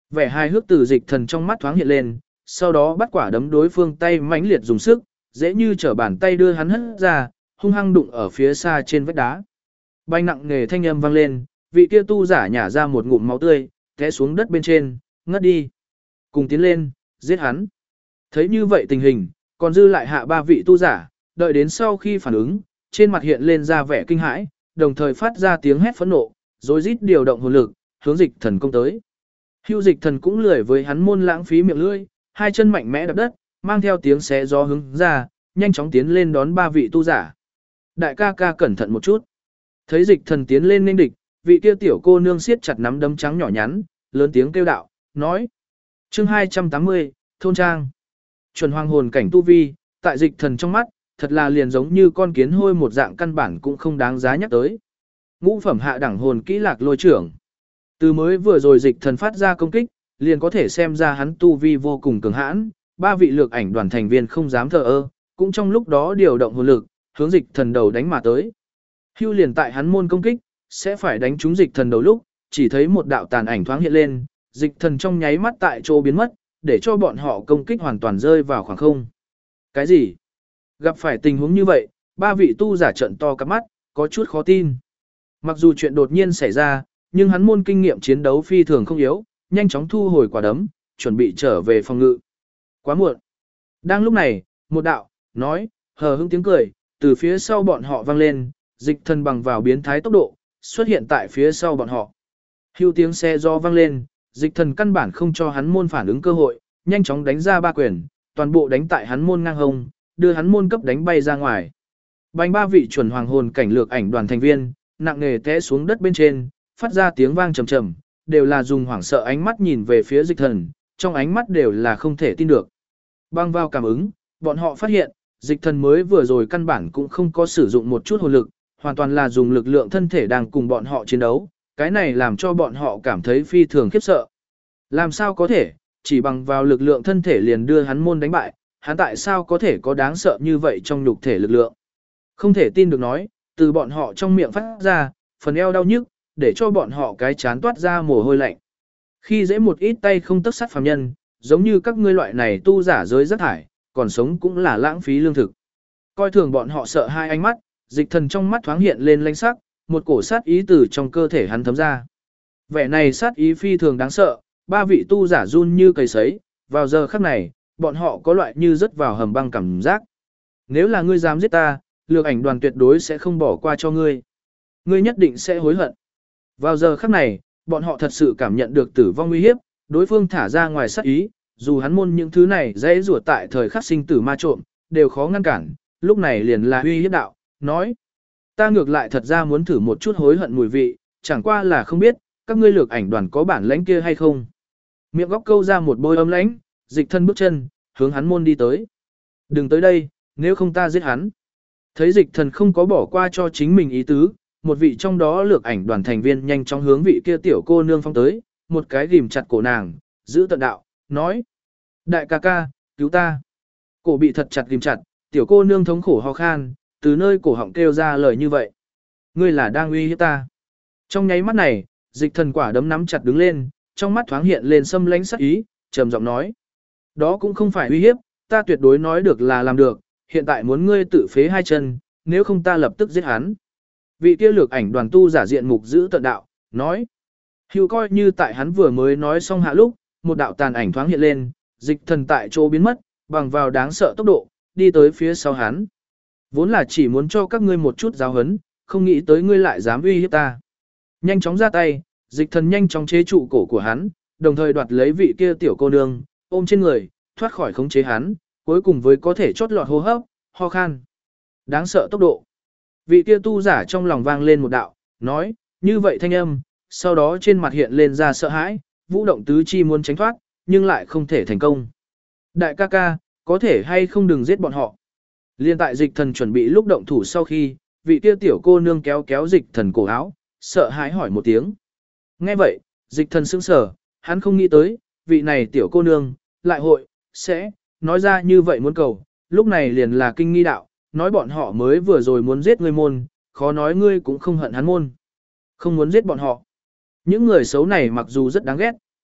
Vẻ hài hước từ Dịch Thần trong mắt thoáng hiện lên, sau đó bắt quả đấm đối phương tay mãnh liệt dùng sức, dễ như trở bàn tay đưa hắn hất ra, hung hăng đụng ở phía xa trên vách đá. Bành nặng nề thanh âm vang lên, vị kia tu giả nhả ra một ngụm máu tươi, té xuống đất bên trên, ngất đi. Cùng tiến lên, giết hắn. Thấy như vậy tình hình, còn dư lại hạ 3 vị tu giả, đợi đến sau khi phản ứng, trên mặt hiện lên ra vẻ kinh hãi, đồng thời phát ra tiếng hét phẫn nộ, rồi rít điều động hồn lực, hướng Dịch Thần công tới. Hưu Dịch Thần cũng lười với hắn môn lãng phí miệng lưỡi, hai chân mạnh mẽ đập đất, mang theo tiếng xé gió hướng ra, nhanh chóng tiến lên đón 3 vị tu giả. Đại ca ca cẩn thận một chút. Thấy Dịch Thần tiến lên nên địch, vị kia tiểu cô nương siết chặt nắm đấm trắng nhỏ nhắn, lớn tiếng kêu đạo, nói. Chương 280, thôn trang. Chuẩn hoàng hồn cảnh tu vi, tại Dịch Thần trong mắt, thật là liền giống như con kiến hôi một dạng căn bản cũng không đáng giá nhắc tới. Ngũ phẩm hạ đẳng hồn kỹ Lạc Lôi trưởng. Từ mới vừa rồi Dịch Thần phát ra công kích, liền có thể xem ra hắn tu vi vô cùng cường hãn, 3 vị lược ảnh đoàn thành viên không dám thờ ơ, cũng trong lúc đó điều động hồn lực, hướng Dịch Thần đầu đánh mà tới. Hưu liền tại hắn môn công kích, sẽ phải đánh trúng Dịch Thần đầu lúc, chỉ thấy một đạo tàn ảnh thoáng hiện lên, Dịch Thần trong nháy mắt tại chỗ biến mất, để cho bọn họ công kích hoàn toàn rơi vào khoảng không. Cái gì? Gặp phải tình huống như vậy, 3 vị tu giả trận to cắp mắt, có chút khó tin. Mặc dù chuyện đột nhiên xảy ra, nhưng hắn môn kinh nghiệm chiến đấu phi thường không yếu, nhanh chóng thu hồi quả đấm, chuẩn bị trở về phòng ngự. Quá muộn. Đang lúc này, một đạo, nói, hờ hững tiếng cười, từ phía sau bọn họ vang lên, Dịch Thần bằng vào biến thái tốc độ, xuất hiện tại phía sau bọn họ. Hưu tiếng xe do vang lên, Dịch Thần căn bản không cho hắn môn phản ứng cơ hội, nhanh chóng đánh ra 3 quyền, toàn bộ đánh tại hắn môn ngang hông, đưa hắn môn cấp đánh bay ra ngoài. Bành 3 vị chuẩn hoàng hồn cảnh lược ảnh đoàn thành viên, nặng nề té xuống đất bên trên, phát ra tiếng vang trầm trầm, đều là dùng hoảng sợ ánh mắt nhìn về phía Dịch Thần, trong ánh mắt đều là không thể tin được. Băng vào cảm ứng, bọn họ phát hiện, Dịch Thần mới vừa rồi căn bản cũng không có sử dụng một chút hồn lực, hoàn toàn là dùng lực lượng thân thể đang cùng bọn họ chiến đấu, cái này làm cho bọn họ cảm thấy phi thường khiếp sợ. Làm sao có thể, chỉ bằng vào lực lượng thân thể liền đưa hắn môn đánh bại, hắn tại sao có thể có đáng sợ như vậy trong nhục thể lực lượng. Không thể tin được nói, từ bọn họ trong miệng phát ra, phần eo đau nhức, để cho bọn họ cái chán toát ra mồ hôi lạnh. Khi dễ một ít tay không tấc sắt phàm nhân, giống như các ngươi loại này tu giả giới rất thải, còn sống cũng là lãng phí lương thực. Coi thường bọn họ sợ hai ánh mắt, Dịch Thần trong mắt thoáng hiện lên lãnh sắc, một cổ sát ý từ trong cơ thể hắn thấm ra. Vẻ này sát ý phi thường đáng sợ, 3 vị tu giả run như cầy sấy, vào giờ khắc này, bọn họ có loại như rớt vào hầm băng cảm giác. Nếu là ngươi dám giết ta, lược ảnh đoàn tuyệt đối sẽ không bỏ qua cho ngươi. Ngươi nhất định sẽ hối hận. Vào giờ khắc này, bọn họ thật sự cảm nhận được tử vong nguy hiếp, đối phương thả ra ngoài sát ý, dù hắn môn những thứ này dễ rủa tại thời khắc sinh tử ma trộm, đều khó ngăn cản, lúc này liền là uy hiếp đạo, nói. Ta ngược lại thật ra muốn thử một chút hối hận mùi vị, chẳng qua là không biết, các ngươi lược ảnh đoàn có bản lãnh kia hay không. Miệng góc câu ra một bôi âm lãnh, Dịch Thân bước chân, hướng hắn môn đi tới. Đừng tới đây, nếu không ta giết hắn. Thấy Dịch Thần không có bỏ qua cho chính mình ý tứ, một vị trong đó lược ảnh đoàn thành viên nhanh chóng hướng vị kia tiểu cô nương phong tới, một cái ghim chặt cổ nàng, giữ tận đạo, nói. Đại ca ca, cứu ta. Cổ bị thật chặt ghim chặt, tiểu cô nương thống khổ ho khan, từ nơi cổ họng kêu ra lời như vậy. Ngươi là đang uy hiếp ta. Trong nháy mắt này, Dịch Thần quả đấm nắm chặt đứng lên, trong mắt thoáng hiện lên xâm lãnh sắc ý, trầm giọng nói. Đó cũng không phải uy hiếp, ta tuyệt đối nói được là làm được, hiện tại muốn ngươi tự phế hai chân, nếu không ta lập tức giết hắn. Vị kia lược ảnh đoàn tu giả diện mục giữ tận đạo, nói. Hữu coi như tại hắn vừa mới nói xong hạ lúc, một đạo tàn ảnh thoáng hiện lên, Dịch Thần tại chỗ biến mất, bằng vào đáng sợ tốc độ, đi tới phía sau hắn. Vốn là chỉ muốn cho các ngươi một chút giáo hấn, không nghĩ tới ngươi lại dám uy hiếp ta. Nhanh chóng ra tay, Dịch Thần nhanh chóng chế trụ cổ của hắn, đồng thời đoạt lấy vị kia tiểu cô nương, ôm trên người, thoát khỏi khống chế hắn, cuối cùng với có thể chót lọt hô hấp, ho khan. Đáng sợ tốc độ. Vị kia tu giả trong lòng vang lên một đạo, nói, như vậy thanh âm, sau đó trên mặt hiện lên ra sợ hãi, vũ động tứ chi muốn tránh thoát, nhưng lại không thể thành công. Đại ca ca, có thể hay không đừng giết bọn họ. Liên tại Dịch Thần chuẩn bị lúc động thủ sau khi, vị kia tiểu cô nương kéo kéo Dịch Thần cổ áo, sợ hãi hỏi một tiếng. Nghe vậy, Dịch Thần sững sờ, hắn không nghĩ tới, vị này tiểu cô nương, lại hội, sẽ, nói ra như vậy muốn cầu, lúc này liền là kinh nghi đạo, nói bọn họ mới vừa rồi muốn giết ngươi môn, khó nói ngươi cũng không hận hắn môn. Không muốn giết bọn họ. Những người xấu này mặc dù rất đáng ghét,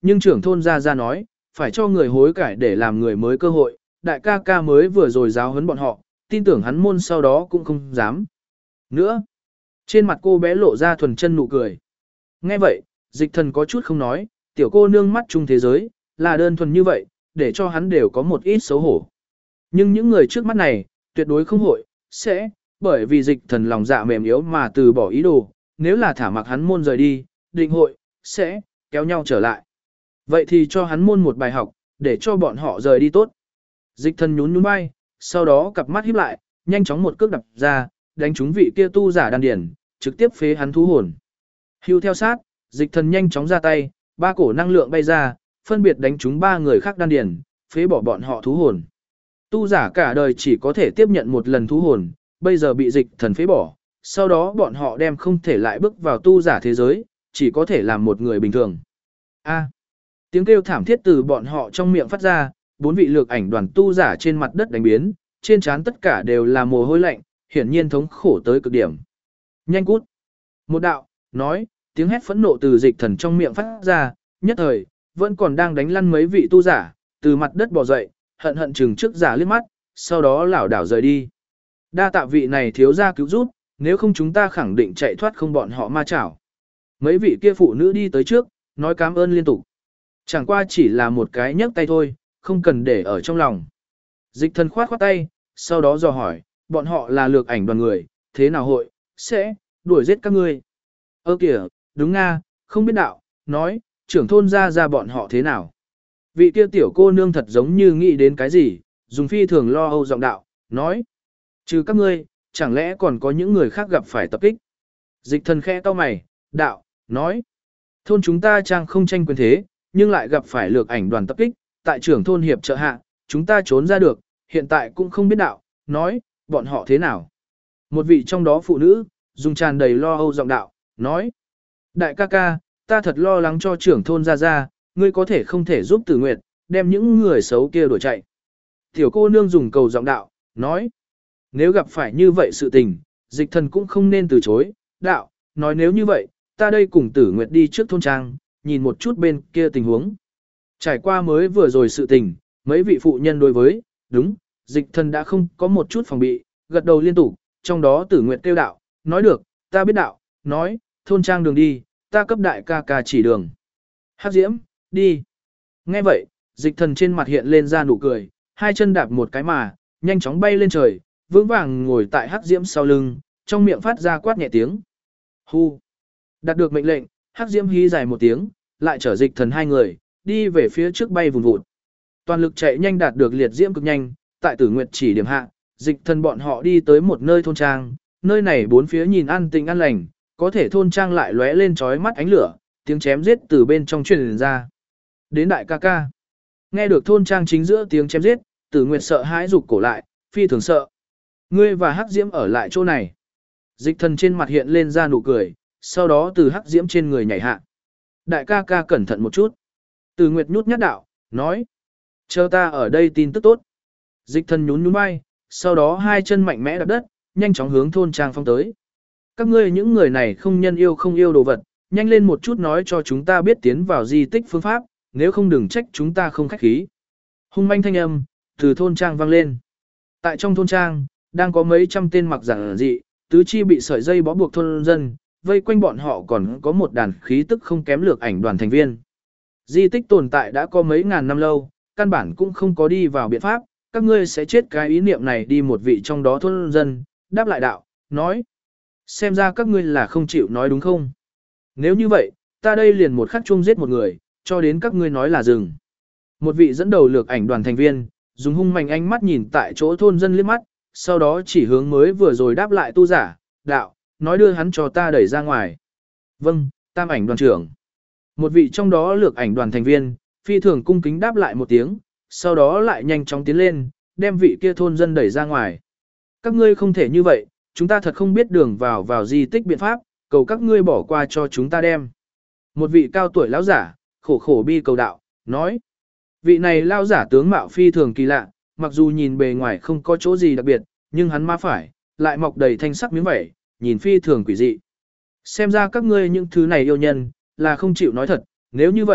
nhưng trưởng thôn ra nói, phải cho người hối cải để làm người mới cơ hội, đại ca ca mới vừa rồi giáo huấn bọn họ, tin tưởng hắn môn sau đó cũng không dám. Nữa, trên mặt cô bé lộ ra thuần chân nụ cười. Nghe vậy, dịch thần có chút không nói, tiểu cô nương mắt chung thế giới, là đơn thuần như vậy, để cho hắn đều có một ít xấu hổ. Nhưng những người trước mắt này, tuyệt đối không hội, sẽ, bởi vì dịch thần lòng dạ mềm yếu mà từ bỏ ý đồ, nếu là thả mặc hắn môn rời đi, định hội, sẽ, kéo nhau trở lại. Vậy thì cho hắn môn một bài học, để cho bọn họ rời đi tốt. Dịch thần nhún nhún vai, sau đó cặp mắt híp lại, nhanh chóng một cước đập ra, đánh trúng vị kia tu giả đan điển, trực tiếp phế hắn thú hồn. Hưu theo sát, dịch thần nhanh chóng ra tay, ba cổ năng lượng bay ra, phân biệt đánh trúng ba người khác đan điển, phế bỏ bọn họ thú hồn. Tu giả cả đời chỉ có thể tiếp nhận một lần thú hồn, bây giờ bị dịch thần phế bỏ, sau đó bọn họ đem không thể lại bước vào tu giả thế giới, chỉ có thể làm một người bình thường. A. Tiếng kêu thảm thiết từ bọn họ trong miệng phát ra, bốn vị lược ảnh đoàn tu giả trên mặt đất đánh biến, trên trán tất cả đều là mồ hôi lạnh, hiển nhiên thống khổ tới cực điểm. Nhanh cút. Một đạo, nói, tiếng hét phẫn nộ từ dịch thần trong miệng phát ra, nhất thời, vẫn còn đang đánh lăn mấy vị tu giả, từ mặt đất bò dậy, hận hận chừng trước giả liếc mắt, sau đó lảo đảo rời đi. Đa tạ vị này thiếu gia cứu giúp, nếu không chúng ta khẳng định chạy thoát không bọn họ ma chảo. Mấy vị kia phụ nữ đi tới trước, nói cảm ơn liên tục. Chẳng qua chỉ là một cái nhấc tay thôi, không cần để ở trong lòng. Dịch thần khoát khoát tay, sau đó dò hỏi, bọn họ là lược ảnh đoàn người, thế nào hội, sẽ, đuổi giết các ngươi. Ơ kìa, đúng nga, không biết đạo, nói, trưởng thôn ra bọn họ thế nào. Vị kia tiểu cô nương thật giống như nghĩ đến cái gì, dùng phi thường lo âu giọng đạo, nói. Trừ các ngươi, chẳng lẽ còn có những người khác gặp phải tập kích. Dịch thần khẽ to mày, đạo, nói. Thôn chúng ta trang không tranh quyền thế, nhưng lại gặp phải lược ảnh đoàn tập kích, tại trưởng thôn hiệp trợ hạ, chúng ta trốn ra được, hiện tại cũng không biết đạo, nói, bọn họ thế nào. Một vị trong đó phụ nữ, dùng tràn đầy lo âu giọng đạo, nói. Đại ca ca, ta thật lo lắng cho trưởng thôn ra, ngươi có thể không thể giúp Tử Nguyệt, đem những người xấu kia đuổi chạy. Tiểu cô nương dùng cầu giọng đạo, nói. Nếu gặp phải như vậy sự tình, dịch thần cũng không nên từ chối, đạo, nói nếu như vậy, ta đây cùng Tử Nguyệt đi trước thôn trang, nhìn một chút bên kia tình huống. Trải qua mới vừa rồi sự tình, mấy vị phụ nhân đối với, đúng, dịch thần đã không có một chút phòng bị, gật đầu liên tục, trong đó Tử Nguyệt kêu đạo, nói được, ta biết đạo, nói, thôn trang đường đi, ta cấp đại ca ca chỉ đường. Hắc Diễm, đi. Nghe vậy, dịch thần trên mặt hiện lên ra nụ cười, hai chân đạp một cái mà, nhanh chóng bay lên trời, vững vàng ngồi tại Hắc Diễm sau lưng, trong miệng phát ra quát nhẹ tiếng. Hu. Đạt được mệnh lệnh, Hắc Diễm hí dài một tiếng, lại chở dịch thần hai người, đi về phía trước bay vùn vụt. Toàn lực chạy nhanh đạt được liệt diễm cực nhanh, tại Tử Nguyệt chỉ điểm hạ, dịch thần bọn họ đi tới một nơi thôn trang, nơi này bốn phía nhìn an tĩnh an lành, có thể thôn trang lại lóe lên chói mắt ánh lửa, tiếng chém giết từ bên trong truyền ra. Đến đại ca ca. Nghe được thôn trang chính giữa tiếng chém giết, Tử Nguyệt sợ hãi rụt cổ lại, phi thường sợ. Ngươi và Hắc Diễm ở lại chỗ này. Dịch thần trên mặt hiện lên ra nụ cười, sau đó từ Hắc Diễm trên người nhảy hạ. Đại ca ca cẩn thận một chút. Tử Nguyệt nhút nhát đạo, nói. Chờ ta ở đây tin tức tốt. Dịch thần nhún nhún vai, sau đó hai chân mạnh mẽ đạp đất, nhanh chóng hướng thôn trang phong tới. Các ngươi những người này không nhân yêu không yêu đồ vật, nhanh lên một chút nói cho chúng ta biết tiến vào di tích phương pháp, nếu không đừng trách chúng ta không khách khí. Hung manh thanh âm, từ thôn trang vang lên. Tại trong thôn trang, đang có mấy trăm tên mặc giản dị, tứ chi bị sợi dây bó buộc thôn dân, vây quanh bọn họ còn có một đàn khí tức không kém lược ảnh đoàn thành viên. Di tích tồn tại đã có mấy ngàn năm lâu, căn bản cũng không có đi vào biện pháp, các ngươi sẽ chết cái ý niệm này đi. Một vị trong đó thôn dân, đáp lại đạo, nói. Xem ra các ngươi là không chịu nói đúng không? Nếu như vậy, ta đây liền một khắc chung giết một người, cho đến các ngươi nói là dừng. Một vị dẫn đầu lược ảnh đoàn thành viên, dùng hung mạnh ánh mắt nhìn tại chỗ thôn dân liếc mắt, sau đó chỉ hướng mới vừa rồi đáp lại tu giả, đạo, nói đưa hắn cho ta đẩy ra ngoài. Vâng, tam ảnh đoàn trưởng. Một vị trong đó lược ảnh đoàn thành viên, phi thường cung kính đáp lại một tiếng, sau đó lại nhanh chóng tiến lên, đem vị kia thôn dân đẩy ra ngoài. Các ngươi không thể như vậy, chúng ta thật không biết đường vào di tích biện pháp, cầu các ngươi bỏ qua cho chúng ta đem. Một vị cao tuổi lão giả, khổ khổ bi cầu đạo, nói. Vị này lão giả tướng mạo phi thường kỳ lạ, mặc dù nhìn bề ngoài không có chỗ gì đặc biệt, nhưng hắn má phải, lại mọc đầy thanh sắc miếng vảy, nhìn phi thường quỷ dị. Xem ra các ngươi những thứ này yêu nhân, là không chịu nói thật, nếu như vậy,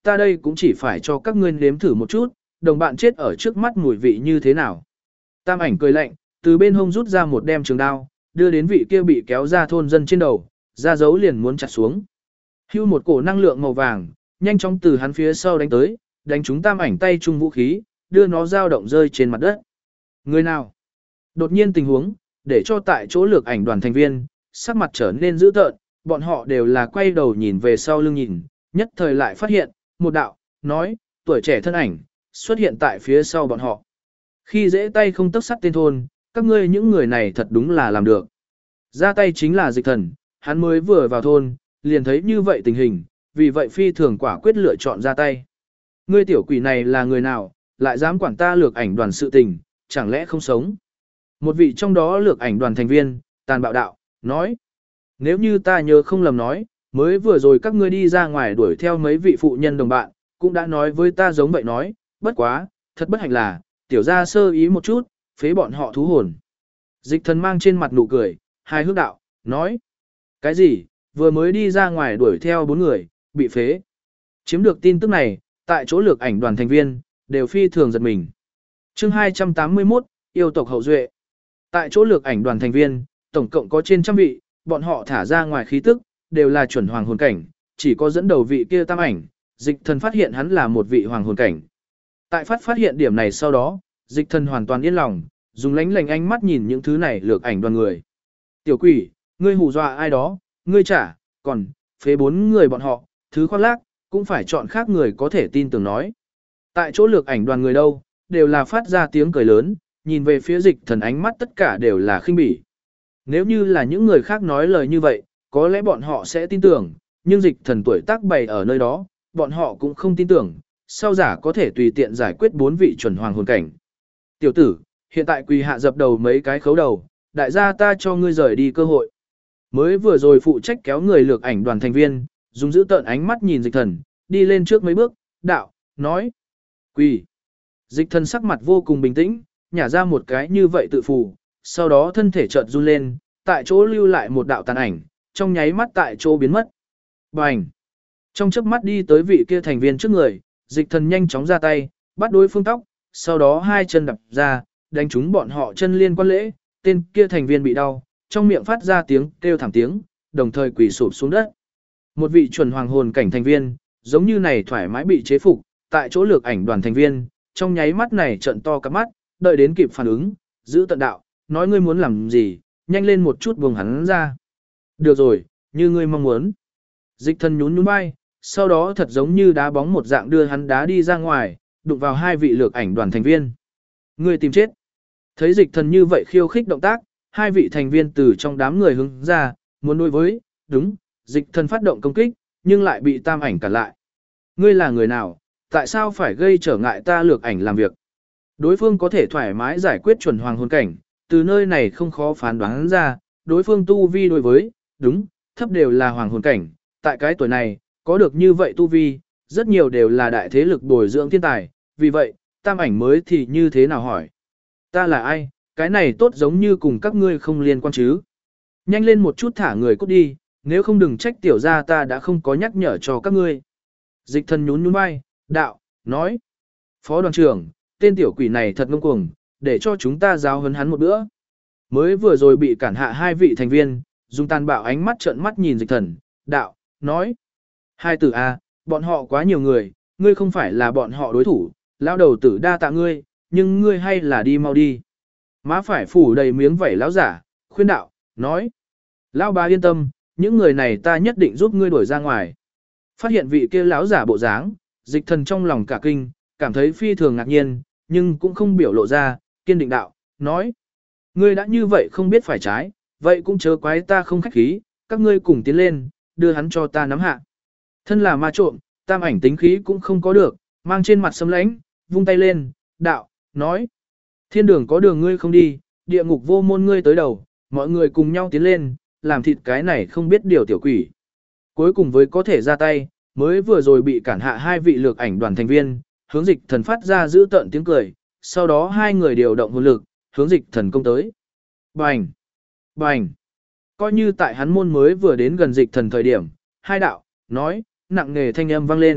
ta đây cũng chỉ phải cho các ngươi nếm thử một chút, đồng bạn chết ở trước mắt mùi vị như thế nào. Tam ảnh cười lạnh, từ bên hông rút ra một đem trường đao, đưa đến vị kia bị kéo ra thôn dân trên đầu, ra dấu liền muốn chặt xuống. Hưu một cổ năng lượng màu vàng, nhanh chóng từ hắn phía sau đánh tới, đánh trúng tam ảnh tay chung vũ khí, đưa nó dao động rơi trên mặt đất. Người nào? Đột nhiên tình huống, để cho tại chỗ lược ảnh đoàn thành viên, sắc mặt trở nên dữ tợn, bọn họ đều là quay đầu nhìn về sau lưng nhìn, nhất thời lại phát hiện, một đạo, nói, tuổi trẻ thân ảnh, xuất hiện tại phía sau bọn họ. Khi dễ tay không tấc sắt tên thôn, các ngươi những người này thật đúng là làm được. Ra tay chính là Dịch Thần, hắn mới vừa vào thôn, liền thấy như vậy tình hình, vì vậy phi thường quả quyết lựa chọn ra tay. Ngươi tiểu quỷ này là người nào, lại dám quản ta lược ảnh đoàn sự tình, chẳng lẽ không sống? Một vị trong đó lược ảnh đoàn thành viên, tàn bạo đạo, nói. Nếu như ta nhớ không lầm nói, mới vừa rồi các ngươi đi ra ngoài đuổi theo mấy vị phụ nhân đồng bạn, cũng đã nói với ta giống vậy nói, bất quá, thật bất hạnh là, tiểu gia sơ ý một chút, phế bọn họ thú hồn. Dịch Thần mang trên mặt nụ cười, hài hước đạo, nói. Cái gì, vừa mới đi ra ngoài đuổi theo 4 người, bị phế. Chiếm được tin tức này, tại chỗ lược ảnh đoàn thành viên, đều phi thường giật mình. Chương 281, yêu tộc hậu duệ. Tại chỗ lược ảnh đoàn thành viên, tổng cộng có trên trăm vị, bọn họ thả ra ngoài khí tức, đều là chuẩn hoàng hồn cảnh, chỉ có dẫn đầu vị kia tam ảnh, Dịch Thần phát hiện hắn là một vị hoàng hồn cảnh. Tại phát hiện điểm này sau đó, Dịch Thần hoàn toàn yên lòng, dùng lánh lành ánh mắt nhìn những thứ này lược ảnh đoàn người. Tiểu quỷ, ngươi hù dọa ai đó, ngươi trả, còn, phế 4 người bọn họ, thứ khoác lác, cũng phải chọn khác người có thể tin tưởng nói. Tại chỗ lược ảnh đoàn người đâu, đều là phát ra tiếng cười lớn, nhìn về phía Dịch Thần ánh mắt tất cả đều là khinh bỉ. Nếu như là những người khác nói lời như vậy, có lẽ bọn họ sẽ tin tưởng, nhưng Dịch Thần tuổi tác bày ở nơi đó, bọn họ cũng không tin tưởng, sao giả có thể tùy tiện giải quyết 4 vị chuẩn hoàng hồn cảnh. Tiểu tử, hiện tại quỳ hạ dập đầu mấy cái khấu đầu, đại gia ta cho ngươi rời đi cơ hội. Mới vừa rồi phụ trách kéo người lược ảnh đoàn thành viên, dùng giữ tợn ánh mắt nhìn Dịch Thần, đi lên trước mấy bước, đạo, nói. Quỳ. Dịch Thần sắc mặt vô cùng bình tĩnh, nhả ra một cái như vậy tự phù, sau đó thân thể chợt run lên, tại chỗ lưu lại một đạo tàn ảnh, trong nháy mắt tại chỗ biến mất. Bành! Trong chớp mắt đi tới vị kia thành viên trước người, Dịch Thần nhanh chóng ra tay, bắt đối phương tóc, sau đó hai chân đập ra, đánh trúng bọn họ chân liên quan lễ, tên kia thành viên bị đau, trong miệng phát ra tiếng kêu thảm tiếng, đồng thời quỳ sụp xuống đất. Một vị chuẩn hoàng hồn cảnh thành viên, giống như này thoải mái bị chế phục, tại chỗ lược ảnh đoàn thành viên, trong nháy mắt này trợn to cả mắt, đợi đến kịp phản ứng, giữ tận đạo, nói ngươi muốn làm gì, nhanh lên một chút buông hắn ra. Được rồi, như ngươi mong muốn. Dịch Thần nhún nhún vai, sau đó thật giống như đá bóng một dạng đưa hắn đá đi ra ngoài, đụng vào hai vị lược ảnh đoàn thành viên. Ngươi tìm chết. Thấy Dịch Thần như vậy khiêu khích động tác, hai vị thành viên từ trong đám người hướng ra, muốn đối với, đúng, Dịch Thần phát động công kích, nhưng lại bị tam ảnh cản lại. Ngươi là người nào, tại sao phải gây trở ngại ta lược ảnh làm việc? Đối phương có thể thoải mái giải quyết chuẩn hoàng hồn cảnh, từ nơi này không khó phán đoán ra, đối phương tu vi đối với, đúng, thấp đều là hoàng hồn cảnh, tại cái tuổi này, có được như vậy tu vi, rất nhiều đều là đại thế lực bồi dưỡng thiên tài, vì vậy, tam ảnh mới thì như thế nào hỏi. Ta là ai, cái này tốt giống như cùng các ngươi không liên quan chứ. Nhanh lên một chút thả người cút đi, nếu không đừng trách tiểu gia ta đã không có nhắc nhở cho các ngươi. Dịch Thần nhún nhún vai, đạo, nói. Phó đoàn trưởng, tên tiểu quỷ này thật ngông cuồng, để cho chúng ta giáo huấn hắn một bữa. Mới vừa rồi bị cản hạ hai vị thành viên, dùng tàn bạo ánh mắt trợn mắt nhìn Dịch Thần, đạo, nói. Hai tử A, bọn họ quá nhiều người, ngươi không phải là bọn họ đối thủ, lão đầu tử đa tạ ngươi, nhưng ngươi hay là đi mau đi. Má phải phủ đầy miếng vảy lão giả, khuyên đạo, nói. Lão bà yên tâm, những người này ta nhất định giúp ngươi đuổi ra ngoài. Phát hiện vị kia lão giả bộ dáng, Dịch Thần trong lòng cả kinh, cảm thấy phi thường ngạc nhiên, nhưng cũng không biểu lộ ra, kiên định đạo, nói. Ngươi đã như vậy không biết phải trái, vậy cũng chớ quái ta không khách khí, các ngươi cùng tiến lên, đưa hắn cho ta nắm hạ. Thân là ma trộm, tam ảnh tính khí cũng không có được, mang trên mặt sấm lãnh, vung tay lên, đạo, nói. Thiên đường có đường ngươi không đi, địa ngục vô môn ngươi tới đầu, mọi người cùng nhau tiến lên, làm thịt cái này không biết điều tiểu quỷ. Cuối cùng với có thể ra tay, mới vừa rồi bị cản hạ hai vị lược ảnh đoàn thành viên, hướng Dịch Thần phát ra giữ tợn tiếng cười, sau đó hai người điều động hồn lực, hướng Dịch Thần công tới. Bành! Bành! Coi như tại hắn môn mới vừa đến gần Dịch Thần thời điểm, hai đạo, nói, nặng nề thanh âm vang lên,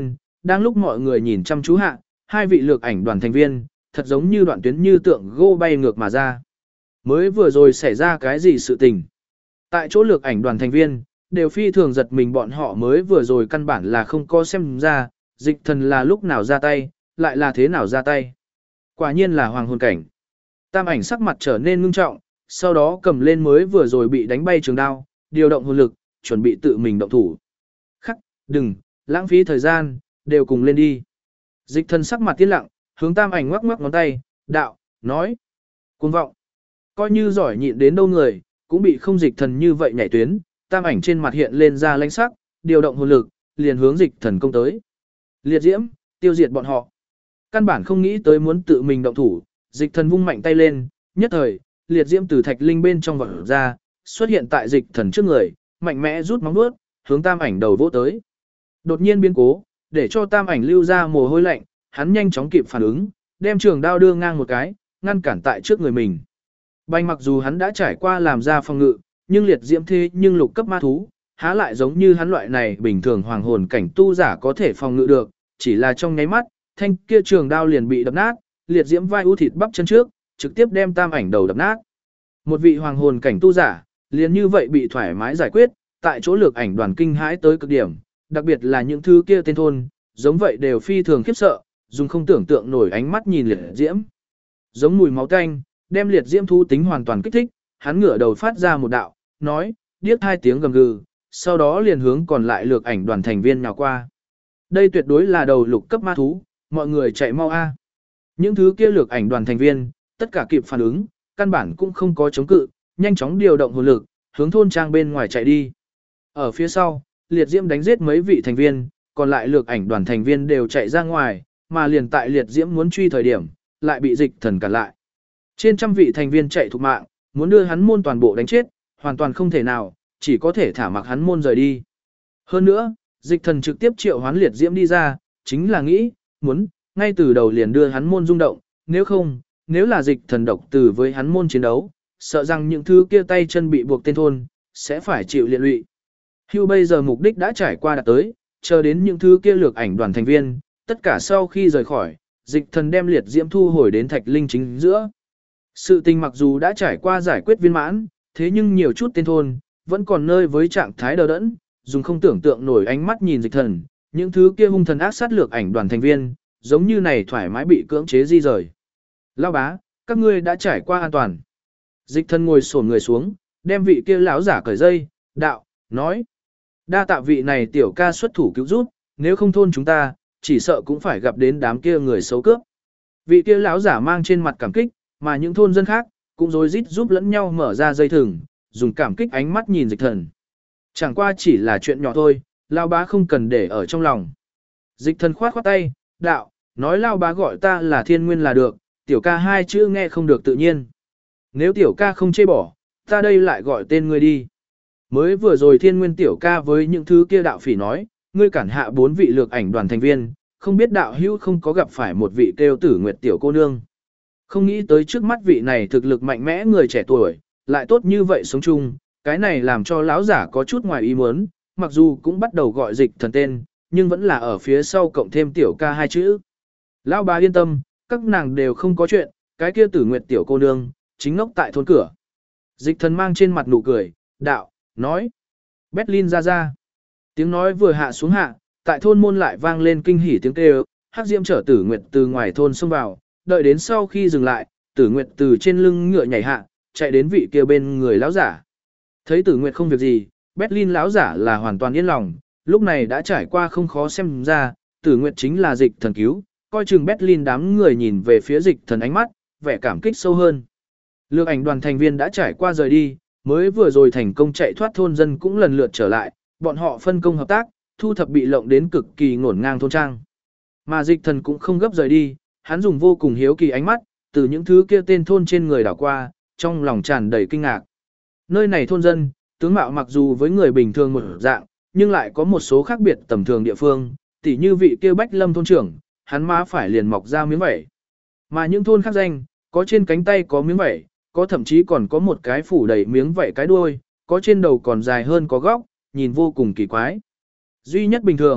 đang lúc mọi người nhìn chăm chú hạ, hai vị lược ảnh đoàn thành viên, thật giống như đoạn tuyến như tượng gô bay ngược mà ra. Mới vừa rồi xảy ra cái gì sự tình? Tại chỗ lược ảnh đoàn thành viên, đều phi thường giật mình, bọn họ mới vừa rồi căn bản là không có xem ra, dịch thần là lúc nào ra tay, lại là thế nào ra tay. Quả nhiên là hoàng hồn cảnh. Tam ảnh sắc mặt trở nên ngưng trọng, sau đó cầm lên mới vừa rồi bị đánh bay trường đao, điều động hồn lực, chuẩn bị tự mình động thủ. Khắc, đừng, lãng phí thời gian, đều cùng lên đi. Dịch thần sắc mặt tiến lặng, hướng tam ảnh ngoắc ngoắc ngón tay, đạo, nói. Cuồng vọng. Coi như giỏi nhịn đến đâu người, cũng bị không dịch thần như vậy nhảy tuyến, tam ảnh trên mặt hiện lên ra lãnh sắc, điều động hồn lực, liền hướng dịch thần công tới. Liệt diễm, tiêu diệt bọn họ. Căn bản không nghĩ tới muốn tự mình động thủ, dịch thần vung mạnh tay lên, nhất thời, liệt diễm từ thạch linh bên trong vọt ra, xuất hiện tại dịch thần trước người, mạnh mẽ rút móng vuốt, hướng tam ảnh đầu vỗ tới. Đột nhiên biến cố, để cho tam ảnh lưu ra mồ hôi lạnh, hắn nhanh chóng kịp phản ứng, đem trường đao đưa ngang một cái, ngăn cản tại trước người mình. Bành mặc dù hắn đã trải qua làm ra phòng ngự, nhưng liệt diễm thế nhưng lục cấp ma thú, há lại giống như hắn loại này bình thường hoàng hồn cảnh tu giả có thể phòng ngự được, chỉ là trong nháy mắt, thanh kia trường đao liền bị đập nát, liệt diễm vai ưu thịt bắp chân trước, trực tiếp đem tam ảnh đầu đập nát. Một vị hoàng hồn cảnh tu giả, liền như vậy bị thoải mái giải quyết, tại chỗ lược ảnh đoàn kinh hãi tới cực điểm, đặc biệt là những thứ kia tên thôn, giống vậy đều phi thường khiếp sợ, dùng không tưởng tượng nổi ánh mắt nhìn liệt diễm. Giống mùi máu tanh, đem liệt diễm thú tính hoàn toàn kích thích, hắn ngửa đầu phát ra một đạo, nói, điếc hai tiếng gầm gừ, sau đó liền hướng còn lại lược ảnh đoàn thành viên nhào qua. Đây tuyệt đối là đầu lục cấp ma thú, mọi người chạy mau a. Những thứ kia lược ảnh đoàn thành viên, tất cả kịp phản ứng, căn bản cũng không có chống cự, nhanh chóng điều động hồn lực, hướng thôn trang bên ngoài chạy đi. Ở phía sau, liệt diễm đánh giết mấy vị thành viên, còn lại lược ảnh đoàn thành viên đều chạy ra ngoài, mà liền tại liệt diễm muốn truy thời điểm, lại bị dịch thần cản lại. Trên trăm vị thành viên chạy thục mạng, muốn đưa hắn môn toàn bộ đánh chết, hoàn toàn không thể nào, chỉ có thể thả mặc hắn môn rời đi. Hơn nữa, dịch thần trực tiếp triệu hoán liệt diễm đi ra, chính là nghĩ, muốn, ngay từ đầu liền đưa hắn môn rung động, nếu không, nếu là dịch thần độc từ với hắn môn chiến đấu, sợ rằng những thứ kia tay chân bị buộc tên thôn, sẽ phải chịu liệt lụy. Hưu bây giờ mục đích đã trải qua đạt tới, chờ đến những thứ kia lược ảnh đoàn thành viên, tất cả sau khi rời khỏi, dịch thần đem liệt diễm thu hồi đến thạch linh chính giữa. Sự tình mặc dù đã trải qua giải quyết viên mãn, thế nhưng nhiều chút tên thôn, vẫn còn nơi với trạng thái đờ đẫn, dùng không tưởng tượng nổi ánh mắt nhìn dịch thần, những thứ kia hung thần ác sát lược ảnh đoàn thành viên, giống như này thoải mái bị cưỡng chế di rời. Lão bá, các ngươi đã trải qua an toàn. Dịch thần ngồi xổm người xuống, đem vị kia lão giả cởi dây, đạo, nói. Đa tạ vị này tiểu ca xuất thủ cứu giúp, nếu không thôn chúng ta, chỉ sợ cũng phải gặp đến đám kia người xấu cướp. Vị kia lão giả mang trên mặt cảm kích, mà những thôn dân khác, cũng rối rít giúp lẫn nhau mở ra dây thừng, dùng cảm kích ánh mắt nhìn dịch thần. Chẳng qua chỉ là chuyện nhỏ thôi, lão bá không cần để ở trong lòng. Dịch thần khoát khoát tay, đạo, nói lão bá gọi ta là thiên nguyên là được, tiểu ca hai chữ nghe không được tự nhiên. Nếu tiểu ca không chê bỏ, ta đây lại gọi tên ngươi đi. Mới vừa rồi thiên nguyên tiểu ca với những thứ kia đạo phỉ nói, ngươi cản hạ 4 vị lược ảnh đoàn thành viên, không biết đạo hữu không có gặp phải một vị kêu Tử Nguyệt tiểu cô nương. Không nghĩ tới trước mắt vị này thực lực mạnh mẽ người trẻ tuổi, lại tốt như vậy sống chung, cái này làm cho lão giả có chút ngoài ý muốn, mặc dù cũng bắt đầu gọi dịch thần tên, nhưng vẫn là ở phía sau cộng thêm tiểu ca hai chữ. Lão bà yên tâm, các nàng đều không có chuyện, cái kia Tử Nguyệt tiểu cô nương, chính ngốc tại thôn cửa. Dịch thần mang trên mặt nụ cười, đạo, nói. Berlin ra ra. Tiếng nói vừa hạ xuống hạ, tại thôn môn lại vang lên kinh hỉ tiếng kêu, Hắc Diễm chở Tử Nguyệt từ ngoài thôn xông vào, đợi đến sau khi dừng lại, Tử Nguyệt từ trên lưng ngựa nhảy hạ, chạy đến vị kia bên người lão giả. Thấy Tử Nguyệt không việc gì, Berlin lão giả là hoàn toàn yên lòng, lúc này đã trải qua không khó xem ra, Tử Nguyệt chính là dịch thần cứu, coi chừng Berlin đám người nhìn về phía dịch thần ánh mắt, vẻ cảm kích sâu hơn. Lược ảnh đoàn thành viên đã trải qua rời đi, mới vừa rồi thành công chạy thoát thôn dân cũng lần lượt trở lại, bọn họ phân công hợp tác, thu thập bị lộng đến cực kỳ ngổn ngang thôn trang. Mà dịch thần cũng không gấp rời đi, hắn dùng vô cùng hiếu kỳ ánh mắt, từ những thứ kia tên thôn trên người đảo qua, trong lòng tràn đầy kinh ngạc. Nơi này thôn dân, tướng mạo mặc dù với người bình thường một dạng, nhưng lại có một số khác biệt tầm thường địa phương, tỉ như vị kia Bách Lâm thôn trưởng, hắn má phải liền mọc ra miếng vảy. Mà những thôn khác danh, có trên cánh tay có miếng vảy, có thậm chí còn có một cái phủ đầy miếng vảy cái đuôi, có trên đầu còn dài hơn có góc, nhìn vô cùng kỳ quái. Duy nhất bình thường,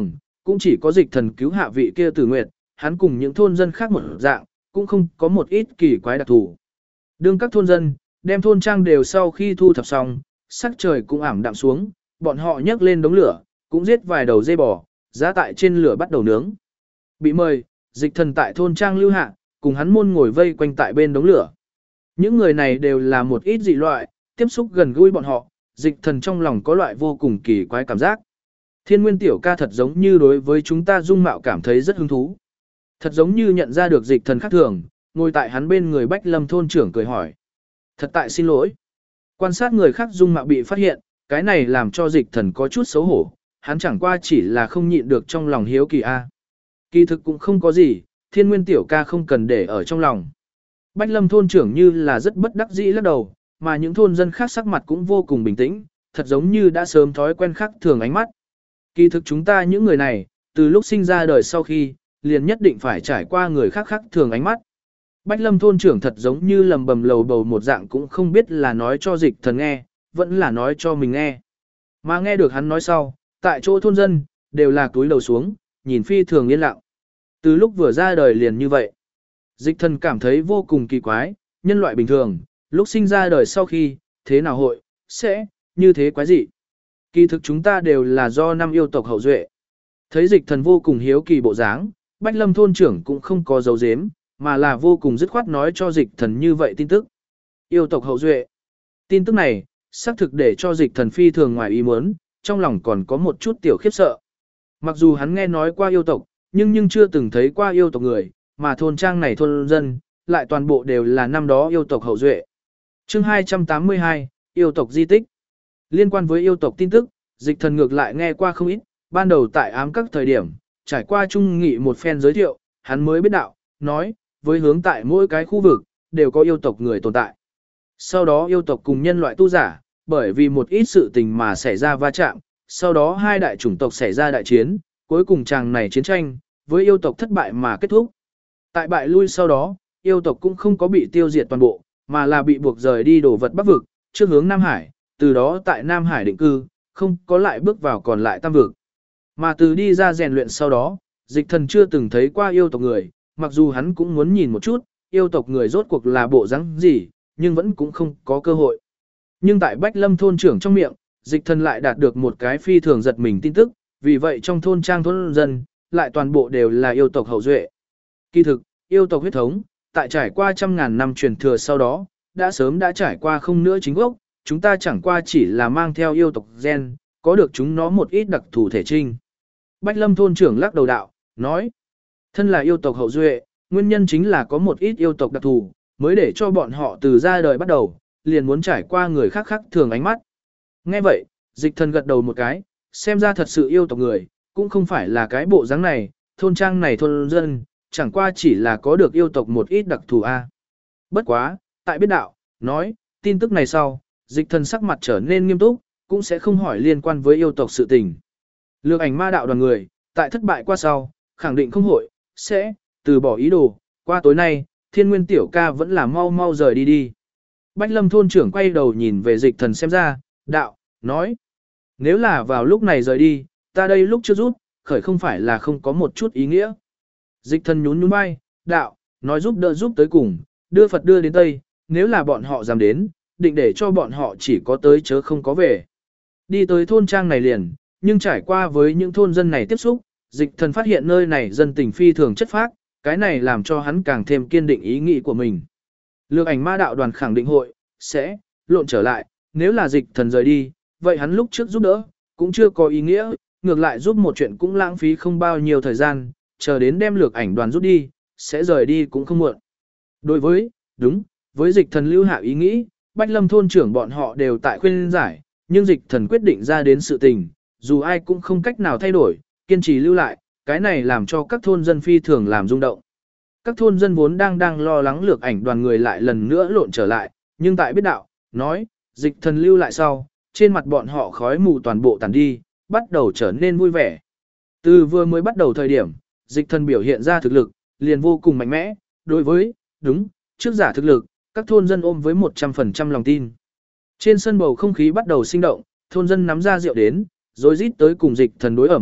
cũng chỉ có dịch thần cứu hạ vị kia Tử Nguyệt, hắn cùng những thôn dân khác một dạng, cũng không có một ít kỳ quái đặc thù. Đương các thôn dân, đem thôn trang đều sau khi thu thập xong, sắc trời cũng ảm đạm xuống, bọn họ nhấc lên đống lửa, cũng giết vài đầu dê bò, giá tại trên lửa bắt đầu nướng. Bị mời, dịch thần tại thôn trang lưu hạ, cùng hắn môn ngồi vây quanh tại bên đống lửa. Những người này đều là một ít dị loại, tiếp xúc gần gũi bọn họ, dịch thần trong lòng có loại vô cùng kỳ quái cảm giác. Thiên Nguyên tiểu ca thật giống như đối với chúng ta dung mạo cảm thấy rất hứng thú. Thật giống như nhận ra được dịch thần khác thường, ngồi tại hắn bên người Bách Lâm thôn trưởng cười hỏi. Thật tại xin lỗi. Quan sát người khác dung mạo bị phát hiện, cái này làm cho dịch thần có chút xấu hổ, hắn chẳng qua chỉ là không nhịn được trong lòng hiếu kỳ a. Kỳ thực cũng không có gì, Thiên Nguyên tiểu ca không cần để ở trong lòng. Bách Lâm thôn trưởng như là rất bất đắc dĩ lắc đầu, mà những thôn dân khác sắc mặt cũng vô cùng bình tĩnh, thật giống như đã sớm thói quen khác thường ánh mắt. Kỳ thực chúng ta những người này, từ lúc sinh ra đời sau khi, liền nhất định phải trải qua người khác khác thường ánh mắt. Bách Lâm thôn trưởng thật giống như lầm bầm lầu bầu một dạng cũng không biết là nói cho dịch thần nghe, vẫn là nói cho mình nghe. Mà nghe được hắn nói sau, tại chỗ thôn dân, đều là túi đầu xuống, nhìn phi thường yên lặng. Từ lúc vừa ra đời liền như vậy. Dịch thần cảm thấy vô cùng kỳ quái, nhân loại bình thường, lúc sinh ra đời sau khi, thế nào hội, sẽ, như thế quái gì? Kỳ thực chúng ta đều là do năm yêu tộc hậu duệ. Thấy dịch thần vô cùng hiếu kỳ bộ dáng, Bách Lâm thôn trưởng cũng không có dấu dếm, mà là vô cùng dứt khoát nói cho dịch thần như vậy tin tức. Yêu tộc hậu duệ. Tin tức này, xác thực để cho dịch thần phi thường ngoài ý muốn, trong lòng còn có một chút tiểu khiếp sợ. Mặc dù hắn nghe nói qua yêu tộc, nhưng chưa từng thấy qua yêu tộc người, mà thôn trang này thôn dân, lại toàn bộ đều là năm đó yêu tộc hậu duệ. Chương 282, yêu tộc di tích. Liên quan với yêu tộc tin tức, dịch thần ngược lại nghe qua không ít, ban đầu tại ám các thời điểm, trải qua trung nghị một phen giới thiệu, hắn mới biết đạo, nói, với hướng tại mỗi cái khu vực, đều có yêu tộc người tồn tại. Sau đó yêu tộc cùng nhân loại tu giả, bởi vì một ít sự tình mà xảy ra va chạm, sau đó hai đại chủng tộc xảy ra đại chiến, cuối cùng chàng này chiến tranh, với yêu tộc thất bại mà kết thúc. Tại bại lui sau đó, yêu tộc cũng không có bị tiêu diệt toàn bộ, mà là bị buộc rời đi đổ vật Bắc vực, trước hướng Nam Hải, từ đó tại Nam Hải định cư, không có lại bước vào còn lại Tam vực. Mà từ đi ra rèn luyện sau đó, dịch thần chưa từng thấy qua yêu tộc người, mặc dù hắn cũng muốn nhìn một chút, yêu tộc người rốt cuộc là bộ dáng gì, nhưng vẫn cũng không có cơ hội. Nhưng tại Bách Lâm thôn trưởng trong miệng, dịch thần lại đạt được một cái phi thường giật mình tin tức, vì vậy trong thôn trang thôn dân, lại toàn bộ đều là yêu tộc hậu duệ. Kỳ thực, yêu tộc huyết thống, tại trải qua trăm ngàn năm truyền thừa sau đó, đã sớm đã trải qua không nữa chính gốc, chúng ta chẳng qua chỉ là mang theo yêu tộc gen, có được chúng nó một ít đặc thù thể trinh. Bách Lâm thôn trưởng lắc đầu đạo, nói, thân là yêu tộc hậu duệ, nguyên nhân chính là có một ít yêu tộc đặc thù, mới để cho bọn họ từ ra đời bắt đầu, liền muốn trải qua người khác khác thường ánh mắt. Nghe vậy, dịch thần gật đầu một cái, xem ra thật sự yêu tộc người, cũng không phải là cái bộ dáng này, thôn trang này thôn dân, chẳng qua chỉ là có được yêu tộc một ít đặc thù a. Bất quá, tại biết đạo, nói, tin tức này sau, dịch thần sắc mặt trở nên nghiêm túc, cũng sẽ không hỏi liên quan với yêu tộc sự tình. Lược ảnh ma đạo đoàn người, tại thất bại qua sau, khẳng định không hội, sẽ, từ bỏ ý đồ, qua tối nay, Thiên Nguyên tiểu ca vẫn là mau mau rời đi đi. Bách Lâm thôn trưởng quay đầu nhìn về dịch thần xem ra, đạo, nói, nếu là vào lúc này rời đi, ta đây lúc chưa rút, khởi không phải là không có một chút ý nghĩa. Dịch thần nhún nhún vai, đạo, nói giúp đỡ giúp tới cùng, đưa Phật đưa đến Tây, nếu là bọn họ dám đến, định để cho bọn họ chỉ có tới chớ không có về. Đi tới thôn trang này liền, nhưng trải qua với những thôn dân này tiếp xúc, dịch thần phát hiện nơi này dân tình phi thường chất phác, cái này làm cho hắn càng thêm kiên định ý nghĩ của mình. Lược ảnh ma đạo đoàn khẳng định hội, sẽ, lộn trở lại, nếu là dịch thần rời đi, vậy hắn lúc trước giúp đỡ, cũng chưa có ý nghĩa, ngược lại giúp một chuyện cũng lãng phí không bao nhiêu thời gian, chờ đến đem lược ảnh đoàn rút đi, sẽ rời đi cũng không muộn. Đối với, đúng, với dịch thần lưu hạ ý nghĩ, Bách Lâm thôn trưởng bọn họ đều tại khuyên giải, nhưng dịch thần quyết định ra đến sự tình, dù ai cũng không cách nào thay đổi, kiên trì lưu lại, cái này làm cho các thôn dân phi thường làm rung động. Các thôn dân vốn đang lo lắng lược ảnh đoàn người lại lần nữa lộn trở lại, nhưng tại biết đạo, nói, dịch thần lưu lại sau, trên mặt bọn họ khói mù toàn bộ tàn đi, bắt đầu trở nên vui vẻ. Từ vừa mới bắt đầu thời điểm, dịch thần biểu hiện ra thực lực, liền vô cùng mạnh mẽ, đối với, đúng, trước giả thực lực, các thôn dân ôm với 100% lòng tin. Trên sân bầu không khí bắt đầu sinh động, thôn dân nắm ra rượu đến, rồi rít tới cùng dịch thần đối ẩm,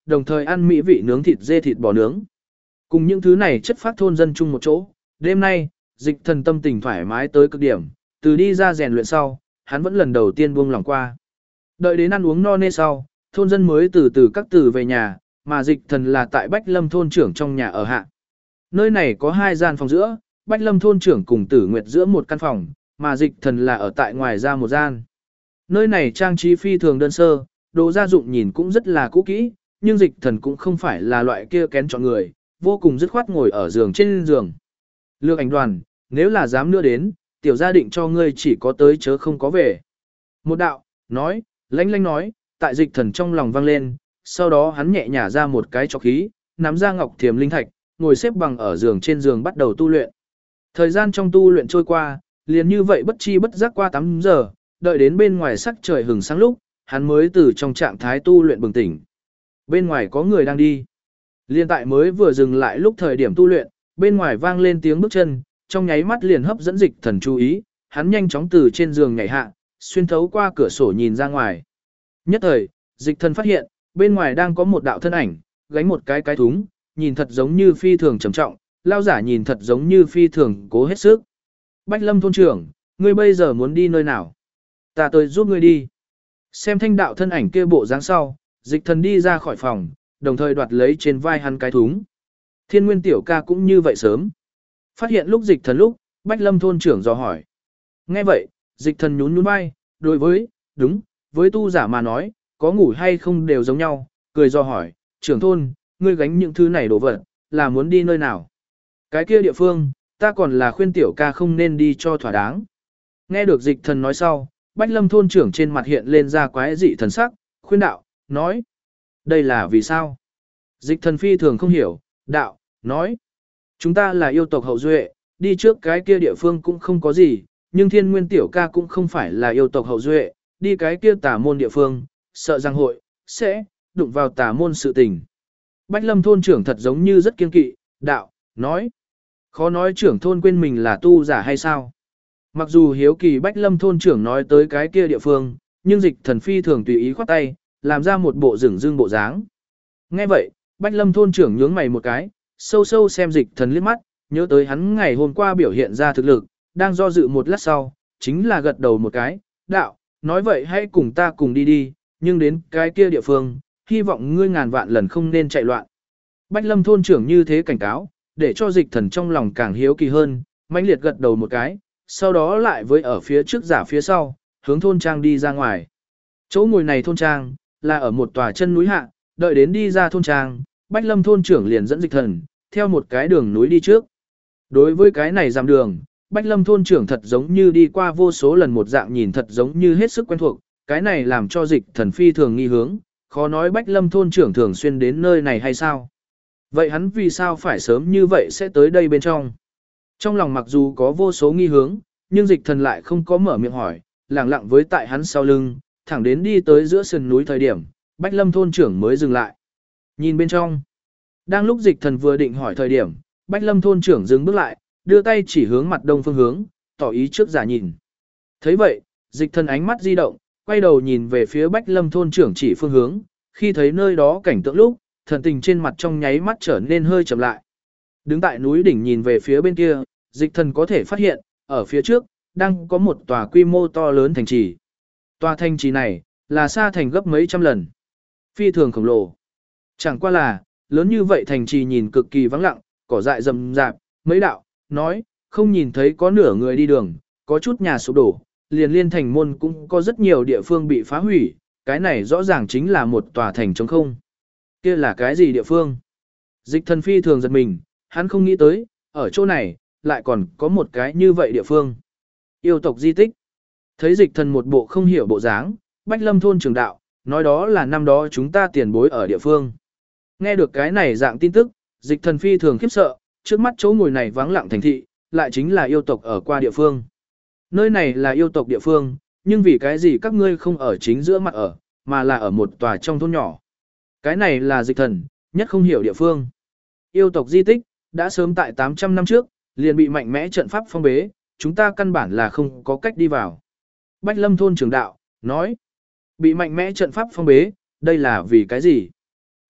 đồng thời ăn mỹ vị nướng thịt dê thịt bò nướng. Cùng những thứ này chất phát thôn dân chung một chỗ, đêm nay, Dịch Thần tâm tình thoải mái tới cực điểm, từ đi ra rèn luyện sau, hắn vẫn lần đầu tiên buông lòng qua. Đợi đến ăn uống no nê sau, thôn dân mới từ từ các từ về nhà, mà Dịch Thần là tại Bách Lâm thôn trưởng trong nhà ở hạ. Nơi này có 2 gian phòng giữa, Bách Lâm thôn trưởng cùng Tử Nguyệt giữa một căn phòng, mà Dịch Thần là ở tại ngoài ra một gian. Nơi này trang trí phi thường đơn sơ, đồ gia dụng nhìn cũng rất là cũ kỹ, nhưng Dịch Thần cũng không phải là loại kia kén chọn người, vô cùng dứt khoát ngồi ở giường trên giường. Lược Ảnh Đoàn, nếu là dám nữa đến, tiểu gia định cho ngươi chỉ có tới chớ không có về. Một đạo, nói, lanh lanh nói, tại Dịch Thần trong lòng vang lên, sau đó hắn nhẹ nhả ra một cái chọc khí, nắm ra ngọc thiềm linh thạch, ngồi xếp bằng ở giường trên giường bắt đầu tu luyện. Thời gian trong tu luyện trôi qua, liền như vậy bất chi bất giác qua 8 giờ, đợi đến bên ngoài sắc trời hừng sáng lúc, hắn mới từ trong trạng thái tu luyện bừng tỉnh. Bên ngoài có người đang đi. Liên tại mới vừa dừng lại lúc thời điểm tu luyện, bên ngoài vang lên tiếng bước chân, trong nháy mắt liền hấp dẫn Dịch Thần chú ý, hắn nhanh chóng từ trên giường nhảy hạ, xuyên thấu qua cửa sổ nhìn ra ngoài. Nhất thời, Dịch Thần phát hiện, bên ngoài đang có một đạo thân ảnh, gánh một cái thúng, nhìn thật giống như phi thường trầm trọng, lao giả nhìn thật giống như phi thường cố hết sức. Bách Lâm thôn trưởng, ngươi bây giờ muốn đi nơi nào? Ta tới giúp ngươi đi. Xem thanh đạo thân ảnh kia bộ dáng sau, Dịch Thần đi ra khỏi phòng, đồng thời đoạt lấy trên vai hắn cái thúng. Thiên Nguyên tiểu ca cũng như vậy sớm. Phát hiện lúc Dịch Thần lúc, Bách Lâm thôn trưởng dò hỏi. Nghe vậy, Dịch Thần nhún nhún vai, đối với, đúng, với tu giả mà nói, có ngủ hay không đều giống nhau, cười dò hỏi, trưởng thôn, ngươi gánh những thứ này đồ vật, là muốn đi nơi nào? Cái kia địa phương, ta còn là khuyên tiểu ca không nên đi cho thỏa đáng. Nghe được Dịch Thần nói sau, Bách Lâm thôn trưởng trên mặt hiện lên ra quái dị thần sắc, khuyên đạo, nói. Đây là vì sao? Dịch Thần phi thường không hiểu, đạo, nói. Chúng ta là yêu tộc hậu duệ, đi trước cái kia địa phương cũng không có gì, nhưng Thiên Nguyên tiểu ca cũng không phải là yêu tộc hậu duệ, đi cái kia tà môn địa phương, sợ rằng hội, sẽ, đụng vào tà môn sự tình. Bách Lâm thôn trưởng thật giống như rất kiên kỵ, đạo, nói. Khó nói trưởng thôn quên mình là tu giả hay sao? Mặc dù hiếu kỳ Bách Lâm thôn trưởng nói tới cái kia địa phương, nhưng Dịch Thần phi thường tùy ý khoát tay, làm ra một bộ rừng rưng bộ dáng. Nghe vậy, Bách Lâm thôn trưởng nhướng mày một cái, sâu sâu xem Dịch Thần liếc mắt, nhớ tới hắn ngày hôm qua biểu hiện ra thực lực, đang do dự một lát sau, chính là gật đầu một cái, đạo, nói vậy hãy cùng ta cùng đi đi, nhưng đến cái kia địa phương, hy vọng ngươi ngàn vạn lần không nên chạy loạn. Bách Lâm thôn trưởng như thế cảnh cáo, để cho Dịch Thần trong lòng càng hiếu kỳ hơn, mãnh liệt gật đầu một cái, sau đó lại với ở phía trước giả phía sau, hướng thôn trang đi ra ngoài. Chỗ ngồi này thôn trang, là ở một tòa chân núi hạ, đợi đến đi ra thôn trang, Bách Lâm thôn trưởng liền dẫn Dịch Thần, theo một cái đường núi đi trước. Đối với cái này dặm đường, Bách Lâm thôn trưởng thật giống như đi qua vô số lần một dạng nhìn thật giống như hết sức quen thuộc, cái này làm cho Dịch Thần phi thường nghi hướng, khó nói Bách Lâm thôn trưởng thường xuyên đến nơi này hay sao? Vậy hắn vì sao phải sớm như vậy sẽ tới đây bên trong? Trong lòng mặc dù có vô số nghi hướng, nhưng Dịch Thần lại không có mở miệng hỏi, lặng lặng với tại hắn sau lưng, thẳng đến đi tới giữa sườn núi thời điểm, Bách Lâm thôn trưởng mới dừng lại. Nhìn bên trong. Đang lúc Dịch Thần vừa định hỏi thời điểm, Bách Lâm thôn trưởng dừng bước lại, đưa tay chỉ hướng mặt đông phương hướng, tỏ ý trước giả nhìn. Thấy vậy, Dịch Thần ánh mắt di động, quay đầu nhìn về phía Bách Lâm thôn trưởng chỉ phương hướng, khi thấy nơi đó cảnh tượng lúc, thần tình trên mặt trong nháy mắt trở nên hơi chậm lại. Đứng tại núi đỉnh nhìn về phía bên kia, Dịch Thần có thể phát hiện, ở phía trước, đang có một tòa quy mô to lớn thành trì. Tòa thành trì này, là xa thành gấp mấy trăm lần. Phi thường khổng lồ. Chẳng qua là, lớn như vậy thành trì nhìn cực kỳ vắng lặng, cỏ dại rậm rạp, mấy đạo, nói, không nhìn thấy có nửa người đi đường, có chút nhà sụp đổ, liền liên thành môn cũng có rất nhiều địa phương bị phá hủy, cái này rõ ràng chính là một tòa thành trống không. Kia là cái gì địa phương? Dịch Thần phi thường giật mình, hắn không nghĩ tới, ở chỗ này, lại còn có một cái như vậy địa phương. Yêu tộc di tích. Thấy Dịch Thần một bộ không hiểu bộ dáng, Bách Lâm thôn trưởng đạo, nói đó là năm đó chúng ta tiền bối ở địa phương. Nghe được cái này dạng tin tức, Dịch Thần phi thường khiếp sợ, trước mắt chỗ ngồi này vắng lặng thành thị, lại chính là yêu tộc ở qua địa phương. Nơi này là yêu tộc địa phương, nhưng vì cái gì các ngươi không ở chính giữa mặt ở, mà là ở một tòa trong thôn nhỏ. Cái này là Dịch Thần, nhất không hiểu địa phương. Yêu tộc di tích, đã sớm tại 800 năm trước, liền bị mạnh mẽ trận pháp phong bế, chúng ta căn bản là không có cách đi vào. Bách Lâm thôn trưởng đạo, nói, bị mạnh mẽ trận pháp phong bế, đây là vì cái gì?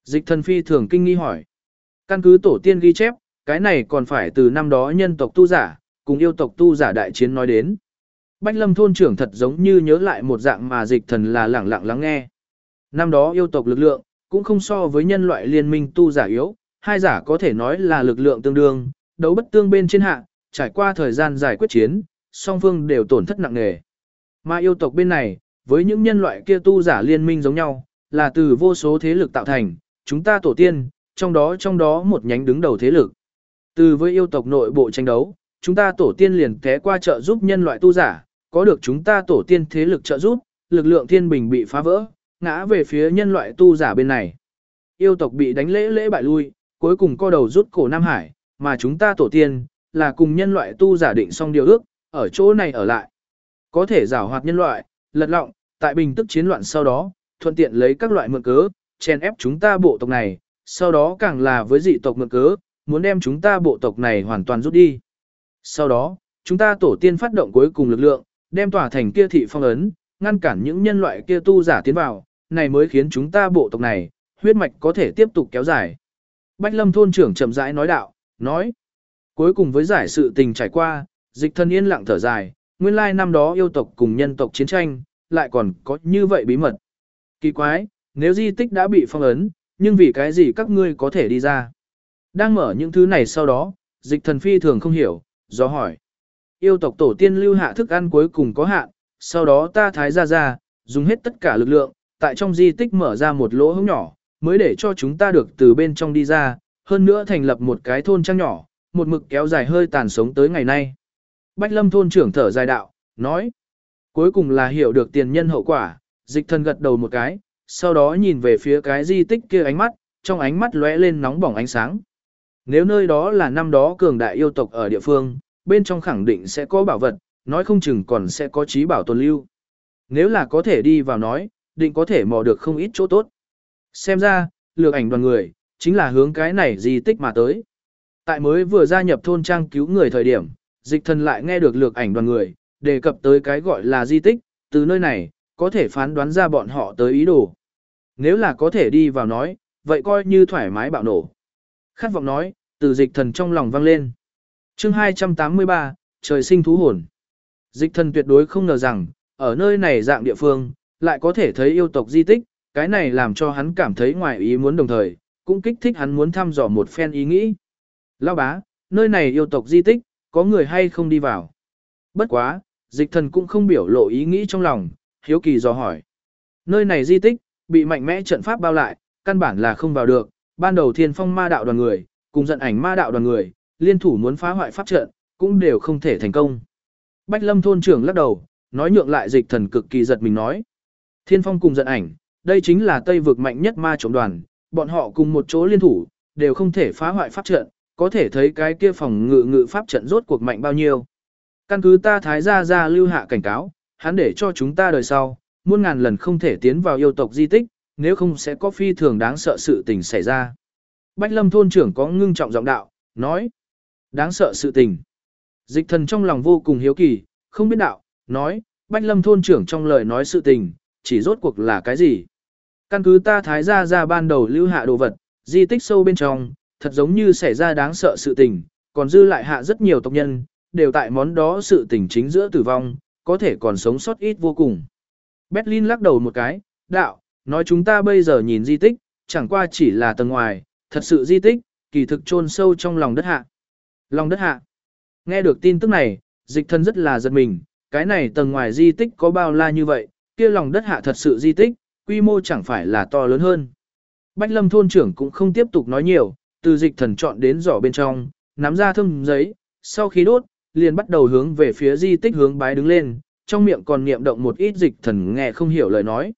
Dịch thần phi thường kinh nghi hỏi. Căn cứ tổ tiên ghi chép, cái này còn phải từ năm đó nhân tộc tu giả, cùng yêu tộc tu giả đại chiến nói đến. Bách Lâm thôn trưởng thật giống như nhớ lại một dạng mà dịch thần là lẳng lặng lắng nghe. Năm đó yêu tộc lực lượng, cũng không so với nhân loại liên minh tu giả yếu, hai giả có thể nói là lực lượng tương đương, đấu bất tương bên trên hạ, trải qua thời gian dài quyết chiến, song phương đều tổn thất nặng nề. Mà yêu tộc bên này, với những nhân loại kia tu giả liên minh giống nhau, là từ vô số thế lực tạo thành, chúng ta tổ tiên, trong đó một nhánh đứng đầu thế lực. Từ với yêu tộc nội bộ tranh đấu, chúng ta tổ tiên liền té qua trợ giúp nhân loại tu giả, có được chúng ta tổ tiên thế lực trợ giúp, lực lượng thiên bình bị phá vỡ, ngã về phía nhân loại tu giả bên này. Yêu tộc bị đánh lễ bại lui, cuối cùng co đầu rút cổ Nam Hải, mà chúng ta tổ tiên, là cùng nhân loại tu giả định xong điều ước, ở chỗ này ở lại. Có thể giảo hoạt nhân loại, lật lọng, tại bình tức chiến loạn sau đó, thuận tiện lấy các loại mượn cớ, chèn ép chúng ta bộ tộc này, sau đó càng là với dị tộc mượn cớ, muốn đem chúng ta bộ tộc này hoàn toàn rút đi. Sau đó, chúng ta tổ tiên phát động cuối cùng lực lượng, đem tỏa thành kia thị phong ấn, ngăn cản những nhân loại kia tu giả tiến vào, này mới khiến chúng ta bộ tộc này, huyết mạch có thể tiếp tục kéo dài. Bách Lâm thôn trưởng chậm rãi nói đạo, nói. Cuối cùng với giải sự tình trải qua, dịch thân yên lặng thở dài, nguyên lai năm đó yêu tộc cùng nhân tộc chiến tranh, lại còn có như vậy bí mật. Kỳ quái, nếu di tích đã bị phong ấn, nhưng vì cái gì các ngươi có thể đi ra? Đang mở những thứ này sau đó, dịch thần phi thường không hiểu, do hỏi. Yêu tộc tổ tiên lưu hạ thức ăn cuối cùng có hạn, sau đó ta thái ra, dùng hết tất cả lực lượng, tại trong di tích mở ra một lỗ hổng nhỏ, mới để cho chúng ta được từ bên trong đi ra, hơn nữa thành lập một cái thôn trang nhỏ, một mực kéo dài hơi tàn sống tới ngày nay. Bách Lâm thôn trưởng thở dài đạo, nói. Cuối cùng là hiểu được tiền nhân hậu quả, dịch thần gật đầu một cái, sau đó nhìn về phía cái di tích kia ánh mắt, trong ánh mắt lóe lên nóng bỏng ánh sáng. Nếu nơi đó là năm đó cường đại yêu tộc ở địa phương, bên trong khẳng định sẽ có bảo vật, nói không chừng còn sẽ có trí bảo tồn lưu. Nếu là có thể đi vào nói, định có thể mò được không ít chỗ tốt. Xem ra, lược ảnh đoàn người, chính là hướng cái này di tích mà tới. Tại mới vừa gia nhập thôn trang cứu người thời điểm, dịch thần lại nghe được lược ảnh đoàn người, đề cập tới cái gọi là di tích, từ nơi này, có thể phán đoán ra bọn họ tới ý đồ. Nếu là có thể đi vào nói, vậy coi như thoải mái bạo nổ. Khát vọng nói, từ dịch thần trong lòng vang lên. Chương 283, trời sinh thú hồn. Dịch thần tuyệt đối không ngờ rằng, ở nơi này dạng địa phương, lại có thể thấy yêu tộc di tích, cái này làm cho hắn cảm thấy ngoài ý muốn đồng thời, cũng kích thích hắn muốn thăm dò một phen ý nghĩ. Lão bá, nơi này yêu tộc di tích, có người hay không đi vào? Bất quá, dịch thần cũng không biểu lộ ý nghĩ trong lòng, hiếu kỳ dò hỏi. Nơi này di tích, bị mạnh mẽ trận pháp bao lại, căn bản là không vào được, ban đầu thiên phong ma đạo đoàn người, cùng giận ảnh ma đạo đoàn người, liên thủ muốn phá hoại pháp trận, cũng đều không thể thành công. Bách Lâm thôn trưởng lắc đầu, nói nhượng lại dịch thần cực kỳ giật mình nói. Thiên phong cùng giận ảnh, đây chính là Tây vực mạnh nhất ma trộm đoàn, bọn họ cùng một chỗ liên thủ, đều không thể phá hoại pháp trận, có thể thấy cái kia phòng ngự pháp trận rốt cuộc mạnh bao nhiêu. Căn cứ ta thái gia lưu hạ cảnh cáo, hắn để cho chúng ta đời sau, muôn ngàn lần không thể tiến vào yêu tộc di tích, nếu không sẽ có phi thường đáng sợ sự tình xảy ra. Bách Lâm thôn trưởng có ngưng trọng giọng đạo, nói. Đáng sợ sự tình. Dịch thần trong lòng vô cùng hiếu kỳ, không biết đạo, nói, Bách Lâm thôn trưởng trong lời nói sự tình, chỉ rốt cuộc là cái gì. Căn cứ ta thái gia ban đầu lưu hạ đồ vật, di tích sâu bên trong, thật giống như xảy ra đáng sợ sự tình, còn dư lại hạ rất nhiều tộc nhân, đều tại món đó sự tình chính giữa tử vong, có thể còn sống sót ít vô cùng. Berlin lắc đầu một cái, đạo, nói chúng ta bây giờ nhìn di tích, chẳng qua chỉ là tầng ngoài, thật sự di tích, kỳ thực chôn sâu trong lòng đất hạ. Lòng đất hạ. Nghe được tin tức này, dịch thân rất là giật mình, cái này tầng ngoài di tích có bao la như vậy, kia lòng đất hạ thật sự di tích, quy mô chẳng phải là to lớn hơn. Bách Lâm thôn trưởng cũng không tiếp tục nói nhiều, từ dịch thần chọn đến giỏ bên trong, nắm ra thơm giấy, sau khi đốt, liền bắt đầu hướng về phía di tích hướng bái đứng lên, trong miệng còn niệm động một ít dịch thần nghe không hiểu lời nói.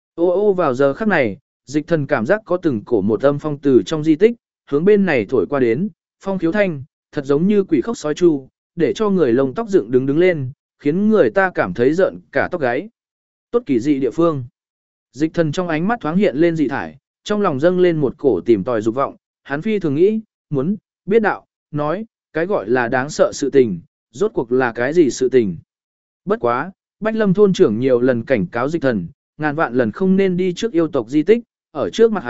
Ô vào giờ khắc này, dịch thần cảm giác có từng cổ một âm phong từ trong di tích, hướng bên này thổi qua đến, phong khiếu thanh, thật giống như quỷ khóc sói chu, để cho người lông tóc dựng đứng lên, khiến người ta cảm thấy giận cả tóc gáy. Tốt kỳ dị địa phương. Dịch thần trong ánh mắt thoáng hiện lên dị thải, trong lòng dâng lên một cổ tìm tòi dục vọng, hắn phi thường nghĩ, muốn, biết đạo, nói, cái gọi là đáng sợ sự tình, rốt cuộc là cái gì sự tình. Bất quá, Bách Lâm thôn trưởng nhiều lần cảnh cáo dịch thần, ngàn vạn lần không nên đi trước yêu tộc di tích, ở trước mặt hắn,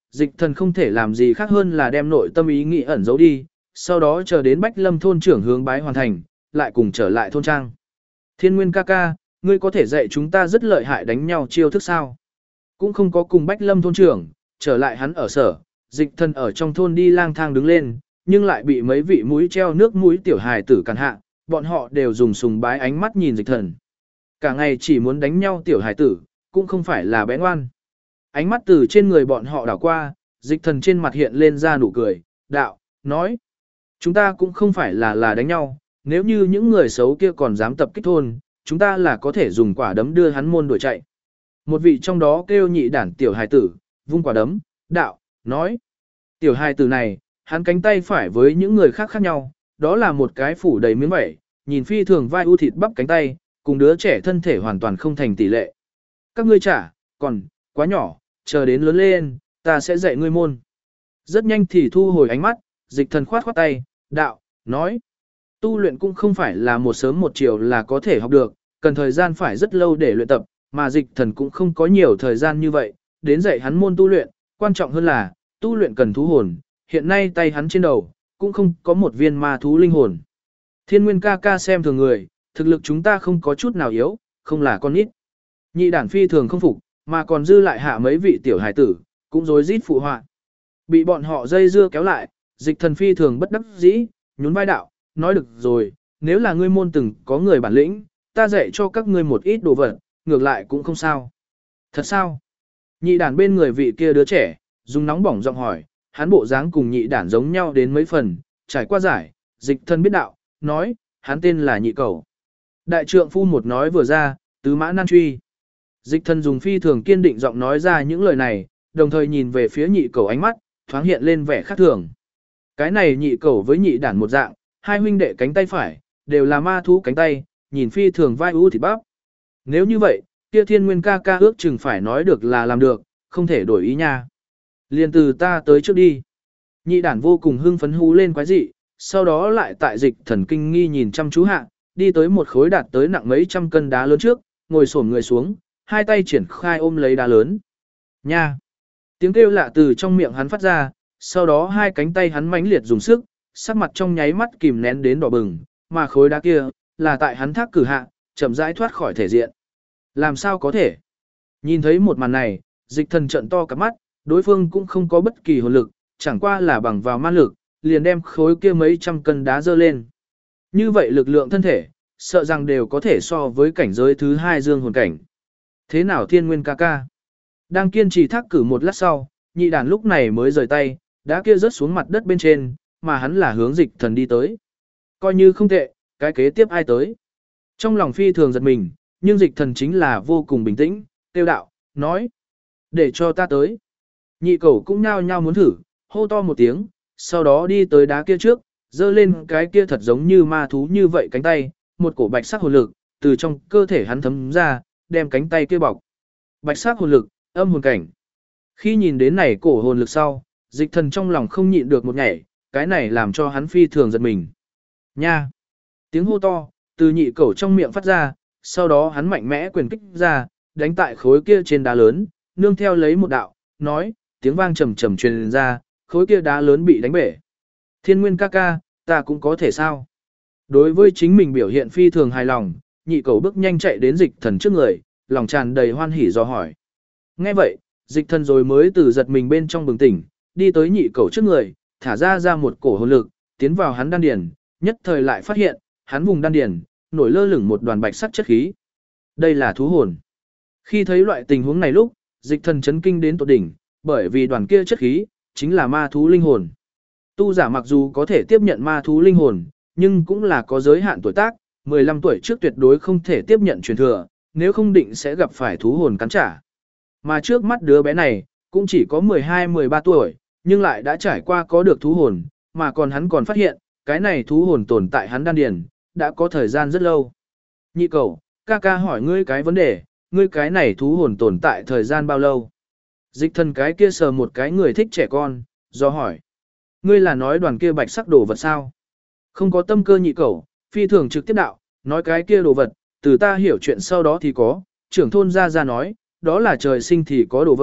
dịch thần không thể làm gì khác hơn là đem nội tâm ý nghĩ ẩn giấu đi, sau đó chờ đến Bách Lâm thôn trưởng hướng bái hoàn thành, lại cùng trở lại thôn trang. Thiên Nguyên ca ca, ngươi có thể dạy chúng ta rất lợi hại đánh nhau chiêu thức sao? Cũng không có cùng Bách Lâm thôn trưởng, trở lại hắn ở sở, dịch thần ở trong thôn đi lang thang đứng lên, nhưng lại bị mấy vị mũi treo nước mũi tiểu hài tử cản hạ, bọn họ đều dùng sùng bái ánh mắt nhìn dịch thần. Cả ngày chỉ muốn đánh nhau tiểu hài tử, cũng không phải là bé ngoan. Ánh mắt từ trên người bọn họ đảo qua, dịch thần trên mặt hiện lên ra nụ cười, đạo, nói. Chúng ta cũng không phải là đánh nhau, nếu như những người xấu kia còn dám tập kích thôn, chúng ta là có thể dùng quả đấm đưa hắn môn đuổi chạy. Một vị trong đó kêu nhị đản tiểu hài tử, vung quả đấm, đạo, nói. Tiểu hài tử này, hắn cánh tay phải với những người khác khác nhau, đó là một cái phủ đầy miếng vảy, nhìn phi thường vai u thịt bắp cánh tay, cùng đứa trẻ thân thể hoàn toàn không thành tỷ lệ. Các ngươi trả, còn, quá nhỏ, chờ đến lớn lên, ta sẽ dạy ngươi môn. Rất nhanh thì thu hồi ánh mắt, dịch thần khoát khoát tay, đạo, nói. Tu luyện cũng không phải là một sớm một chiều là có thể học được, cần thời gian phải rất lâu để luyện tập, mà dịch thần cũng không có nhiều thời gian như vậy, đến dạy hắn môn tu luyện, quan trọng hơn là, tu luyện cần thú hồn, hiện nay tay hắn trên đầu, cũng không có một viên ma thú linh hồn. Thiên Nguyên ca ca xem thường người, thực lực chúng ta không có chút nào yếu, không là con nít. Nhị đản phi thường không phục, mà còn dư lại hạ mấy vị tiểu hải tử, cũng rối rít phụ họa. Bị bọn họ dây dưa kéo lại, dịch thần phi thường bất đắc dĩ, nhún vai đạo, nói được rồi, nếu là ngươi môn từng có người bản lĩnh, ta dạy cho các ngươi một ít đồ vật, ngược lại cũng không sao. Thật sao? Nhị đản bên người vị kia đứa trẻ, dùng nóng bỏng giọng hỏi, hắn bộ dáng cùng nhị đản giống nhau đến mấy phần, trải qua giải, dịch thần biết đạo, nói, hắn tên là nhị cầu. Đại trượng phu một nói vừa ra, tứ mã nan truy. Dịch thần dùng phi thường kiên định giọng nói ra những lời này, đồng thời nhìn về phía nhị cầu ánh mắt, thoáng hiện lên vẻ khác thường. Cái này nhị cầu với nhị đản một dạng, hai huynh đệ cánh tay phải, đều là ma thú cánh tay, nhìn phi thường vai u thịt bắp. Nếu như vậy, kia Thiên Nguyên ca ca ước chừng phải nói được là làm được, không thể đổi ý nha. Liền từ ta tới trước đi. Nhị đản vô cùng hưng phấn hú lên quái dị, sau đó lại tại dịch thần kinh nghi nhìn chăm chú hạ, đi tới một khối đạt tới nặng mấy trăm cân đá lớn trước, ngồi xổm người xuống, hai tay triển khai ôm lấy đá lớn. Nha! Tiếng kêu lạ từ trong miệng hắn phát ra, sau đó hai cánh tay hắn mãnh liệt dùng sức, sắc mặt trong nháy mắt kìm nén đến đỏ bừng, mà khối đá kia, là tại hắn thác cử hạ, chậm rãi thoát khỏi thể diện. Làm sao có thể? Nhìn thấy một màn này, dịch thần trận to cả mắt, đối phương cũng không có bất kỳ hồn lực, chẳng qua là bằng vào man lực, liền đem khối kia mấy trăm cân đá dơ lên. Như vậy lực lượng thân thể, sợ rằng đều có thể so với cảnh giới thứ hai dương hồn cảnh. Thế nào Thiên Nguyên ca ca? Đang kiên trì thác cử một lát sau, nhị đàn lúc này mới rời tay, đá kia rớt xuống mặt đất bên trên, mà hắn là hướng dịch thần đi tới. Coi như không tệ, cái kế tiếp ai tới? Trong lòng phi thường giật mình, nhưng dịch thần chính là vô cùng bình tĩnh, tiêu đạo, nói. Để cho ta tới. Nhị cầu cũng nhao nhao muốn thử, hô to một tiếng, sau đó đi tới đá kia trước, dơ lên cái kia thật giống như ma thú như vậy cánh tay, một cổ bạch sắc hồn lực, từ trong cơ thể hắn thấm ra, đem cánh tay kia bọc. Bạch sắc hồn lực, âm hồn cảnh. Khi nhìn đến này cổ hồn lực sau, dịch thần trong lòng không nhịn được một nhảy, cái này làm cho hắn phi thường giật mình. Nha! Tiếng hô to, từ nhị cầu trong miệng phát ra, sau đó hắn mạnh mẽ quyền kích ra, đánh tại khối kia trên đá lớn, nương theo lấy một đạo, nói, tiếng vang trầm trầm truyền ra, khối kia đá lớn bị đánh bể. Thiên Nguyên ca ca, ta cũng có thể sao? Đối với chính mình biểu hiện phi thường hài lòng, nhị cầu bước nhanh chạy đến dịch thần trước người, lòng tràn đầy hoan hỉ do hỏi. Nghe vậy, dịch thần rồi mới từ giật mình bên trong bừng tỉnh, đi tới nhị cầu trước người, thả ra một cổ hồn lực, tiến vào hắn đan điền, nhất thời lại phát hiện, hắn vùng đan điền, nổi lơ lửng một đoàn bạch sắc chất khí. Đây là thú hồn. Khi thấy loại tình huống này lúc, dịch thần chấn kinh đến tột đỉnh, bởi vì đoàn kia chất khí, chính là ma thú linh hồn. Tu giả mặc dù có thể tiếp nhận ma thú linh hồn, nhưng cũng là có giới hạn tuổi tác, 15 tuổi trước tuyệt đối không thể tiếp nhận truyền thừa, nếu không định sẽ gặp phải thú hồn cắn trả. Mà trước mắt đứa bé này, cũng chỉ có 12-13 tuổi, nhưng lại đã trải qua có được thú hồn, mà còn hắn còn phát hiện, cái này thú hồn tồn tại hắn đan điền, đã có thời gian rất lâu. Nhị cầu, ca ca hỏi ngươi cái vấn đề, ngươi cái này thú hồn tồn tại thời gian bao lâu? Dịch thần cái kia sờ một cái người thích trẻ con, do hỏi. Ngươi là nói đoàn kia bạch sắc đồ vật sao? Không có tâm cơ nhị cầu, phi thường trực tiếp đạo, nói cái kia đồ vật, từ ta hiểu chuyện sau đó thì có, trưởng thôn ra nói, đó là trời sinh thì có đồ vật,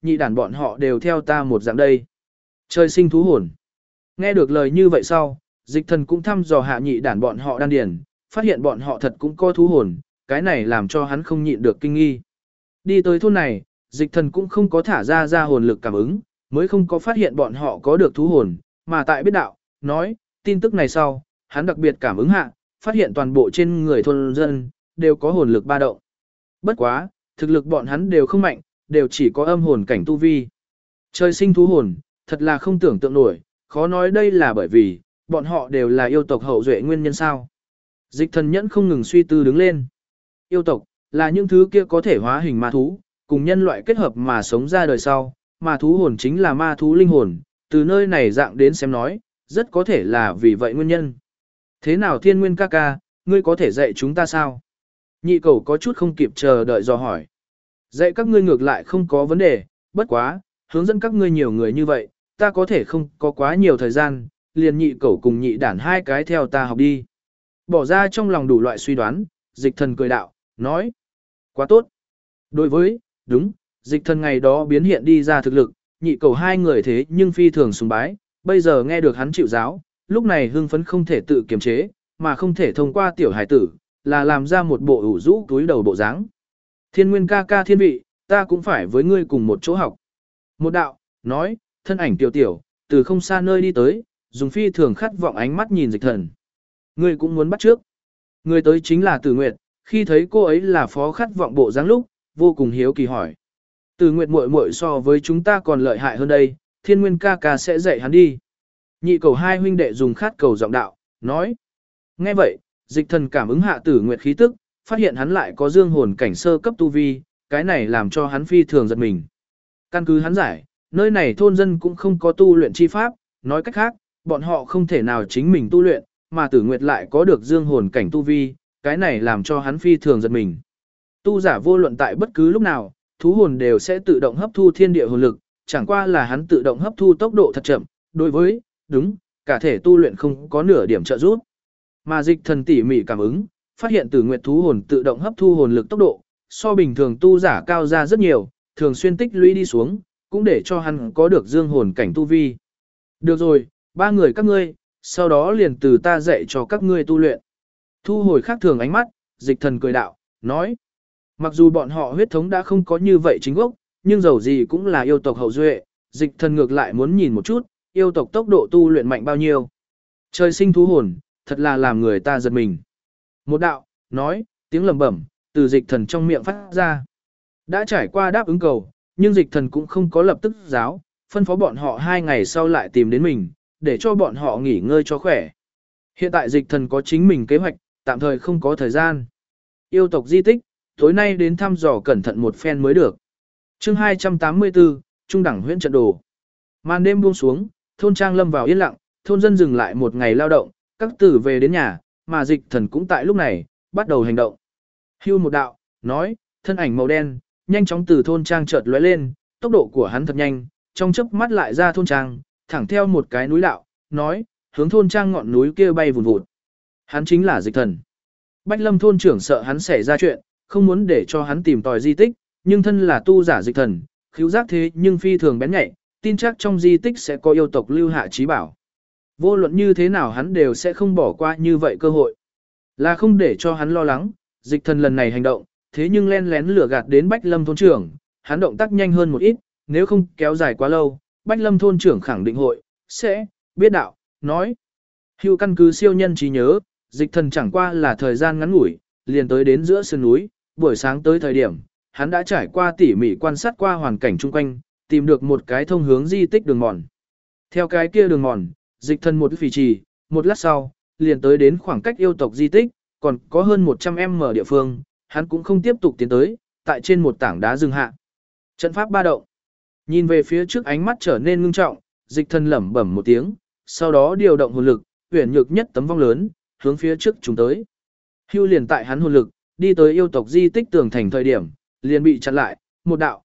nhị đản bọn họ đều theo ta một dạng đây. Trời sinh thú hồn. Nghe được lời như vậy sau, dịch thần cũng thăm dò hạ nhị đản bọn họ đan điền, phát hiện bọn họ thật cũng có thú hồn, cái này làm cho hắn không nhịn được kinh nghi. Đi tới thôn này, dịch thần cũng không có thả ra hồn lực cảm ứng, mới không có phát hiện bọn họ có được thú hồn, mà tại biết đạo, nói, tin tức này sau, hắn đặc biệt cảm ứng hạ, phát hiện toàn bộ trên người thôn dân, đều có hồn lực ba động. Bất quá, thực lực bọn hắn đều không mạnh, đều chỉ có âm hồn cảnh tu vi. Trời sinh thú hồn, thật là không tưởng tượng nổi, khó nói đây là bởi vì, bọn họ đều là yêu tộc hậu duệ nguyên nhân sao. Dịch thần nhẫn không ngừng suy tư đứng lên. Yêu tộc, là những thứ kia có thể hóa hình ma thú, cùng nhân loại kết hợp mà sống ra đời sau, mà thú hồn chính là ma thú linh hồn, từ nơi này dạng đến xem nói, rất có thể là vì vậy nguyên nhân. Thế nào Thiên Nguyên ca ca, ngươi có thể dạy chúng ta sao? Nhị cầu có chút không kịp chờ đợi dò hỏi. Dạy các ngươi ngược lại không có vấn đề, bất quá, hướng dẫn các ngươi nhiều người như vậy, ta có thể không có quá nhiều thời gian, liền nhị cầu cùng nhị đản hai cái theo ta học đi. Bỏ ra trong lòng đủ loại suy đoán, dịch thần cười đạo, nói. Quá tốt. Đối với, đúng, dịch thần ngày đó biến hiện đi ra thực lực, nhị cầu hai người thế nhưng phi thường sùng bái, bây giờ nghe được hắn chịu giáo, lúc này hưng phấn không thể tự kiềm chế, mà không thể thông qua tiểu hải tử, là làm ra một bộ ủ rũ túi đầu bộ dáng. Thiên Nguyên ca ca thiên vị, ta cũng phải với ngươi cùng một chỗ học. Một đạo, nói, thân ảnh tiểu tiểu, từ không xa nơi đi tới, dùng phi thường khát vọng ánh mắt nhìn dịch thần. Ngươi cũng muốn bắt trước. Người tới chính là Tử Nguyệt, khi thấy cô ấy là phó khát vọng bộ dáng lúc, vô cùng hiếu kỳ hỏi. Tử Nguyệt muội muội so với chúng ta còn lợi hại hơn đây, Thiên Nguyên ca ca sẽ dạy hắn đi. Nhị cầu hai huynh đệ dùng khát cầu giọng đạo, nói. Nghe vậy, dịch thần cảm ứng hạ Tử Nguyệt khí tức, phát hiện hắn lại có dương hồn cảnh sơ cấp tu vi, cái này làm cho hắn phi thường giật mình. Căn cứ hắn giải, nơi này thôn dân cũng không có tu luyện chi pháp, nói cách khác, bọn họ không thể nào chính mình tu luyện, mà Tử Nguyệt lại có được dương hồn cảnh tu vi, cái này làm cho hắn phi thường giật mình. Tu giả vô luận tại bất cứ lúc nào, thú hồn đều sẽ tự động hấp thu thiên địa hồn lực, chẳng qua là hắn tự động hấp thu tốc độ thật chậm, đối với, đúng, cả thể tu luyện không có nửa điểm trợ giúp. Mà dịch thần tỉ mỉ cảm ứng, phát hiện Tử Nguyệt thú hồn tự động hấp thu hồn lực tốc độ, so bình thường tu giả cao ra rất nhiều, thường xuyên tích lũy đi xuống, cũng để cho hắn có được dương hồn cảnh tu vi. Được rồi, ba người các ngươi, sau đó liền từ ta dạy cho các ngươi tu luyện. Thu hồi khác thường ánh mắt, dịch thần cười đạo, nói. Mặc dù bọn họ huyết thống đã không có như vậy chính gốc, nhưng dầu gì cũng là yêu tộc hậu duệ, dịch thần ngược lại muốn nhìn một chút, yêu tộc tốc độ tu luyện mạnh bao nhiêu. Trời sinh thú hồn, thật là làm người ta giật mình. Một đạo, nói, tiếng lầm bẩm, từ dịch thần trong miệng phát ra. Đã trải qua đáp ứng cầu, nhưng dịch thần cũng không có lập tức giáo, phân phó bọn họ 2 ngày sau lại tìm đến mình, để cho bọn họ nghỉ ngơi cho khỏe. Hiện tại dịch thần có chính mình kế hoạch, tạm thời không có thời gian. Yêu tộc di tích, tối nay đến thăm dò cẩn thận một phen mới được. Chương 284, Trung đẳng huyễn trận đồ. Màn đêm buông xuống, thôn trang lâm vào yên lặng, thôn dân dừng lại một ngày lao động, các tử về đến nhà, mà dịch thần cũng tại lúc này, bắt đầu hành động. Hưu một đạo, nói, thân ảnh màu đen, nhanh chóng từ thôn trang chợt lóe lên, tốc độ của hắn thật nhanh, trong chớp mắt lại ra thôn trang, thẳng theo một cái núi đạo, nói, hướng thôn trang ngọn núi kia bay vùn vụt. Hắn chính là dịch thần. Bách Lâm thôn trưởng sợ hắn xảy ra chuyện, không muốn để cho hắn tìm tòi di tích, nhưng thân là tu giả dịch thần, khứu giác thế nhưng phi thường bén nhạy, tin chắc trong di tích sẽ có yêu tộc lưu hạ trí bảo. Vô luận như thế nào hắn đều sẽ không bỏ qua như vậy cơ hội. Là không để cho hắn lo lắng, dịch thần lần này hành động, thế nhưng len lén lừa gạt đến Bách Lâm thôn trưởng, hắn động tác nhanh hơn một ít, nếu không kéo dài quá lâu, Bách Lâm thôn trưởng khẳng định hội, sẽ, biết đạo, nói. Hưu căn cứ siêu nhân trí nhớ, dịch thần chẳng qua là thời gian ngắn ngủi, liền tới đến giữa sơn núi, buổi sáng tới thời điểm, hắn đã trải qua tỉ mỉ quan sát qua hoàn cảnh chung quanh, tìm được một cái thông hướng di tích đường mòn. Theo cái kia đường mòn, dịch thần một phì trì, một lát sau, liền tới đến khoảng cách yêu tộc di tích, còn có hơn 100m địa phương, hắn cũng không tiếp tục tiến tới, tại trên một tảng đá dừng hạ. Trận pháp ba động. Nhìn về phía trước ánh mắt trở nên ngưng trọng, dịch thần lẩm bẩm một tiếng, sau đó điều động hồn lực, uyển nhược nhất tấm vong lớn, hướng phía trước chúng tới. Hưu liền tại hắn hồn lực, đi tới yêu tộc di tích tường thành thời điểm, liền bị chặn lại, một đạo,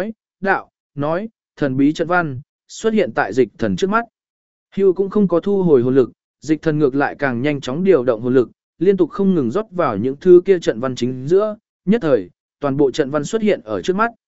nói, thần bí trận văn, xuất hiện tại dịch thần trước mắt. Hưu cũng không có thu hồi hồn lực, dịch thần ngược lại càng nhanh chóng điều động hồn lực, liên tục không ngừng rót vào những thứ kia trận văn chính giữa, nhất thời, toàn bộ trận văn xuất hiện ở trước mắt.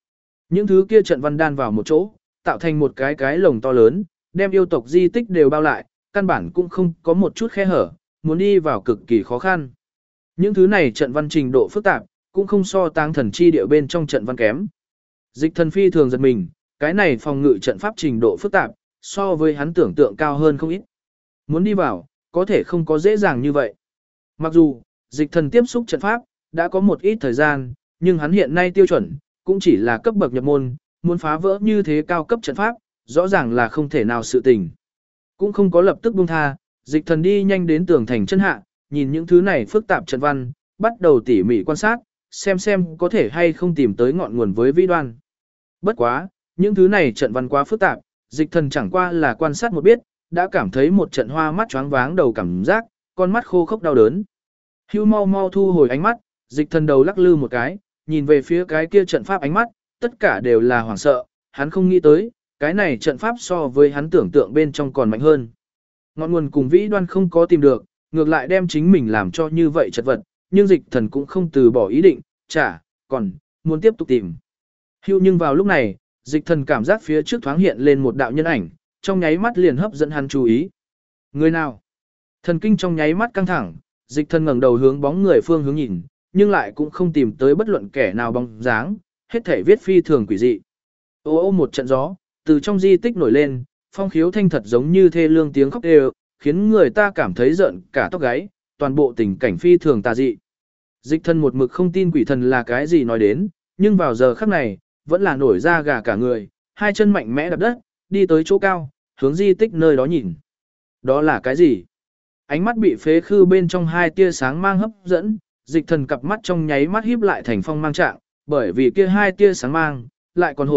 Những thứ kia trận văn đan vào một chỗ, tạo thành một cái lồng to lớn, đem yêu tộc di tích đều bao lại, căn bản cũng không có một chút khe hở, muốn đi vào cực kỳ khó khăn. Những thứ này trận văn trình độ phức tạp, cũng không so táng thần chi địa bên trong trận văn kém. Dịch thần phi thường giật mình, cái này phòng ngự trận pháp trình độ phức tạp, so với hắn tưởng tượng cao hơn không ít. Muốn đi vào, có thể không có dễ dàng như vậy. Mặc dù, dịch thần tiếp xúc trận pháp, đã có một ít thời gian, nhưng hắn hiện nay tiêu chuẩn, cũng chỉ là cấp bậc nhập môn, muốn phá vỡ như thế cao cấp trận pháp, rõ ràng là không thể nào sự tình. Cũng không có lập tức buông tha, dịch thần đi nhanh đến tường thành chân hạ, nhìn những thứ này phức tạp trận văn, bắt đầu tỉ mỉ quan sát, xem có thể hay không tìm tới ngọn nguồn với vĩ đoan. Bất quá, những thứ này trận văn quá phức tạp, dịch thần chẳng qua là quan sát một biết, đã cảm thấy một trận hoa mắt choáng váng đầu cảm giác, con mắt khô khốc đau đớn. Hưu mau mau thu hồi ánh mắt, dịch thần đầu lắc lư một cái, nhìn về phía cái kia trận pháp ánh mắt, tất cả đều là hoảng sợ, hắn không nghĩ tới, cái này trận pháp so với hắn tưởng tượng bên trong còn mạnh hơn. Ngọn nguồn cùng vĩ đoan không có tìm được, ngược lại đem chính mình làm cho như vậy chật vật, nhưng dịch thần cũng không từ bỏ ý định, còn, muốn tiếp tục tìm. Hưu nhưng vào lúc này, dịch thần cảm giác phía trước thoáng hiện lên một đạo nhân ảnh, trong nháy mắt liền hấp dẫn hắn chú ý. Người nào? Thần kinh trong nháy mắt căng thẳng, dịch thần ngẩng đầu hướng bóng người phương hướng nhìn, nhưng lại cũng không tìm tới bất luận kẻ nào bóng dáng, hết thể viết phi thường quỷ dị. Ô ô một trận gió, từ trong di tích nổi lên, phong khiếu thanh thật giống như thê lương tiếng khóc đều, khiến người ta cảm thấy giận cả tóc gáy, toàn bộ tình cảnh phi thường tà dị. Dịch thần một mực không tin quỷ thần là cái gì nói đến, nhưng vào giờ khắc này, vẫn là nổi ra gà cả người, hai chân mạnh mẽ đạp đất, đi tới chỗ cao, hướng di tích nơi đó nhìn. Đó là cái gì? Ánh mắt bị phế khư bên trong hai tia sáng mang hấp dẫn, dịch thần cặp mắt trong nháy mắt híp lại thành phong mang trạng, bởi vì kia hai tia sáng mang, lại còn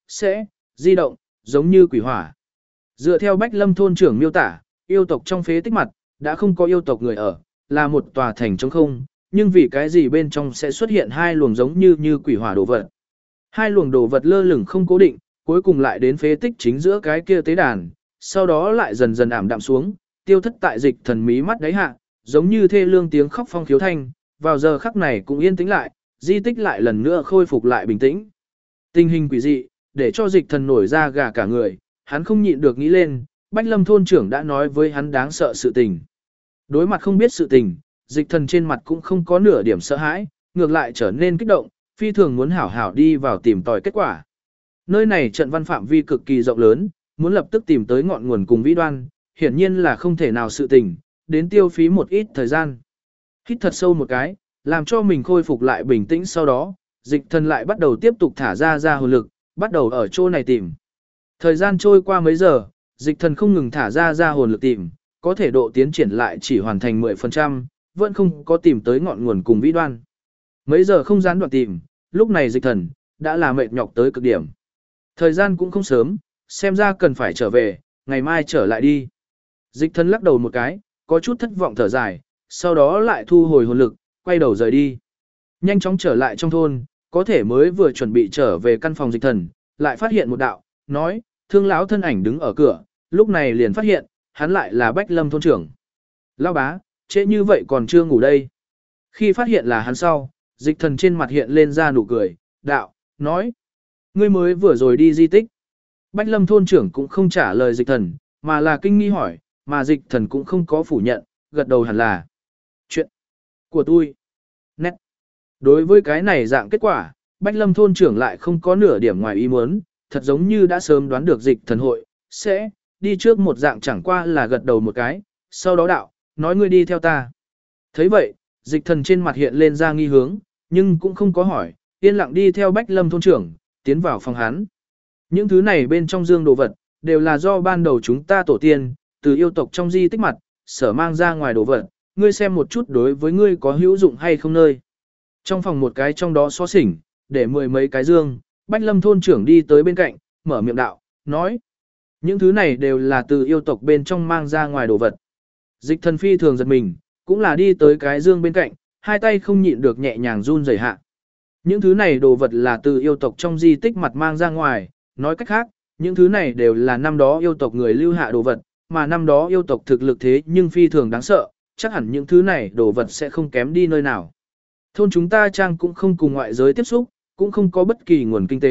di động, giống như quỷ hỏa. Dựa theo Bách Lâm thôn trưởng miêu tả, yêu tộc trong phế tích mặt, đã không có yêu tộc người ở, là một tòa thành trống không, nhưng vì cái gì bên trong sẽ xuất hiện hai luồng giống như quỷ hỏa đồ vật. Hai luồng đồ vật lơ lửng không cố định, cuối cùng lại đến phế tích chính giữa cái kia tế đàn, sau đó lại dần dần ảm đạm xuống, tiêu thất tại dịch thần mí mắt đáy hạ, giống như thê lương tiếng khóc phong khiếu thanh, vào giờ khắc này cũng yên tĩnh lại, di tích lại lần nữa khôi phục lại bình tĩnh. Tình hình quỷ dị, để cho dịch thần nổi ra gà cả người, hắn không nhịn được nghĩ lên, Bách Lâm thôn trưởng đã nói với hắn đáng sợ sự tình. Đối mặt không biết sự tình, dịch thần trên mặt cũng không có nửa điểm sợ hãi, ngược lại trở nên kích động, phi thường muốn hảo hảo đi vào tìm tòi kết quả. Nơi này trận văn phạm vi cực kỳ rộng lớn, muốn lập tức tìm tới ngọn nguồn cùng vĩ đoan, hiển nhiên là không thể nào sự tình, đến tiêu phí một ít thời gian. Hít thật sâu một cái, làm cho mình khôi phục lại bình tĩnh sau đó, dịch thần lại bắt đầu tiếp tục thả ra hồn lực, bắt đầu ở chỗ này tìm. Thời gian trôi qua mấy giờ, dịch thần không ngừng thả ra hồn lực tìm, có thể độ tiến triển lại chỉ hoàn thành 10%, vẫn không có tìm tới ngọn nguồn cùng vĩ đoan. Mấy giờ không gián đoạn tìm, lúc này dịch thần đã là mệt nhọc tới cực điểm. Thời gian cũng không sớm, xem ra cần phải trở về, ngày mai trở lại đi. Dịch thần lắc đầu một cái, có chút thất vọng thở dài, sau đó lại thu hồi hồn lực, quay đầu rời đi. Nhanh chóng trở lại trong thôn, có thể mới vừa chuẩn bị trở về căn phòng dịch thần, lại phát hiện một đạo, nói, thương lão thân ảnh đứng ở cửa, lúc này liền phát hiện, hắn lại là Bách Lâm thôn trưởng. Lão bá, trễ như vậy còn chưa ngủ đây. Khi phát hiện là hắn sau, dịch thần trên mặt hiện lên ra nụ cười, đạo, nói, ngươi mới vừa rồi đi di tích. Bách Lâm thôn trưởng cũng không trả lời dịch thần, mà là kinh nghi hỏi, mà dịch thần cũng không có phủ nhận, gật đầu hẳn là chuyện của tôi. Nét. Đối với cái này dạng kết quả, Bách Lâm thôn trưởng lại không có nửa điểm ngoài ý muốn, thật giống như đã sớm đoán được dịch thần hội sẽ đi trước một dạng, chẳng qua là gật đầu một cái, sau đó đạo, nói ngươi đi theo ta. Thấy vậy, dịch thần trên mặt hiện lên ra nghi hướng, nhưng cũng không có hỏi, yên lặng đi theo Bách Lâm thôn trưởng, tiến vào phòng hắn. Những thứ này bên trong dương đồ vật, đều là do ban đầu chúng ta tổ tiên, từ yêu tộc trong di tích mặt, sở mang ra ngoài đồ vật, ngươi xem một chút đối với ngươi có hữu dụng hay không nơi. Trong phòng một cái trong đó xó xỉnh, để mười mấy cái dương, Bách Lâm thôn trưởng đi tới bên cạnh, mở miệng đạo, nói. Những thứ này đều là từ yêu tộc bên trong mang ra ngoài đồ vật. Dịch thần phi thường giật mình, cũng là đi tới cái dương bên cạnh, hai tay không nhịn được nhẹ nhàng run rẩy hạ. Những thứ này đồ vật là từ yêu tộc trong di tích mặt mang ra ngoài, nói cách khác, những thứ này đều là năm đó yêu tộc người lưu hạ đồ vật, mà năm đó yêu tộc thực lực thế nhưng phi thường đáng sợ, chắc hẳn những thứ này đồ vật sẽ không kém đi nơi nào. Thôn chúng ta trang cũng không cùng ngoại giới tiếp xúc, cũng không có bất kỳ nguồn kinh tế,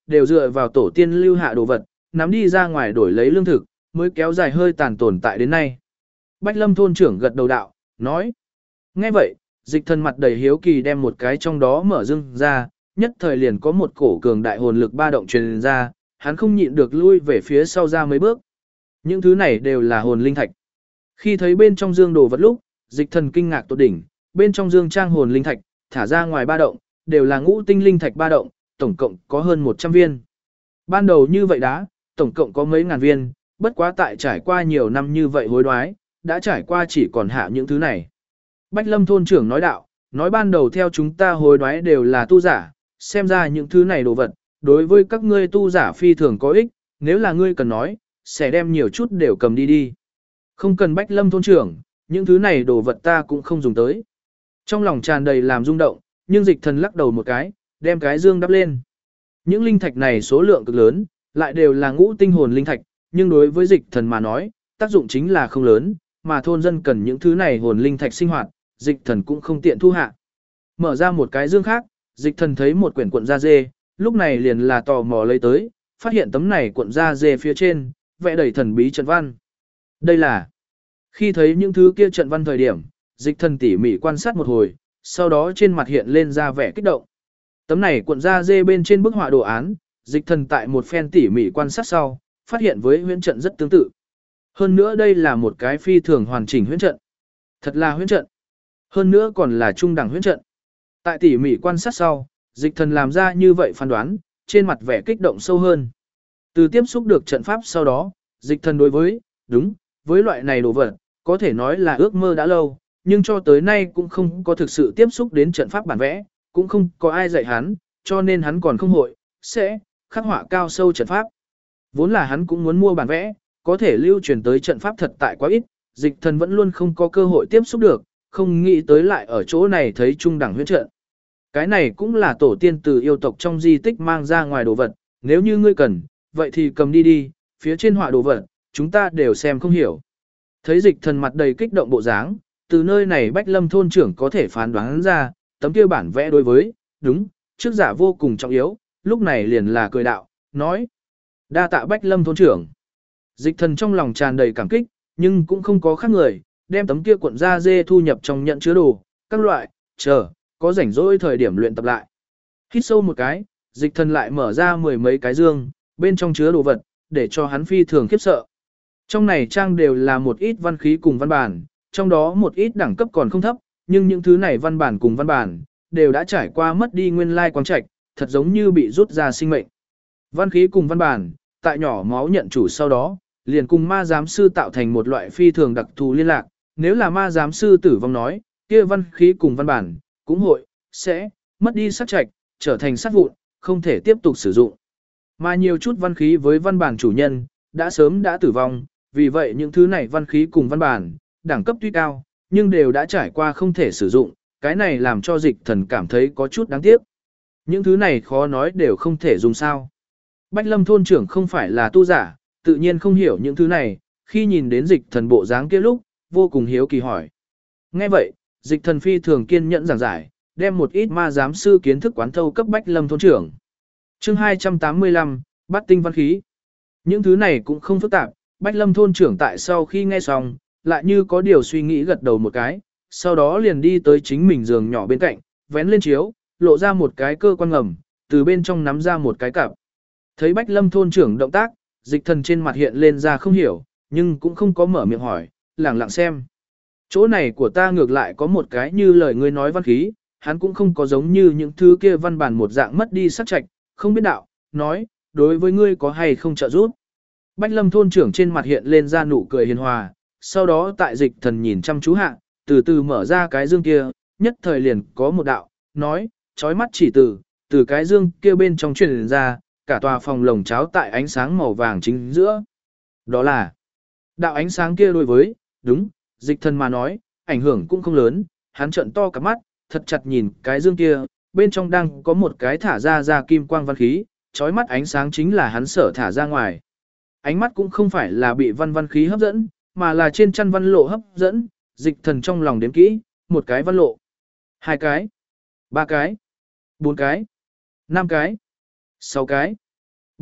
đều dựa vào tổ tiên lưu hạ đồ vật, nắm đi ra ngoài đổi lấy lương thực, mới kéo dài hơi tàn tồn tại đến nay. Bách Lâm thôn trưởng gật đầu đạo, nói. Nghe vậy, dịch thần mặt đầy hiếu kỳ đem một cái trong đó mở dưng ra, nhất thời liền có một cổ cường đại hồn lực ba động truyền ra, hắn không nhịn được lui về phía sau ra mấy bước. Những thứ này đều là hồn linh thạch. Khi thấy bên trong dương đồ vật lúc, dịch thần kinh ngạc tột đỉnh, bên trong dương trang hồn linh thạch, thả ra ngoài ba động, đều là ngũ tinh linh thạch ba động, tổng cộng có hơn 100 viên. Ban đầu như vậy đá, tổng cộng có mấy ngàn viên, bất quá tại trải qua nhiều năm như vậy hối đoái, đã trải qua chỉ còn hạ những thứ này. Bách Lâm thôn trưởng nói đạo, nói ban đầu theo chúng ta hối đoái đều là tu giả, xem ra những thứ này đồ vật, đối với các ngươi tu giả phi thường có ích, nếu là ngươi cần nói, sẽ đem nhiều chút đều cầm đi đi. Không cần Bách Lâm thôn trưởng, những thứ này đồ vật ta cũng không dùng tới. Trong lòng tràn đầy làm rung động, nhưng dịch thần lắc đầu một cái, đem cái dương đắp lên. Những linh thạch này số lượng cực lớn, lại đều là ngũ tinh hồn linh thạch, nhưng đối với dịch thần mà nói, tác dụng chính là không lớn, mà thôn dân cần những thứ này hồn linh thạch sinh hoạt, dịch thần cũng không tiện thu hạ. Mở ra một cái dương khác, dịch thần thấy một quyển cuộn da dê, lúc này liền là tò mò lấy tới, phát hiện tấm này cuộn da dê phía trên, vẽ đầy thần bí trận văn. Đây là, khi thấy những thứ kia trận văn thời điểm, dịch thần tỉ mỉ quan sát một hồi, sau đó trên mặt hiện lên ra vẻ kích động. Tấm này cuộn da dê bên trên bức họa đồ án, dịch thần tại một phen tỉ mỉ quan sát sau, phát hiện với huyễn trận rất tương tự. Hơn nữa đây là một cái phi thường hoàn chỉnh huyễn trận. Thật là huyễn trận. Hơn nữa còn là trung đẳng huyễn trận. Tại tỉ mỉ quan sát sau, dịch thần làm ra như vậy phán đoán, trên mặt vẻ kích động sâu hơn. Từ tiếp xúc được trận pháp sau đó, dịch thần đối với, đúng, với loại này đồ vật, có thể nói là ước mơ đã lâu, nhưng cho tới nay cũng không có thực sự tiếp xúc đến trận pháp bản vẽ, cũng không có ai dạy hắn, cho nên hắn còn không hội, sẽ, khắc họa cao sâu trận pháp. Vốn là hắn cũng muốn mua bản vẽ, có thể lưu truyền tới trận pháp thật tại quá ít, dịch thần vẫn luôn không có cơ hội tiếp xúc được, không nghĩ tới lại ở chỗ này thấy trung đẳng huyễn trận. Cái này cũng là tổ tiên từ yêu tộc trong di tích mang ra ngoài đồ vật, nếu như ngươi cần, vậy thì cầm đi đi, phía trên họa đồ vật, chúng ta đều xem không hiểu. Thấy dịch thần mặt đầy kích động bộ dáng, từ nơi này Bách Lâm thôn trưởng có thể phán đoán ra, tấm kia bản vẽ đối với, đúng, trước giả vô cùng trọng yếu, lúc này liền là cười đạo, nói. Đa tạ Bách Lâm thôn trưởng. Dịch thần trong lòng tràn đầy cảm kích, nhưng cũng không có khác người, đem tấm kia cuộn da dê thu nhập trong nhận chứa đồ, các loại, chờ, có rảnh rỗi thời điểm luyện tập lại. Hít sâu một cái, dịch thần lại mở ra mười mấy cái dương, bên trong chứa đồ vật, để cho hắn phi thường khiếp sợ. Trong này trang đều là một ít văn khí cùng văn bản, trong đó một ít đẳng cấp còn không thấp, nhưng những thứ này văn bản cùng văn bản, đều đã trải qua mất đi nguyên lai quang trạch, thật giống như bị rút ra sinh mệnh. Văn khí cùng văn bản, tại nhỏ máu nhận chủ sau đó, liền cùng ma giám sư tạo thành một loại phi thường đặc thù liên lạc, nếu là ma giám sư tử vong nói, kia văn khí cùng văn bản, cũng hội, sẽ, mất đi sắc trạch, trở thành sát vụn, không thể tiếp tục sử dụng. Mà nhiều chút văn khí với văn bản chủ nhân, đã sớm đã tử vong, vì vậy những thứ này văn khí cùng văn bản, đẳng cấp tuy cao, nhưng đều đã trải qua không thể sử dụng, cái này làm cho dịch thần cảm thấy có chút đáng tiếc. Những thứ này khó nói đều không thể dùng sao. Bách Lâm thôn trưởng không phải là tu giả, tự nhiên không hiểu những thứ này, khi nhìn đến dịch thần bộ dáng kia lúc, vô cùng hiếu kỳ hỏi. Nghe vậy, dịch thần phi thường kiên nhẫn giảng giải, đem một ít ma giám sư kiến thức quán thâu cấp Bách Lâm thôn trưởng. Chương 285, Bát tinh văn khí. Những thứ này cũng không phức tạp, Bách Lâm thôn trưởng tại sau khi nghe xong, lại như có điều suy nghĩ gật đầu một cái, sau đó liền đi tới chính mình giường nhỏ bên cạnh, vén lên chiếu, lộ ra một cái cơ quan ngầm, từ bên trong nắm ra một cái cặp. Thấy Bách Lâm thôn trưởng động tác, dịch thần trên mặt hiện lên ra không hiểu, nhưng cũng không có mở miệng hỏi, lẳng lặng xem. Chỗ này của ta ngược lại có một cái như lời ngươi nói văn khí, hắn cũng không có giống như những thứ kia văn bản một dạng mất đi sắc trạch, không biết đạo, nói, đối với ngươi có hay không trợ giúp. Bách Lâm thôn trưởng trên mặt hiện lên ra nụ cười hiền hòa, sau đó tại dịch thần nhìn chăm chú hạ, từ từ mở ra cái dương kia, nhất thời liền có một đạo, nói, chói mắt chỉ từ cái dương kia bên trong truyền ra, cả tòa phòng lồng cháo tại ánh sáng màu vàng chính giữa. Đó là, đạo ánh sáng kia đối với, đúng, dịch thần mà nói, ảnh hưởng cũng không lớn, hắn trợn to cả mắt, thật chặt nhìn cái dương kia, bên trong đang có một cái thả ra kim quang văn khí, chói mắt ánh sáng chính là hắn sở thả ra ngoài. Ánh mắt cũng không phải là bị văn khí hấp dẫn, mà là trên chăn văn lộ hấp dẫn, dịch thần trong lòng đếm kỹ, một cái văn lộ, 2 cái, 3 cái, 4 cái, 5 cái, 6 cái,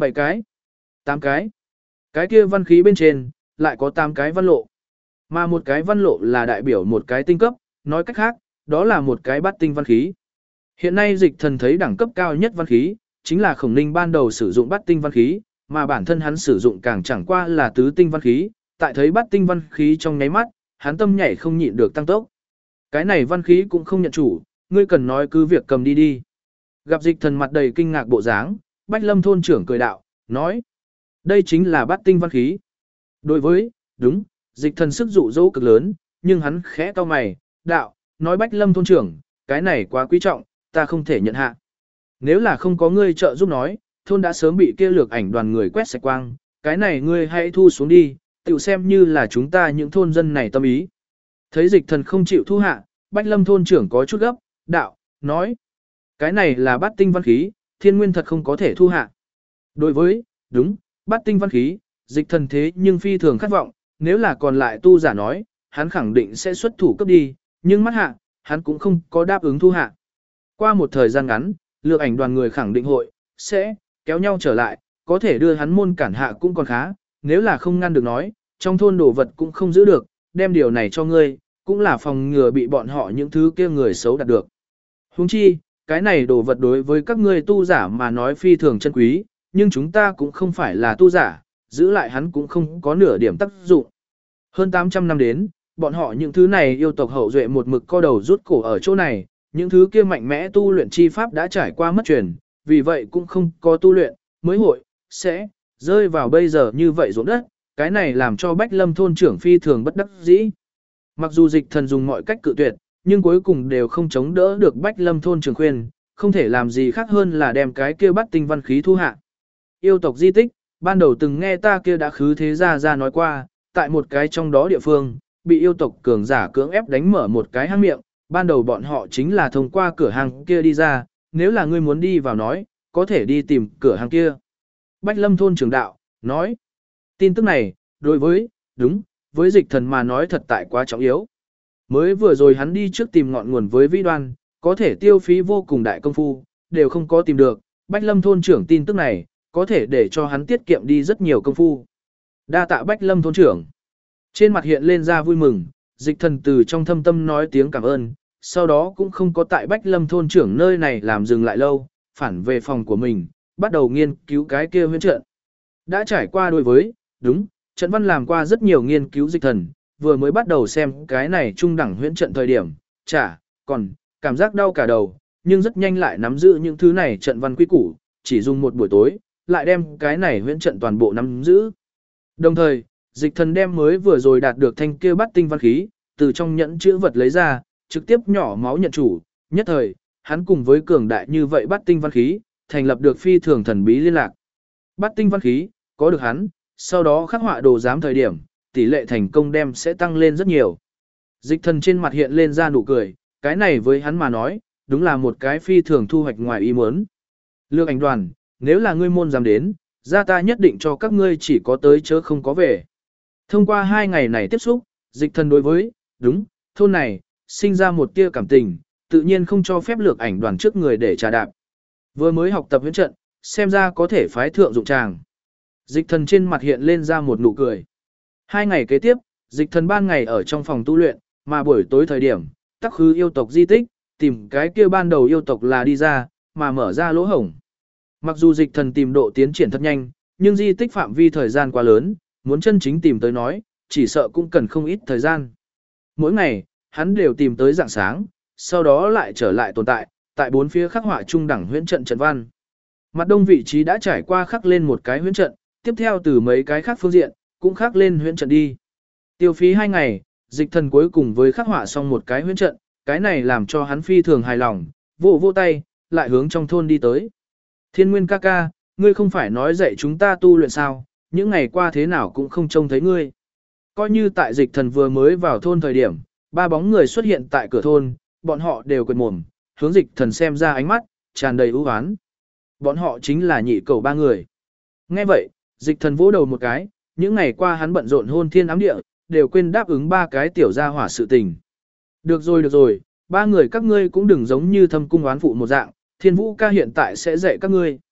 7 cái, 8 cái. Cái kia văn khí bên trên, lại có 8 cái văn lộ. Mà một cái văn lộ là đại biểu một cái tinh cấp, nói cách khác, đó là một cái bát tinh văn khí. Hiện nay dịch thần thấy đẳng cấp cao nhất văn khí, chính là Khổng Ninh ban đầu sử dụng bát tinh văn khí, mà bản thân hắn sử dụng càng chẳng qua là tứ tinh văn khí, tại thấy bát tinh văn khí trong nháy mắt, hắn tâm nhảy không nhịn được tăng tốc. Cái này văn khí cũng không nhận chủ, ngươi cần nói cứ việc cầm đi đi. Gặp dịch thần mặt đầy kinh ngạc bộ dáng, Bách Lâm thôn trưởng cười đạo, nói, đây chính là bát tinh văn khí. Đối với, đúng, dịch thần sức dụ dỗ cực lớn, nhưng hắn khẽ cau mày, đạo, nói Bách Lâm thôn trưởng, cái này quá quý trọng, ta không thể nhận hạ. Nếu là không có ngươi trợ giúp nói, thôn đã sớm bị kia lược ảnh đoàn người quét sạch quang, cái này ngươi hãy thu xuống đi, tự xem như là chúng ta những thôn dân này tâm ý. Thấy dịch thần không chịu thu hạ, Bách Lâm thôn trưởng có chút gấp, đạo, nói, cái này là bát tinh văn khí, thiên nguyên thật không có thể thu hạ. Đối với, đúng, bát tinh văn khí, dịch thần thế nhưng phi thường khát vọng, nếu là còn lại tu giả nói, hắn khẳng định sẽ xuất thủ cấp đi, nhưng mắt hạ, hắn cũng không có đáp ứng thu hạ. Qua một thời gian ngắn, lược ảnh đoàn người khẳng định hội, sẽ, kéo nhau trở lại, có thể đưa hắn môn cản hạ cũng còn khá, nếu là không ngăn được nói, trong thôn đồ vật cũng không giữ được, đem điều này cho ngươi, cũng là phòng ngừa bị bọn họ những thứ kia người xấu đạt được. Huống chi, cái này đồ vật đối với các ngươi tu giả mà nói phi thường chân quý, nhưng chúng ta cũng không phải là tu giả, giữ lại hắn cũng không có nửa điểm tác dụng. Hơn 800 năm đến, bọn họ những thứ này yêu tộc hậu duệ một mực co đầu rút cổ ở chỗ này, những thứ kia mạnh mẽ tu luyện chi pháp đã trải qua mất truyền, vì vậy cũng không có tu luyện, mới hội, sẽ, rơi vào bây giờ như vậy ruộng đất, cái này làm cho Bách Lâm thôn trưởng phi thường bất đắc dĩ. Mặc dù dịch thần dùng mọi cách cự tuyệt, nhưng cuối cùng đều không chống đỡ được Bách Lâm thôn trưởng khuyên, không thể làm gì khác hơn là đem cái kia bắt tinh văn khí thu hạ. Yêu tộc di tích, ban đầu từng nghe ta kia đã khứ thế ra nói qua, tại một cái trong đó địa phương, bị yêu tộc cường giả cưỡng ép đánh mở một cái hang miệng, ban đầu bọn họ chính là thông qua cửa hàng kia đi ra, nếu là ngươi muốn đi vào nói, có thể đi tìm cửa hàng kia. Bách Lâm thôn trưởng đạo, nói, tin tức này, đối với, đúng, với dịch thần mà nói thật tại quá trọng yếu. Mới vừa rồi hắn đi trước tìm ngọn nguồn với vĩ đoan, có thể tiêu phí vô cùng đại công phu, đều không có tìm được, Bách Lâm thôn trưởng tin tức này, có thể để cho hắn tiết kiệm đi rất nhiều công phu. Đa tạ Bách Lâm thôn trưởng. Trên mặt hiện lên ra vui mừng, dịch thần từ trong thâm tâm nói tiếng cảm ơn, sau đó cũng không có tại Bách Lâm thôn trưởng nơi này làm dừng lại lâu, phản về phòng của mình, bắt đầu nghiên cứu cái kia huyễn trận. Đã trải qua đối với, đúng, trận văn làm qua rất nhiều nghiên cứu dịch thần, vừa mới bắt đầu xem cái này trung đẳng huyễn trận thời điểm, còn, cảm giác đau cả đầu, nhưng rất nhanh lại nắm giữ những thứ này trận văn quy củ, chỉ dùng một buổi tối, lại đem cái này huyễn trận toàn bộ nắm giữ. Đồng thời, dịch thần đem mới vừa rồi đạt được thanh kia bắt tinh văn khí, từ trong nhẫn chữ vật lấy ra, trực tiếp nhỏ máu nhận chủ, nhất thời, hắn cùng với cường đại như vậy bắt tinh văn khí, thành lập được phi thường thần bí liên lạc. Bắt tinh văn khí, có được hắn, sau đó khắc họa đồ giám thời điểm, tỷ lệ thành công đem sẽ tăng lên rất nhiều. Dịch thần trên mặt hiện lên ra nụ cười, cái này với hắn mà nói, đúng là một cái phi thường thu hoạch ngoài ý muốn. Lược ảnh đoàn, nếu là ngươi môn dám đến, ra ta nhất định cho các ngươi chỉ có tới chớ không có về. Thông qua 2 ngày này tiếp xúc, dịch thần đối với, đúng, thôn này, sinh ra một tia cảm tình, tự nhiên không cho phép lược ảnh đoàn trước người để trà đạp. Vừa mới học tập huyễn trận, xem ra có thể phái thượng dụng tràng. Dịch thần trên mặt hiện lên ra một nụ cười. 2 ngày kế tiếp, dịch thần ban ngày ở trong phòng tu luyện, mà buổi tối thời điểm, tắc khứ yêu tộc di tích, tìm cái kia ban đầu yêu tộc là đi ra, mà mở ra lỗ hổng. Mặc dù dịch thần tìm độ tiến triển thật nhanh, nhưng di tích phạm vi thời gian quá lớn, muốn chân chính tìm tới nói, chỉ sợ cũng cần không ít thời gian. Mỗi ngày, hắn đều tìm tới rạng sáng, sau đó lại trở lại tồn tại bốn phía khắc họa trung đẳng huyễn trận trận văn. Mặt đông vị trí đã trải qua khắc lên một cái huyễn trận, tiếp theo từ mấy cái khác phương diện, cũng khắc lên huyễn trận đi. Tiêu phí 2 ngày, dịch thần cuối cùng với khắc họa xong một cái huyễn trận, cái này làm cho hắn phi thường hài lòng, vỗ tay, lại hướng trong thôn đi tới. Thiên Nguyên ca ca, ngươi không phải nói dạy chúng ta tu luyện sao, những ngày qua thế nào cũng không trông thấy ngươi. Coi như tại dịch thần vừa mới vào thôn thời điểm, 3 bóng người xuất hiện tại cửa thôn, bọn họ đều quệt mồm, hướng dịch thần xem ra ánh mắt, tràn đầy ưu oán. Bọn họ chính là nhị cầu 3 người. Nghe vậy, dịch thần vỗ đầu một cái, những ngày qua hắn bận rộn hôn thiên ám địa, đều quên đáp ứng 3 cái tiểu gia hỏa sự tình. Được rồi, 3 người các ngươi cũng đừng giống như thâm cung oán phụ một dạng, Thiên Vũ ca hiện tại sẽ dạy các ngươi.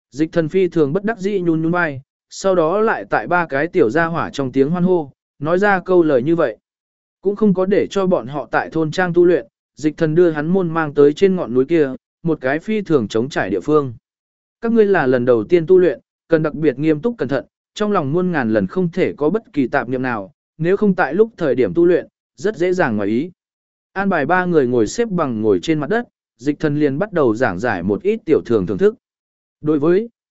Dịch thần phi thường bất đắc dĩ nhún nhún vai, sau đó lại tại ba cái tiểu gia hỏa trong tiếng hoan hô, nói ra câu lời như vậy. Cũng không có để cho bọn họ tại thôn trang tu luyện, dịch thần đưa hắn môn mang tới trên ngọn núi kia, một cái phi thường chống trải địa phương. Các ngươi là lần đầu tiên tu luyện, cần đặc biệt nghiêm túc cẩn thận, trong lòng muôn ngàn lần không thể có bất kỳ tạp niệm nào, nếu không tại lúc thời điểm tu luyện, rất dễ dàng ngoài ý. An bài ba người ngồi xếp bằng ngồi trên mặt đất, dịch thần liền bắt đầu giảng giải một ít tiểu thường thưởng thức. Đối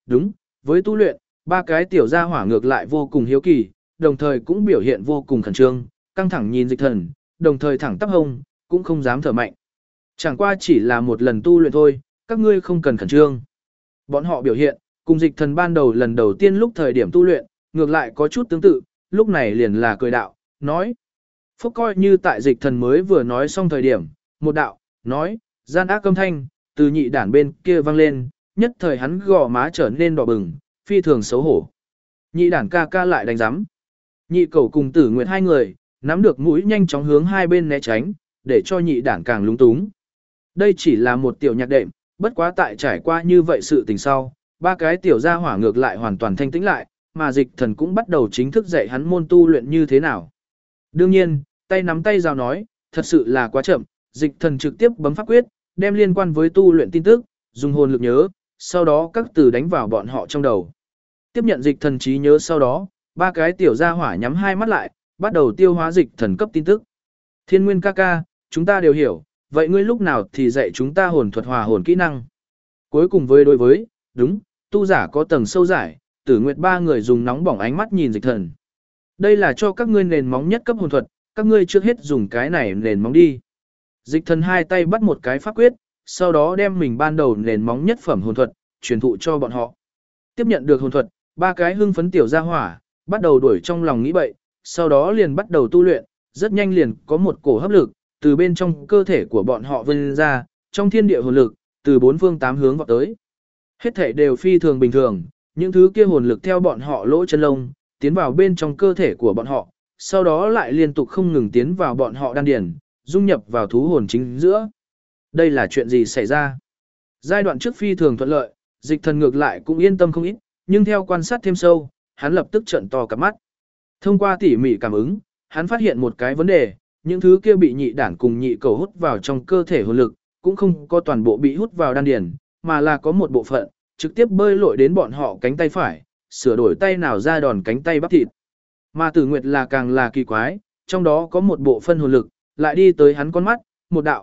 với tu luyện, ba cái tiểu gia hỏa ngược lại vô cùng hiếu kỳ, đồng thời cũng biểu hiện vô cùng khẩn trương, căng thẳng nhìn dịch thần, đồng thời thẳng tắp hông, cũng không dám thở mạnh. Chẳng qua chỉ là một lần tu luyện thôi, các ngươi không cần khẩn trương. Bọn họ biểu hiện, cùng dịch thần ban đầu lần đầu tiên lúc thời điểm tu luyện, ngược lại có chút tương tự, lúc này liền là cười đạo, nói. Phúc coi như tại dịch thần mới vừa nói xong thời điểm, một đạo, nói, gian ác âm thanh, từ nhị đản bên kia vang lên, nhất thời hắn gò má trở nên đỏ bừng, phi thường xấu hổ. Nhị đản ca ca lại đánh giám. Nhị cầu cùng Tử Nguyệt hai người, nắm được mũi nhanh chóng hướng hai bên né tránh, để cho nhị đản càng lúng túng. Đây chỉ là một tiểu nhạc đệm, bất quá tại trải qua như vậy sự tình sau, ba cái tiểu gia hỏa ngược lại hoàn toàn thanh tĩnh lại, mà dịch thần cũng bắt đầu chính thức dạy hắn môn tu luyện như thế nào. Đương nhiên, tay nắm tay giao nói, thật sự là quá chậm, dịch thần trực tiếp bấm pháp quyết, đem liên quan với tu luyện tin tức, dùng hồn lực nhớ, sau đó các từ đánh vào bọn họ trong đầu. Tiếp nhận dịch thần trí nhớ sau đó, ba cái tiểu gia hỏa nhắm hai mắt lại, bắt đầu tiêu hóa dịch thần cấp tin tức. Thiên Nguyên ca ca, chúng ta đều hiểu, vậy ngươi lúc nào thì dạy chúng ta hồn thuật hòa hồn kỹ năng. Cuối cùng với đối với, đúng, tu giả có tầng sâu giải, Tử Nguyệt ba người dùng nóng bỏng ánh mắt nhìn dịch thần. Đây là cho các ngươi nền móng nhất cấp hồn thuật, các ngươi trước hết dùng cái này nền móng đi. Dịch thần hai tay bắt một cái pháp quyết, sau đó đem mình ban đầu nền móng nhất phẩm hồn thuật, truyền thụ cho bọn họ. Tiếp nhận được hồn thuật, ba cái hưng phấn tiểu gia hỏa, bắt đầu đuổi trong lòng nghĩ bậy, sau đó liền bắt đầu tu luyện, rất nhanh liền có một cổ hấp lực, từ bên trong cơ thể của bọn họ vươn ra, trong thiên địa hồn lực, từ bốn phương tám hướng vọt tới. Hết thể đều phi thường bình thường, những thứ kia hồn lực theo bọn họ lỗ chân lông, tiến vào bên trong cơ thể của bọn họ, sau đó lại liên tục không ngừng tiến vào bọn họ đan điền, dung nhập vào thú hồn chính giữa. Đây là chuyện gì xảy ra? Giai đoạn trước phi thường thuận lợi, dịch thần ngược lại cũng yên tâm không ít, nhưng theo quan sát thêm sâu, hắn lập tức trợn to cả mắt. Thông qua tỉ mỉ cảm ứng, hắn phát hiện một cái vấn đề, những thứ kia bị nhị đản cùng nhị cầu hút vào trong cơ thể hồn lực, cũng không có toàn bộ bị hút vào đan điền, mà là có một bộ phận, trực tiếp bơi lội đến bọn họ cánh tay phải, sửa đổi tay nào ra đòn cánh tay bắp thịt. Mà Tử Nguyệt là càng là kỳ quái, trong đó có một bộ phân hồn lực, lại đi tới hắn con mắt, một đạo,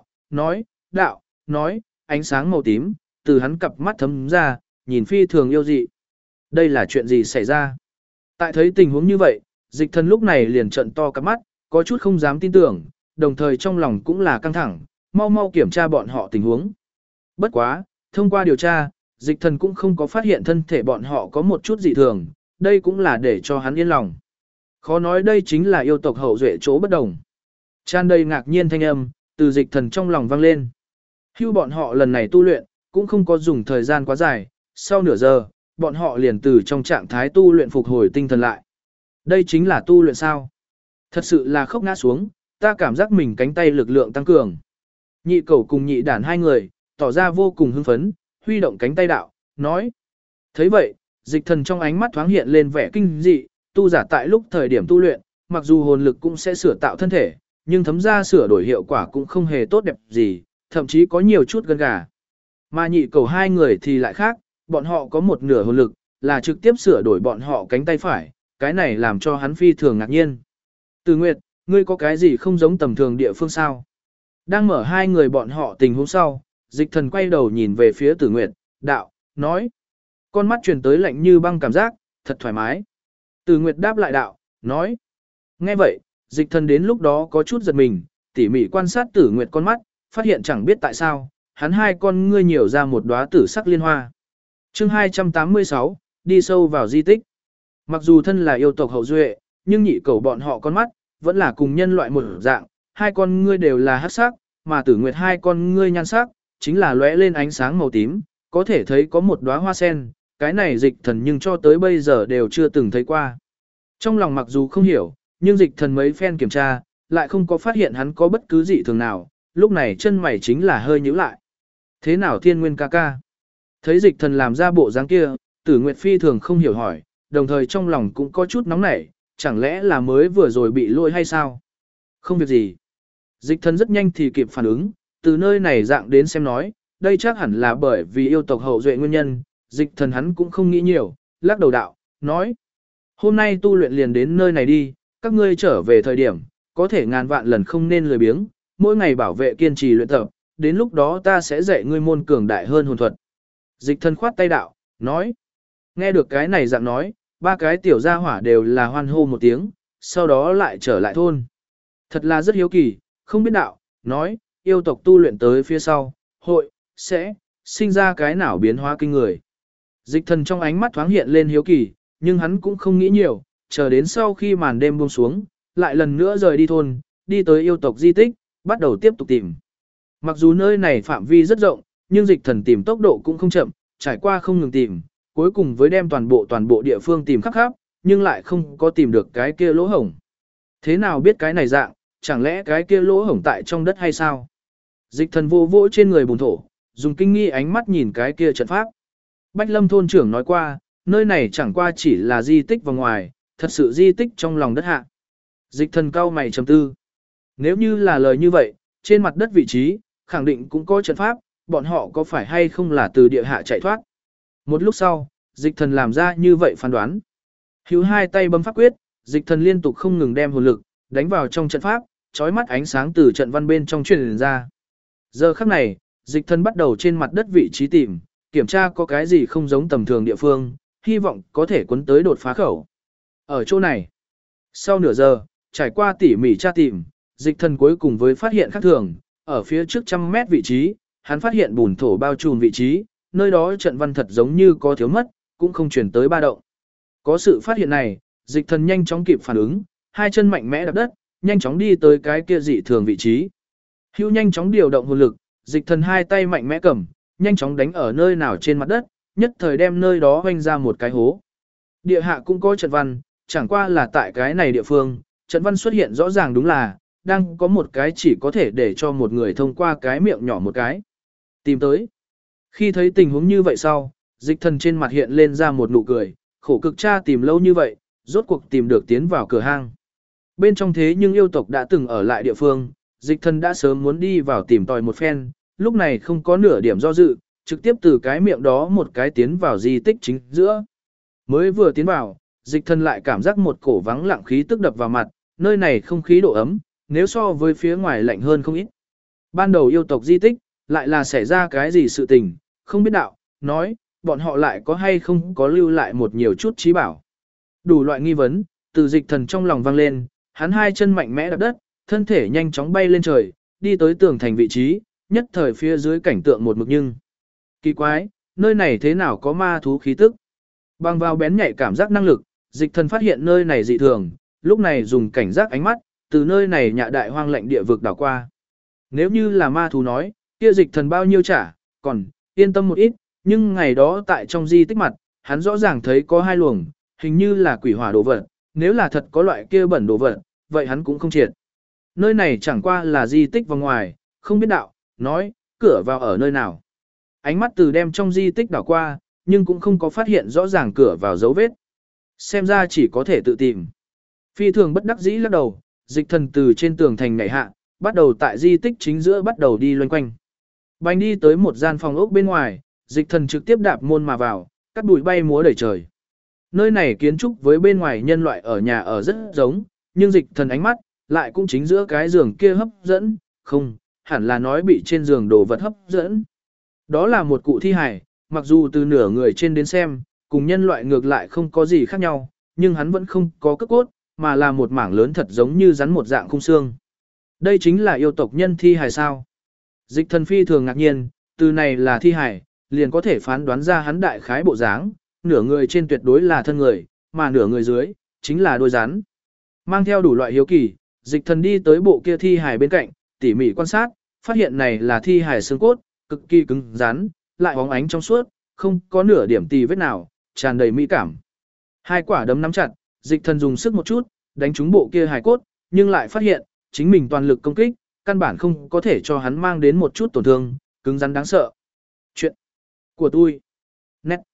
nói, ánh sáng màu tím, từ hắn cặp mắt thấm ra, nhìn phi thường yêu dị. Đây là chuyện gì xảy ra? Tại thấy tình huống như vậy, dịch thần lúc này liền trợn to cặp mắt, có chút không dám tin tưởng, đồng thời trong lòng cũng là căng thẳng, mau mau kiểm tra bọn họ tình huống. Bất quá, thông qua điều tra, dịch thần cũng không có phát hiện thân thể bọn họ có một chút dị thường, đây cũng là để cho hắn yên lòng. Khó nói đây chính là yêu tộc hậu duệ chỗ bất đồng. Tràn đầy ngạc nhiên thanh âm, từ dịch thần trong lòng vang lên. Hưu bọn họ lần này tu luyện, cũng không có dùng thời gian quá dài, sau nửa giờ, bọn họ liền từ trong trạng thái tu luyện phục hồi tinh thần lại. Đây chính là tu luyện sao? Thật sự là khóc ngã xuống, ta cảm giác mình cánh tay lực lượng tăng cường. Nhị cầu cùng nhị đản hai người, tỏ ra vô cùng hưng phấn, huy động cánh tay đạo, nói. Thấy vậy, dịch thần trong ánh mắt thoáng hiện lên vẻ kinh dị, tu giả tại lúc thời điểm tu luyện, mặc dù hồn lực cũng sẽ sửa tạo thân thể, nhưng thấm ra sửa đổi hiệu quả cũng không hề tốt đẹp gì, thậm chí có nhiều chút gân gà. Mà nhị cầu hai người thì lại khác, bọn họ có một nửa hồn lực, là trực tiếp sửa đổi bọn họ cánh tay phải, cái này làm cho hắn phi thường ngạc nhiên. Từ Nguyệt, ngươi có cái gì không giống tầm thường địa phương sao? Đang mở hai người bọn họ tình huống sau, dịch thần quay đầu nhìn về phía Tử Nguyệt, đạo, nói. Con mắt truyền tới lạnh như băng cảm giác, thật thoải mái. Tử Nguyệt đáp lại đạo, nói. Nghe vậy, dịch thần đến lúc đó có chút giật mình, tỉ mỉ quan sát Tử Nguyệt con mắt, phát hiện chẳng biết tại sao, hắn hai con ngươi nhiều ra một đóa tử sắc liên hoa. Chương 286, đi sâu vào di tích. Mặc dù thân là yêu tộc hậu duệ, nhưng nhị cầu bọn họ con mắt, vẫn là cùng nhân loại một dạng, hai con ngươi đều là hắc sắc, mà Tử Nguyệt hai con ngươi nhan sắc, chính là lóe lên ánh sáng màu tím, có thể thấy có một đóa hoa sen, cái này dịch thần nhưng cho tới bây giờ đều chưa từng thấy qua. Trong lòng mặc dù không hiểu, nhưng dịch thần mấy phen kiểm tra, lại không có phát hiện hắn có bất cứ dị thường nào, lúc này chân mày chính là hơi nhíu lại. Thế nào Thiên Nguyên ca ca? Thấy dịch thần làm ra bộ dáng kia, Tử Nguyệt phi thường không hiểu hỏi, đồng thời trong lòng cũng có chút nóng nảy, chẳng lẽ là mới vừa rồi bị lôi hay sao? Không việc gì. Dịch thần rất nhanh thì kịp phản ứng, từ nơi này dạng đến xem nói, đây chắc hẳn là bởi vì yêu tộc hậu duệ nguyên nhân, dịch thần hắn cũng không nghĩ nhiều, lắc đầu đạo, nói. Hôm nay tu luyện liền đến nơi này đi, các ngươi trở về thời điểm, có thể ngàn vạn lần không nên lười biếng, mỗi ngày bảo vệ kiên trì luyện tập, đến lúc đó ta sẽ dạy ngươi môn cường đại hơn hồn thuật. Dịch thần khoát tay đạo, nói. Nghe được cái này dạng nói, ba cái tiểu gia hỏa đều là hoan hô một tiếng, sau đó lại trở lại thôn. Thật là rất hiếu kỳ, không biết đạo, nói, yêu tộc tu luyện tới phía sau, hội, sẽ, sinh ra cái nào biến hóa kinh người. Dịch thần trong ánh mắt thoáng hiện lên hiếu kỳ, nhưng hắn cũng không nghĩ nhiều, chờ đến sau khi màn đêm buông xuống, lại lần nữa rời đi thôn, đi tới yêu tộc di tích, bắt đầu tiếp tục tìm. Mặc dù nơi này phạm vi rất rộng, nhưng dịch thần tìm tốc độ cũng không chậm, trải qua không ngừng tìm, cuối cùng với đem toàn bộ địa phương tìm khắp khắp, nhưng lại không có tìm được cái kia lỗ hổng. Thế nào biết cái này dạng, chẳng lẽ cái kia lỗ hổng tại trong đất hay sao? Dịch thần vô vỗ trên người bùn thổ, dùng kinh nghi ánh mắt nhìn cái kia trận pháp. Bách Lâm thôn trưởng nói qua, nơi này chẳng qua chỉ là di tích vào ngoài, thật sự di tích trong lòng đất hạ. Dịch thần cao mày trầm tư. Nếu như là lời như vậy, trên mặt đất vị trí, khẳng định cũng có trận pháp, bọn họ có phải hay không là từ địa hạ chạy thoát. Một lúc sau, dịch thần làm ra như vậy phán đoán. Hữu hai tay bấm pháp quyết, dịch thần liên tục không ngừng đem hồn lực, đánh vào trong trận pháp, chói mắt ánh sáng từ trận văn bên trong truyền ra. Giờ khắc này, dịch thần bắt đầu trên mặt đất vị trí tìm, kiểm tra có cái gì không giống tầm thường địa phương, hy vọng có thể cuốn tới đột phá khẩu. Ở chỗ này, sau nửa giờ, trải qua tỉ mỉ tra tìm, dịch thần cuối cùng với phát hiện khác thường, ở phía trước 100 mét vị trí, hắn phát hiện bùn thổ bao trùm vị trí, nơi đó trận văn thật giống như có thiếu mất, cũng không chuyển tới ba động. Có sự phát hiện này, dịch thần nhanh chóng kịp phản ứng, hai chân mạnh mẽ đạp đất, nhanh chóng đi tới cái kia dị thường vị trí. Hưu nhanh chóng điều động hồn lực, dịch thần hai tay mạnh mẽ cầm, nhanh chóng đánh ở nơi nào trên mặt đất, nhất thời đem nơi đó hoanh ra một cái hố. Địa hạ cũng có trận văn, chẳng qua là tại cái này địa phương, trận văn xuất hiện rõ ràng đúng là, đang có một cái chỉ có thể để cho một người thông qua cái miệng nhỏ một cái. Tìm tới. Khi thấy tình huống như vậy sau, dịch thần trên mặt hiện lên ra một nụ cười, khổ cực tra tìm lâu như vậy, rốt cuộc tìm được tiến vào cửa hang. Bên trong thế nhưng yêu tộc đã từng ở lại địa phương, dịch thần đã sớm muốn đi vào tìm tòi một phen, lúc này không có nửa điểm do dự, trực tiếp từ cái miệng đó một cái tiến vào di tích chính giữa. Mới vừa tiến vào, dịch thần lại cảm giác một cổ vắng lặng khí tức đập vào mặt, nơi này không khí độ ấm, nếu so với phía ngoài lạnh hơn không ít. Ban đầu yêu tộc di tích, lại là xảy ra cái gì sự tình, không biết đạo, nói, bọn họ lại có hay không có lưu lại một nhiều chút trí bảo. Đủ loại nghi vấn, từ dịch thần trong lòng vang lên, hắn hai chân mạnh mẽ đạp đất, thân thể nhanh chóng bay lên trời, đi tới tường thành vị trí, nhất thời phía dưới cảnh tượng một mực nhưng. Kỳ quái, nơi này thế nào có ma thú khí tức? Bằng vào bén nhạy cảm giác năng lực, dịch thần phát hiện nơi này dị thường, lúc này dùng cảnh giác ánh mắt, từ nơi này nhạ đại hoang lạnh địa vực đảo qua. Nếu như là ma thú nói, kia dịch thần bao nhiêu trả, còn, yên tâm một ít, nhưng ngày đó tại trong di tích mặt, hắn rõ ràng thấy có hai luồng, hình như là quỷ hỏa đồ vật, nếu là thật có loại kia bẩn đồ vật, vậy hắn cũng không triệt. Nơi này chẳng qua là di tích vào ngoài, không biết đạo, nói, cửa vào ở nơi nào. Ánh mắt từ đem trong di tích đảo qua, nhưng cũng không có phát hiện rõ ràng cửa vào dấu vết. Xem ra chỉ có thể tự tìm. Phi thường bất đắc dĩ lắc đầu, dịch thần từ trên tường thành nhảy hạ, bắt đầu tại di tích chính giữa bắt đầu đi loanh quanh. Bánh đi tới một gian phòng ốc bên ngoài, dịch thần trực tiếp đạp môn mà vào, cắt bụi bay múa đầy trời. Nơi này kiến trúc với bên ngoài nhân loại ở nhà ở rất giống, nhưng dịch thần ánh mắt, lại cũng chính giữa cái giường kia hấp dẫn, không, hẳn là nói bị trên giường đồ vật hấp dẫn. Đó là một cụ thi hài, mặc dù từ nửa người trên đến xem, cùng nhân loại ngược lại không có gì khác nhau, nhưng hắn vẫn không có cước cốt, mà là một mảng lớn thật giống như rắn một dạng khung xương. Đây chính là yêu tộc nhân thi hài sao? Dịch thần phi thường ngạc nhiên, từ này là thi hài, liền có thể phán đoán ra hắn đại khái bộ dáng, nửa người trên tuyệt đối là thân người, mà nửa người dưới, chính là đôi rắn. Mang theo đủ loại hiếu kỳ, dịch thần đi tới bộ kia thi hài bên cạnh, tỉ mỉ quan sát, phát hiện này là thi hài xương cốt, cực kỳ cứng rắn, lại bóng ánh trong suốt, không có nửa điểm tì vết nào, tràn đầy mỹ cảm. Hai quả đấm nắm chặt, dịch thần dùng sức một chút, đánh trúng bộ kia hài cốt, nhưng lại phát hiện, chính mình toàn lực công kích, căn bản không có thể cho hắn mang đến một chút tổn thương, cứng rắn đáng sợ. Chuyện của tôi. Nét.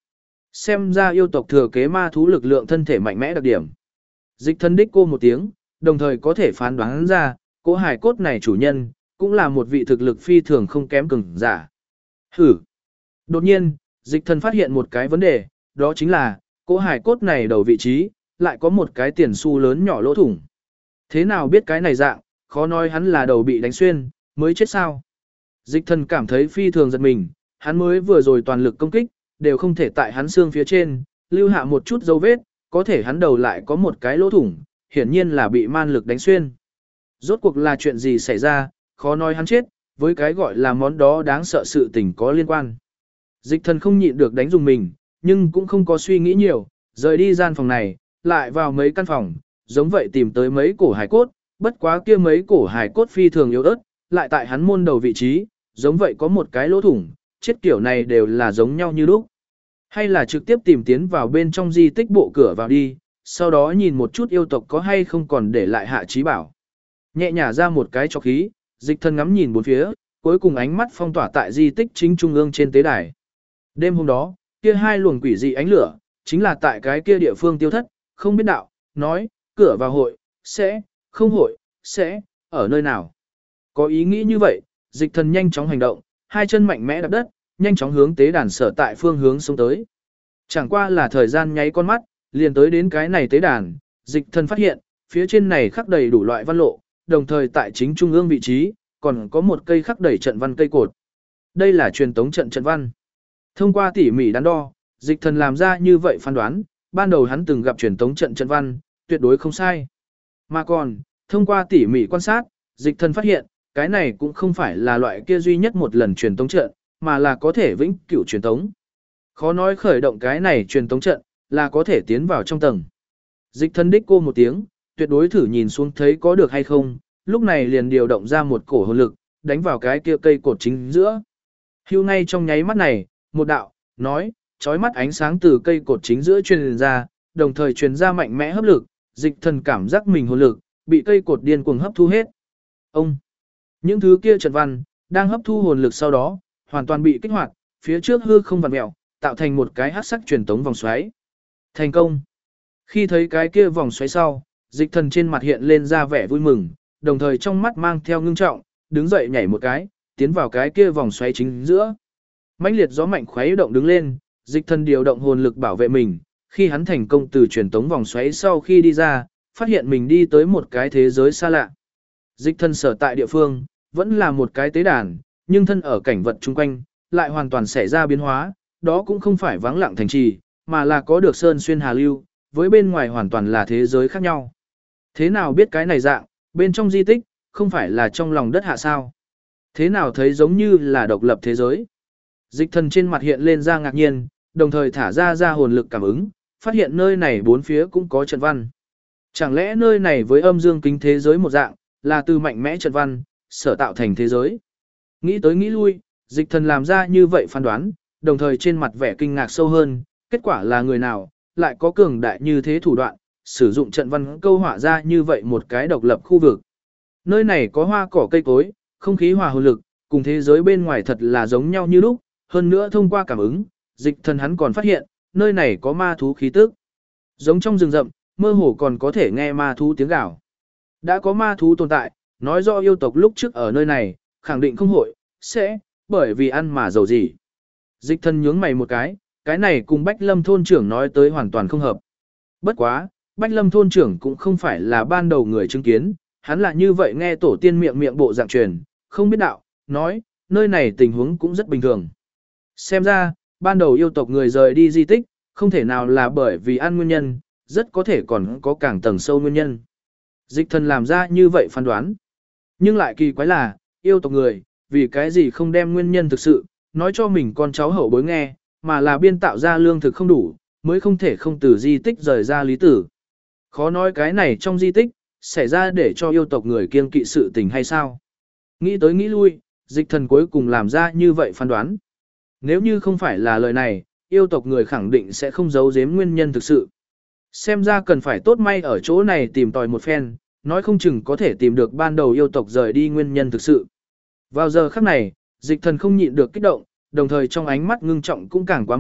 Xem ra yêu tộc thừa kế ma thú lực lượng thân thể mạnh mẽ đặc điểm. Dịch thần đích cô một tiếng, đồng thời có thể phán đoán ra, cỗ hài cốt này chủ nhân, cũng là một vị thực lực phi thường không kém cường giả. Hử! Đột nhiên, dịch thần phát hiện một cái vấn đề, đó chính là, cỗ hài cốt này đầu vị trí, lại có một cái tiền xu lớn nhỏ lỗ thủng. Thế nào biết cái này dạng, khó nói hắn là đầu bị đánh xuyên, mới chết sao. Dịch thần cảm thấy phi thường giật mình, hắn mới vừa rồi toàn lực công kích, đều không thể tại hắn xương phía trên, lưu hạ một chút dấu vết, có thể hắn đầu lại có một cái lỗ thủng, hiển nhiên là bị man lực đánh xuyên. Rốt cuộc là chuyện gì xảy ra, khó nói hắn chết, với cái gọi là món đó đáng sợ sự tình có liên quan. Dịch thần không nhịn được đánh dùng mình, nhưng cũng không có suy nghĩ nhiều, rời đi gian phòng này, lại vào mấy căn phòng, giống vậy tìm tới mấy cổ hài cốt, bất quá kia mấy cổ hài cốt phi thường yếu ớt, lại tại hắn môn đầu vị trí, giống vậy có một cái lỗ thủng, chết kiểu này đều là giống nhau như lúc. Hay là trực tiếp tìm tiến vào bên trong di tích bộ cửa vào đi, sau đó nhìn một chút yêu tộc có hay không còn để lại hạ trí bảo. Nhẹ nhả ra một cái chọc khí, dịch thân ngắm nhìn bốn phía, cuối cùng ánh mắt phong tỏa tại di tích chính trung ương trên tế đài. Đêm hôm đó, kia hai luồng quỷ dị ánh lửa, chính là tại cái kia địa phương tiêu thất, không biết đạo, nói, cửa vào hội, sẽ, không hội, sẽ, ở nơi nào. Có ý nghĩ như vậy, dịch thần nhanh chóng hành động, hai chân mạnh mẽ đạp đất, nhanh chóng hướng tế đàn sở tại phương hướng xuống tới. Chẳng qua là thời gian nháy con mắt, liền tới đến cái này tế đàn, dịch thần phát hiện, phía trên này khắc đầy đủ loại văn lộ, đồng thời tại chính trung ương vị trí, còn có một cây khắc đầy trận văn cây cột. Đây là truyền tống trận trận văn. Thông qua tỉ mỉ đắn đo, dịch thần làm ra như vậy phán đoán, ban đầu hắn từng gặp truyền tống trận trận văn, tuyệt đối không sai. Mà còn, thông qua tỉ mỉ quan sát, dịch thần phát hiện, cái này cũng không phải là loại kia duy nhất một lần truyền tống trận, mà là có thể vĩnh cửu truyền tống. Khó nói khởi động cái này truyền tống trận, là có thể tiến vào trong tầng. Dịch thần đích cô một tiếng, tuyệt đối thử nhìn xuống thấy có được hay không, lúc này liền điều động ra một cổ hồn lực, đánh vào cái kia cây cột chính giữa. Hưu ngay trong nháy mắt này, một đạo, nói, chói mắt ánh sáng từ cây cột chính giữa truyền ra, đồng thời truyền ra mạnh mẽ hấp lực, dịch thần cảm giác mình hồn lực, bị cây cột điên cuồng hấp thu hết. Ông, những thứ kia trận văn, đang hấp thu hồn lực sau đó, hoàn toàn bị kích hoạt, phía trước hư không vặn mèo, tạo thành một cái hắc sắc truyền tống vòng xoáy. Thành công. Khi thấy cái kia vòng xoáy sau, dịch thần trên mặt hiện lên ra vẻ vui mừng, đồng thời trong mắt mang theo ngưng trọng, đứng dậy nhảy một cái, tiến vào cái kia vòng xoáy chính giữa. Mãnh liệt gió mạnh khuấy động đứng lên, dịch thần điều động hồn lực bảo vệ mình, khi hắn thành công từ truyền tống vòng xoáy sau khi đi ra, phát hiện mình đi tới một cái thế giới xa lạ. Dịch thần sở tại địa phương, vẫn là một cái tế đàn, nhưng thân ở cảnh vật chung quanh, lại hoàn toàn xảy ra biến hóa, đó cũng không phải vắng lặng thành trì, mà là có được sơn xuyên hà lưu, với bên ngoài hoàn toàn là thế giới khác nhau. Thế nào biết cái này dạng, bên trong di tích, không phải là trong lòng đất hạ sao? Thế nào thấy giống như là độc lập thế giới? Dịch thần trên mặt hiện lên ra ngạc nhiên, đồng thời thả ra hồn lực cảm ứng, phát hiện nơi này bốn phía cũng có trận văn. Chẳng lẽ nơi này với âm dương kính thế giới một dạng, là từ mạnh mẽ trận văn, sở tạo thành thế giới? Nghĩ tới nghĩ lui, dịch thần làm ra như vậy phán đoán, đồng thời trên mặt vẻ kinh ngạc sâu hơn, kết quả là người nào, lại có cường đại như thế thủ đoạn, sử dụng trận văn câu họa ra như vậy một cái độc lập khu vực. Nơi này có hoa cỏ cây cối, không khí hòa hồn lực, cùng thế giới bên ngoài thật là giống nhau như lúc, hơn nữa thông qua cảm ứng, dịch thần hắn còn phát hiện, nơi này có ma thú khí tức. Giống trong rừng rậm, mơ hồ còn có thể nghe ma thú tiếng gào. Đã có ma thú tồn tại, nói rõ yêu tộc lúc trước ở nơi này, khẳng định không hội, sẽ, bởi vì ăn mà giàu gì. Dịch thần nhướng mày một cái này cùng Bách Lâm thôn trưởng nói tới hoàn toàn không hợp. Bất quá, Bách Lâm thôn trưởng cũng không phải là ban đầu người chứng kiến, hắn là như vậy nghe tổ tiên miệng bộ dạng truyền, không biết đạo, nói, nơi này tình huống cũng rất bình thường. Xem ra, ban đầu yêu tộc người rời đi di tích, không thể nào là bởi vì ăn nguyên nhân, rất có thể còn có càng tầng sâu nguyên nhân. Dịch thần làm ra như vậy phán đoán. Nhưng lại kỳ quái là, yêu tộc người, vì cái gì không đem nguyên nhân thực sự, nói cho mình con cháu hậu bối nghe, mà là biên tạo ra lương thực không đủ, mới không thể không từ di tích rời ra lý tử. Khó nói cái này trong di tích, xảy ra để cho yêu tộc người kiêng kỵ sự tình hay sao? Nghĩ tới nghĩ lui, dịch thần cuối cùng làm ra như vậy phán đoán. Nếu như không phải là lời này, yêu tộc người khẳng định sẽ không giấu giếm nguyên nhân thực sự. Xem ra cần phải tốt may ở chỗ này tìm tòi một phen, nói không chừng có thể tìm được ban đầu yêu tộc rời đi nguyên nhân thực sự. Vào giờ khắc này, dịch thần không nhịn được kích động, đồng thời trong ánh mắt ngưng trọng cũng càng quá mức,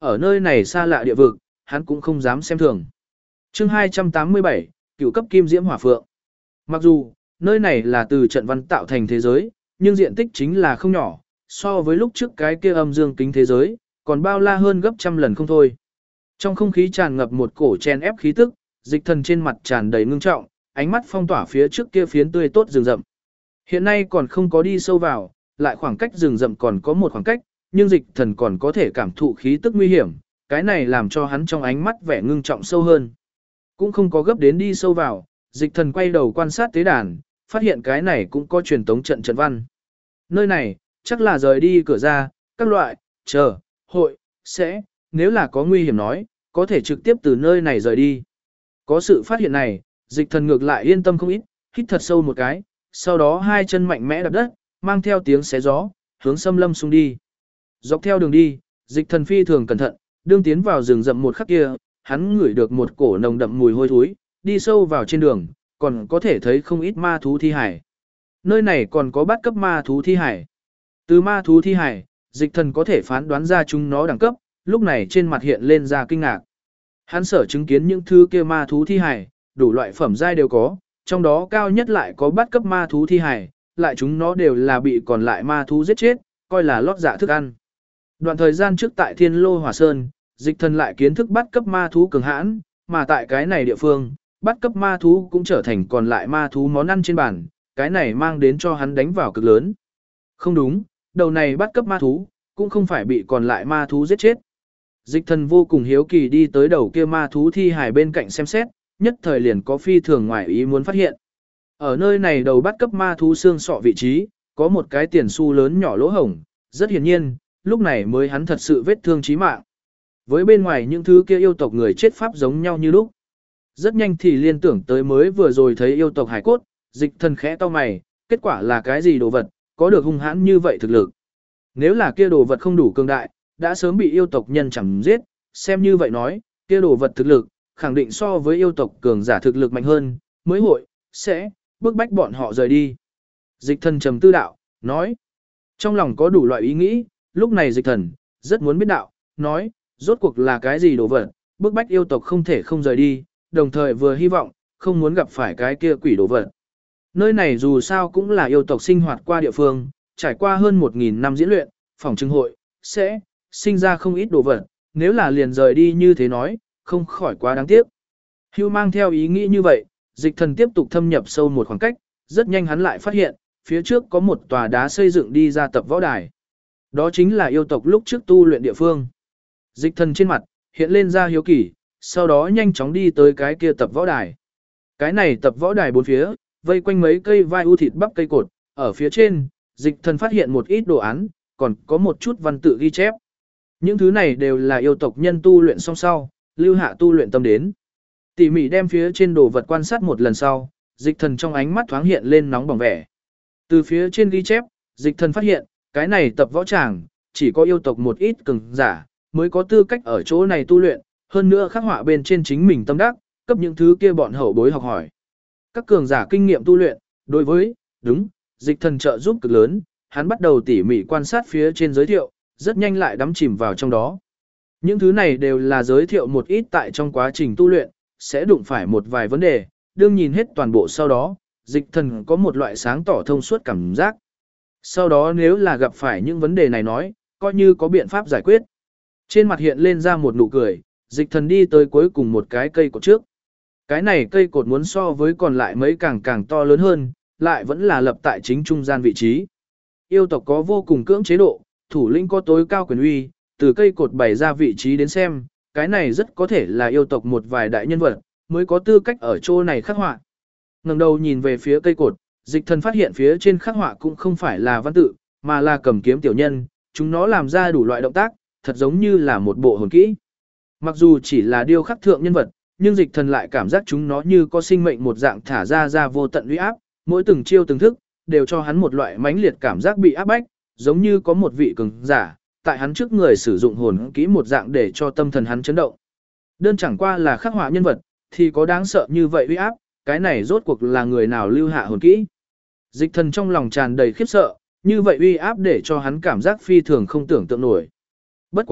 ở nơi này xa lạ địa vực, hắn cũng không dám xem thường. Chương 287, cửu cấp kim diễm hỏa phượng. Mặc dù, nơi này là từ trận văn tạo thành thế giới, nhưng diện tích chính là không nhỏ, so với lúc trước cái kia âm dương kính thế giới, còn bao la hơn gấp trăm lần không thôi. Trong không khí tràn ngập một cổ chen ép khí tức, Dịch Thần trên mặt tràn đầy ngưng trọng, ánh mắt phong tỏa phía trước kia phiến tươi tốt rừng rậm. Hiện nay còn không có đi sâu vào, lại khoảng cách rừng rậm còn có một khoảng cách, nhưng Dịch Thần còn có thể cảm thụ khí tức nguy hiểm, cái này làm cho hắn trong ánh mắt vẻ ngưng trọng sâu hơn. Cũng không có gấp đến đi sâu vào, Dịch Thần quay đầu quan sát tế đàn, phát hiện cái này cũng có truyền tống trận trận văn. Nơi này, chắc là rời đi cửa ra, các loại, chờ, hội, sẽ, nếu là có nguy hiểm nói, có thể trực tiếp từ nơi này rời đi. Có sự phát hiện này, Dịch Thần ngược lại yên tâm không ít, hít thật sâu một cái, sau đó hai chân mạnh mẽ đạp đất, mang theo tiếng xé gió, hướng xâm lâm xung đi. Dọc theo đường đi, Dịch Thần phi thường cẩn thận, đương tiến vào rừng rậm một khắc kia, hắn ngửi được một cổ nồng đậm mùi hôi thối, đi sâu vào trên đường, còn có thể thấy không ít ma thú thi hải. Nơi này còn có bắt cấp ma thú thi hải. Từ ma thú thi hải, Dịch Thần có thể phán đoán ra chúng nó đẳng cấp, lúc này trên mặt hiện lên ra kinh ngạc. Hắn sở chứng kiến những thứ kia ma thú thi hải, đủ loại phẩm giai đều có, trong đó cao nhất lại có bắt cấp ma thú thi hải, lại chúng nó đều là bị còn lại ma thú giết chết, coi là lót dạ thức ăn. Đoạn thời gian trước tại Thiên Lô Hỏa Sơn, Dịch Thần lại kiến thức bắt cấp ma thú cường hãn, mà tại cái này địa phương, bắt cấp ma thú cũng trở thành còn lại ma thú món ăn trên bàn, cái này mang đến cho hắn đánh vào cực lớn. Không đúng, đầu này bắt cấp ma thú, cũng không phải bị còn lại ma thú giết chết. Dịch Thần vô cùng hiếu kỳ đi tới đầu kia ma thú thi hài bên cạnh xem xét, nhất thời liền có phi thường ngoài ý muốn phát hiện. Ở nơi này đầu bắt cấp ma thú xương sọ vị trí, có một cái tiền xu lớn nhỏ lỗ hổng, rất hiển nhiên, lúc này mới hắn thật sự vết thương chí mạng. Với bên ngoài những thứ kia yêu tộc người chết pháp giống nhau như lúc. Rất nhanh thì liên tưởng tới mới vừa rồi thấy yêu tộc hải cốt, Dịch Thần khẽ to mày, kết quả là cái gì đồ vật, có được hung hãn như vậy thực lực. Nếu là kia đồ vật không đủ cường đại, đã sớm bị yêu tộc nhân chẳng giết, xem như vậy nói, kia đồ vật thực lực, khẳng định so với yêu tộc cường giả thực lực mạnh hơn, mới hội, sẽ, bức bách bọn họ rời đi. Dịch Thần trầm tư đạo, nói, trong lòng có đủ loại ý nghĩ, lúc này Dịch Thần, rất muốn biết đạo, nói, rốt cuộc là cái gì đồ vật, bức bách yêu tộc không thể không rời đi, đồng thời vừa hy vọng, không muốn gặp phải cái kia quỷ đồ vật. Nơi này dù sao cũng là yêu tộc sinh hoạt qua địa phương, trải qua hơn 1.000 năm diễn luyện, phòng trưng hội, sẽ sinh ra không ít đồ vật, nếu là liền rời đi như thế nói, không khỏi quá đáng tiếc. Hưu mang theo ý nghĩ như vậy, Dịch Thần tiếp tục thâm nhập sâu một khoảng cách, rất nhanh hắn lại phát hiện, phía trước có một tòa đá xây dựng đi ra tập võ đài. Đó chính là yêu tộc lúc trước tu luyện địa phương. Dịch Thần trên mặt, hiện lên ra hiếu kỳ, sau đó nhanh chóng đi tới cái kia tập võ đài. Cái này tập võ đài bốn phía, vây quanh mấy cây vai u thịt bắp cây cột, ở phía trên, Dịch Thần phát hiện một ít đồ án, còn có một chút văn tự ghi chép. Những thứ này đều là yêu tộc nhân tu luyện song sau, lưu hạ tu luyện tâm đến. Tỉ mỉ đem phía trên đồ vật quan sát một lần sau, Dịch Thần trong ánh mắt thoáng hiện lên nóng bỏng vẻ. Từ phía trên ghi chép, Dịch Thần phát hiện, cái này tập võ tràng, chỉ có yêu tộc một ít cường giả, mới có tư cách ở chỗ này tu luyện, hơn nữa khắc họa bên trên chính mình tâm đắc, cấp những thứ kia bọn hậu bối học hỏi. Các cường giả kinh nghiệm tu luyện, đối với, đúng, Dịch Thần trợ giúp cực lớn, hắn bắt đầu tỉ mỉ quan sát phía trên giới thiệu, rất nhanh lại đắm chìm vào trong đó. Những thứ này đều là giới thiệu một ít tại trong quá trình tu luyện, sẽ đụng phải một vài vấn đề, đương nhìn hết toàn bộ sau đó, Dịch Thần có một loại sáng tỏ thông suốt cảm giác. Sau đó nếu là gặp phải những vấn đề này nói, coi như có biện pháp giải quyết. Trên mặt hiện lên ra một nụ cười, Dịch Thần đi tới cuối cùng một cái cây cột trước. Cái này cây cột muốn so với còn lại mấy càng to lớn hơn, lại vẫn là lập tại chính trung gian vị trí. Yêu tộc có vô cùng cưỡng chế độ, thủ lĩnh có tối cao quyền uy, từ cây cột bày ra vị trí đến xem, cái này rất có thể là yêu tộc một vài đại nhân vật, mới có tư cách ở chỗ này khắc họa. Ngẩng đầu nhìn về phía cây cột, Dịch Thần phát hiện phía trên khắc họa cũng không phải là văn tự, mà là cầm kiếm tiểu nhân, chúng nó làm ra đủ loại động tác, thật giống như là một bộ hồn kỹ. Mặc dù chỉ là điêu khắc thượng nhân vật, nhưng Dịch Thần lại cảm giác chúng nó như có sinh mệnh một dạng thả ra vô tận uy áp, mỗi từng chiêu từng thức, đều cho hắn một loại mãnh liệt cảm giác bị áp bách, giống như có một vị cường giả, tại hắn trước người sử dụng hồn kỹ một dạng để cho tâm thần hắn chấn động. Đơn chẳng qua là khắc họa nhân vật, thì có đáng sợ như vậy uy áp, cái này rốt cuộc là người nào lưu hạ hồn kỹ. Dịch Thần trong lòng tràn đầy khiếp sợ, như vậy uy áp để cho hắn cảm giác phi thường không tưởng tượng nổi. Bất quá,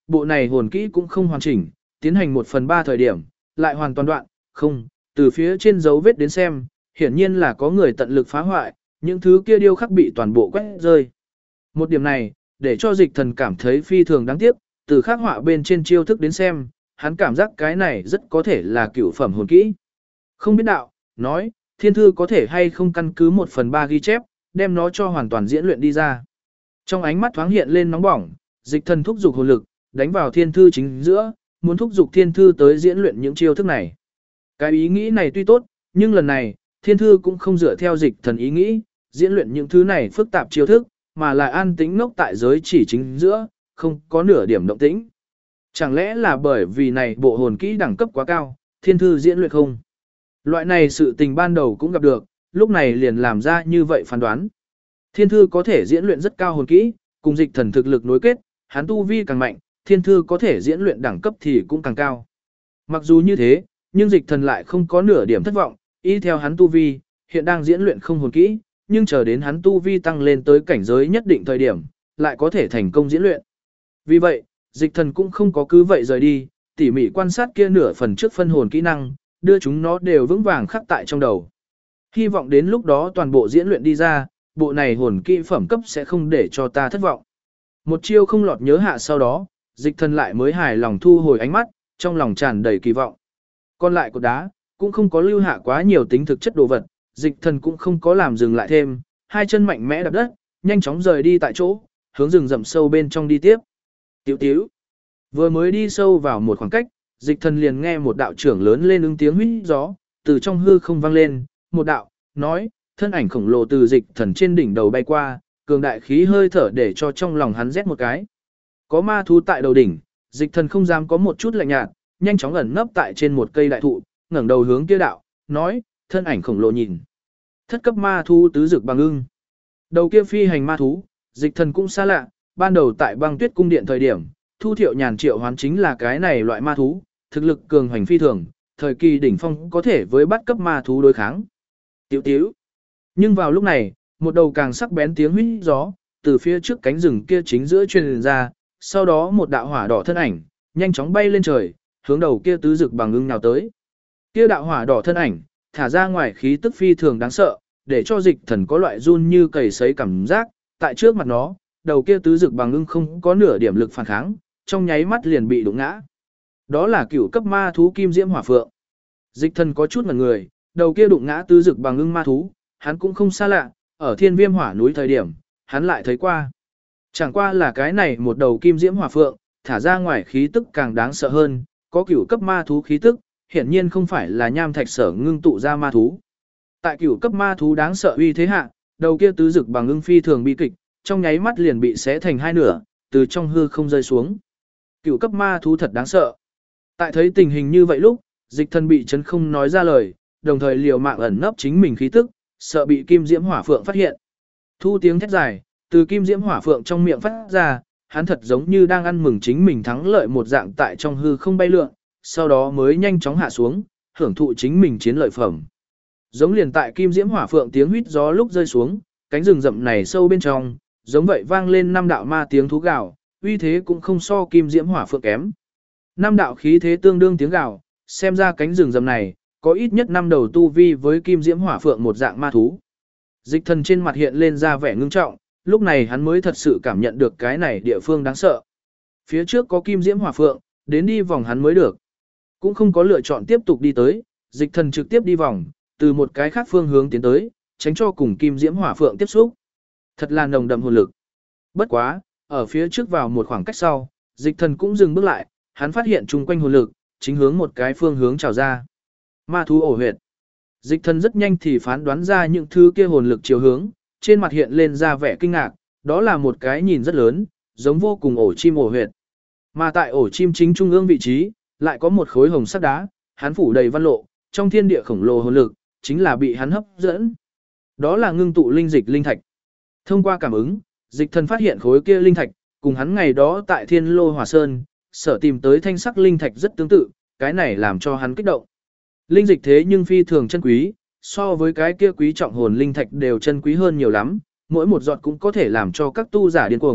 bộ này hồn kỹ cũng không hoàn chỉnh, tiến hành 1/3 thời điểm, lại hoàn toàn đoạn, không, từ phía trên dấu vết đến xem, hiển nhiên là có người tận lực phá hoại, những thứ kia điêu khắc bị toàn bộ quét rơi. Một điểm này, để cho Dịch Thần cảm thấy phi thường đáng tiếc, từ khắc họa bên trên chiêu thức đến xem, hắn cảm giác cái này rất có thể là cửu phẩm hồn kỹ. Không biết đạo, nói, thiên thư có thể hay không căn cứ 1/3 ghi chép, đem nó cho hoàn toàn diễn luyện đi ra. Trong ánh mắt thoáng hiện lên nóng bỏng, Dịch Thần thúc giục hồn lực, đánh vào thiên thư chính giữa, muốn thúc giục thiên thư tới diễn luyện những chiêu thức này. Cái ý nghĩ này tuy tốt, nhưng lần này, thiên thư cũng không dựa theo Dịch Thần ý nghĩ, diễn luyện những thứ này phức tạp chiêu thức, mà là an tĩnh ngốc tại giới chỉ chính giữa, không có nửa điểm động tĩnh. Chẳng lẽ là bởi vì này bộ hồn kỹ đẳng cấp quá cao, thiên thư diễn luyện không? Loại này sự tình ban đầu cũng gặp được, lúc này liền làm ra như vậy phán đoán. Thiên thư có thể diễn luyện rất cao hồn kỹ, cùng Dịch Thần thực lực nối kết, hắn tu vi càng mạnh, thiên thư có thể diễn luyện đẳng cấp thì cũng càng cao. Mặc dù như thế, nhưng Dịch Thần lại không có nửa điểm thất vọng, y theo hắn tu vi, hiện đang diễn luyện không hồn kỹ, nhưng chờ đến hắn tu vi tăng lên tới cảnh giới nhất định thời điểm, lại có thể thành công diễn luyện. Vì vậy, Dịch Thần cũng không có cứ vậy rời đi, tỉ mỉ quan sát kia nửa phần trước phân hồn kỹ năng, đưa chúng nó đều vững vàng khắc tại trong đầu. Hy vọng đến lúc đó toàn bộ diễn luyện đi ra, bộ này hồn kỹ phẩm cấp sẽ không để cho ta thất vọng. Một chiêu không lọt nhớ hạ sau đó, Dịch Thần lại mới hài lòng thu hồi ánh mắt, trong lòng tràn đầy kỳ vọng. Còn lại cột đá, cũng không có lưu hạ quá nhiều tính thực chất đồ vật, Dịch Thần cũng không có làm dừng lại thêm, hai chân mạnh mẽ đạp đất, nhanh chóng rời đi tại chỗ, hướng rừng rậm sâu bên trong đi tiếp. Tiểu Tiểu, vừa mới đi sâu vào một khoảng cách, Dịch Thần liền nghe một đạo trưởng lớn lên ứng tiếng huýt gió, từ trong hư không vang lên, một đạo, nói, thân ảnh khổng lồ từ Dịch Thần trên đỉnh đầu bay qua, cường đại khí hơi thở để cho trong lòng hắn rét một cái. Có ma thú tại đầu đỉnh, Dịch Thần không dám có một chút lạnh nhạt, nhanh chóng ẩn nấp tại trên một cây đại thụ, ngẩng đầu hướng kia đạo, nói, thân ảnh khổng lồ nhìn. Thất cấp ma thú tứ dực bằng ưng. Đầu kia phi hành ma thú, Dịch Thần cũng xa lạ, ban đầu tại Băng Tuyết cung điện thời điểm, Thu Thiệu Nhàn triệu hoán chính là cái này loại ma thú, thực lực cường hành phi thường, thời kỳ đỉnh phong có thể với bắt cấp ma thú đối kháng. Tiểu Tiểu. Nhưng vào lúc này, một đầu càng sắc bén tiếng huýt gió, từ phía trước cánh rừng kia chính giữa truyền ra, sau đó một đạo hỏa đỏ thân ảnh, nhanh chóng bay lên trời, hướng đầu kia tứ dực bằng ưng nào tới. Kia đạo hỏa đỏ thân ảnh, thả ra ngoài khí tức phi thường đáng sợ, để cho Dịch Thần có loại run như cầy sấy cảm giác, tại trước mặt nó, đầu kia tứ dực bằng ưng không có nửa điểm lực phản kháng, trong nháy mắt liền bị đụng ngã. Đó là cửu cấp ma thú Kim Diễm Hỏa Phượng. Dịch Thần có chút ngẩn người, đầu kia đụng ngã tứ dực bằng ưng ma thú, hắn cũng không xa lạ, ở Thiên Viêm Hỏa núi thời điểm, hắn lại thấy qua. Chẳng qua là cái này một đầu Kim Diễm Hỏa Phượng, thả ra ngoài khí tức càng đáng sợ hơn, có cửu cấp ma thú khí tức, hiển nhiên không phải là nham thạch sở ngưng tụ ra ma thú. Tại cửu cấp ma thú đáng sợ uy thế hạ, đầu kia tứ dực bằng ưng phi thường bi kịch, trong nháy mắt liền bị xé thành hai nửa, từ trong hư không rơi xuống. Cửu cấp ma thú thật đáng sợ. Tại thấy tình hình như vậy lúc, Dịch Thần bị chấn không nói ra lời, đồng thời liều mạng ẩn nấp chính mình khí tức, sợ bị Kim Diễm Hỏa Phượng phát hiện. Thu tiếng thét dài, từ Kim Diễm Hỏa Phượng trong miệng phát ra, hắn thật giống như đang ăn mừng chính mình thắng lợi một dạng tại trong hư không bay lượn, sau đó mới nhanh chóng hạ xuống, hưởng thụ chính mình chiến lợi phẩm. Giống liền tại Kim Diễm Hỏa Phượng tiếng huýt gió lúc rơi xuống, cánh rừng rậm này sâu bên trong, giống vậy vang lên năm đạo ma tiếng thú gào, uy thế cũng không so Kim Diễm Hỏa Phượng kém. Năm đạo khí thế tương đương tiếng gào, xem ra cánh rừng rậm này có ít nhất 5 đầu tu vi với Kim Diễm Hỏa Phượng một dạng ma thú. Dịch Thần trên mặt hiện lên ra vẻ ngưng trọng, lúc này hắn mới thật sự cảm nhận được cái này địa phương đáng sợ. Phía trước có Kim Diễm Hỏa Phượng, đến đi vòng hắn mới được. Cũng không có lựa chọn tiếp tục đi tới, Dịch Thần trực tiếp đi vòng, từ một cái khác phương hướng tiến tới, tránh cho cùng Kim Diễm Hỏa Phượng tiếp xúc. Thật là nồng đậm hồn lực. Bất quá, ở phía trước vào một khoảng cách sau, Dịch Thần cũng dừng bước lại, hắn phát hiện chung quanh hồn lực, chính hướng một cái phương hướng trào ra. Ma thú ổ huyệt. Dịch Thần rất nhanh thì phán đoán ra những thứ kia hồn lực chiều hướng, trên mặt hiện lên ra vẻ kinh ngạc, đó là một cái nhìn rất lớn, giống vô cùng ổ chim ổ huyệt. Mà tại ổ chim chính trung ương vị trí, lại có một khối hồng sắc đá, hắn phủ đầy văn lộ, trong thiên địa khổng lồ hồn lực, chính là bị hắn hấp dẫn. Đó là ngưng tụ linh dịch linh thạch. Thông qua cảm ứng, Dịch Thần phát hiện khối kia linh thạch, cùng hắn ngày đó tại Thiên Lô Hỏa Sơn, sở tìm tới thanh sắc linh thạch rất tương tự, cái này làm cho hắn kích động. Linh dịch thế nhưng phi thường chân quý, so với cái kia quý trọng hồn linh thạch đều chân quý hơn nhiều lắm, mỗi một giọt cũng có thể làm cho các tu giả điên cuồng,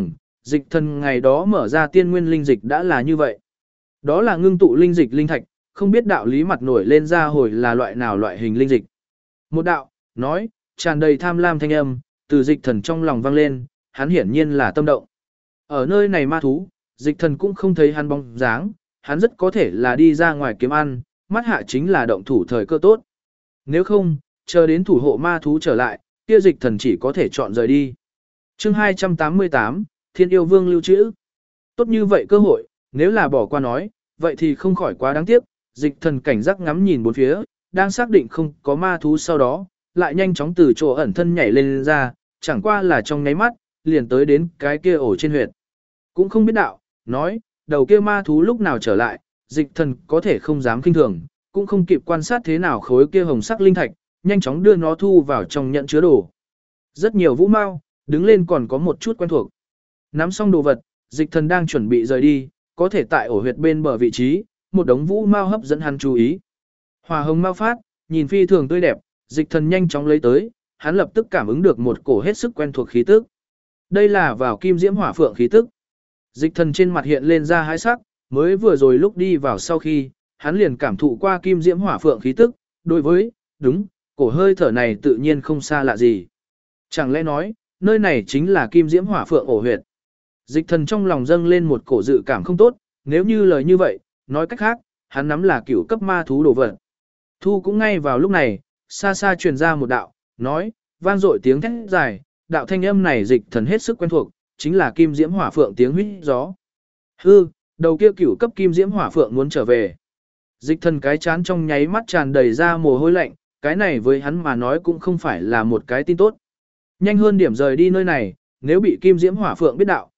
dịch thần ngày đó mở ra tiên nguyên linh dịch đã là như vậy. Đó là ngưng tụ linh dịch linh thạch, không biết đạo lý mặt nổi lên ra hồi là loại nào loại hình linh dịch. Một đạo, nói, tràn đầy tham lam thanh âm, từ dịch thần trong lòng vang lên, hắn hiển nhiên là tâm động. Ở nơi này ma thú, dịch thần cũng không thấy hắn bóng dáng, hắn rất có thể là đi ra ngoài kiếm ăn, mắt hạ chính là động thủ thời cơ tốt. Nếu không, chờ đến thủ hộ ma thú trở lại, kia dịch thần chỉ có thể chọn rời đi. Chương 288, Thiên yêu vương lưu trữ. Tốt như vậy cơ hội, nếu là bỏ qua nói, vậy thì không khỏi quá đáng tiếc, dịch thần cảnh giác ngắm nhìn bốn phía, đang xác định không có ma thú sau đó, lại nhanh chóng từ chỗ ẩn thân nhảy lên ra, chẳng qua là trong nháy mắt, liền tới đến cái kia ổ trên huyệt. Cũng không biết đạo, nói, đầu kia ma thú lúc nào trở lại, dịch thần có thể không dám kinh thường, cũng không kịp quan sát thế nào khối kia hồng sắc linh thạch, nhanh chóng đưa nó thu vào trong nhận chứa đồ. Rất nhiều vũ mau, đứng lên còn có một chút quen thuộc. Nắm xong đồ vật, dịch thần đang chuẩn bị rời đi, có thể tại ổ huyệt bên bờ vị trí, một đống vũ mau hấp dẫn hắn chú ý. Hỏa hồng mau phát, nhìn phi thường tươi đẹp, dịch thần nhanh chóng lấy tới, hắn lập tức cảm ứng được một cổ hết sức quen thuộc khí tức. Đây là vào kim diễm hỏa phượng khí tức. Dịch thần trên mặt hiện lên ra hái sắc, mới vừa rồi lúc đi vào sau khi, hắn liền cảm thụ qua kim diễm hỏa phượng khí tức, đối với, đúng, cổ hơi thở này tự nhiên không xa lạ gì. Chẳng lẽ nói, nơi này chính là kim diễm hỏa phượng ổ huyệt. Dịch thần trong lòng dâng lên một cổ dự cảm không tốt, nếu như lời như vậy, nói cách khác, hắn nắm là cửu cấp ma thú đồ vật. Thu cũng ngay vào lúc này, xa xa truyền ra một đạo, nói, vang dội tiếng thét dài, đạo thanh âm này dịch thần hết sức quen thuộc, chính là kim diễm hỏa phượng tiếng huýt gió. Hư, đầu kia cửu cấp kim diễm hỏa phượng muốn trở về. Dịch thần cái chán trong nháy mắt tràn đầy ra mồ hôi lạnh, cái này với hắn mà nói cũng không phải là một cái tin tốt. Nhanh hơn điểm rời đi nơi này, nếu bị kim diễm hỏa phượng biết đạo,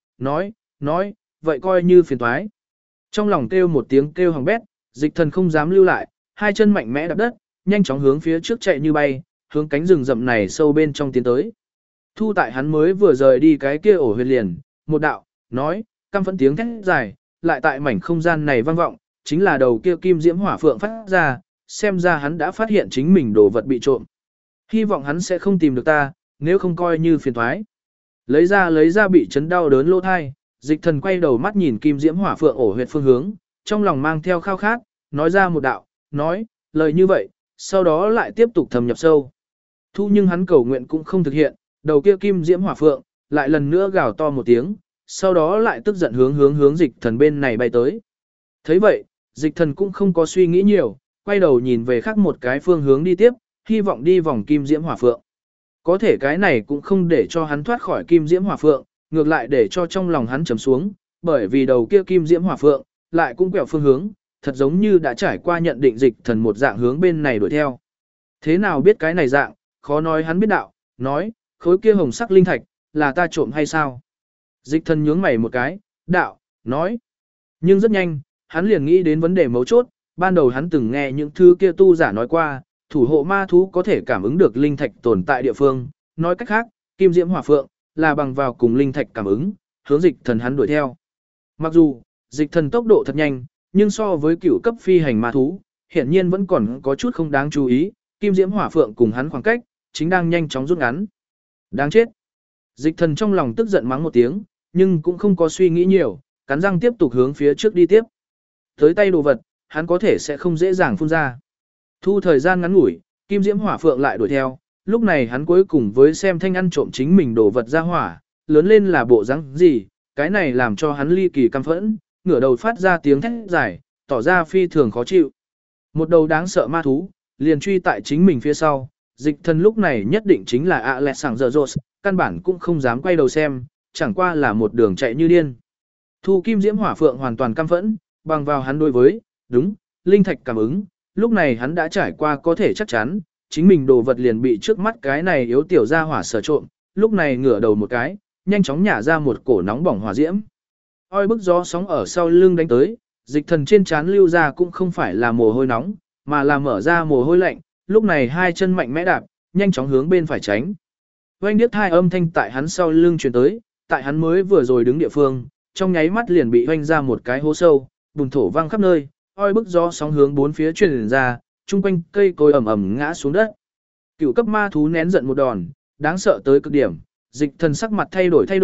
nói, vậy coi như phiền toái. Trong lòng kêu một tiếng kêu hằng bét, dịch thần không dám lưu lại, hai chân mạnh mẽ đạp đất, nhanh chóng hướng phía trước chạy như bay, hướng cánh rừng rậm này sâu bên trong tiến tới. Thu tại hắn mới vừa rời đi cái kia ổ huyệt liền, một đạo, nói, căm phẫn tiếng thét dài, lại tại mảnh không gian này vang vọng, chính là đầu kia kim diễm hỏa phượng phát ra, xem ra hắn đã phát hiện chính mình đồ vật bị trộm. Hy vọng hắn sẽ không tìm được ta, nếu không coi như phiền thoái. Lấy ra bị chấn đau đớn lỗ thai, dịch thần quay đầu mắt nhìn kim diễm hỏa phượng ổ huyệt phương hướng, trong lòng mang theo khao khát, nói ra một đạo, nói, lời như vậy, sau đó lại tiếp tục thâm nhập sâu. Thu nhưng hắn cầu nguyện cũng không thực hiện, đầu kia kim diễm hỏa phượng, lại lần nữa gào to một tiếng, sau đó lại tức giận hướng dịch thần bên này bay tới. Thấy vậy, dịch thần cũng không có suy nghĩ nhiều, quay đầu nhìn về khác một cái phương hướng đi tiếp, hy vọng đi vòng kim diễm hỏa phượng. Có thể cái này cũng không để cho hắn thoát khỏi kim diễm hỏa phượng, ngược lại để cho trong lòng hắn trầm xuống, bởi vì đầu kia kim diễm hỏa phượng, lại cũng quẹo phương hướng, thật giống như đã trải qua nhận định dịch thần một dạng hướng bên này đuổi theo. Thế nào biết cái này dạng, khó nói hắn biết đạo, nói, khối kia hồng sắc linh thạch, là ta trộm hay sao? Dịch thần nhướng mày một cái, đạo, nói. Nhưng rất nhanh, hắn liền nghĩ đến vấn đề mấu chốt, ban đầu hắn từng nghe những thứ kia tu giả nói qua, thủ hộ ma thú có thể cảm ứng được linh thạch tồn tại địa phương, nói cách khác, kim diễm hỏa phượng, là bằng vào cùng linh thạch cảm ứng, hướng dịch thần hắn đuổi theo. Mặc dù, dịch thần tốc độ thật nhanh, nhưng so với cửu cấp phi hành ma thú, hiển nhiên vẫn còn có chút không đáng chú ý, kim diễm hỏa phượng cùng hắn khoảng cách, chính đang nhanh chóng rút ngắn. Đáng chết. Dịch thần trong lòng tức giận mắng một tiếng, nhưng cũng không có suy nghĩ nhiều, cắn răng tiếp tục hướng phía trước đi tiếp. Tới tay đồ vật, hắn có thể sẽ không dễ dàng phun ra. Thu thời gian ngắn ngủi, kim diễm hỏa phượng lại đuổi theo, lúc này hắn cuối cùng với xem thanh ăn trộm chính mình đồ vật ra hỏa, lớn lên là bộ dáng gì, cái này làm cho hắn ly kỳ căm phẫn, ngửa đầu phát ra tiếng thét dài, tỏ ra phi thường khó chịu. Một đầu đáng sợ ma thú, liền truy tại chính mình phía sau, dịch thần lúc này nhất định chính là Alexander Rose, căn bản cũng không dám quay đầu xem, chẳng qua là một đường chạy như điên. Thu kim diễm hỏa phượng hoàn toàn căm phẫn, bằng vào hắn đối với, đúng, linh thạch cảm ứng, lúc này hắn đã trải qua có thể chắc chắn, chính mình đồ vật liền bị trước mắt cái này yếu tiểu ra hỏa sở trộm, lúc này ngửa đầu một cái, nhanh chóng nhả ra một cổ nóng bỏng hỏa diễm. Oi bức gió sóng ở sau lưng đánh tới, dịch thần trên trán lưu ra cũng không phải là mồ hôi nóng, mà là mở ra mồ hôi lạnh, lúc này hai chân mạnh mẽ đạp, nhanh chóng hướng bên phải tránh. Oanh điếc hai âm thanh tại hắn sau lưng truyền tới, tại hắn mới vừa rồi đứng địa phương, trong nháy mắt liền bị oanh ra một cái hố sâu, bùn thổ văng khắp nơi, oi bức gió sóng hướng bốn phía truyền ra, chung quanh cây cối ẩm ẩm ngã xuống đất. Cửu cấp ma thú nén giận một đòn, đáng sợ tới cực điểm, dịch thần sắc mặt thay đổi,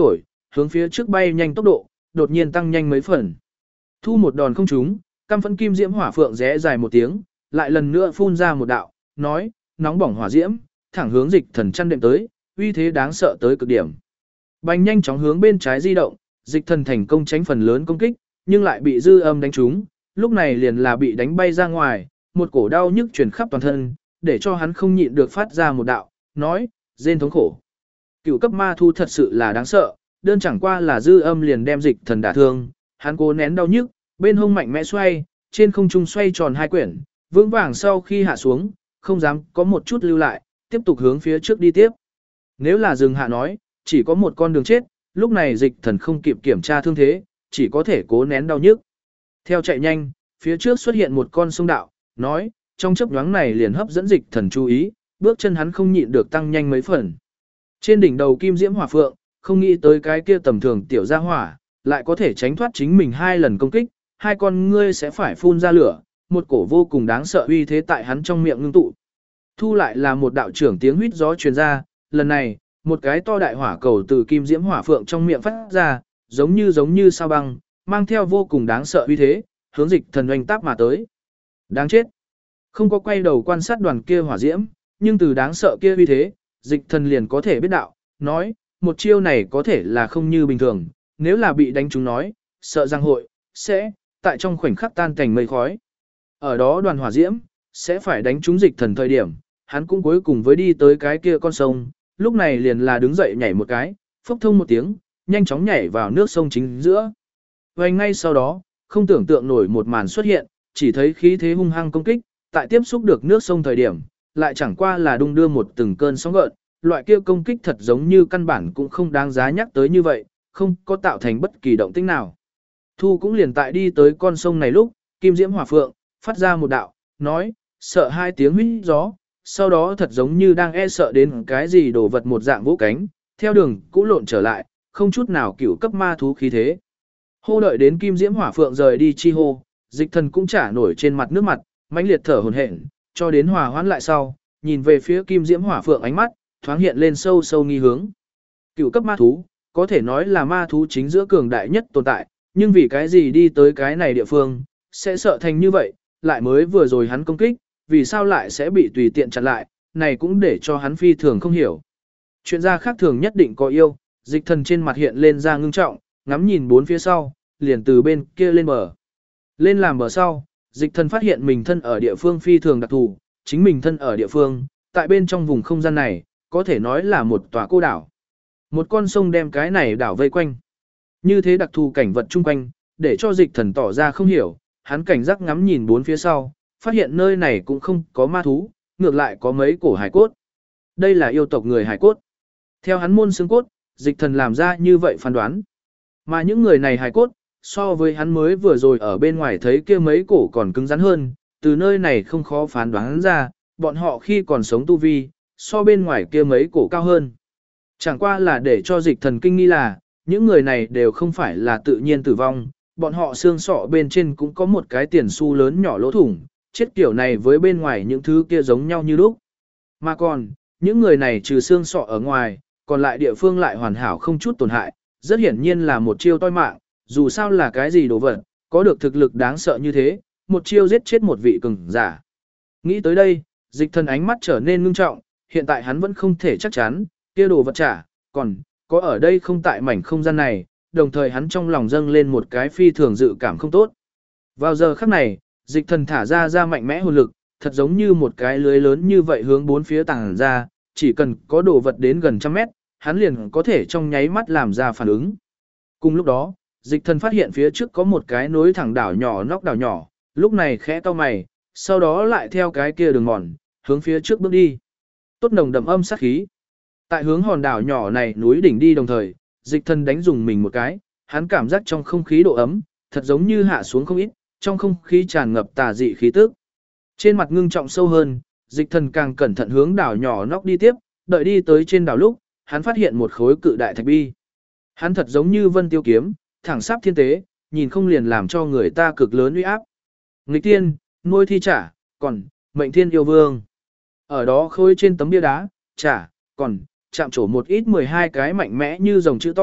hướng phía trước bay nhanh tốc độ, đột nhiên tăng nhanh mấy phần. Thu một đòn không trúng, căm phẫn kim diễm hỏa phượng rẽ dài một tiếng, lại lần nữa phun ra một đạo, nói, nóng bỏng hỏa diễm, thẳng hướng dịch thần chăn đệm tới, uy thế đáng sợ tới cực điểm. Bành nhanh chóng hướng bên trái di động, dịch thần thành công tránh phần lớn công kích, nhưng lại bị dư âm đánh trúng, lúc này liền là bị đánh bay ra ngoài, một cổ đau nhức truyền khắp toàn thân, để cho hắn không nhịn được phát ra một đạo, nói, rên thống khổ. Cựu cấp ma thu thật sự là đáng sợ, đơn chẳng qua là dư âm liền đem dịch thần đả thương, hắn cố nén đau nhức, bên hông mạnh mẽ xoay, trên không trung xoay tròn hai quyển, vững vàng sau khi hạ xuống, không dám có một chút lưu lại, tiếp tục hướng phía trước đi tiếp. Nếu là dừng hạ nói, chỉ có một con đường chết, lúc này dịch thần không kịp kiểm tra thương thế, chỉ có thể cố nén đau nhức. Theo chạy nhanh, phía trước xuất hiện một con sông đạo, nói, trong chớp nhoáng này liền hấp dẫn dịch thần chú ý, bước chân hắn không nhịn được tăng nhanh mấy phần. Trên đỉnh đầu kim diễm hỏa phượng, không nghĩ tới cái kia tầm thường tiểu gia hỏa, lại có thể tránh thoát chính mình 2 lần công kích, hai con ngươi sẽ phải phun ra lửa, một cổ vô cùng đáng sợ uy thế tại hắn trong miệng ngưng tụ. Thu lại là một đạo trưởng tiếng huýt gió truyền ra, lần này, một cái to đại hỏa cầu từ kim diễm hỏa phượng trong miệng phát ra, giống như sao băng, mang theo vô cùng đáng sợ uy thế, hướng dịch thần oanh táp mà tới. Đáng chết. Không có quay đầu quan sát đoàn kia hỏa diễm, nhưng từ đáng sợ kia uy thế, dịch thần liền có thể biết đạo, nói, một chiêu này có thể là không như bình thường, nếu là bị đánh trúng nói, sợ rằng hội, sẽ, tại trong khoảnh khắc tan thành mây khói. Ở đó đoàn hỏa diễm, sẽ phải đánh trúng dịch thần thời điểm, hắn cũng cuối cùng với đi tới cái kia con sông, lúc này liền là đứng dậy nhảy một cái, phốc thông một tiếng, nhanh chóng nhảy vào nước sông chính giữa. Và ngay sau đó, không tưởng tượng nổi một màn xuất hiện, chỉ thấy khí thế hung hăng công kích, tại tiếp xúc được nước sông thời điểm, lại chẳng qua là đung đưa một từng cơn sóng gợn, loại kia công kích thật giống như căn bản cũng không đáng giá nhắc tới như vậy, không có tạo thành bất kỳ động tĩnh nào. Thu cũng liền tại đi tới con sông này lúc, kim diễm hỏa phượng, phát ra một đạo, nói, sợ 2 tiếng huýt gió, sau đó thật giống như đang e sợ đến cái gì đồ vật một dạng vỗ cánh, theo đường cũ lộn trở lại, không chút nào cửu cấp ma thú khí thế. Hô đợi đến kim diễm hỏa phượng rời đi chi hô, dịch thần cũng trả nổi trên mặt nước mặt, mãnh liệt thở hổn hển, cho đến hòa hoãn lại sau, nhìn về phía kim diễm hỏa phượng ánh mắt, thoáng hiện lên sâu sâu nghi hướng. Cửu cấp ma thú, có thể nói là ma thú chính giữa cường đại nhất tồn tại, nhưng vì cái gì đi tới cái này địa phương, sẽ sợ thành như vậy, lại mới vừa rồi hắn công kích, vì sao lại sẽ bị tùy tiện chặn lại, này cũng để cho hắn phi thường không hiểu. Chuyện ra khác thường nhất định có yêu, dịch thần trên mặt hiện lên ra ngưng trọng, ngắm nhìn bốn phía sau, liền từ bên kia lên bờ. Lên làm bờ sau, dịch thần phát hiện mình thân ở địa phương phi thường đặc thù, chính mình thân ở địa phương, tại bên trong vùng không gian này, có thể nói là một tòa cô đảo. Một con sông đem cái này đảo vây quanh. Như thế đặc thù cảnh vật chung quanh, để cho dịch thần tỏ ra không hiểu, hắn cảnh giác ngắm nhìn bốn phía sau, phát hiện nơi này cũng không có ma thú, ngược lại có mấy cổ hải cốt. Đây là yêu tộc người hải cốt. Theo hắn môn xương cốt, dịch thần làm ra như vậy phán đoán. Mà những người này hải cốt, so với hắn mới vừa rồi ở bên ngoài thấy kia mấy cổ còn cứng rắn hơn, từ nơi này không khó phán đoán ra, bọn họ khi còn sống tu vi, so bên ngoài kia mấy cổ cao hơn. Chẳng qua là để cho dịch thần kinh nghi là, những người này đều không phải là tự nhiên tử vong, bọn họ xương sọ bên trên cũng có một cái tiền xu lớn nhỏ lỗ thủng, chết kiểu này với bên ngoài những thứ kia giống nhau như lúc. Mà còn, những người này trừ xương sọ ở ngoài, còn lại địa phương lại hoàn hảo không chút tổn hại, rất hiển nhiên là một chiêu toi mạng, dù sao là cái gì đồ vật, có được thực lực đáng sợ như thế, một chiêu giết chết một vị cường giả. Nghĩ tới đây, dịch thần ánh mắt trở nên ngưng trọng, hiện tại hắn vẫn không thể chắc chắn, kia đồ vật trả, còn, có ở đây không tại mảnh không gian này, đồng thời hắn trong lòng dâng lên một cái phi thường dự cảm không tốt. Vào giờ khắc này, dịch thần thả ra mạnh mẽ hồn lực, thật giống như một cái lưới lớn như vậy hướng bốn phía tàng ra, chỉ cần có đồ vật đến gần 100 mét, hắn liền có thể trong nháy mắt làm ra phản ứng. Cùng lúc đó, dịch thần phát hiện phía trước có một cái nối thẳng đảo nhỏ nóc đảo nhỏ, lúc này khẽ cau mày, sau đó lại theo cái kia đường mòn, hướng phía trước bước đi. Tốt nồng đậm âm sát khí. Tại hướng hòn đảo nhỏ này núi đỉnh đi đồng thời, dịch thần đánh dùng mình một cái, hắn cảm giác trong không khí độ ấm, thật giống như hạ xuống không ít, trong không khí tràn ngập tà dị khí tức. Trên mặt ngưng trọng sâu hơn, dịch thần càng cẩn thận hướng đảo nhỏ nóc đi tiếp, đợi đi tới trên đảo lúc, hắn phát hiện một khối cự đại thạch bi. Hắn thật giống như vân tiêu kiếm, thẳng sắp thiên tế, nhìn không liền làm cho người ta cực lớn uy áp. Nghịch tiên, nuôi thi trả, còn, mệnh thiên yêu vương. Ở đó khối trên tấm bia đá, trả, còn, chạm trổ một ít 12 cái mạnh mẽ như rồng chữ to,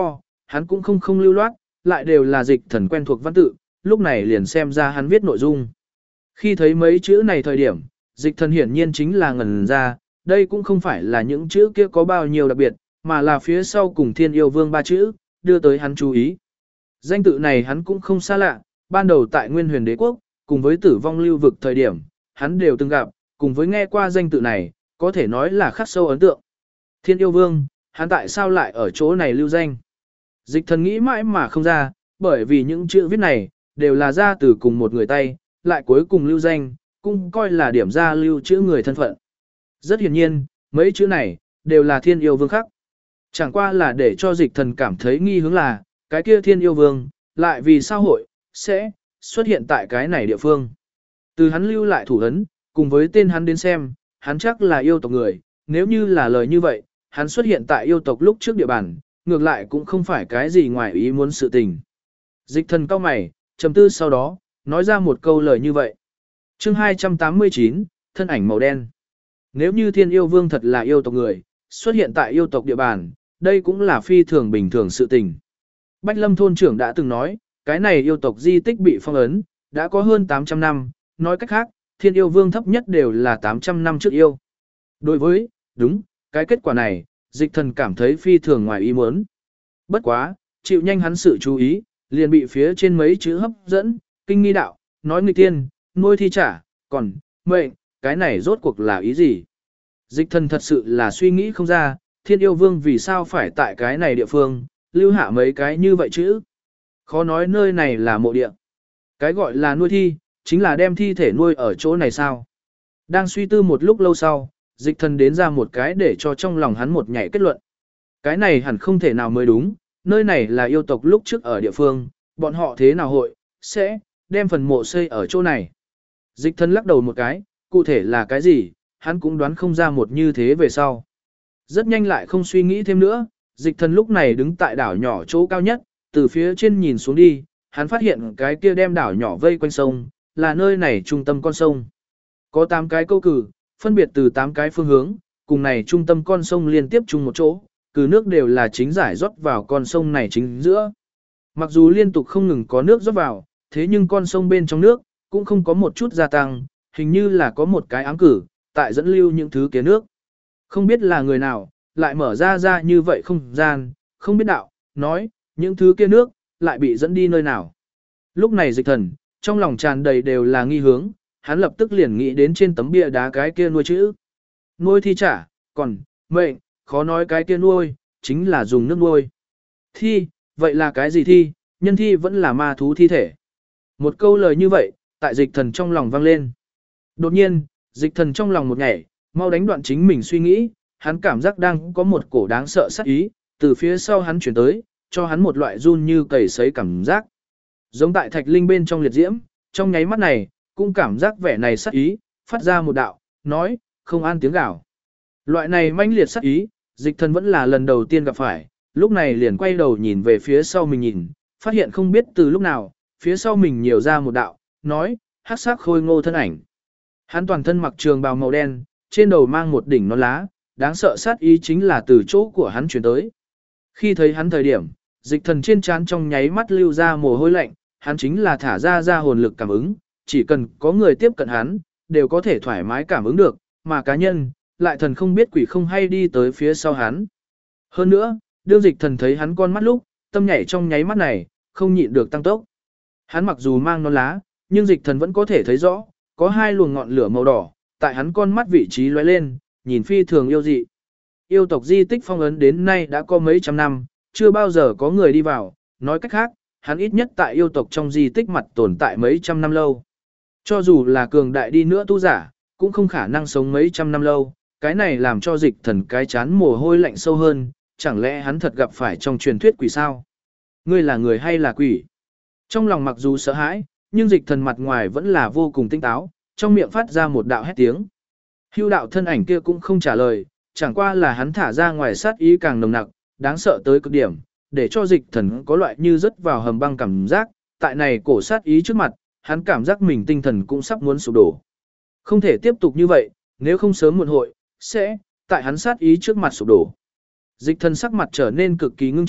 hắn cũng không lưu loát, lại đều là dịch thần quen thuộc văn tự, lúc này liền xem ra hắn viết nội dung. Khi thấy mấy chữ này thời điểm, dịch thần hiển nhiên chính là ngẩn ra, đây cũng không phải là những chữ kia có bao nhiêu đặc biệt, mà là phía sau cùng Thiên Yêu Vương ba chữ, đưa tới hắn chú ý. Danh tự này hắn cũng không xa lạ, ban đầu tại Nguyên Huyền Đế Quốc, cùng với Tử Vong Lưu Vực thời điểm, hắn đều từng gặp, cùng với nghe qua danh tự này, có thể nói là khắc sâu ấn tượng. Thiên Yêu Vương, hắn tại sao lại ở chỗ này lưu danh? Dịch thần nghĩ mãi mà không ra, bởi vì những chữ viết này, đều là ra từ cùng một người tay, lại cuối cùng lưu danh, cũng coi là điểm ra lưu chữ người thân phận. Rất hiển nhiên, mấy chữ này, đều là Thiên Yêu Vương khắc. Chẳng qua là để cho dịch thần cảm thấy nghi hướng là, cái kia Thiên Yêu Vương, lại vì sao hội, sẽ, xuất hiện tại cái này địa phương. Từ hắn lưu lại thủ ấn, cùng với tên hắn đến xem, hắn chắc là yêu tộc người, nếu như là lời như vậy, hắn xuất hiện tại yêu tộc lúc trước địa bàn, ngược lại cũng không phải cái gì ngoài ý muốn sự tình. Dịch thần cao mày, trầm tư sau đó, nói ra một câu lời như vậy. Chương 289, thân ảnh màu đen. Nếu như Thiên Yêu Vương thật là yêu tộc người, xuất hiện tại yêu tộc địa bàn, đây cũng là phi thường bình thường sự tình. Bách Lâm thôn trưởng đã từng nói, cái này yêu tộc di tích bị phong ấn, đã có hơn 800 năm, nói cách khác, Thiên Yêu Vương thấp nhất đều là 800 năm trước yêu. Đối với, đúng, cái kết quả này, dịch thần cảm thấy phi thường ngoài ý muốn. Bất quá, chịu nhanh hắn sự chú ý, liền bị phía trên mấy chữ hấp dẫn, kinh nghi đạo, nói người tiên, nuôi thi trả, còn, mệnh, cái này rốt cuộc là ý gì? Dịch thần thật sự là suy nghĩ không ra, Thiên Yêu Vương vì sao phải tại cái này địa phương, lưu hạ mấy cái như vậy chứ? Khó nói nơi này là mộ địa. Cái gọi là nuôi thi, chính là đem thi thể nuôi ở chỗ này sao? Đang suy tư một lúc lâu sau, dịch thần đến ra một cái để cho trong lòng hắn một nhảy kết luận. Cái này hẳn không thể nào mới đúng, nơi này là yêu tộc lúc trước ở địa phương, bọn họ thế nào hội, sẽ, đem phần mộ xây ở chỗ này. Dịch thần lắc đầu một cái, cụ thể là cái gì, hắn cũng đoán không ra một như thế về sau. Rất nhanh lại không suy nghĩ thêm nữa, dịch thần lúc này đứng tại đảo nhỏ chỗ cao nhất, từ phía trên nhìn xuống đi, hắn phát hiện cái kia đem đảo nhỏ vây quanh sông, là nơi này trung tâm con sông. Có 8 cái câu cử, phân biệt từ 8 cái phương hướng, cùng này trung tâm con sông liên tiếp chung một chỗ, cử nước đều là chính giải rót vào con sông này chính giữa. Mặc dù liên tục không ngừng có nước rót vào, thế nhưng con sông bên trong nước, cũng không có một chút gia tăng, hình như là có một cái ám cử, tại dẫn lưu những thứ kia nước. Không biết là người nào, lại mở ra như vậy không gian, không biết đạo, nói, những thứ kia nước, lại bị dẫn đi nơi nào. Lúc này dịch thần, trong lòng tràn đầy đều là nghi hướng, hắn lập tức liền nghĩ đến trên tấm bia đá cái kia nuôi chữ. Nuôi thi trả, còn, mệnh, khó nói cái kia nuôi, chính là dùng nước nuôi. Thi, vậy là cái gì thi, nhân thi vẫn là ma thú thi thể. Một câu lời như vậy, tại dịch thần trong lòng vang lên. Đột nhiên, dịch thần trong lòng một nhảy, mau đánh đoạn chính mình suy nghĩ, hắn cảm giác đang có một cổ đáng sợ sát ý, từ phía sau hắn chuyển tới, cho hắn một loại run như cầy sấy cảm giác. Giống tại thạch linh bên trong liệt diễm, trong nháy mắt này, cũng cảm giác vẻ này sát ý, phát ra một đạo, nói, không an tiếng gào. Loại này manh liệt sát ý, dịch thần vẫn là lần đầu tiên gặp phải, lúc này liền quay đầu nhìn về phía sau mình nhìn, phát hiện không biết từ lúc nào, phía sau mình nhiều ra một đạo, nói, hắc sắc khôi ngô thân ảnh. Hắn toàn thân mặc trường bào màu đen, trên đầu mang một đỉnh nón lá, đáng sợ sát ý chính là từ chỗ của hắn chuyển tới. Khi thấy hắn thời điểm, dịch thần trên trán trong nháy mắt lưu ra mồ hôi lạnh, hắn chính là thả ra hồn lực cảm ứng, chỉ cần có người tiếp cận hắn, đều có thể thoải mái cảm ứng được, mà cá nhân, lại thần không biết quỷ không hay đi tới phía sau hắn. Hơn nữa, đương dịch thần thấy hắn con mắt lúc, tâm nhảy trong nháy mắt này, không nhịn được tăng tốc. Hắn mặc dù mang nón lá, nhưng dịch thần vẫn có thể thấy rõ, có 2 luồng ngọn lửa màu đỏ, tại hắn con mắt vị trí lóe lên, nhìn phi thường yêu dị. Yêu tộc di tích phong ấn đến nay đã có mấy trăm năm, chưa bao giờ có người đi vào, nói cách khác, hắn ít nhất tại yêu tộc trong di tích mặt tồn tại mấy trăm năm lâu. Cho dù là cường đại đi nữa tu giả, cũng không khả năng sống mấy trăm năm lâu, cái này làm cho dịch thần cái chán mồ hôi lạnh sâu hơn, chẳng lẽ hắn thật gặp phải trong truyền thuyết quỷ sao? Ngươi là người hay là quỷ? Trong lòng mặc dù sợ hãi, nhưng dịch thần mặt ngoài vẫn là vô cùng tinh táo, trong miệng phát ra một đạo hét tiếng. Hưu đạo thân ảnh kia cũng không trả lời, chẳng qua là hắn thả ra ngoài sát ý càng nồng nặc, đáng sợ tới cực điểm, để cho dịch thần có loại như rớt vào hầm băng cảm giác, tại này cổ sát ý trước mặt, hắn cảm giác mình tinh thần cũng sắp muốn sụp đổ. Không thể tiếp tục như vậy, nếu không sớm muộn hội, sẽ, tại hắn sát ý trước mặt sụp đổ. Dịch thần sắc mặt trở nên cực kỳ ngưng trọng,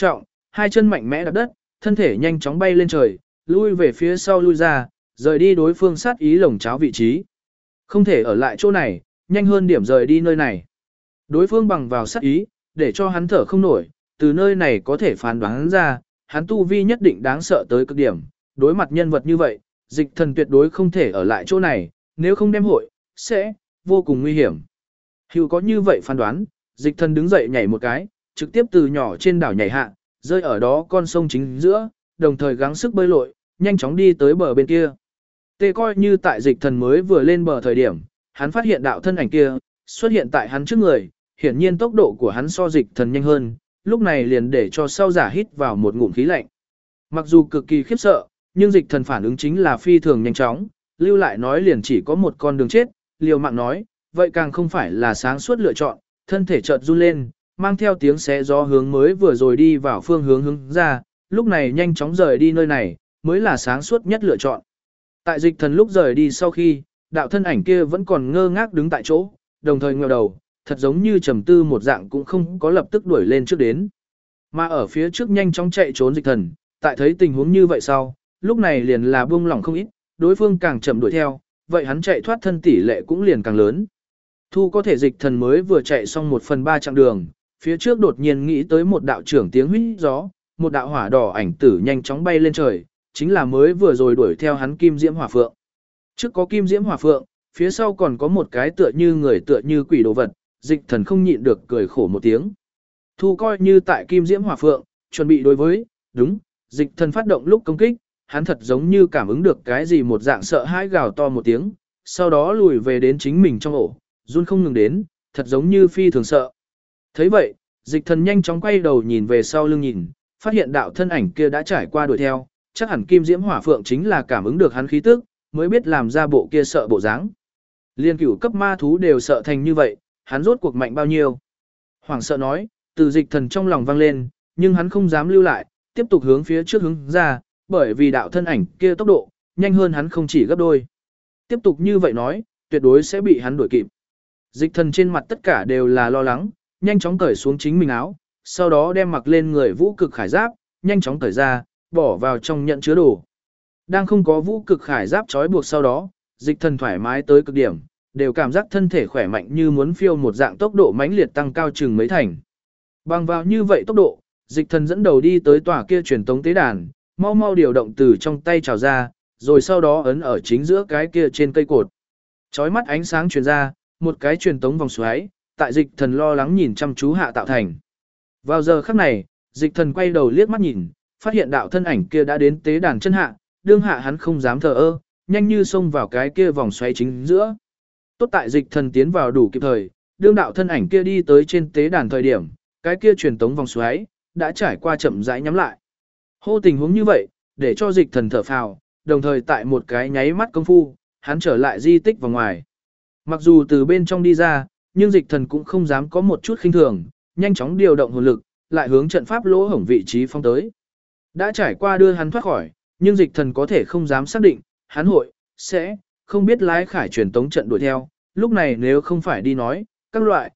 hai chân mạnh mẽ đạp đất, thân thể nhanh chóng bay lên trời, lui về phía sau lui ra, rời đi đối phương sát ý lồng cháo vị trí. Không thể ở lại chỗ này, nhanh hơn điểm rời đi nơi này. Đối phương bằng vào sát ý, để cho hắn thở không nổi, từ nơi này có thể phán đoán ra, hắn tu vi nhất định đáng sợ tới cực điểm. Đối mặt nhân vật như vậy, Dịch Thần tuyệt đối không thể ở lại chỗ này, nếu không đem hội, sẽ vô cùng nguy hiểm. Hữu có như vậy phán đoán, Dịch Thần đứng dậy nhảy một cái, trực tiếp từ nhỏ trên đảo nhảy hạ, rơi ở đó con sông chính giữa, đồng thời gắng sức bơi lội, nhanh chóng đi tới bờ bên kia. Tê coi như tại Dịch Thần mới vừa lên bờ thời điểm, hắn phát hiện đạo thân ảnh kia xuất hiện tại hắn trước người, hiển nhiên tốc độ của hắn so Dịch Thần nhanh hơn, lúc này liền để cho sau giả hít vào một ngụm khí lạnh. Mặc dù cực kỳ khiếp sợ, nhưng Dịch Thần phản ứng chính là phi thường nhanh chóng, lưu lại nói liền chỉ có một con đường chết, liều mạng nói, vậy càng không phải là sáng suốt lựa chọn, thân thể chợt run lên, mang theo tiếng xé gió hướng mới vừa rồi đi vào phương hướng ra, lúc này nhanh chóng rời đi nơi này, mới là sáng suốt nhất lựa chọn. Tại Dịch Thần lúc rời đi sau khi, đạo thân ảnh kia vẫn còn ngơ ngác đứng tại chỗ, đồng thời ngẩng đầu, thật giống như trầm tư một dạng cũng không có lập tức đuổi lên trước đến. Mà ở phía trước nhanh chóng chạy trốn Dịch Thần, tại thấy tình huống như vậy sau, lúc này liền là buông lỏng không ít, đối phương càng chậm đuổi theo, vậy hắn chạy thoát thân tỷ lệ cũng liền càng lớn. Thu có thể Dịch Thần mới vừa chạy xong 1/3 chặng đường, phía trước đột nhiên nghĩ tới một đạo trưởng tiếng huýt gió, một đạo hỏa đỏ ảnh tử nhanh chóng bay lên trời, chính là mới vừa rồi đuổi theo hắn Kim Diễm Hỏa Phượng. Trước có Kim Diễm Hỏa Phượng, phía sau còn có một cái tựa như người tựa như quỷ đồ vật, Dịch Thần không nhịn được cười khổ một tiếng. Thu coi như tại Kim Diễm Hỏa Phượng, chuẩn bị đối với, đúng, Dịch Thần phát động lúc công kích, hắn thật giống như cảm ứng được cái gì một dạng sợ hãi gào to một tiếng, sau đó lùi về đến chính mình trong ổ, run không ngừng đến, thật giống như phi thường sợ. Thấy vậy, Dịch Thần nhanh chóng quay đầu nhìn về sau lưng nhìn, phát hiện đạo thân ảnh kia đã trải qua đuổi theo, chắc hẳn Kim Diễm Hỏa Phượng chính là cảm ứng được hắn khí tức, mới biết làm ra bộ kia sợ bộ dáng. Liên cửu cấp ma thú đều sợ thành như vậy, hắn rốt cuộc mạnh bao nhiêu? Hoảng sợ nói, từ Dịch Thần trong lòng vang lên, nhưng hắn không dám lưu lại, tiếp tục hướng phía trước hướng ra, bởi vì đạo thân ảnh kia tốc độ nhanh hơn hắn không chỉ gấp đôi. Tiếp tục như vậy nói, tuyệt đối sẽ bị hắn đuổi kịp. Dịch Thần trên mặt tất cả đều là lo lắng, nhanh chóng cởi xuống chính mình áo, sau đó đem mặc lên người vũ cực khải giáp, nhanh chóng cởi ra, bỏ vào trong nhận chứa đồ. Đang không có vũ cực khải giáp trói buộc sau đó, Dịch Thần thoải mái tới cực điểm, đều cảm giác thân thể khỏe mạnh như muốn phiêu một dạng tốc độ mãnh liệt tăng cao chừng mấy thành. Bằng vào như vậy tốc độ, Dịch Thần dẫn đầu đi tới tòa kia truyền tống tế đàn, mau mau điều động từ trong tay trào ra, rồi sau đó ấn ở chính giữa cái kia trên cây cột. Chói mắt ánh sáng truyền ra, một cái truyền tống vòng xoáy, tại Dịch Thần lo lắng nhìn chăm chú hạ tạo thành. Vào giờ khắc này, Dịch Thần quay đầu liếc mắt nhìn, phát hiện đạo thân ảnh kia đã đến tế đàn chân hạ, đương hạ hắn không dám thờ ơ, nhanh như xông vào cái kia vòng xoáy chính giữa. Tốt tại Dịch Thần tiến vào đủ kịp thời, đương đạo thân ảnh kia đi tới trên tế đàn thời điểm, cái kia truyền tống vòng xoáy đã trải qua chậm rãi nhắm lại. Hô tình huống như vậy, để cho Dịch Thần thở phào, đồng thời tại một cái nháy mắt công phu, hắn trở lại di tích vào ngoài. Mặc dù từ bên trong đi ra, nhưng Dịch Thần cũng không dám có một chút khinh thường, nhanh chóng điều động hồn lực, lại hướng trận pháp lỗ hổng vị trí phong tới. Đã trải qua đưa hắn thoát khỏi, nhưng Dịch Thần có thể không dám xác định, hắn hội, sẽ, không biết lái khải truyền tống trận đuổi theo, lúc này nếu không phải đi nói, các loại,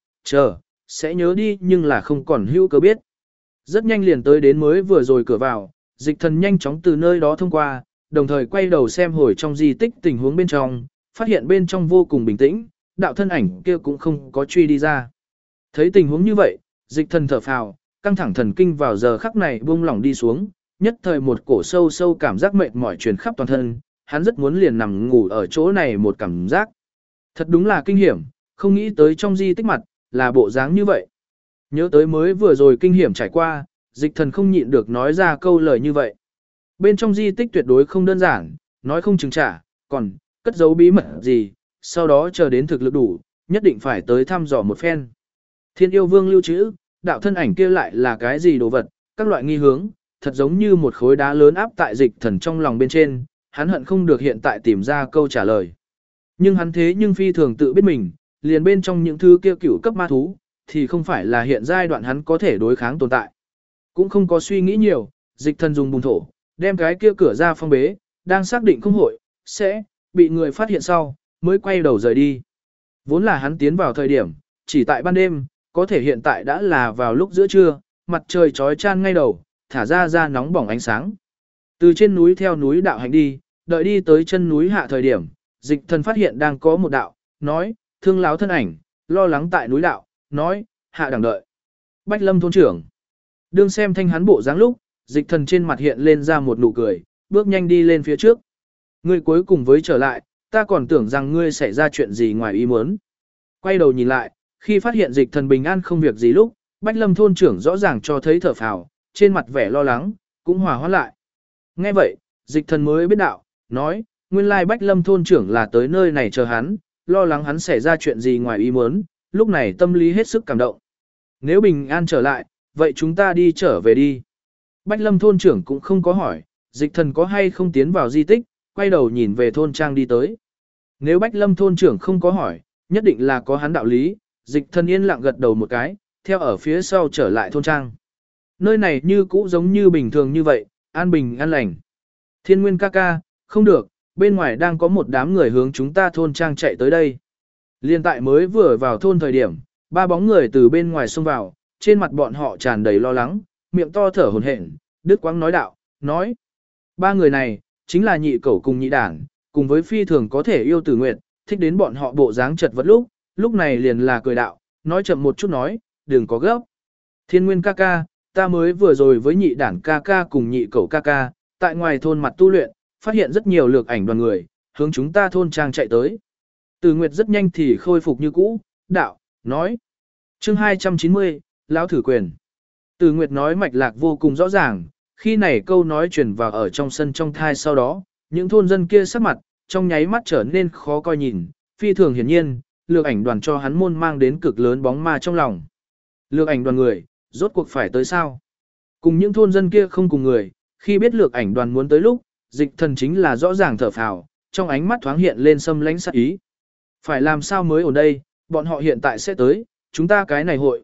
sẽ nhớ đi nhưng là không còn hữu cơ biết. Rất nhanh liền tới đến mới vừa rồi cửa vào, Dịch Thần nhanh chóng từ nơi đó thông qua, đồng thời quay đầu xem hồi trong di tích tình huống bên trong, phát hiện bên trong vô cùng bình tĩnh, đạo thân ảnh kia cũng không có truy đi ra. Thấy tình huống như vậy, Dịch Thần thở phào, căng thẳng thần kinh vào giờ khắc này buông lỏng đi xuống, nhất thời một cổ sâu sâu cảm giác mệt mỏi truyền khắp toàn thân, hắn rất muốn liền nằm ngủ ở chỗ này một cảm giác. Thật đúng là kinh hiểm, không nghĩ tới trong di tích mặt, là bộ dáng như vậy. Nhớ tới mới vừa rồi kinh hiểm trải qua, Dịch Thần không nhịn được nói ra câu lời như vậy. Bên trong di tích tuyệt đối không đơn giản, nói không chừng trả, còn cất giấu bí mật gì, sau đó chờ đến thực lực đủ, nhất định phải tới thăm dò một phen. Thiên yêu vương lưu trữ, đạo thân ảnh kia lại là cái gì đồ vật, các loại nghi hướng, thật giống như một khối đá lớn áp tại Dịch Thần trong lòng bên trên, hắn hận không được hiện tại tìm ra câu trả lời. Nhưng hắn thế nhưng phi thường tự biết mình, liền bên trong những thứ kia cửu cấp ma thú, thì không phải là hiện giai đoạn hắn có thể đối kháng tồn tại. Cũng không có suy nghĩ nhiều, Dịch Thần dùng bùn thổ, đem cái kia cửa ra phong bế, đang xác định không hội, sẽ bị người phát hiện sau, mới quay đầu rời đi. Vốn là hắn tiến vào thời điểm, chỉ tại ban đêm, có thể hiện tại đã là vào lúc giữa trưa, mặt trời chói chan ngay đầu, thả ra nóng bỏng ánh sáng. Từ trên núi theo núi đạo hành đi, đợi đi tới chân núi hạ thời điểm, Dịch Thần phát hiện đang có một đạo, nói, thương láo thân ảnh, lo lắng tại núi đạo, nói, hạ đẳng đợi. Bách Lâm thôn trưởng. Đương xem thanh hắn bộ dáng lúc, Dịch Thần trên mặt hiện lên ra một nụ cười, bước nhanh đi lên phía trước. Ngươi cuối cùng với trở lại, ta còn tưởng rằng ngươi xảy ra chuyện gì ngoài ý muốn. Quay đầu nhìn lại, khi phát hiện Dịch Thần bình an không việc gì lúc, Bách Lâm thôn trưởng rõ ràng cho thấy thở phào, trên mặt vẻ lo lắng, cũng hòa hoãn lại. Nghe vậy, Dịch Thần mới biết đạo, nói, nguyên lai Bách Lâm thôn trưởng là tới nơi này chờ hắn, lo lắng hắn xảy ra chuyện gì ngoài ý muốn, lúc này tâm lý hết sức cảm động. Nếu bình an trở lại, vậy chúng ta đi trở về đi. Bách Lâm thôn trưởng cũng không có hỏi, Dịch Thần có hay không tiến vào di tích, quay đầu nhìn về thôn trang đi tới. Nếu Bách Lâm thôn trưởng không có hỏi, nhất định là có hắn đạo lý, Dịch Thần yên lặng gật đầu một cái, theo ở phía sau trở lại thôn trang. Nơi này như cũ giống như bình thường như vậy, an bình an lành. Thiên Nguyên ca ca, không được, bên ngoài đang có một đám người hướng chúng ta thôn trang chạy tới đây. Liên tại mới vừa vào thôn thời điểm, ba bóng người từ bên ngoài xông vào, trên mặt bọn họ tràn đầy lo lắng, miệng to thở hổn hển, đứt quãng nói đạo, nói. Ba người này, chính là nhị cẩu cùng nhị đảng, cùng với phi thường có thể yêu tử nguyệt, thích đến bọn họ bộ dáng chật vật lúc này liền là cười đạo, nói chậm một chút nói, đừng có gấp. Thiên Nguyên ca ca, ta mới vừa rồi với nhị đảng ca ca cùng nhị cẩu ca ca, tại ngoài thôn mặt tu luyện, phát hiện rất nhiều lược ảnh đoàn người, hướng chúng ta thôn trang chạy tới. Tử Nguyệt rất nhanh thì khôi phục như cũ, đạo, nói. Chương 290, Lão thử quyền. Tử Nguyệt nói mạch lạc vô cùng rõ ràng, khi này câu nói truyền vào ở trong sân trong thai sau đó, những thôn dân kia sắc mặt, trong nháy mắt trở nên khó coi nhìn, phi thường hiển nhiên, lược ảnh đoàn cho hắn môn mang đến cực lớn bóng ma trong lòng. Lược ảnh đoàn người, rốt cuộc phải tới sao? Cùng những thôn dân kia không cùng người, khi biết lược ảnh đoàn muốn tới lúc, Dịch Thần chính là rõ ràng thở phào, trong ánh mắt thoáng hiện lên xâm lãnh sát ý. Phải làm sao mới ổn đây, bọn họ hiện tại sẽ tới, chúng ta cái này hội,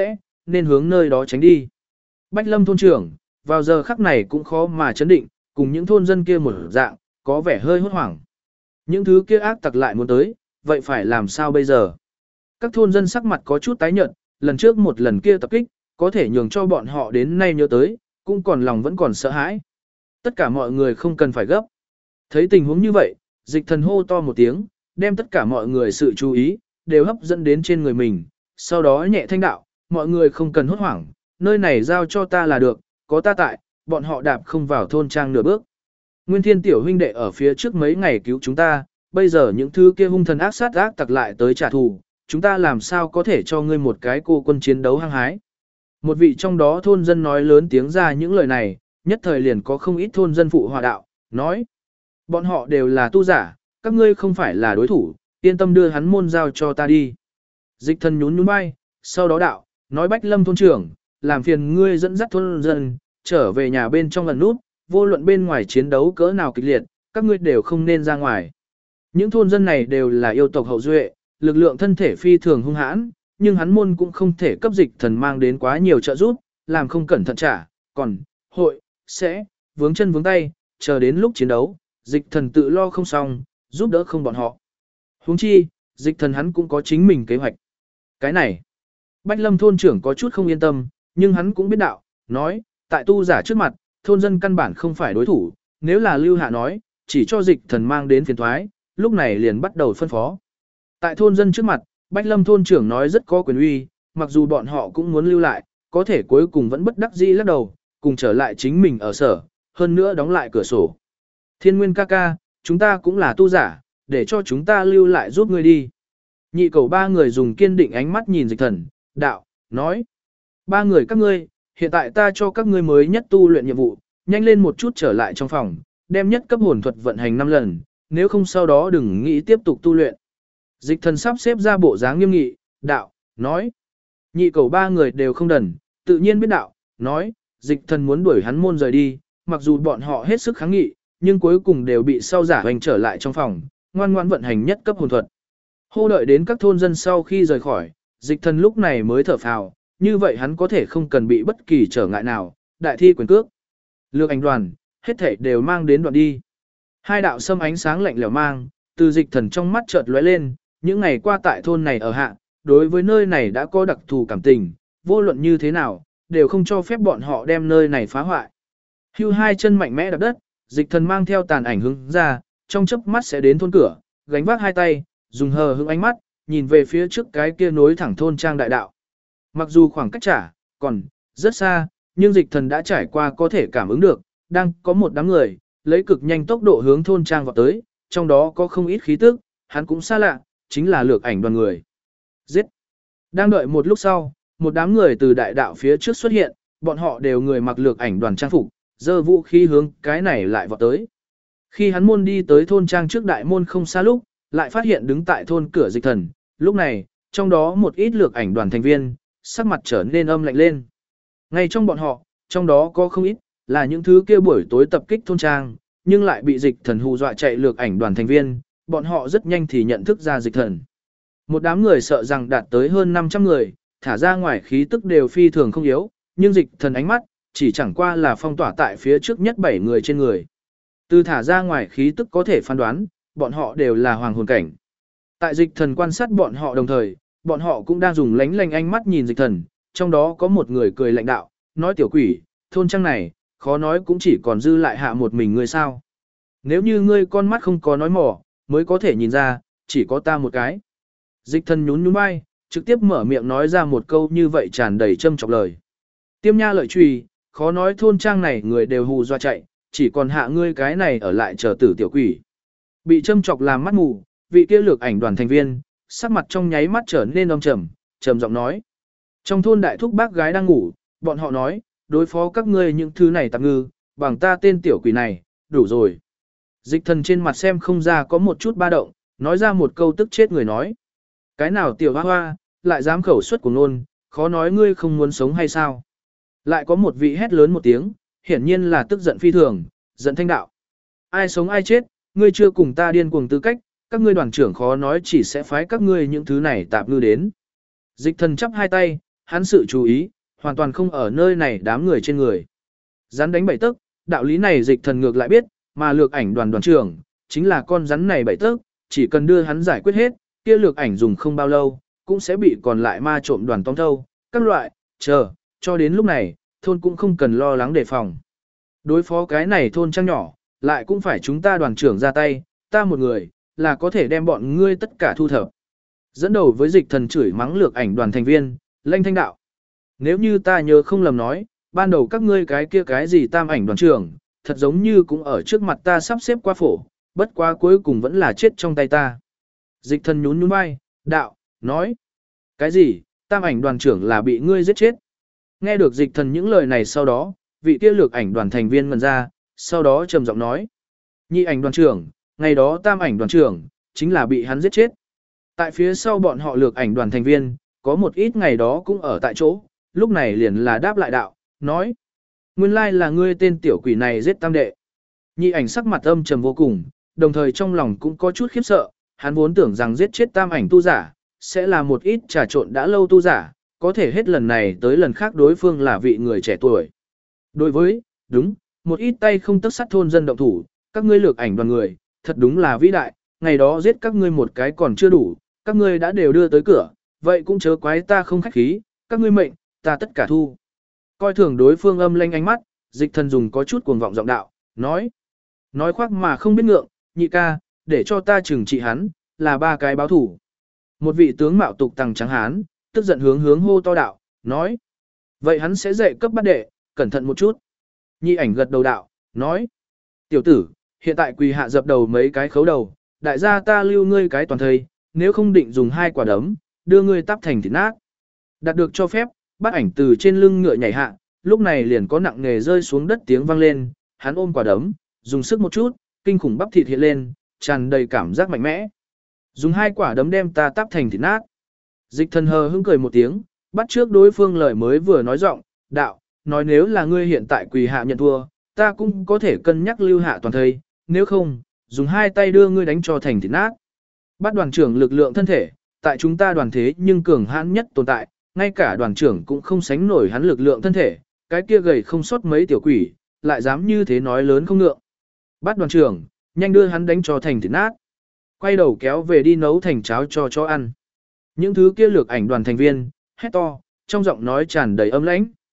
nên hướng nơi đó tránh đi. Bách Lâm thôn trưởng, vào giờ khắc này cũng khó mà chấn định, cùng những thôn dân kia một dạng, có vẻ hơi hốt hoảng. Những thứ kia ác tặc lại muốn tới, vậy phải làm sao bây giờ? Các thôn dân sắc mặt có chút tái nhợt, lần trước một lần kia tập kích, có thể nhường cho bọn họ đến nay nhớ tới, cũng còn lòng vẫn còn sợ hãi. Tất cả mọi người không cần phải gấp. Thấy tình huống như vậy, Dịch Thần hô to một tiếng, đem tất cả mọi người sự chú ý, đều hấp dẫn đến trên người mình. Sau đó nhẹ thanh đạo, mọi người không cần hốt hoảng, nơi này giao cho ta là được, có ta tại, bọn họ đạp không vào thôn trang nửa bước. Nguyên Thiên tiểu huynh đệ ở phía trước mấy ngày cứu chúng ta, bây giờ những thứ kia hung thần ác sát ác tặc lại tới trả thù, chúng ta làm sao có thể cho ngươi một cái cô quân chiến đấu hăng hái. Một vị trong đó thôn dân nói lớn tiếng ra những lời này, nhất thời liền có không ít thôn dân phụ hòa đạo, nói. Bọn họ đều là tu giả, các ngươi không phải là đối thủ, yên tâm đưa hắn môn giao cho ta đi. Dịch Thần nhún nhún vai, sau đó đạo, nói Bách Lâm thôn trưởng, làm phiền ngươi dẫn dắt thôn dân, trở về nhà bên trong lần nút, vô luận bên ngoài chiến đấu cỡ nào kịch liệt, các ngươi đều không nên ra ngoài. Những thôn dân này đều là yêu tộc hậu duệ, lực lượng thân thể phi thường hung hãn, nhưng hắn môn cũng không thể cấp Dịch Thần mang đến quá nhiều trợ giúp, làm không cẩn thận trả, còn hội sẽ vướng chân vướng tay, chờ đến lúc chiến đấu, Dịch Thần tự lo không xong, giúp đỡ không bọn họ. Huống chi, Dịch Thần hắn cũng có chính mình kế hoạch. Cái này, Bách Lâm thôn trưởng có chút không yên tâm, nhưng hắn cũng biết đạo, nói, tại tu giả trước mặt, thôn dân căn bản không phải đối thủ, nếu là Lưu Hạ nói, chỉ cho Dịch Thần mang đến phiền thoái, lúc này liền bắt đầu phân phó. Tại thôn dân trước mặt, Bách Lâm thôn trưởng nói rất có quyền uy, mặc dù bọn họ cũng muốn lưu lại, có thể cuối cùng vẫn bất đắc dĩ lắc đầu, cùng trở lại chính mình ở sở, hơn nữa đóng lại cửa sổ. Thiên Nguyên ca ca, chúng ta cũng là tu giả, để cho chúng ta lưu lại giúp ngươi đi. Nhị cầu ba người dùng kiên định ánh mắt nhìn Dịch Thần, đạo, nói. Ba người các ngươi, hiện tại ta cho các ngươi mới nhất tu luyện nhiệm vụ, nhanh lên một chút trở lại trong phòng, đem nhất cấp hồn thuật vận hành 5 lần, nếu không sau đó đừng nghĩ tiếp tục tu luyện. Dịch Thần sắp xếp ra bộ dáng nghiêm nghị, đạo, nói. Nhị cầu ba người đều không đần, tự nhiên biết đạo, nói, Dịch Thần muốn đuổi hắn môn rời đi, mặc dù bọn họ hết sức kháng nghị, nhưng cuối cùng đều bị sau giả hoành trở lại trong phòng, ngoan ngoãn vận hành nhất cấp hồn thuật. Hô đợi đến các thôn dân sau khi rời khỏi, Dịch Thần lúc này mới thở phào, như vậy hắn có thể không cần bị bất kỳ trở ngại nào, đại thi quyền cước. Lược ảnh đoàn, hết thảy đều mang đến đoạn đi. Hai đạo sâm ánh sáng lạnh lẽo mang, từ Dịch Thần trong mắt chợt lóe lên, những ngày qua tại thôn này ở hạ, đối với nơi này đã có đặc thù cảm tình, vô luận như thế nào, đều không cho phép bọn họ đem nơi này phá hoại. Hưu hai chân mạnh mẽ đạp đất, Dịch Thần mang theo tàn ảnh hướng ra, trong chớp mắt sẽ đến thôn cửa, gánh vác hai tay, dùng hờ hững ánh mắt, nhìn về phía trước cái kia nối thẳng thôn trang đại đạo. Mặc dù khoảng cách còn rất xa, nhưng Dịch Thần đã trải qua có thể cảm ứng được, đang có một đám người, lấy cực nhanh tốc độ hướng thôn trang vọt tới, trong đó có không ít khí tức, hắn cũng xa lạ, chính là lược ảnh đoàn người. Giết! Đang đợi một lúc sau, một đám người từ đại đạo phía trước xuất hiện, bọn họ đều người mặc lược ảnh đoàn trang phục, giơ vũ khí hướng cái này lại vọt tới. Khi hắn môn đi tới thôn trang trước đại môn không xa lúc, lại phát hiện đứng tại thôn cửa Dịch Thần, lúc này, trong đó một ít lược ảnh đoàn thành viên, sắc mặt trở nên âm lạnh lên. Ngay trong bọn họ, trong đó có không ít, là những thứ kia buổi tối tập kích thôn trang, nhưng lại bị Dịch Thần hù dọa chạy lược ảnh đoàn thành viên, bọn họ rất nhanh thì nhận thức ra Dịch Thần. Một đám người sợ rằng đạt tới hơn 500 người, thả ra ngoài khí tức đều phi thường không yếu, nhưng Dịch Thần ánh mắt, chỉ chẳng qua là phong tỏa tại phía trước nhất 7 người trên người. Từ thả ra ngoài khí tức có thể phán đoán, bọn họ đều là hoàng hồn cảnh. Tại Dịch Thần quan sát bọn họ đồng thời, bọn họ cũng đang dùng lánh lành ánh mắt nhìn Dịch Thần, trong đó có một người cười lạnh đạo, nói tiểu quỷ, thôn trang này, khó nói cũng chỉ còn dư lại hạ một mình ngươi sao. Nếu như ngươi con mắt không có nói mỏ, mới có thể nhìn ra, chỉ có ta một cái. Dịch Thần nhún nhún vai, trực tiếp mở miệng nói ra một câu như vậy tràn đầy châm chọc lời. Tiêm nha lợi trùy, khó nói thôn trang này người đều hù dọa chạy, chỉ còn hạ ngươi cái này ở lại chờ tử tiểu quỷ. Bị châm chọc làm mắt mù, vị kia lược ảnh đoàn thành viên, sắc mặt trong nháy mắt trở nên âm trầm, trầm giọng nói. Trong thôn đại thúc bác gái đang ngủ, bọn họ nói, đối phó các ngươi những thứ này tạm ngư, bằng ta tên tiểu quỷ này, đủ rồi. Dịch Thần trên mặt xem không ra có một chút ba động, nói ra một câu tức chết người nói. Cái nào tiểu hoa hoa, lại dám khẩu suất của nôn, khó nói ngươi không muốn sống hay sao. Lại có một vị hét lớn một tiếng, hiển nhiên là tức giận phi thường, giận thanh đạo. Ai sống ai chết, ngươi chưa cùng ta điên cuồng tư cách, các ngươi đoàn trưởng khó nói chỉ sẽ phái các ngươi những thứ này tạp ngư đến. Dịch Thần chắp hai tay, hắn sự chú ý, hoàn toàn không ở nơi này đám người trên người. Rắn đánh bảy tấc, đạo lý này Dịch Thần ngược lại biết, mà lược ảnh đoàn trưởng, chính là con rắn này bảy tấc, chỉ cần đưa hắn giải quyết hết, kia lược ảnh dùng không bao lâu, cũng sẽ bị còn lại ma trộm đoàn tóm thâu, các loại, chờ, cho đến lúc này, thôn cũng không cần lo lắng đề phòng. Đối phó cái này thôn trang nhỏ, lại cũng phải chúng ta đoàn trưởng ra tay, ta một người, là có thể đem bọn ngươi tất cả thu thập. Dẫn đầu với Dịch Thần chửi mắng lược ảnh đoàn thành viên, lanh thanh đạo. Nếu như ta nhớ không lầm nói, ban đầu các ngươi cái kia cái gì tam ảnh đoàn trưởng, thật giống như cũng ở trước mặt ta sắp xếp qua phổ, bất quá cuối cùng vẫn là chết trong tay ta. Dịch Thần nhún nhún vai, đạo, nói. Cái gì, tam ảnh đoàn trưởng là bị ngươi giết chết. Nghe được Dịch Thần những lời này sau đó, vị kia lược ảnh đoàn thành viên ngần ra, sau đó trầm giọng nói. Nhị ảnh đoàn trưởng, ngày đó tam ảnh đoàn trưởng, chính là bị hắn giết chết. Tại phía sau bọn họ lược ảnh đoàn thành viên, có một ít ngày đó cũng ở tại chỗ, lúc này liền là đáp lại đạo, nói. Nguyên lai là ngươi tên tiểu quỷ này giết tam đệ. Nhị ảnh sắc mặt âm trầm vô cùng, đồng thời trong lòng cũng có chút khiếp sợ, hắn vốn tưởng rằng giết chết tam ảnh tu giả, sẽ là một ít trà trộn đã lâu tu giả, có thể hết lần này tới lần khác đối phương là vị người trẻ tuổi. Đối với, đúng, một ít tay không tấc sắt thôn dân động thủ, các ngươi lược ảnh đoàn người, thật đúng là vĩ đại, ngày đó giết các ngươi một cái còn chưa đủ, các ngươi đã đều đưa tới cửa, vậy cũng chớ quái ta không khách khí, các ngươi mệnh, ta tất cả thu. Coi thường đối phương âm lanh ánh mắt, Dịch Thần dùng có chút cuồng vọng giọng đạo, nói khoác mà không biết ngượng, nhị ca, để cho ta trừng trị hắn, là ba cái báo thủ. Một vị tướng mạo tục tằng trắng hán, tức giận hướng hô to đạo, nói. Vậy hắn sẽ dạy cấp bắt đệ, cẩn thận một chút. Nhị ảnh gật đầu đạo, nói. Tiểu tử, hiện tại quỳ hạ dập đầu mấy cái khấu đầu, đại gia ta lưu ngươi cái toàn thây, nếu không định dùng hai quả đấm, đưa ngươi tắp thành thịt nát. Đạt được cho phép, bắt ảnh từ trên lưng ngựa nhảy hạ, lúc này liền có nặng nề rơi xuống đất tiếng vang lên, hắn ôm quả đấm, dùng sức một chút, kinh khủng bắp thịt hiện lên, tràn đầy cảm giác mạnh mẽ. Dùng hai quả đấm đem ta tắp thành thịt nát. Dịch Thần hờ hững cười một tiếng, bắt trước đối phương lời mới vừa nói giọng, đạo, nói nếu là ngươi hiện tại quỳ hạ nhận thua, ta cũng có thể cân nhắc lưu hạ toàn thây, nếu không, dùng hai tay đưa ngươi đánh cho thành thịt nát. Bắt đoàn trưởng lực lượng thân thể, tại chúng ta đoàn thế nhưng cường hãn nhất tồn tại, ngay cả đoàn trưởng cũng không sánh nổi hắn lực lượng thân thể, cái kia gầy không sót mấy tiểu quỷ, lại dám như thế nói lớn không ngượng. Bắt đoàn trưởng, nhanh đưa hắn đánh cho thành thịt nát. Quay đầu kéo về đi nấu thành cháo cho chó ăn. Những thứ kia lược ảnh đoàn thành viên, hét to, trong giọng nói tràn đầy âm lãnh.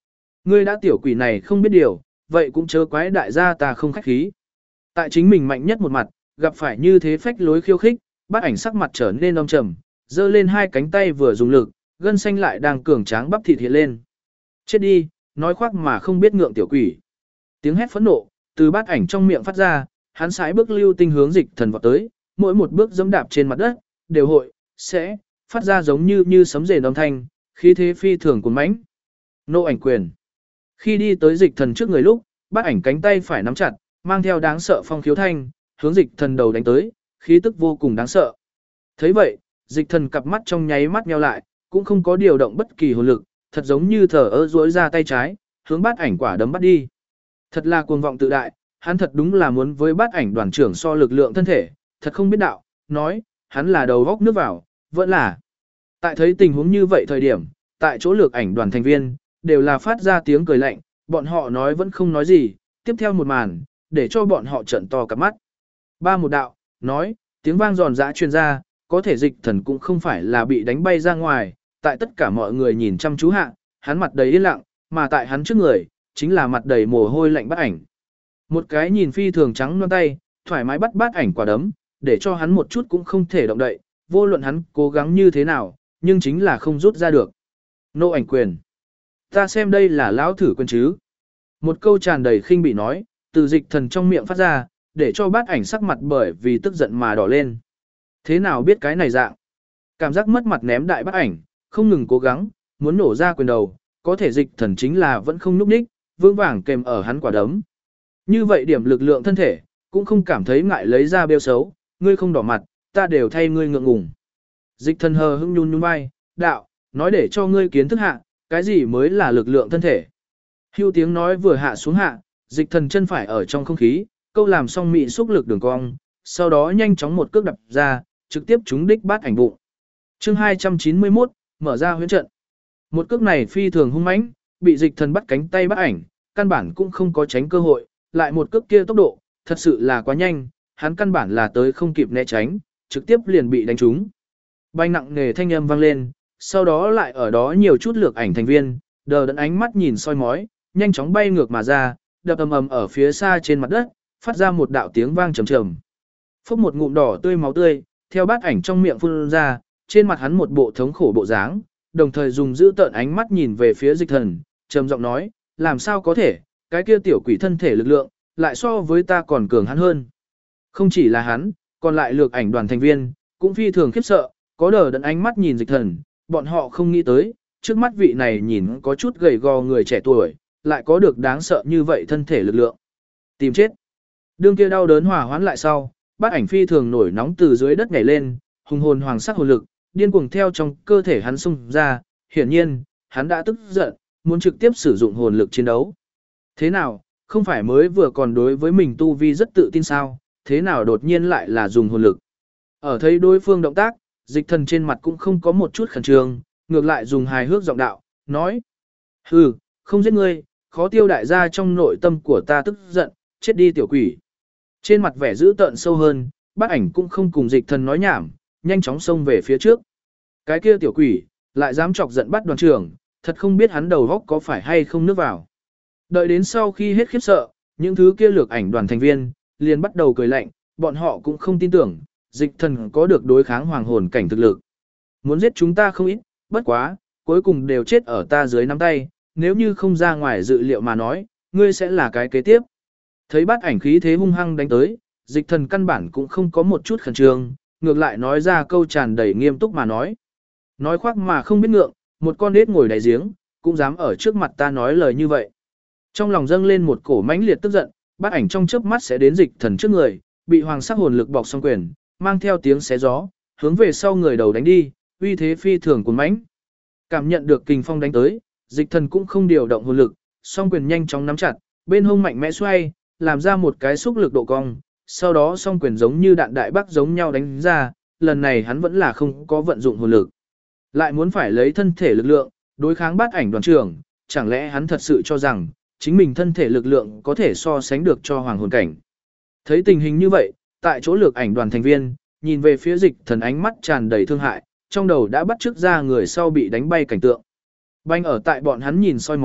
Ngươi đã tiểu quỷ này không biết điều, vậy cũng chớ quái đại gia ta không khách khí. Tại chính mình mạnh nhất một mặt, gặp phải như thế phách lối khiêu khích, Bát Ảnh sắc mặt trở nên âm trầm, giơ lên hai cánh tay vừa dùng lực, gân xanh lại đang cường tráng bắp thịt hiện lên. Chết đi, nói khoác mà không biết ngượng tiểu quỷ. Tiếng hét phẫn nộ từ Bát Ảnh trong miệng phát ra, hắn sải bước lưu tinh hướng Dịch Thần vọt tới, mỗi một bước giẫm đạp trên mặt đất, đều sẽ phát ra giống như sấm rền âm thanh, khí thế phi thường cuồn mãnh. Nộ ảnh quyền. Khi đi tới Dịch Thần trước người lúc, Bát Ảnh cánh tay phải nắm chặt, mang theo đáng sợ phong khiếu thanh, hướng Dịch Thần đầu đánh tới, khí tức vô cùng đáng sợ. Thấy vậy, Dịch Thần cặp mắt trong nháy mắt nheo lại, cũng không có điều động bất kỳ hồn lực, thật giống như thở ơ duỗi ra tay trái, hướng Bát Ảnh quả đấm bắt đi. Thật là cuồng vọng tự đại, hắn thật đúng là muốn với Bát Ảnh đoàn trưởng so lực lượng thân thể, thật không biết đạo, nói, hắn là đầu góc nước vào, vẫn là. Tại thấy tình huống như vậy thời điểm, tại chỗ Lược Ảnh đoàn thành viên, đều là phát ra tiếng cười lạnh, bọn họ nói vẫn không nói gì, tiếp theo một màn, để cho bọn họ trợn to cả mắt. Ba một đạo, nói, tiếng vang giòn giã truyền ra, có thể Dịch Thần cũng không phải là bị đánh bay ra ngoài, tại tất cả mọi người nhìn chăm chú hạ, hắn mặt đầy yên lặng, mà tại hắn trước người, chính là mặt đầy mồ hôi lạnh Bát Ảnh. Một cái nhìn phi thường trắng non tay, thoải mái bắt Bát Ảnh quả đấm, để cho hắn một chút cũng không thể động đậy, vô luận hắn cố gắng như thế nào, nhưng chính là không rút ra được. Nộ ảnh quyền. Ta xem đây là lão thử quyền chứ. Một câu tràn đầy khinh bị nói, từ Dịch Thần trong miệng phát ra, để cho Bát Ảnh sắc mặt bởi vì tức giận mà đỏ lên. Thế nào biết cái này dạng? Cảm giác mất mặt ném đại Bát Ảnh, không ngừng cố gắng, muốn nổ ra quyền đầu, có thể Dịch Thần chính là vẫn không nhúc nhích, vương vàng kèm ở hắn quả đấm. Như vậy điểm lực lượng thân thể, cũng không cảm thấy ngại lấy ra bêu xấu, ngươi không đỏ mặt, ta đều thay ngươi ngượng ngùng. Dịch Thần hờ hững nhún nhún vai, đạo, nói để cho ngươi kiến thức hạ, cái gì mới là lực lượng thân thể. Hưu tiếng nói vừa hạ xuống hạ, Dịch Thần chân phải ở trong không khí, câu làm xong mị xúc lực đường cong, sau đó nhanh chóng một cước đập ra, trực tiếp trúng đích Bát Ảnh bụng. Chương 291, mở ra huyễn trận. Một cước này phi thường hung mãnh, bị Dịch Thần bắt cánh tay Bát Ảnh, căn bản cũng không có tránh cơ hội, lại một cước kia tốc độ, thật sự là quá nhanh, hắn căn bản là tới không kịp né tránh, trực tiếp liền bị đánh trúng. Bay nặng nề thanh âm vang lên, sau đó lại ở đó nhiều chút Lược Ảnh thành viên, đờ đẫn ánh mắt nhìn soi mói, nhanh chóng bay ngược mà ra, đập ầm ầm ở phía xa trên mặt đất, phát ra một đạo tiếng vang trầm trầm. Phốc một ngụm đỏ tươi máu tươi, theo Bát Ảnh trong miệng phun ra, trên mặt hắn một bộ thống khổ bộ dáng, đồng thời dùng dữ tợn ánh mắt nhìn về phía Dịch Thần, trầm giọng nói, làm sao có thể, cái kia tiểu quỷ thân thể lực lượng, lại so với ta còn cường hắn hơn. Không chỉ là hắn, còn lại Lược Ảnh đoàn thành viên, cũng phi thường khiếp sợ, có đờ đẫn ánh mắt nhìn Dịch Thần, bọn họ không nghĩ tới, trước mắt vị này nhìn có chút gầy gò người trẻ tuổi, lại có được đáng sợ như vậy thân thể lực lượng. Tìm chết. Đương kia đau đớn hòa hoãn lại sau, Bát Ảnh phi thường nổi nóng từ dưới đất nhảy lên, hùng hồn hoàng sắc hồn lực, điên cuồng theo trong cơ thể hắn xung ra, hiển nhiên, hắn đã tức giận, muốn trực tiếp sử dụng hồn lực chiến đấu. Thế nào, không phải mới vừa còn đối với mình tu vi rất tự tin sao, thế nào đột nhiên lại là dùng hồn lực. Ở thấy đối phương động tác, Dịch Thần trên mặt cũng không có một chút khẩn trương, ngược lại dùng hài hước giọng đạo, nói. Hừ, không giết ngươi, khó tiêu đại gia trong nội tâm của ta tức giận, chết đi tiểu quỷ. Trên mặt vẻ dữ tợn sâu hơn, Bát Ảnh cũng không cùng Dịch Thần nói nhảm, nhanh chóng xông về phía trước. Cái kia tiểu quỷ, lại dám chọc giận Bát đoàn trưởng, thật không biết hắn đầu góc có phải hay không nước vào. Đợi đến sau khi hết khiếp sợ, những thứ kia Lược Ảnh đoàn thành viên, liền bắt đầu cười lạnh, bọn họ cũng không tin tưởng, Dịch Thần có được đối kháng hoàng hồn cảnh thực lực. Muốn giết chúng ta không ít, bất quá, cuối cùng đều chết ở ta dưới nắm tay, nếu như không ra ngoài dự liệu mà nói, ngươi sẽ là cái kế tiếp. Thấy Bát Ảnh khí thế hung hăng đánh tới, Dịch Thần căn bản cũng không có một chút khẩn trương, ngược lại nói ra câu tràn đầy nghiêm túc mà nói. Nói khoác mà không biết ngượng, một con nết ngồi đáy giếng, cũng dám ở trước mặt ta nói lời như vậy. Trong lòng dâng lên một cổ mãnh liệt tức giận, Bát Ảnh trong chớp mắt sẽ đến Dịch Thần trước người, bị hoàng sắc hồn lực bọc song quyền, mang theo tiếng xé gió, hướng về sau người đầu đánh đi, uy thế phi thường cuồn mãnh. Cảm nhận được kình phong đánh tới, Dịch Thần cũng không điều động hồn lực, song quyền nhanh chóng nắm chặt, bên hông mạnh mẽ xoay, làm ra một cái xúc lực độ cong, sau đó song quyền giống như đạn đại bác giống nhau đánh ra, lần này hắn vẫn là không có vận dụng hồn lực. Lại muốn phải lấy thân thể lực lượng, đối kháng Bát Ảnh đoàn trưởng, chẳng lẽ hắn thật sự cho rằng, chính mình thân thể lực lượng có thể so sánh được cho hoàng hồn cảnh. Thấy tình hình như vậy, tại chỗ Lược Ảnh đoàn thành viên, nhìn về phía Dịch Thần ánh mắt tràn đầy thương hại, trong đầu đã bắt chước ra người sau bị đánh bay cảnh tượng. Banh ở tại bọn hắn nhìn soi mói,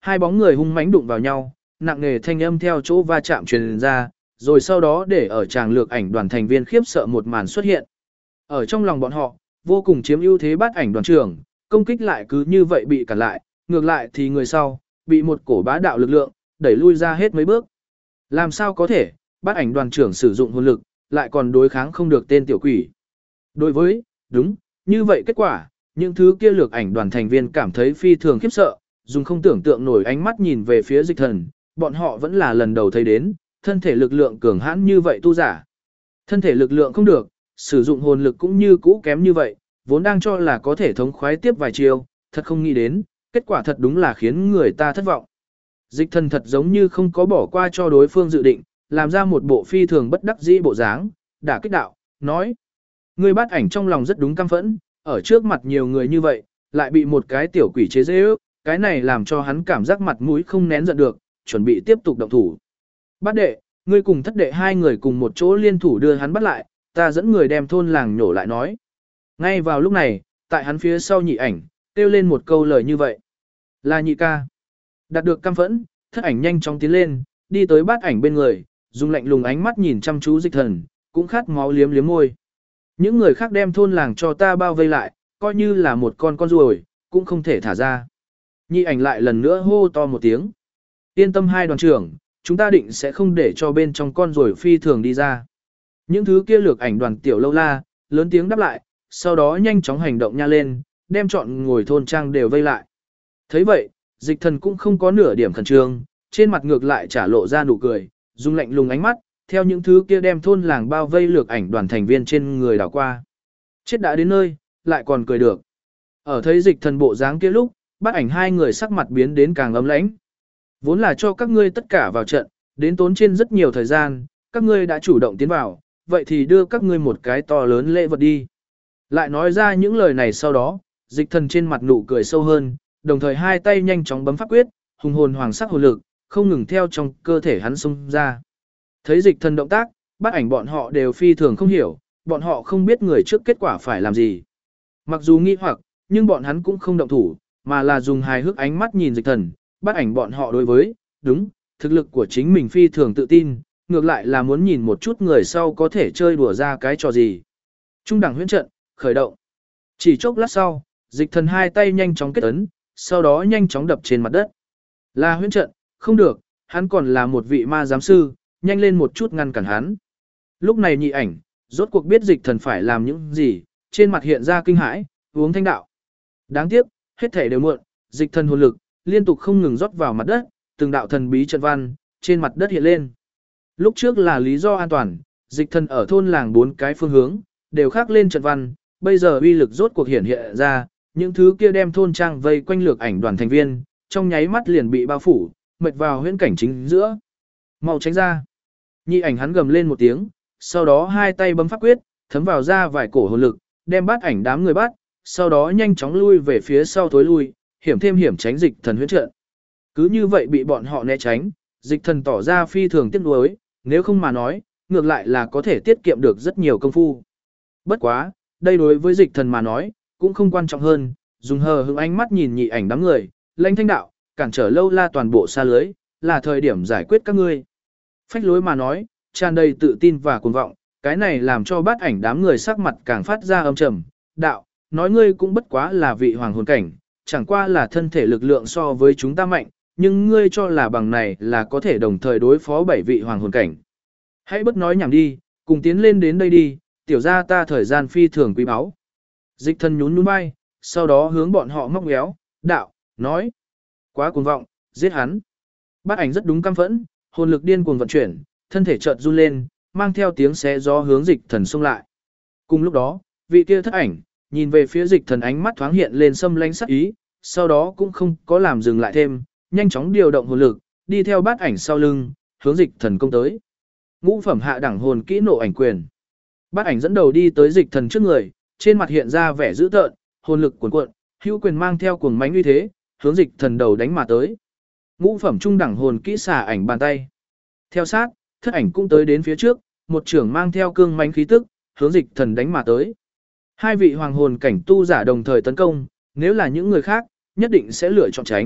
hai bóng người hung mãnh đụng vào nhau, nặng nề thanh âm theo chỗ va chạm truyền ra, rồi sau đó để ở tràng lược ảnh đoàn thành viên khiếp sợ một màn xuất hiện. Ở trong lòng bọn họ, vô cùng chiếm ưu thế bắt ảnh đoàn trưởng, công kích lại cứ như vậy bị cản lại, ngược lại thì người sau, bị một cổ bá đạo lực lượng, đẩy lui ra hết mấy bước. Làm sao có thể, bắt ảnh đoàn trưởng sử dụng hồn lực, lại còn đối kháng không được tên tiểu quỷ. Đối với, đúng, như vậy kết quả, những thứ kia lược ảnh đoàn thành viên cảm thấy phi thường khiếp sợ, dùng không tưởng tượng nổi ánh mắt nhìn về phía Dịch Thần, bọn họ vẫn là lần đầu thấy đến, thân thể lực lượng cường hãn như vậy tu giả. Thân thể lực lượng không được, sử dụng hồn lực cũng như cũ kém như vậy, vốn đang cho là có thể thống khoái tiếp vài chiêu, thật không nghĩ đến, kết quả thật đúng là khiến người ta thất vọng. Dịch Thần thật giống như không có bỏ qua cho đối phương dự định, làm ra một bộ phi thường bất đắc dĩ bộ dáng, đả kích đạo, nói. Người bắt ảnh trong lòng rất đúng căm phẫn, ở trước mặt nhiều người như vậy, lại bị một cái tiểu quỷ chế dễ ước, cái này làm cho hắn cảm giác mặt mũi không nén giận được, chuẩn bị tiếp tục động thủ. Bát đệ, ngươi cùng thất đệ hai người cùng một chỗ liên thủ đưa hắn bắt lại, ta dẫn người đem thôn làng nhổ lại nói. Ngay vào lúc này, tại hắn phía sau nhị ảnh, kêu lên một câu lời như vậy. Là nhị ca. Đạt được căm phẫn, thất ảnh nhanh chóng tiến lên, đi tới bát ảnh bên người, dùng lạnh lùng ánh mắt nhìn chăm chú Dịch Thần, cũng khát máu liếm liếm môi. Những người khác đem thôn làng cho ta bao vây lại, coi như là một con ruồi, cũng không thể thả ra. Nhị ảnh lại lần nữa hô to một tiếng. Yên tâm hai đoàn trưởng, chúng ta định sẽ không để cho bên trong con ruồi phi thường đi ra. Những thứ kia lược ảnh đoàn tiểu lâu la, lớn tiếng đáp lại, sau đó nhanh chóng hành động nha lên, đem chọn ngồi thôn trang đều vây lại. Thấy vậy, Dịch Thần cũng không có nửa điểm khẩn trương, trên mặt ngược lại trả lộ ra nụ cười, dùng lạnh lùng ánh mắt, theo những thứ kia đem thôn làng bao vây lược ảnh đoàn thành viên trên người đảo qua. Chết đã đến nơi, lại còn cười được. Ở thấy Dịch Thần bộ dáng kia lúc, bắt ảnh hai người sắc mặt biến đến càng ấm lãnh. Vốn là cho các ngươi tất cả vào trận, đến tốn trên rất nhiều thời gian, các ngươi đã chủ động tiến vào, vậy thì đưa các ngươi một cái to lớn lễ vật đi. Lại nói ra những lời này sau đó, Dịch Thần trên mặt nụ cười sâu hơn, đồng thời hai tay nhanh chóng bấm pháp quyết, hùng hồn hoàng sắc hồn lực, không ngừng theo trong cơ thể hắn xông ra. Thấy Dịch Thần động tác, bắt ảnh bọn họ đều phi thường không hiểu, bọn họ không biết người trước kết quả phải làm gì. Mặc dù nghi hoặc, nhưng bọn hắn cũng không động thủ, mà là dùng hài hước ánh mắt nhìn Dịch Thần, bắt ảnh bọn họ đối với, đúng, thực lực của chính mình phi thường tự tin, ngược lại là muốn nhìn một chút người sau có thể chơi đùa ra cái trò gì. Trung đẳng huyễn trận, khởi động. Chỉ chốc lát sau, Dịch Thần hai tay nhanh chóng kết ấn, sau đó nhanh chóng đập trên mặt đất. Là huyễn trận, không được, hắn còn là một vị ma giám sư, nhanh lên một chút ngăn cản hắn. Lúc này nhị ảnh, rốt cuộc biết Dịch Thần phải làm những gì, trên mặt hiện ra kinh hãi, uống thanh đạo. Đáng tiếc, hết thể đều muộn, Dịch Thần hồn lực, liên tục không ngừng rót vào mặt đất, từng đạo thần bí trận văn, trên mặt đất hiện lên. Lúc trước là lý do an toàn, Dịch Thần ở thôn làng 4 cái phương hướng, đều khắc lên trận văn, bây giờ uy lực rốt cuộc hiện ra, những thứ kia đem thôn trang vây quanh lược ảnh đoàn thành viên, trong nháy mắt liền bị bao phủ, mệt vào huyễn cảnh chính giữa. Mau tránh ra. Nhị ảnh hắn gầm lên một tiếng, sau đó hai tay bấm pháp quyết, thấm vào ra vài cổ hồn lực, đem bắt ảnh đám người bắt, sau đó nhanh chóng lui về phía sau tối lui, hiểm thêm hiểm tránh Dịch Thần huyễn trận. Cứ như vậy bị bọn họ né tránh, Dịch Thần tỏ ra phi thường tiếc nuối, nếu không mà nói, ngược lại là có thể tiết kiệm được rất nhiều công phu. Bất quá, đây đối với Dịch Thần mà nói, cũng không quan trọng hơn, dùng hờ hững ánh mắt nhìn nhị ảnh đám người, lãnh thanh đạo, cản trở lâu la toàn bộ xa lưới, là thời điểm giải quyết các ngươi. Phách lối mà nói, tràn đầy tự tin và cuồng vọng, cái này làm cho bát ảnh đám người sắc mặt càng phát ra âm trầm, đạo, nói ngươi cũng bất quá là vị hoàng hồn cảnh, chẳng qua là thân thể lực lượng so với chúng ta mạnh, nhưng ngươi cho là bằng này là có thể đồng thời đối phó 7 vị hoàng hồn cảnh. Hãy bất nói nhảm đi, cùng tiến lên đến đây đi, tiểu ra ta thời gian phi thường quý báu. Dịch Thần nhún nhún vai, sau đó hướng bọn họ móc méo, đạo, nói. Quá cuồng vọng, giết hắn. Bát ảnh rất đúng căm phẫn, hồn lực điên cuồng vận chuyển, thân thể chợt run lên, mang theo tiếng xé gió hướng Dịch Thần xông lại. Cùng lúc đó, vị kia thất ảnh, nhìn về phía Dịch Thần ánh mắt thoáng hiện lên xâm lãnh sắc ý, sau đó cũng không có làm dừng lại thêm, nhanh chóng điều động hồn lực, đi theo bát ảnh sau lưng, hướng Dịch Thần công tới. Ngũ phẩm hạ đẳng hồn kỹ nộ ảnh quyền. Bát ảnh dẫn đầu đi tới Dịch Thần trước người, trên mặt hiện ra vẻ dữ tợn, hồn lực cuồn cuộn, hữu quyền mang theo cuồng mãnh uy thế, hướng Dịch Thần đầu đánh mà tới. Ngũ phẩm trung đẳng hồn kỹ xả ảnh bàn tay. Theo sát, thất ảnh cũng tới đến phía trước, một trưởng mang theo cương mãnh khí tức, hướng Dịch Thần đánh mà tới. Hai vị hoàng hồn cảnh tu giả đồng thời tấn công, nếu là những người khác, nhất định sẽ lựa chọn tránh,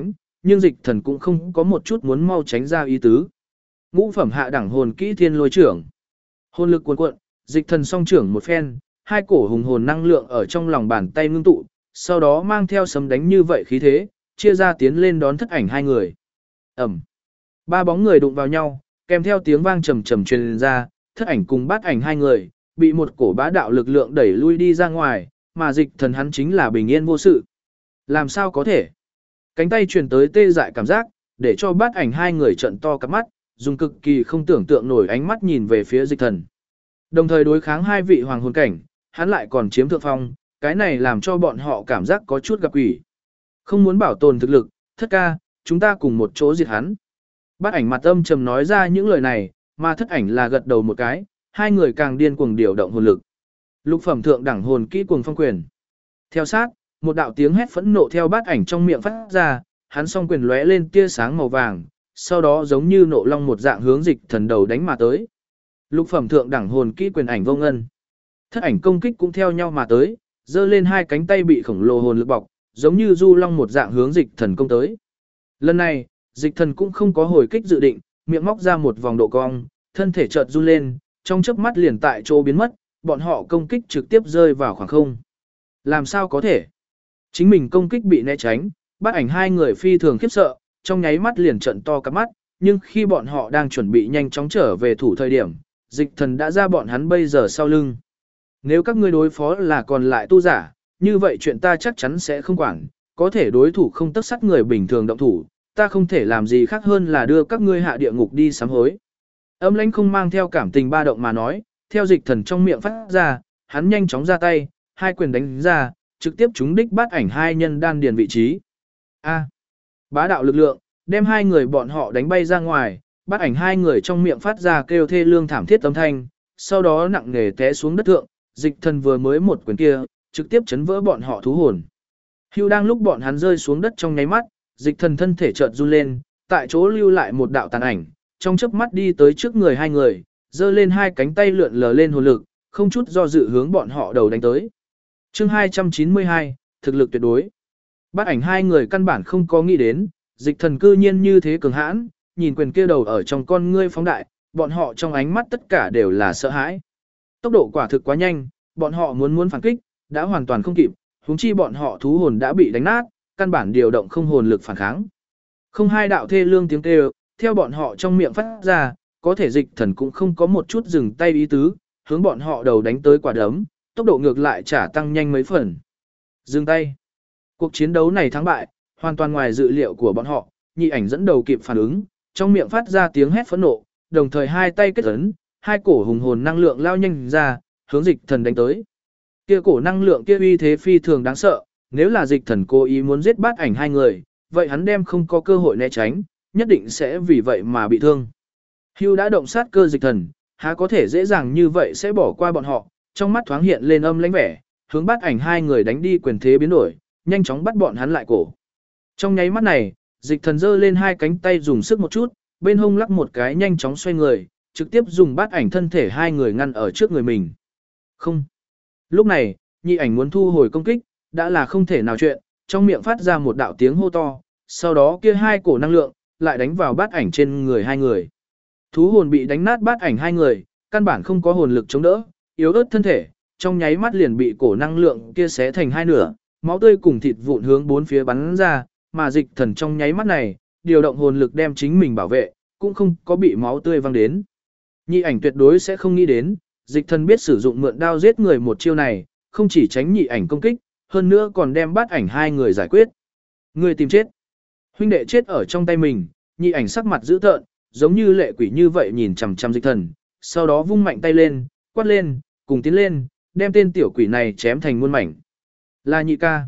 nhưng dịch thần cũng không có một chút muốn mau tránh ra ý tứ. Ngũ phẩm hạ đẳng hồn kỹ thiên lôi trưởng. Hồn lực cuồn cuộn, dịch thần song trưởng một phen, hai cổ hùng hồn năng lượng ở trong lòng bàn tay ngưng tụ, sau đó mang theo sấm đánh như vậy khí thế, chia ra tiến lên đón thất ảnh hai người. Ẩm. Ba bóng người đụng vào nhau, kèm theo tiếng vang trầm trầm truyền ra, thất ảnh cùng bát ảnh hai người, bị một cổ bá đạo lực lượng đẩy lui đi ra ngoài, mà dịch thần hắn chính là bình yên vô sự. Làm sao có thể? Cánh tay truyền tới tê dại cảm giác, để cho bát ảnh hai người trợn to cặp mắt, dùng cực kỳ không tưởng tượng nổi ánh mắt nhìn về phía dịch thần. Đồng thời đối kháng hai vị hoàng hồn cảnh, hắn lại còn chiếm thượng phong, cái này làm cho bọn họ cảm giác có chút gặp quỷ. Không muốn bảo tồn thực lực, thất ca, chúng ta cùng một chỗ diệt hắn. Bát ảnh mặt âm trầm nói ra những lời này, mà thất ảnh là gật đầu một cái, hai người càng điên cuồng điều động hồn lực. Lục phẩm thượng đẳng hồn kỹ cuồng phong quyền. Theo sát, một đạo tiếng hét phẫn nộ theo bát ảnh trong miệng phát ra, hắn song quyền lóe lên tia sáng màu vàng, sau đó giống như nộ long một dạng hướng dịch thần đầu đánh mà tới. Lục phẩm thượng đẳng hồn kỹ quyền ảnh vô ngân. Thất ảnh công kích cũng theo nhau mà tới, giơ lên hai cánh tay bị khổng lồ hồn lực bọc, giống như du long một dạng hướng dịch thần công tới. Lần này, dịch thần cũng không có hồi kích dự định, miệng móc ra một vòng độ cong, thân thể chợt run lên, trong chớp mắt liền tại chỗ biến mất, bọn họ công kích trực tiếp rơi vào khoảng không. Làm sao có thể? Chính mình công kích bị né tránh, bát ảnh hai người phi thường khiếp sợ, trong nháy mắt liền trợn to cả mắt, nhưng khi bọn họ đang chuẩn bị nhanh chóng trở về thủ thời điểm, dịch thần đã ra bọn hắn bây giờ sau lưng. Nếu các ngươi đối phó là còn lại tu giả, như vậy chuyện ta chắc chắn sẽ không quản, có thể đối thủ không tất sắt người bình thường động thủ, ta không thể làm gì khác hơn là đưa các ngươi hạ địa ngục đi sám hối. Âm lãnh không mang theo cảm tình ba động mà nói, theo dịch thần trong miệng phát ra, hắn nhanh chóng ra tay, hai quyền đánh ra, trực tiếp trúng đích bát ảnh hai nhân đan điền vị trí. A. Bá đạo lực lượng, đem hai người bọn họ đánh bay ra ngoài, bát ảnh hai người trong miệng phát ra kêu thê lương thảm thiết âm thanh, sau đó nặng nề té xuống đất thượng, dịch thần vừa mới một quyền kia, trực tiếp chấn vỡ bọn họ thú hồn. Hưu đang lúc bọn hắn rơi xuống đất trong nháy mắt, dịch thần thân thể chợt run lên, tại chỗ lưu lại một đạo tàn ảnh, trong chớp mắt đi tới trước người hai người, giơ lên hai cánh tay lượn lờ lên hồn lực, không chút do dự hướng bọn họ đầu đánh tới. Chương 292, thực lực tuyệt đối. Bát ảnh hai người căn bản không có nghĩ đến, dịch thần cư nhiên như thế cường hãn, nhìn quyền kia đầu ở trong con ngươi phóng đại, bọn họ trong ánh mắt tất cả đều là sợ hãi. Tốc độ quả thực quá nhanh, bọn họ muốn phản kích, đã hoàn toàn không kịp, huống chi bọn họ thú hồn đã bị đánh nát, căn bản điều động không hồn lực phản kháng. Không hai đạo thê lương tiếng kêu, theo bọn họ trong miệng phát ra, có thể dịch thần cũng không có một chút dừng tay ý tứ, hướng bọn họ đầu đánh tới quả đấm, tốc độ ngược lại trả tăng nhanh mấy phần. Dừng tay. Cuộc chiến đấu này thắng bại, hoàn toàn ngoài dự liệu của bọn họ, nhị ảnh dẫn đầu kịp phản ứng, trong miệng phát ra tiếng hét phẫn nộ, đồng thời hai tay kết ấn, hai cổ hùng hồn năng lượng lao nhanh ra, hướng dịch thần đánh tới. Kia cổ năng lượng kia uy thế phi thường đáng sợ, nếu là dịch thần cố ý muốn giết bát ảnh hai người, vậy hắn đem không có cơ hội né tránh, nhất định sẽ vì vậy mà bị thương. Hưu đã động sát cơ dịch thần, há có thể dễ dàng như vậy sẽ bỏ qua bọn họ, trong mắt thoáng hiện lên âm lãnh vẻ, hướng bát ảnh hai người đánh đi quyền thế biến đổi, nhanh chóng bắt bọn hắn lại cổ. Trong nháy mắt này, dịch thần giơ lên hai cánh tay dùng sức một chút, bên hông lắc một cái nhanh chóng xoay người, trực tiếp dùng bát ảnh thân thể hai người ngăn ở trước người mình. Không. Lúc này, nhị ảnh muốn thu hồi công kích, đã là không thể nào chuyện, trong miệng phát ra một đạo tiếng hô to, sau đó kia hai cổ năng lượng, lại đánh vào bát ảnh trên người hai người. Thú hồn bị đánh nát bát ảnh hai người, căn bản không có hồn lực chống đỡ, yếu ớt thân thể, trong nháy mắt liền bị cổ năng lượng kia xé thành hai nửa, máu tươi cùng thịt vụn hướng bốn phía bắn ra, mà dịch thần trong nháy mắt này, điều động hồn lực đem chính mình bảo vệ, cũng không có bị máu tươi văng đến. Nhị ảnh tuyệt đối sẽ không nghĩ đến, dịch thần biết sử dụng mượn đao giết người một chiêu này, không chỉ tránh nhị ảnh công kích, hơn nữa còn đem bát ảnh hai người giải quyết. Người tìm chết. Huynh đệ chết ở trong tay mình, nhị ảnh sắc mặt dữ tợn, giống như lệ quỷ như vậy nhìn chằm chằm dịch thần, sau đó vung mạnh tay lên, quát lên, cùng tiến lên, đem tên tiểu quỷ này chém thành muôn mảnh. Là nhị ca.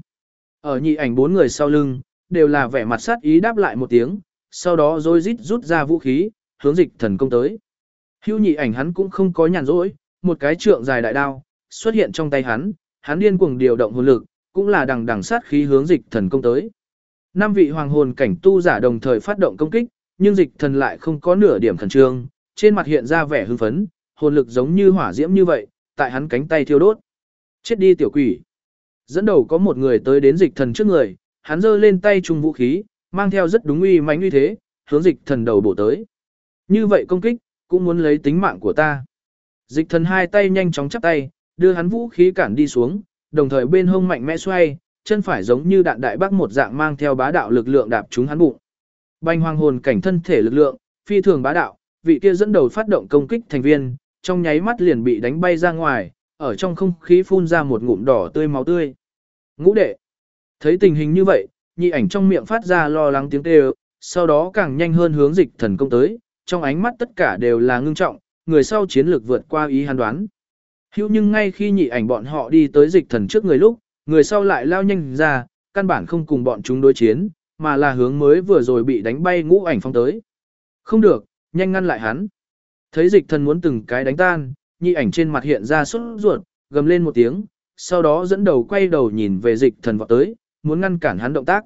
Ở nhị ảnh bốn người sau lưng, đều là vẻ mặt sát ý đáp lại một tiếng, sau đó rồi rít rút ra vũ khí, hướng dịch thần công tới. Hưu nhị ảnh hắn cũng không có nhàn rỗi, một cái trượng dài đại đao, xuất hiện trong tay hắn, hắn điên cuồng điều động hồn lực, cũng là đằng đằng sát khí hướng dịch thần công tới. Năm vị hoàng hồn cảnh tu giả đồng thời phát động công kích, nhưng dịch thần lại không có nửa điểm khẩn trương, trên mặt hiện ra vẻ hưng phấn, hồn lực giống như hỏa diễm như vậy, tại hắn cánh tay thiêu đốt. Chết đi tiểu quỷ. Dẫn đầu có một người tới đến dịch thần trước người, hắn giơ lên tay chung vũ khí, mang theo rất đúng uy mãnh uy thế, hướng dịch thần đầu bổ tới. Như vậy công kích, cũng muốn lấy tính mạng của ta. Dịch thần hai tay nhanh chóng chắp tay, đưa hắn vũ khí cản đi xuống, đồng thời bên hông mạnh mẽ xoay, chân phải giống như đạn đại bác một dạng mang theo bá đạo lực lượng đạp trúng hắn bụng. Bành hoàng hồn cảnh thân thể lực lượng, phi thường bá đạo, vị kia dẫn đầu phát động công kích thành viên, trong nháy mắt liền bị đánh bay ra ngoài, ở trong không khí phun ra một ngụm đỏ tươi máu tươi. Ngũ đệ, thấy tình hình như vậy, nhị ảnh trong miệng phát ra lo lắng tiếng kêu, sau đó càng nhanh hơn hướng dịch thần công tới, trong ánh mắt tất cả đều là ngưng trọng, người sau chiến lược vượt qua ý hắn đoán. Hữu nhưng ngay khi nhị ảnh bọn họ đi tới dịch thần trước người lúc, người sau lại lao nhanh ra, căn bản không cùng bọn chúng đối chiến, mà là hướng mới vừa rồi bị đánh bay ngũ ảnh phong tới. Không được, nhanh ngăn lại hắn. Thấy dịch thần muốn từng cái đánh tan, nhị ảnh trên mặt hiện ra sốt ruột, gầm lên một tiếng, sau đó dẫn đầu quay đầu nhìn về dịch thần vọt tới, muốn ngăn cản hắn động tác.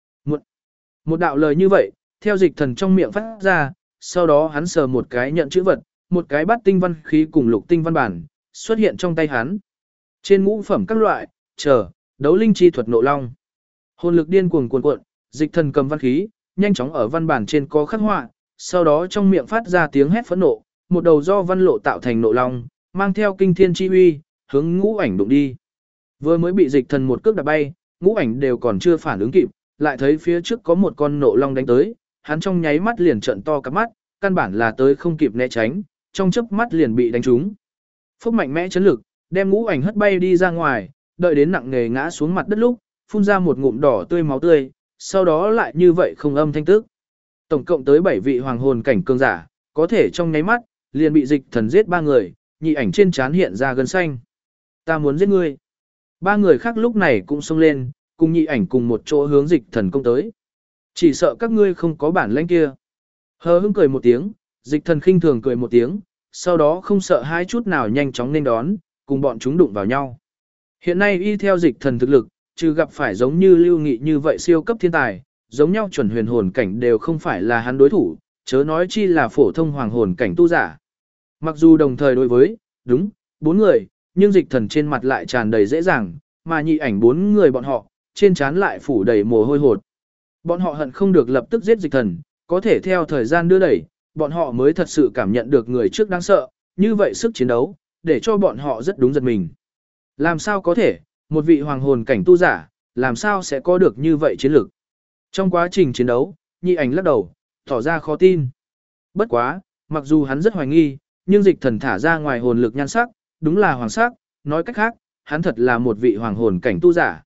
Một đạo lời như vậy, theo dịch thần trong miệng phát ra, sau đó hắn sờ một cái nhận chữ vật, một cái bát tinh văn khí cùng lục tinh văn bản, xuất hiện trong tay hắn. Trên ngũ phẩm các loại, đấu linh chi thuật nộ long. Hồn lực điên cuồng cuồn cuộn, dịch thần cầm văn khí, nhanh chóng ở văn bản trên có khắc họa, sau đó trong miệng phát ra tiếng hét phẫn nộ, một đầu do văn lộ tạo thành nộ long, mang theo kinh thiên chi uy, hướng ngũ ảnh đụng đi. Vừa mới bị dịch thần một cước đạp bay, ngũ ảnh đều còn chưa phản ứng kịp, lại thấy phía trước có một con nộ long đánh tới, hắn trong nháy mắt liền trợn to cả mắt, căn bản là tới không kịp né tránh, trong chớp mắt liền bị đánh trúng. Phúc mạnh mẽ chấn lực, đem ngũ ảnh hất bay đi ra ngoài, đợi đến nặng nề ngã xuống mặt đất lúc, phun ra một ngụm đỏ tươi máu tươi, sau đó lại như vậy không âm thanh tức. Tổng cộng tới 7 vị hoàng hồn cảnh cường giả, có thể trong nháy mắt, liền bị dịch thần giết 3 người, nhị ảnh trên trán hiện ra gân xanh. Ta muốn giết ngươi. 3 người khác lúc này cũng xông lên, cùng nhị ảnh cùng một chỗ hướng dịch thần công tới. Chỉ sợ các ngươi không có bản lĩnh kia. Hờ hững cười một tiếng, dịch thần khinh thường cười một tiếng, sau đó không sợ hai chút nào nhanh chóng nên đón, cùng bọn chúng đụng vào nhau. Hiện nay y theo dịch thần thực lực, trừ gặp phải giống như Lưu Nghị như vậy siêu cấp thiên tài, giống nhau chuẩn huyền hồn cảnh đều không phải là hắn đối thủ, chớ nói chi là phổ thông hoàng hồn cảnh tu giả. Mặc dù đồng thời đối với, 4 người, nhưng dịch thần trên mặt lại tràn đầy dễ dàng, mà nhị ảnh 4 người bọn họ, trên trán lại phủ đầy mồ hôi hột. Bọn họ hận không được lập tức giết dịch thần, có thể theo thời gian đưa đẩy, bọn họ mới thật sự cảm nhận được người trước đáng sợ, như vậy sức chiến đấu, để cho bọn họ rất đúng giật mình. Làm sao có thể, một vị hoàng hồn cảnh tu giả, làm sao sẽ có được như vậy chiến lược? Trong quá trình chiến đấu, nhị ảnh lắc đầu, tỏ ra khó tin. Bất quá, mặc dù hắn rất hoài nghi, nhưng dịch thần thả ra ngoài hồn lực nhan sắc, đúng là hoàng sắc, nói cách khác, hắn thật là một vị hoàng hồn cảnh tu giả.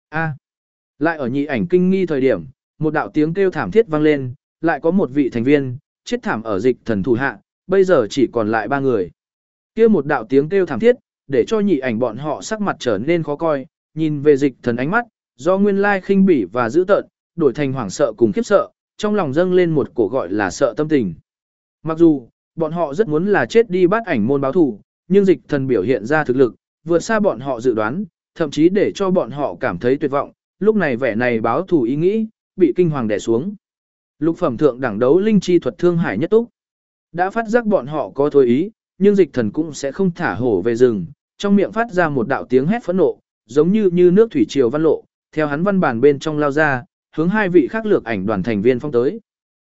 Lại ở nhị ảnh kinh nghi thời điểm, một đạo tiếng kêu thảm thiết vang lên, lại có một vị thành viên, chết thảm ở dịch thần thủ hạ, bây giờ chỉ còn lại 3 người. Kia một đạo tiếng kêu thảm thiết, để cho nhị ảnh bọn họ sắc mặt trở nên khó coi, nhìn về dịch thần ánh mắt, do nguyên lai khinh bỉ và dữ tợn, đổi thành hoảng sợ cùng khiếp sợ, trong lòng dâng lên một cổ gọi là sợ tâm tình. Mặc dù, bọn họ rất muốn là chết đi bắt ảnh môn báo thù, nhưng dịch thần biểu hiện ra thực lực, vượt xa bọn họ dự đoán, thậm chí để cho bọn họ cảm thấy tuyệt vọng, lúc này vẻ này báo thù ý nghĩ, bị kinh hoàng đè xuống. Lục phẩm thượng đẳng đấu linh chi thuật Thương Hải Nhất Túc. Đã phát giác bọn họ có thôi ý, nhưng dịch thần cũng sẽ không thả hổ về rừng, trong miệng phát ra một đạo tiếng hét phẫn nộ, giống như nước thủy triều văn lộ, theo hắn văn bản bên trong lao ra, hướng 2 vị khác lược ảnh đoàn thành viên phong tới.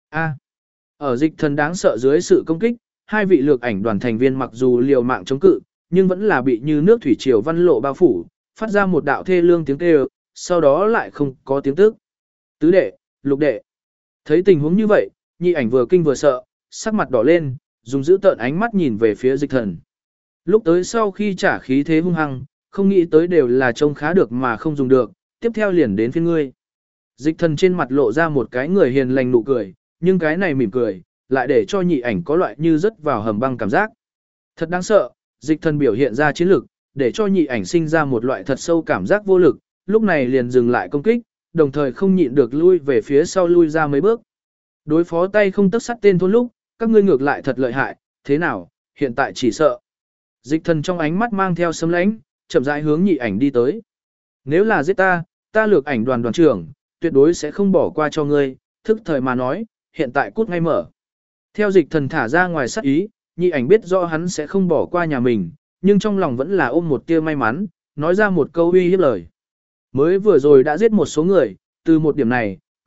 Ở dịch thần đáng sợ dưới sự công kích, 2 vị lược ảnh đoàn thành viên mặc dù liều mạng chống cự, nhưng vẫn là bị như nước thủy triều văn lộ bao phủ, phát ra một đạo thê lương tiếng kêu, sau đó lại không có tiếng tức. Tứ đệ, lục đệ. Thấy tình huống như vậy, nhị ảnh vừa kinh vừa sợ, sắc mặt đỏ lên, dùng giữ tợn ánh mắt nhìn về phía dịch thần. Lúc tới sau khi trả khí thế hung hăng, không nghĩ tới đều là trông khá được mà không dùng được, tiếp theo liền đến phiên ngươi. Dịch thần trên mặt lộ ra một cái người hiền lành nụ cười, nhưng cái này mỉm cười, lại để cho nhị ảnh có loại như rớt vào hầm băng cảm giác. Thật đáng sợ, dịch thần biểu hiện ra chiến lực, để cho nhị ảnh sinh ra một loại thật sâu cảm giác vô lực, lúc này liền dừng lại công kích, đồng thời không nhịn được lui về phía sau lui ra mấy bước. Đối phó tay không tấc sắt tên thôn lúc, các ngươi ngược lại thật lợi hại, thế nào, hiện tại chỉ sợ. Dịch thần trong ánh mắt mang theo sấm lãnh, chậm rãi hướng nhị ảnh đi tới. Nếu là giết ta lược ảnh đoàn trưởng, tuyệt đối sẽ không bỏ qua cho ngươi, thức thời mà nói, hiện tại cút ngay mở. Theo dịch thần thả ra ngoài sát ý, nhị ảnh biết rõ hắn sẽ không bỏ qua nhà mình, nhưng trong lòng vẫn là ôm một tia may mắn, nói ra một câu uy hiếp lời. Mới vừa rồi đã giết một số người, từ một điểm này,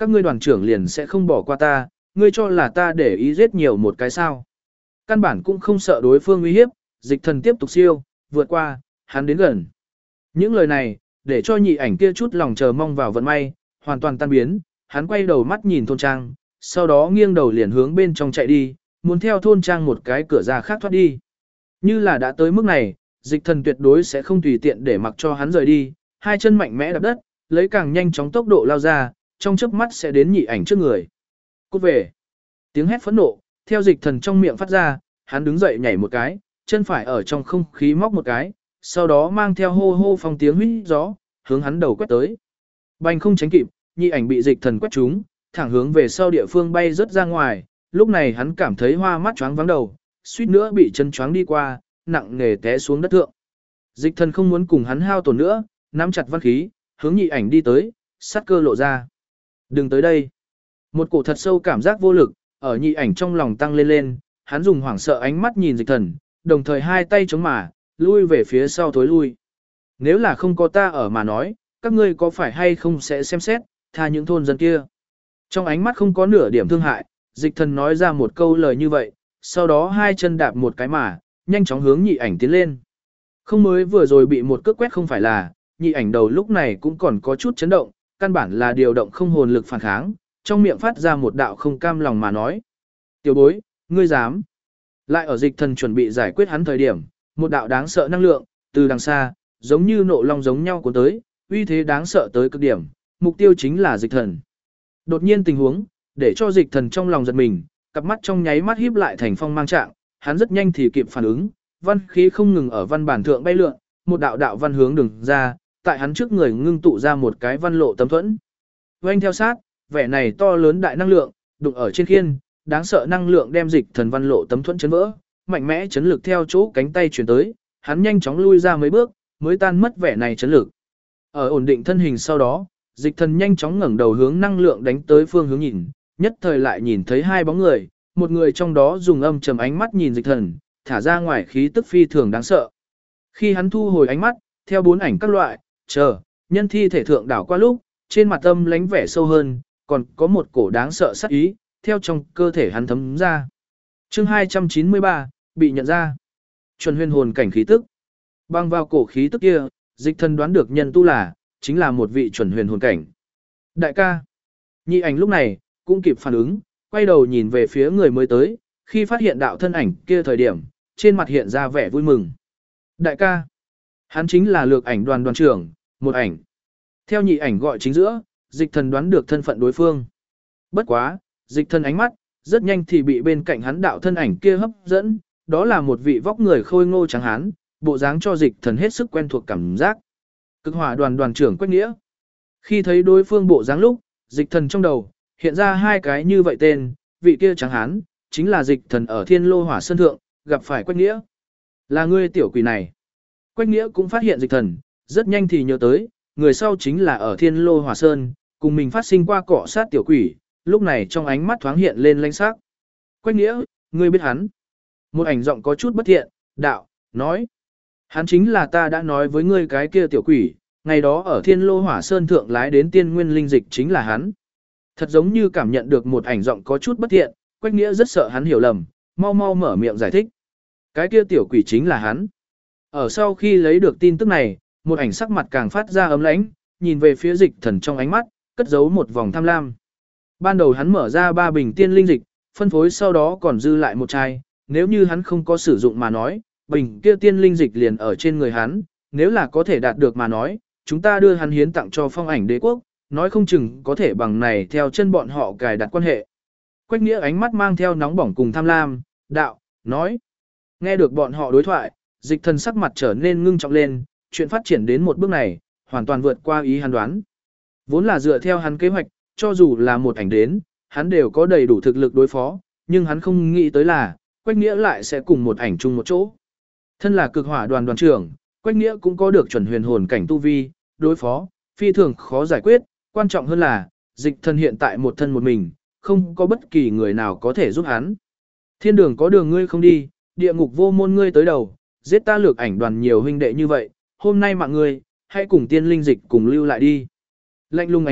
các ngươi đoàn trưởng liền sẽ không bỏ qua ta, ngươi cho là ta để ý giết nhiều một cái sao. Căn bản cũng không sợ đối phương uy hiếp, dịch thần tiếp tục siêu, vượt qua, hắn đến gần. Những lời này, để cho nhị ảnh kia chút lòng chờ mong vào vận may, hoàn toàn tan biến, hắn quay đầu mắt nhìn thôn trang, sau đó nghiêng đầu liền hướng bên trong chạy đi, muốn theo thôn trang một cái cửa ra khác thoát đi. Như là đã tới mức này, dịch thần tuyệt đối sẽ không tùy tiện để mặc cho hắn rời đi, hai chân mạnh mẽ đạp đất, lấy càng nhanh chóng tốc độ lao ra, trong chớp mắt sẽ đến nhị ảnh trước người. Cút về. Tiếng hét phẫn nộ, theo dịch thần trong miệng phát ra, hắn đứng dậy nhảy một cái, chân phải ở trong không khí móc một cái, sau đó mang theo hô hô phong tiếng huýt gió, hướng hắn đầu quét tới. Bành không tránh kịp, nhị ảnh bị dịch thần quét trúng, thẳng hướng về sau địa phương bay rất ra ngoài, lúc này hắn cảm thấy hoa mắt choáng vắng đầu, suýt nữa bị chân choáng đi qua, nặng nề té xuống đất thượng. Dịch thần không muốn cùng hắn hao tổn nữa, nắm chặt văn khí, hướng nhị ảnh đi tới, sát cơ lộ ra. Đừng tới đây. Một cổ thật sâu cảm giác vô lực, ở nhị ảnh trong lòng tăng lên lên, hắn dùng hoảng sợ ánh mắt nhìn dịch thần, đồng thời hai tay chống mà, lui về phía sau thối lui. Nếu là không có ta ở mà nói, các ngươi có phải hay không sẽ xem xét, tha những thôn dân kia. Trong ánh mắt không có nửa điểm thương hại, dịch thần nói ra một câu lời như vậy, sau đó hai chân đạp một cái mà, nhanh chóng hướng nhị ảnh tiến lên. Không mới vừa rồi bị một cước quét không phải là, nhị ảnh đầu lúc này cũng còn có chút chấn động, căn bản là điều động không hồn lực phản kháng, trong miệng phát ra một đạo không cam lòng mà nói. Tiểu bối, ngươi dám. Lại ở dịch thần chuẩn bị giải quyết hắn thời điểm, một đạo đáng sợ năng lượng, từ đằng xa, giống như nộ long giống nhau cuốn tới, uy thế đáng sợ tới cực điểm, mục tiêu chính là dịch thần. Đột nhiên tình huống, để cho dịch thần trong lòng giật mình, cặp mắt trong nháy mắt híp lại thành phong mang trạng, hắn rất nhanh thì kịp phản ứng, văn khí không ngừng ở văn bản thượng bay lượn, một đạo đạo văn hướng đường ra, tại hắn trước người ngưng tụ ra một cái văn lộ tấm thuẫn. Oanh theo sát, vẻ này to lớn đại năng lượng, đụng ở trên khiên, đáng sợ năng lượng đem dịch thần văn lộ tấm thuẫn chấn vỡ, mạnh mẽ chấn lực theo chỗ cánh tay chuyển tới, hắn nhanh chóng lui ra mấy bước, mới tan mất vẻ này chấn lực. Ở ổn định thân hình sau đó, dịch thần nhanh chóng ngẩng đầu hướng năng lượng đánh tới phương hướng nhìn, nhất thời lại nhìn thấy hai bóng người, một người trong đó dùng âm trầm ánh mắt nhìn dịch thần, thả ra ngoài khí tức phi thường đáng sợ. Khi hắn thu hồi ánh mắt, theo bốn ảnh các loại, nhân thi thể thượng đảo qua lúc, trên mặt âm lánh vẻ sâu hơn, còn có một cổ đáng sợ sát ý, theo trong cơ thể hắn thấm ra. Chương 293, bị nhận ra. Chuẩn huyền hồn cảnh khí tức. Băng vào cổ khí tức kia, dịch thần đoán được nhân tu là, chính là một vị chuẩn huyền hồn cảnh. Đại ca. Nhị ảnh lúc này, cũng kịp phản ứng, quay đầu nhìn về phía người mới tới, khi phát hiện đạo thân ảnh kia thời điểm, trên mặt hiện ra vẻ vui mừng. Đại ca. Hắn chính là lược ảnh đoàn đoàn trưởng, một ảnh. Theo nhị ảnh gọi chính giữa, dịch thần đoán được thân phận đối phương. Bất quá, dịch thần ánh mắt, rất nhanh thì bị bên cạnh hắn đạo thân ảnh kia hấp dẫn, đó là một vị vóc người khôi ngô trắng hán, bộ dáng cho dịch thần hết sức quen thuộc cảm giác. Cực hỏa đoàn đoàn trưởng Quách Nghĩa. Khi thấy đối phương bộ dáng lúc, dịch thần trong đầu, hiện ra hai cái như vậy tên, vị kia trắng hán, chính là dịch thần ở Thiên Lô Hỏa Sơn Thượng, gặp phải Quách Nghĩa. Là ngươi tiểu quỷ này. Quách Nghĩa cũng phát hiện dịch thần, rất nhanh thì nhớ tới, người sau chính là ở Thiên Lô Hỏa Sơn, cùng mình phát sinh qua cọ sát tiểu quỷ, lúc này trong ánh mắt thoáng hiện lên lãnh sắc. Quách Nghĩa, ngươi biết hắn. Một ảnh giọng có chút bất thiện, đạo, nói. Hắn chính là ta đã nói với ngươi cái kia tiểu quỷ, ngày đó ở Thiên Lô Hỏa Sơn Thượng lái đến tiên nguyên linh dịch chính là hắn. Thật giống như cảm nhận được một ảnh giọng có chút bất thiện, Quách Nghĩa rất sợ hắn hiểu lầm, mau mau mở miệng giải thích. Cái kia tiểu quỷ chính là hắn. Ở sau khi lấy được tin tức này, một ảnh sắc mặt càng phát ra ấm lãnh, nhìn về phía dịch thần trong ánh mắt, cất giấu một vòng tham lam. Ban đầu hắn mở ra 3 bình tiên linh dịch, phân phối sau đó còn dư lại một chai, nếu như hắn không có sử dụng mà nói, bình kia tiên linh dịch liền ở trên người hắn, nếu là có thể đạt được mà nói, chúng ta đưa hắn hiến tặng cho phong ảnh đế quốc, nói không chừng có thể bằng này theo chân bọn họ cài đặt quan hệ. Quách Nghĩa ánh mắt mang theo nóng bỏng cùng tham lam, đạo, nói. Nghe được bọn họ đối thoại, dịch thần sắc mặt trở nên ngưng trọng lên, chuyện phát triển đến một bước này, hoàn toàn vượt qua ý hắn đoán. Vốn là dựa theo hắn kế hoạch, cho dù là một ảnh đến, hắn đều có đầy đủ thực lực đối phó, nhưng hắn không nghĩ tới là, Quách Nghĩa lại sẽ cùng một ảnh chung một chỗ. Thân là cực hỏa đoàn đoàn trưởng, Quách Nghĩa cũng có được chuẩn huyền hồn cảnh tu vi, đối phó, phi thường khó giải quyết, quan trọng hơn là, dịch thần hiện tại một thân một mình, không có bất kỳ người nào có thể giúp hắn. Thiên đường có đường ngươi không đi, địa ngục vô môn ngươi tới đầu, giết ta lược ảnh đoàn nhiều huynh đệ như vậy, hôm nay mạng ngươi, hãy cùng tiên linh dịch cùng lưu lại đi. Lạnh lùng ánh mắt,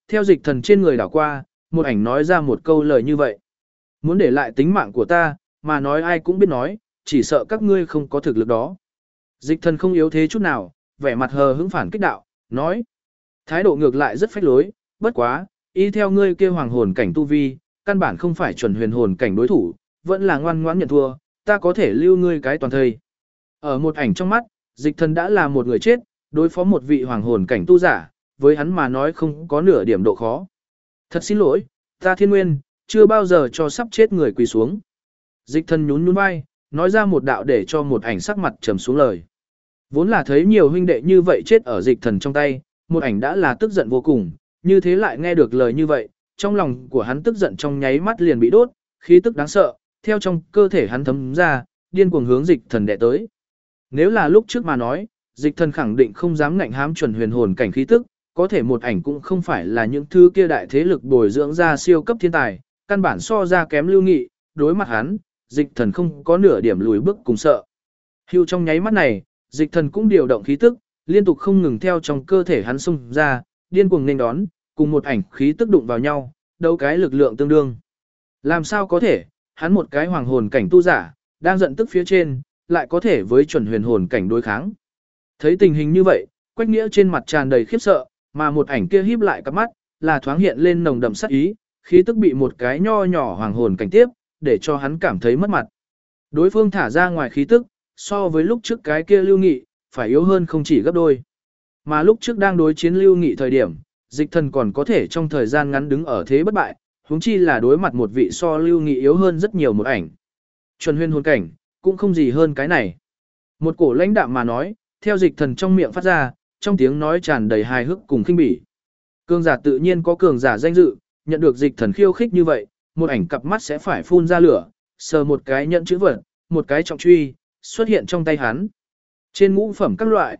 theo dịch thần trên người đảo qua, một ảnh nói ra một câu lời như vậy. Muốn để lại tính mạng của ta, mà nói ai cũng biết nói, chỉ sợ các ngươi không có thực lực đó. Dịch thần không yếu thế chút nào, vẻ mặt hờ hững phản kích đạo, nói. Thái độ ngược lại rất phách lối, bất quá, y theo ngươi kia hoàng hồn cảnh tu vi, căn bản không phải chuẩn huyền hồn cảnh đối thủ, vẫn là ngoan ngoãn nhận thua, ta có thể lưu ngươi cái toàn thây. Ở một ảnh trong mắt, dịch thần đã là một người chết, đối phó một vị hoàng hồn cảnh tu giả, với hắn mà nói không có nửa điểm độ khó. Thật xin lỗi, ta Thiên Nguyên, chưa bao giờ cho sắp chết người quỳ xuống. Dịch thần nhún nhún vai, nói ra một đạo để cho một ảnh sắc mặt trầm xuống lời. Vốn là thấy nhiều huynh đệ như vậy chết ở dịch thần trong tay, một ảnh đã là tức giận vô cùng, như thế lại nghe được lời như vậy, trong lòng của hắn tức giận trong nháy mắt liền bị đốt, khí tức đáng sợ, theo trong cơ thể hắn thấm ra, điên cuồng hướng dịch thần đè tới. Nếu là lúc trước mà nói, dịch thần khẳng định không dám ngạnh hám chuẩn huyền hồn cảnh khí tức, có thể một ảnh cũng không phải là những thứ kia đại thế lực bồi dưỡng ra siêu cấp thiên tài, căn bản so ra kém Lưu Nghị, đối mặt hắn, dịch thần không có nửa điểm lùi bước cùng sợ. Hưu trong nháy mắt này, dịch thần cũng điều động khí tức, liên tục không ngừng theo trong cơ thể hắn xung ra, điên cuồng nên đón, cùng một ảnh khí tức đụng vào nhau, đấu cái lực lượng tương đương. Làm sao có thể, hắn một cái hoàng hồn cảnh tu giả, đang giận tức phía trên, lại có thể với chuẩn huyền hồn cảnh đối kháng. Thấy tình hình như vậy, Quách Nghĩa trên mặt tràn đầy khiếp sợ, mà một ảnh kia híp lại cặp mắt, là thoáng hiện lên nồng đậm sát ý, khí tức bị một cái nho nhỏ hoàng hồn cảnh tiếp, để cho hắn cảm thấy mất mặt. Đối phương thả ra ngoài khí tức, so với lúc trước cái kia Lưu Nghị, phải yếu hơn không chỉ gấp đôi. Mà lúc trước đang đối chiến Lưu Nghị thời điểm, dịch thần còn có thể trong thời gian ngắn đứng ở thế bất bại, huống chi là đối mặt một vị so Lưu Nghị yếu hơn rất nhiều một ảnh. Chuẩn huyền hồn cảnh, cũng không gì hơn cái này. Một cổ lãnh đạm mà nói, theo dịch thần trong miệng phát ra, trong tiếng nói tràn đầy hài hước cùng khinh bỉ. Cường giả tự nhiên có cường giả danh dự, nhận được dịch thần khiêu khích như vậy, một ảnh cặp mắt sẽ phải phun ra lửa, sờ một cái nhận chữ vật, một cái trọng truy, xuất hiện trong tay hắn. Trên ngũ phẩm các loại,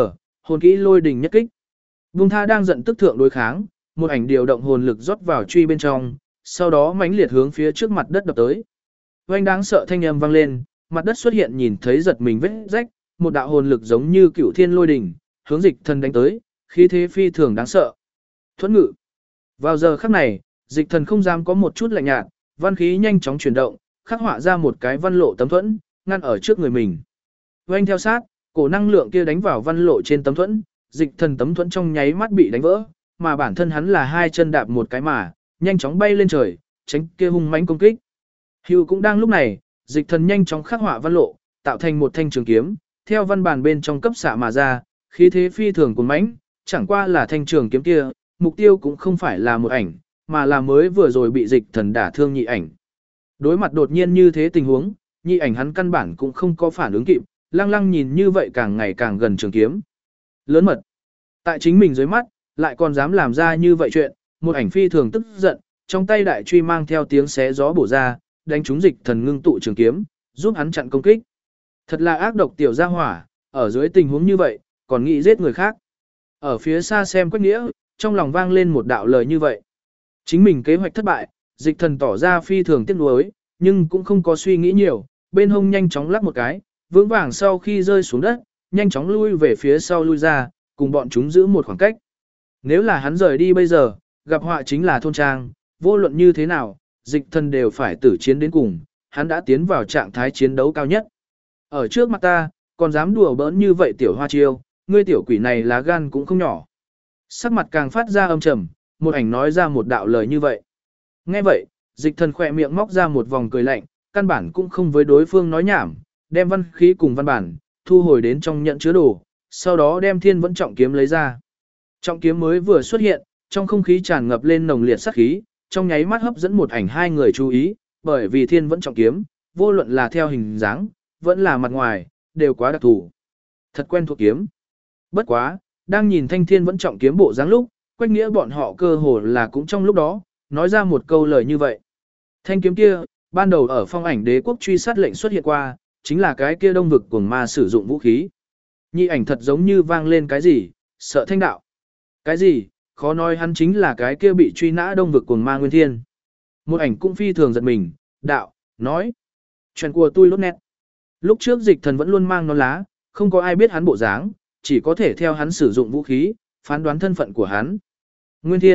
hồn kỹ lôi đình nhất kích. Vung tha đang giận tức thượng đối kháng, một ảnh điều động hồn lực rót vào truy bên trong, sau đó mãnh liệt hướng phía trước mặt đất đập tới. Oanh đáng sợ thanh âm vang lên, mặt đất xuất hiện nhìn thấy giật mình vết rách, một đạo hồn lực giống như cửu thiên lôi đình, hướng dịch thần đánh tới, khí thế phi thường đáng sợ. Thuẫn ngự. Vào giờ khắc này, dịch thần không dám có một chút lạnh nhạt, văn khí nhanh chóng chuyển động, khắc họa ra một cái văn lộ tấm thuẫn, ngăn ở trước người mình. Oanh theo sát, cổ năng lượng kia đánh vào văn lộ trên tấm thuẫn, dịch thần tấm thuẫn trong nháy mắt bị đánh vỡ, mà bản thân hắn là hai chân đạp một cái mà, nhanh chóng bay lên trời, tránh kia hung mãnh công kích. Hưu cũng đang lúc này, dịch thần nhanh chóng khắc họa văn lộ, tạo thành một thanh trường kiếm, theo văn bản bên trong cấp xạ mà ra, khí thế phi thường cuồn mãnh, chẳng qua là thanh trường kiếm kia, mục tiêu cũng không phải là một ảnh, mà là mới vừa rồi bị dịch thần đả thương nhị ảnh. Đối mặt đột nhiên như thế tình huống, nhị ảnh hắn căn bản cũng không có phản ứng kịp, lăng lăng nhìn như vậy càng ngày càng gần trường kiếm. Lớn mật. Tại chính mình dưới mắt, lại còn dám làm ra như vậy chuyện, một ảnh phi thường tức giận, trong tay đại truy mang theo tiếng xé gió bổ ra, đánh trúng dịch thần ngưng tụ trường kiếm, giúp hắn chặn công kích. Thật là ác độc tiểu gia hỏa, ở dưới tình huống như vậy, còn nghĩ giết người khác. Ở phía xa xem Quách Nghĩa, trong lòng vang lên một đạo lời như vậy. Chính mình kế hoạch thất bại, dịch thần tỏ ra phi thường tiếc nuối, nhưng cũng không có suy nghĩ nhiều, bên hông nhanh chóng lắc một cái, vững vàng sau khi rơi xuống đất, nhanh chóng lui về phía sau lui ra, cùng bọn chúng giữ một khoảng cách. Nếu là hắn rời đi bây giờ, gặp họa chính là thôn trang, vô luận như thế nào, dịch thần đều phải tử chiến đến cùng, hắn đã tiến vào trạng thái chiến đấu cao nhất. Ở trước mặt ta, còn dám đùa bỡn như vậy tiểu hoa chiêu, ngươi tiểu quỷ này lá gan cũng không nhỏ. Sắc mặt càng phát ra âm trầm, một ảnh nói ra một đạo lời như vậy. Nghe vậy, dịch thần khỏe miệng móc ra một vòng cười lạnh, căn bản cũng không với đối phương nói nhảm, đem văn khí cùng văn bản, thu hồi đến trong nhận chứa đồ, sau đó đem thiên vẫn trọng kiếm lấy ra. Trọng kiếm mới vừa xuất hiện, trong không khí tràn ngập lên nồng liệt sát khí, trong nháy mắt hấp dẫn một ảnh hai người chú ý, bởi vì thiên vẫn trọng kiếm, vô luận là theo hình dáng, vẫn là mặt ngoài, đều quá đặc thù. Thật quen thuộc kiếm. Bất quá, đang nhìn thanh thiên vẫn trọng kiếm bộ dáng lúc, Quách Nghĩa bọn họ cơ hồ là cũng trong lúc đó, nói ra một câu lời như vậy. Thanh kiếm kia, ban đầu ở phong ảnh đế quốc truy sát lệnh xuất hiện qua, chính là cái kia đông vực cuồng ma sử dụng vũ khí. Nhị ảnh thật giống như vang lên cái gì, sợ thanh đạo. Cái gì, khó nói hắn chính là cái kia bị truy nã đông vực cuồng ma nguyên thiên. Một ảnh cũng phi thường giật mình, đạo, nói. Chuyện của tôi lốt nét. Lúc trước dịch thần vẫn luôn mang nó lá, không có ai biết hắn bộ dáng, chỉ có thể theo hắn sử dụng vũ khí, phán đoán thân phận của hắn. Nguyên thiên,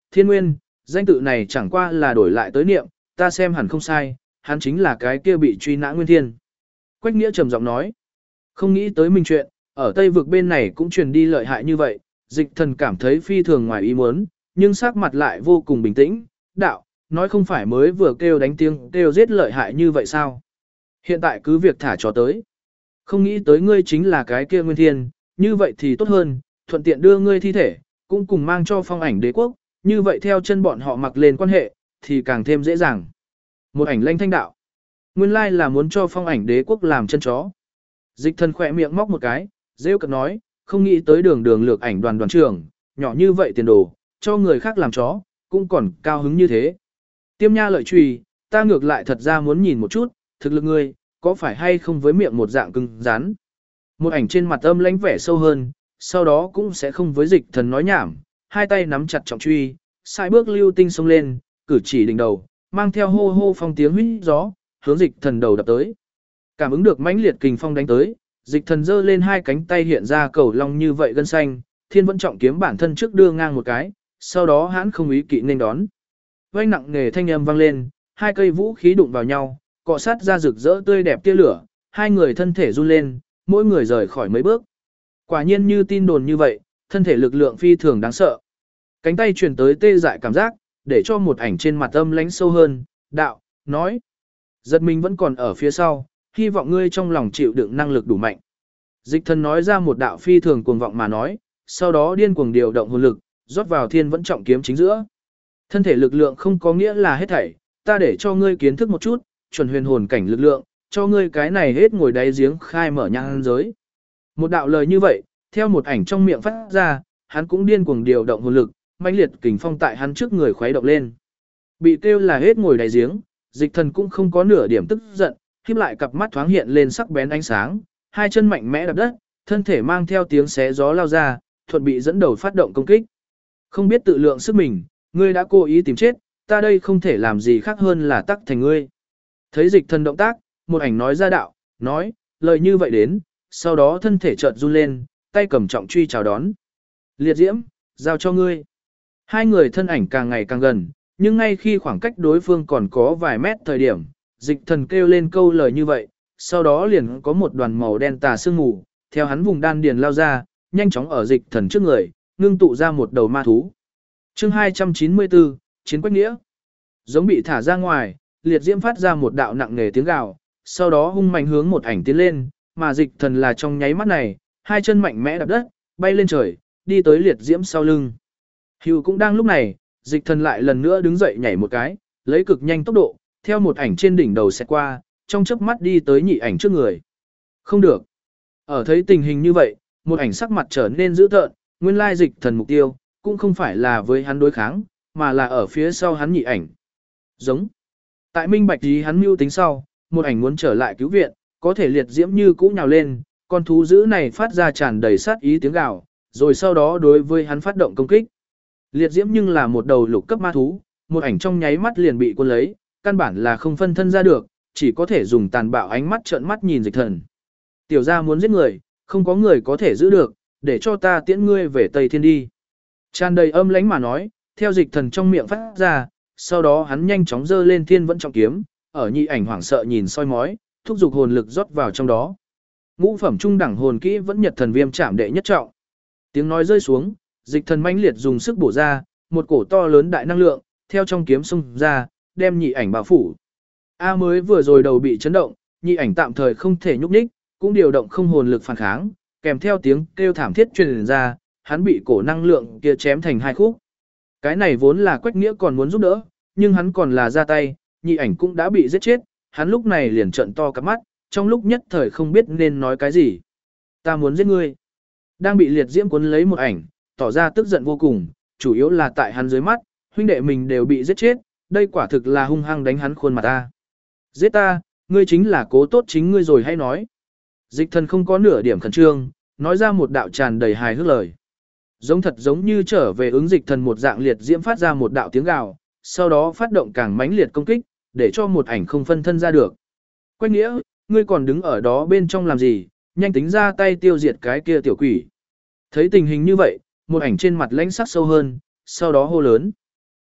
Thiên Nguyên, danh tự này chẳng qua là đổi lại tới niệm, ta xem hẳn không sai, hắn chính là cái kia bị truy nã Nguyên Thiên. Quách Nghĩa trầm giọng nói, không nghĩ tới mình chuyện, ở Tây vực bên này cũng truyền đi lợi hại như vậy, Dịch Thần cảm thấy phi thường ngoài ý muốn, nhưng sắc mặt lại vô cùng bình tĩnh, đạo, nói không phải mới vừa kêu đánh tiếng kêu giết lợi hại như vậy sao? Hiện tại cứ việc thả cho tới. Không nghĩ tới ngươi chính là cái kia Nguyên Thiên, như vậy thì tốt hơn, thuận tiện đưa ngươi thi thể, cũng cùng mang cho Phong Ảnh Đế quốc, như vậy theo chân bọn họ mặc lên quan hệ, thì càng thêm dễ dàng. Một ảnh lanh thanh đạo. Nguyên lai là muốn cho Phong Ảnh Đế quốc làm chân chó. Dịch Thần khỏe miệng móc một cái, rêu cợt nói, không nghĩ tới đường lược ảnh đoàn trưởng, nhỏ như vậy tiền đồ, cho người khác làm chó, cũng còn cao hứng như thế. Tiêm Nha lợi trùy, ta ngược lại thật ra muốn nhìn một chút, thực lực ngươi, có phải hay không với miệng một dạng cứng rắn. Một ảnh trên mặt âm lãnh vẻ sâu hơn, sau đó cũng sẽ không với Dịch Thần nói nhảm, hai tay nắm chặt trọng truy, sai bước lưu tinh xông lên, cử chỉ đỉnh đầu, mang theo hô hô phong tiếng huýt gió, hướng Dịch Thần đầu đập tới. Cảm ứng được mãnh liệt kình phong đánh tới, Dịch Thần giơ lên hai cánh tay hiện ra cầu long như vậy gân xanh, Thiên Vẫn Trọng kiếm bản thân trước đưa ngang một cái, sau đó hãn không ý kỵ nên đón. Vang nặng nề thanh âm vang lên, hai cây vũ khí đụng vào nhau, cọ sát ra rực rỡ tươi đẹp tia lửa, hai người thân thể run lên, mỗi người rời khỏi mấy bước. Quả nhiên như tin đồn như vậy, thân thể lực lượng phi thường đáng sợ. Cánh tay truyền tới tê dại cảm giác, để cho một ảnh trên mặt âm lãnh sâu hơn, đạo, nói. Giật mình vẫn còn ở phía sau, hy vọng ngươi trong lòng chịu đựng năng lực đủ mạnh. Dịch Thần nói ra một đạo phi thường cuồng vọng mà nói, sau đó điên cuồng điều động hồn lực, rót vào Thiên Vẫn Trọng kiếm chính giữa. Thân thể lực lượng không có nghĩa là hết thảy, ta để cho ngươi kiến thức một chút, chuẩn huyền hồn cảnh lực lượng, cho ngươi cái này hết ngồi đáy giếng khai mở nhang giới. Một đạo lời như vậy, theo một ảnh trong miệng phát ra, hắn cũng điên cuồng điều động hồn lực, mãnh liệt kình phong tại hắn trước người khuấy động lên. Bị kêu là hết ngồi đáy giếng, Dịch Thần cũng không có nửa điểm tức giận, khép lại cặp mắt thoáng hiện lên sắc bén ánh sáng, hai chân mạnh mẽ đạp đất, thân thể mang theo tiếng xé gió lao ra, thuận bị dẫn đầu phát động công kích. Không biết tự lượng sức mình, ngươi đã cố ý tìm chết, ta đây không thể làm gì khác hơn là tắc thành ngươi. Thấy Dịch Thần động tác, một ảnh nói ra đạo, nói, lời như vậy đến, sau đó thân thể chợt run lên, tay cầm trọng truy chào đón. Liệt diễm, giao cho ngươi. Hai người thân ảnh càng ngày càng gần, nhưng ngay khi khoảng cách đối phương còn có vài mét thời điểm, Dịch Thần kêu lên câu lời như vậy, sau đó liền có một đoàn màu đen tà sương mù, theo hắn vùng đan điền lao ra, nhanh chóng ở Dịch Thần trước người, ngưng tụ ra một đầu ma thú. Chương 294, Chiến Quách Nghĩa. Giống bị thả ra ngoài, liệt diễm phát ra một đạo nặng nề tiếng gào, sau đó hung mạnh hướng một ảnh tiến lên, mà Dịch Thần là trong nháy mắt này, hai chân mạnh mẽ đạp đất, bay lên trời, đi tới liệt diễm sau lưng. Hưu cũng đang lúc này, Dịch Thần lại lần nữa đứng dậy nhảy một cái, lấy cực nhanh tốc độ, theo một ảnh trên đỉnh đầu xẹt qua, trong chớp mắt đi tới nhị ảnh trước người. Không được. Ở thấy tình hình như vậy, một ảnh sắc mặt trở nên dữ tợn, nguyên lai Dịch Thần mục tiêu, cũng không phải là với hắn đối kháng, mà là ở phía sau hắn nhị ảnh. Giống. Tại minh bạch ý hắn mưu tính sau, một ảnh muốn trở lại cứu viện, có thể liệt diễm như cũ nhào lên, con thú dữ này phát ra tràn đầy sát ý tiếng gào, rồi sau đó đối với hắn phát động công kích. Liệt diễm nhưng là một đầu lục cấp ma thú, một ảnh trong nháy mắt liền bị cuốn lấy, căn bản là không phân thân ra được, chỉ có thể dùng tàn bạo ánh mắt trợn mắt nhìn Dịch Thần. Tiểu gia muốn giết người, không có người có thể giữ được, để cho ta tiễn ngươi về Tây Thiên đi. Tràn đầy âm lãnh mà nói, theo Dịch Thần trong miệng phát ra, sau đó hắn nhanh chóng giơ lên Thiên Vẫn Trọng kiếm, ở nhị ảnh hoảng sợ nhìn soi mói, thúc giục hồn lực rót vào trong đó. Ngũ phẩm trung đẳng hồn kỹ vẫn Nhật Thần Viêm Trảm đệ nhất trọng. Tiếng nói rơi xuống, Dịch Thần mãnh liệt dùng sức bổ ra, một cổ to lớn đại năng lượng, theo trong kiếm xung ra, đem nhị ảnh bao phủ. A mới vừa rồi đầu bị chấn động, nhị ảnh tạm thời không thể nhúc nhích, cũng điều động không hồn lực phản kháng, kèm theo tiếng kêu thảm thiết truyền ra, hắn bị cổ năng lượng kia chém thành hai khúc. Cái này vốn là Quách Nghĩa còn muốn giúp đỡ, nhưng hắn còn là ra tay, nhị ảnh cũng đã bị giết chết, hắn lúc này liền trợn to cặp mắt, trong lúc nhất thời không biết nên nói cái gì. Ta muốn giết ngươi. Đang bị liệt diễm cuốn lấy một ảnh, tỏ ra tức giận vô cùng, chủ yếu là tại hắn dưới mắt, huynh đệ mình đều bị giết chết, đây quả thực là hung hăng đánh hắn khuôn mặt ta. Giết ta, ngươi chính là cố tốt chính ngươi rồi hay nói. Dịch Thần không có nửa điểm khẩn trương, nói ra một đạo tràn đầy hài hước lời. Giống thật giống như trở về ứng Dịch Thần một dạng liệt diễm phát ra một đạo tiếng gào, sau đó phát động càng mãnh liệt công kích, để cho một ảnh không phân thân ra được. Quách Nghĩa, ngươi còn đứng ở đó bên trong làm gì, nhanh tính ra tay tiêu diệt cái kia tiểu quỷ. Thấy tình hình như vậy, một ảnh trên mặt lãnh sắc sâu hơn, sau đó hô lớn.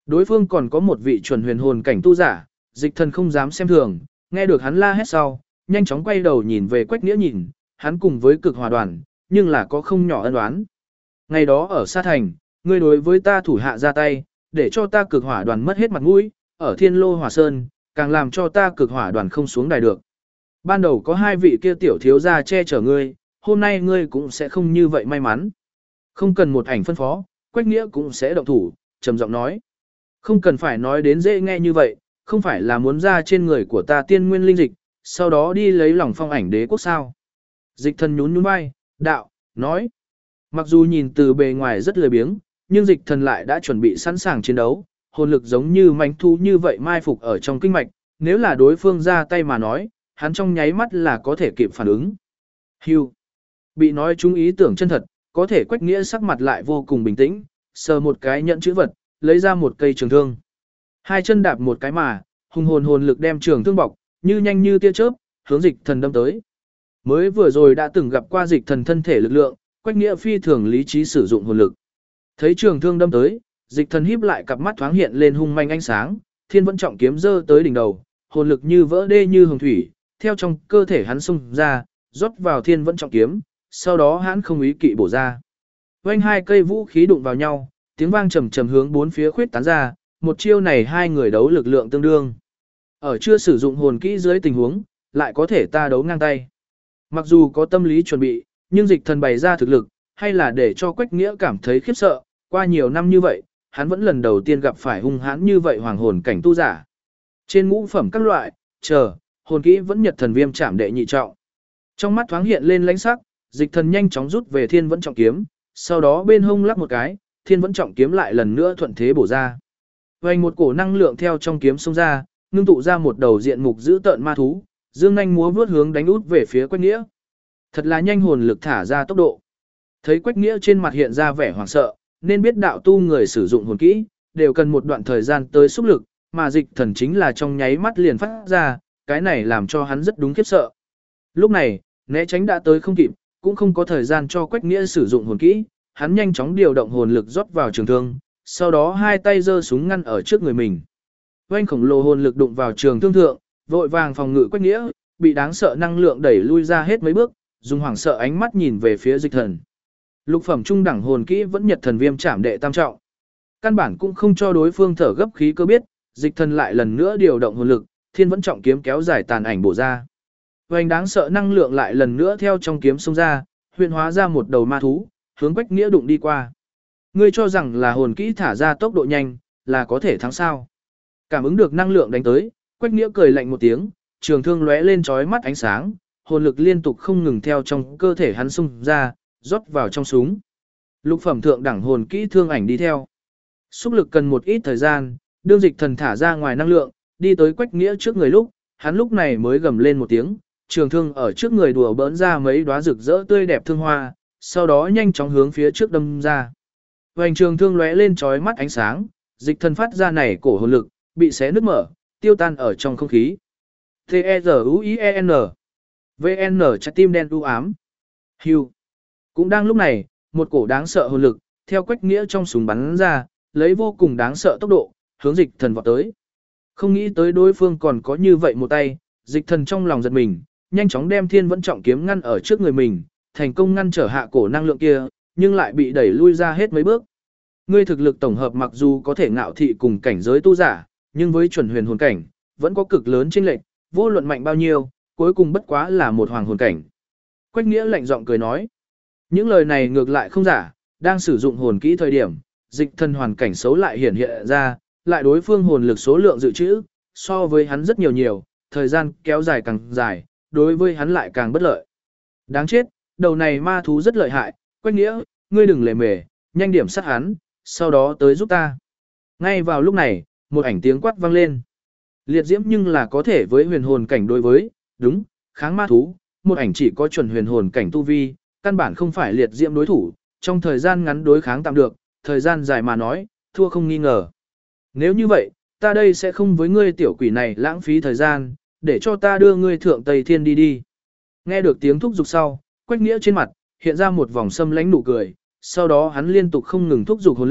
Đối phương còn có một vị chuẩn huyền hồn cảnh tu giả, Dịch Thần không dám xem thường, nghe được hắn la hét sau, nhanh chóng quay đầu nhìn về Quách Nghĩa nhìn, hắn cùng với Cực Hỏa đoàn, nhưng là có không nhỏ ân oán. Ngày đó ở Sa Thành, ngươi đối với ta thủ hạ ra tay, để cho ta Cực Hỏa đoàn mất hết mặt mũi, ở Thiên Lô Hỏa Sơn, càng làm cho ta Cực Hỏa đoàn không xuống đài được. Ban đầu có hai vị kia tiểu thiếu gia che chở ngươi, hôm nay ngươi cũng sẽ không như vậy may mắn. Không cần một ảnh phân phó, Quách Nghĩa cũng sẽ động thủ, trầm giọng nói. Không cần phải nói đến dễ nghe như vậy, không phải là muốn ra trên người của ta tiên nguyên linh dịch, sau đó đi lấy lòng phong ảnh đế quốc sao. Dịch Thần nhún nhún vai, đạo, nói. Mặc dù nhìn từ bề ngoài rất lười biếng, nhưng Dịch Thần lại đã chuẩn bị sẵn sàng chiến đấu, hồn lực giống như mãnh thú như vậy mai phục ở trong kinh mạch, nếu là đối phương ra tay mà nói, hắn trong nháy mắt là có thể kịp phản ứng. Hưu. Bị nói trúng ý tưởng chân thật, có thể Quách Nghĩa sắc mặt lại vô cùng bình tĩnh, sờ một cái nhẫn chữ vật, lấy ra một cây trường thương. Hai chân đạp một cái mà, hùng hồn lực đem trường thương bọc, như nhanh như tia chớp, hướng Dịch Thần đâm tới. Mới vừa rồi đã từng gặp qua Dịch Thần thân thể lực lượng, Quách Nghĩa phi thường lý trí sử dụng hồn lực. Thấy trường thương đâm tới, Dịch Thần híp lại cặp mắt thoáng hiện lên hung manh ánh sáng, Thiên Vẫn Trọng kiếm giơ tới đỉnh đầu, hồn lực như vỡ đê như hồng thủy, theo trong cơ thể hắn xung ra, rót vào Thiên Vẫn Trọng kiếm, sau đó hắn không ý kỵ bổ ra. Vành hai cây vũ khí đụng vào nhau, tiếng vang trầm trầm hướng bốn phía khuyết tán ra, một chiêu này hai người đấu lực lượng tương đương. Ở chưa sử dụng hồn kỹ dưới tình huống, lại có thể ta đấu ngang tay. Mặc dù có tâm lý chuẩn bị, nhưng Dịch Thần bày ra thực lực, hay là để cho Quách Nghĩa cảm thấy khiếp sợ, qua nhiều năm như vậy, hắn vẫn lần đầu tiên gặp phải hung hãn như vậy hoàng hồn cảnh tu giả. Trên ngũ phẩm các loại, hồn kỹ vẫn Nhật Thần Viêm Trảm đệ nhị trọng. Trong mắt thoáng hiện lên lãnh sắc, Dịch Thần nhanh chóng rút về Thiên Vẫn Trọng kiếm, sau đó bên hông lắc một cái, Thiên Vẫn Trọng kiếm lại lần nữa thuận thế bổ ra. Vành một cổ năng lượng theo trong kiếm xông ra, ngưng tụ ra một đầu diện mục dữ tợn ma thú, dương nhanh múa vướt hướng đánh út về phía Quách Nghĩa. Thật là nhanh hồn lực thả ra tốc độ. Thấy Quách Nghĩa trên mặt hiện ra vẻ hoảng sợ, nên biết đạo tu người sử dụng hồn kỹ, đều cần một đoạn thời gian tới xúc lực, mà Dịch Thần chính là trong nháy mắt liền phát ra, cái này làm cho hắn rất đúng khiếp sợ. Lúc này, né tránh đã tới không kịp, cũng không có thời gian cho Quách Nghĩa sử dụng hồn kỹ, hắn nhanh chóng điều động hồn lực rót vào trường thương, sau đó hai tay giơ súng ngăn ở trước người mình. Oanh khổng lồ hồn lực đụng vào trường thương thượng, vội vàng phòng ngự Quách Nghĩa, bị đáng sợ năng lượng đẩy lui ra hết mấy bước, dùng hoảng sợ ánh mắt nhìn về phía Dịch Thần. Lục phẩm trung đẳng hồn kỹ vẫn Nhật Thần Viêm Trảm đệ tam trọng. Căn bản cũng không cho đối phương thở gấp khí cơ biết, Dịch Thần lại lần nữa điều động hồn lực, Thiên Vẫn Trọng kiếm kéo dài tàn ảnh bổ ra. Oanh đáng sợ năng lượng lại lần nữa theo trong kiếm xông ra, huyễn hóa ra một đầu ma thú, hướng Quách Nghĩa đụng đi qua. Ngươi cho rằng là hồn kỹ thả ra tốc độ nhanh, là có thể thắng sao? Cảm ứng được năng lượng đánh tới, Quách Nghĩa cười lạnh một tiếng, trường thương lóe lên chói mắt ánh sáng, hồn lực liên tục không ngừng theo trong cơ thể hắn xung ra, rót vào trong súng. Lục phẩm thượng đẳng hồn kỹ thương ảnh đi theo. Xúc lực cần một ít thời gian, đương Dịch Thần thả ra ngoài năng lượng, đi tới Quách Nghĩa trước người lúc, hắn lúc này mới gầm lên một tiếng, trường thương ở trước người đùa bỡn ra mấy đóa rực rỡ tươi đẹp thương hoa, sau đó nhanh chóng hướng phía trước đâm ra. Hoành trường thương lóe lên chói mắt ánh sáng, Dịch Thần phát ra này cổ hồn lực, bị xé nứt mở, tiêu tan ở trong không khí. T-E-Z-U-I-E-N VN trái tim đen u ám. Hưu. Cũng đang lúc này, một cổ đáng sợ hồn lực, theo Quách Nghĩa trong súng bắn ra, lấy vô cùng đáng sợ tốc độ, hướng Dịch Thần vọt tới. Không nghĩ tới đối phương còn có như vậy một tay, Dịch Thần trong lòng giật mình, nhanh chóng đem Thiên Vẫn Trọng kiếm ngăn ở trước người mình, thành công ngăn trở hạ cổ năng lượng kia, nhưng lại bị đẩy lui ra hết mấy bước. Ngươi thực lực tổng hợp mặc dù có thể ngạo thị cùng cảnh giới tu giả, nhưng với chuẩn huyền hồn cảnh, vẫn có cực lớn chênh lệch, vô luận mạnh bao nhiêu, cuối cùng bất quá là một hoàng hồn cảnh. Quách Nghĩa lạnh giọng cười nói. Những lời này ngược lại không giả, đang sử dụng hồn kỹ thời điểm, Dịch Thần hoàn cảnh xấu lại hiện hiện ra, lại đối phương hồn lực số lượng dự trữ, so với hắn rất nhiều, thời gian kéo dài càng dài, đối với hắn lại càng bất lợi. Đáng chết, đầu này ma thú rất lợi hại, Quách Nghĩa, ngươi đừng lề mề, nhanh điểm sát hắn, sau đó tới giúp ta. Ngay vào lúc này, một ảnh tiếng quát vang lên. Liệt diễm nhưng là có thể với huyền hồn cảnh đối với, đúng, kháng ma thú, một ảnh chỉ có chuẩn huyền hồn cảnh tu vi, căn bản không phải liệt diễm đối thủ, trong thời gian ngắn đối kháng tạm được, thời gian dài mà nói, thua không nghi ngờ. Nếu như vậy, ta đây sẽ không với ngươi tiểu quỷ này lãng phí thời gian, để cho ta đưa ngươi thượng Tây Thiên đi đi. Nghe được tiếng thúc giục sau, Quách Nghĩa trên mặt, hiện ra một vòng sâm lánh nụ cười, sau đó hắn liên tục không ngừng thúc giục hồn lực,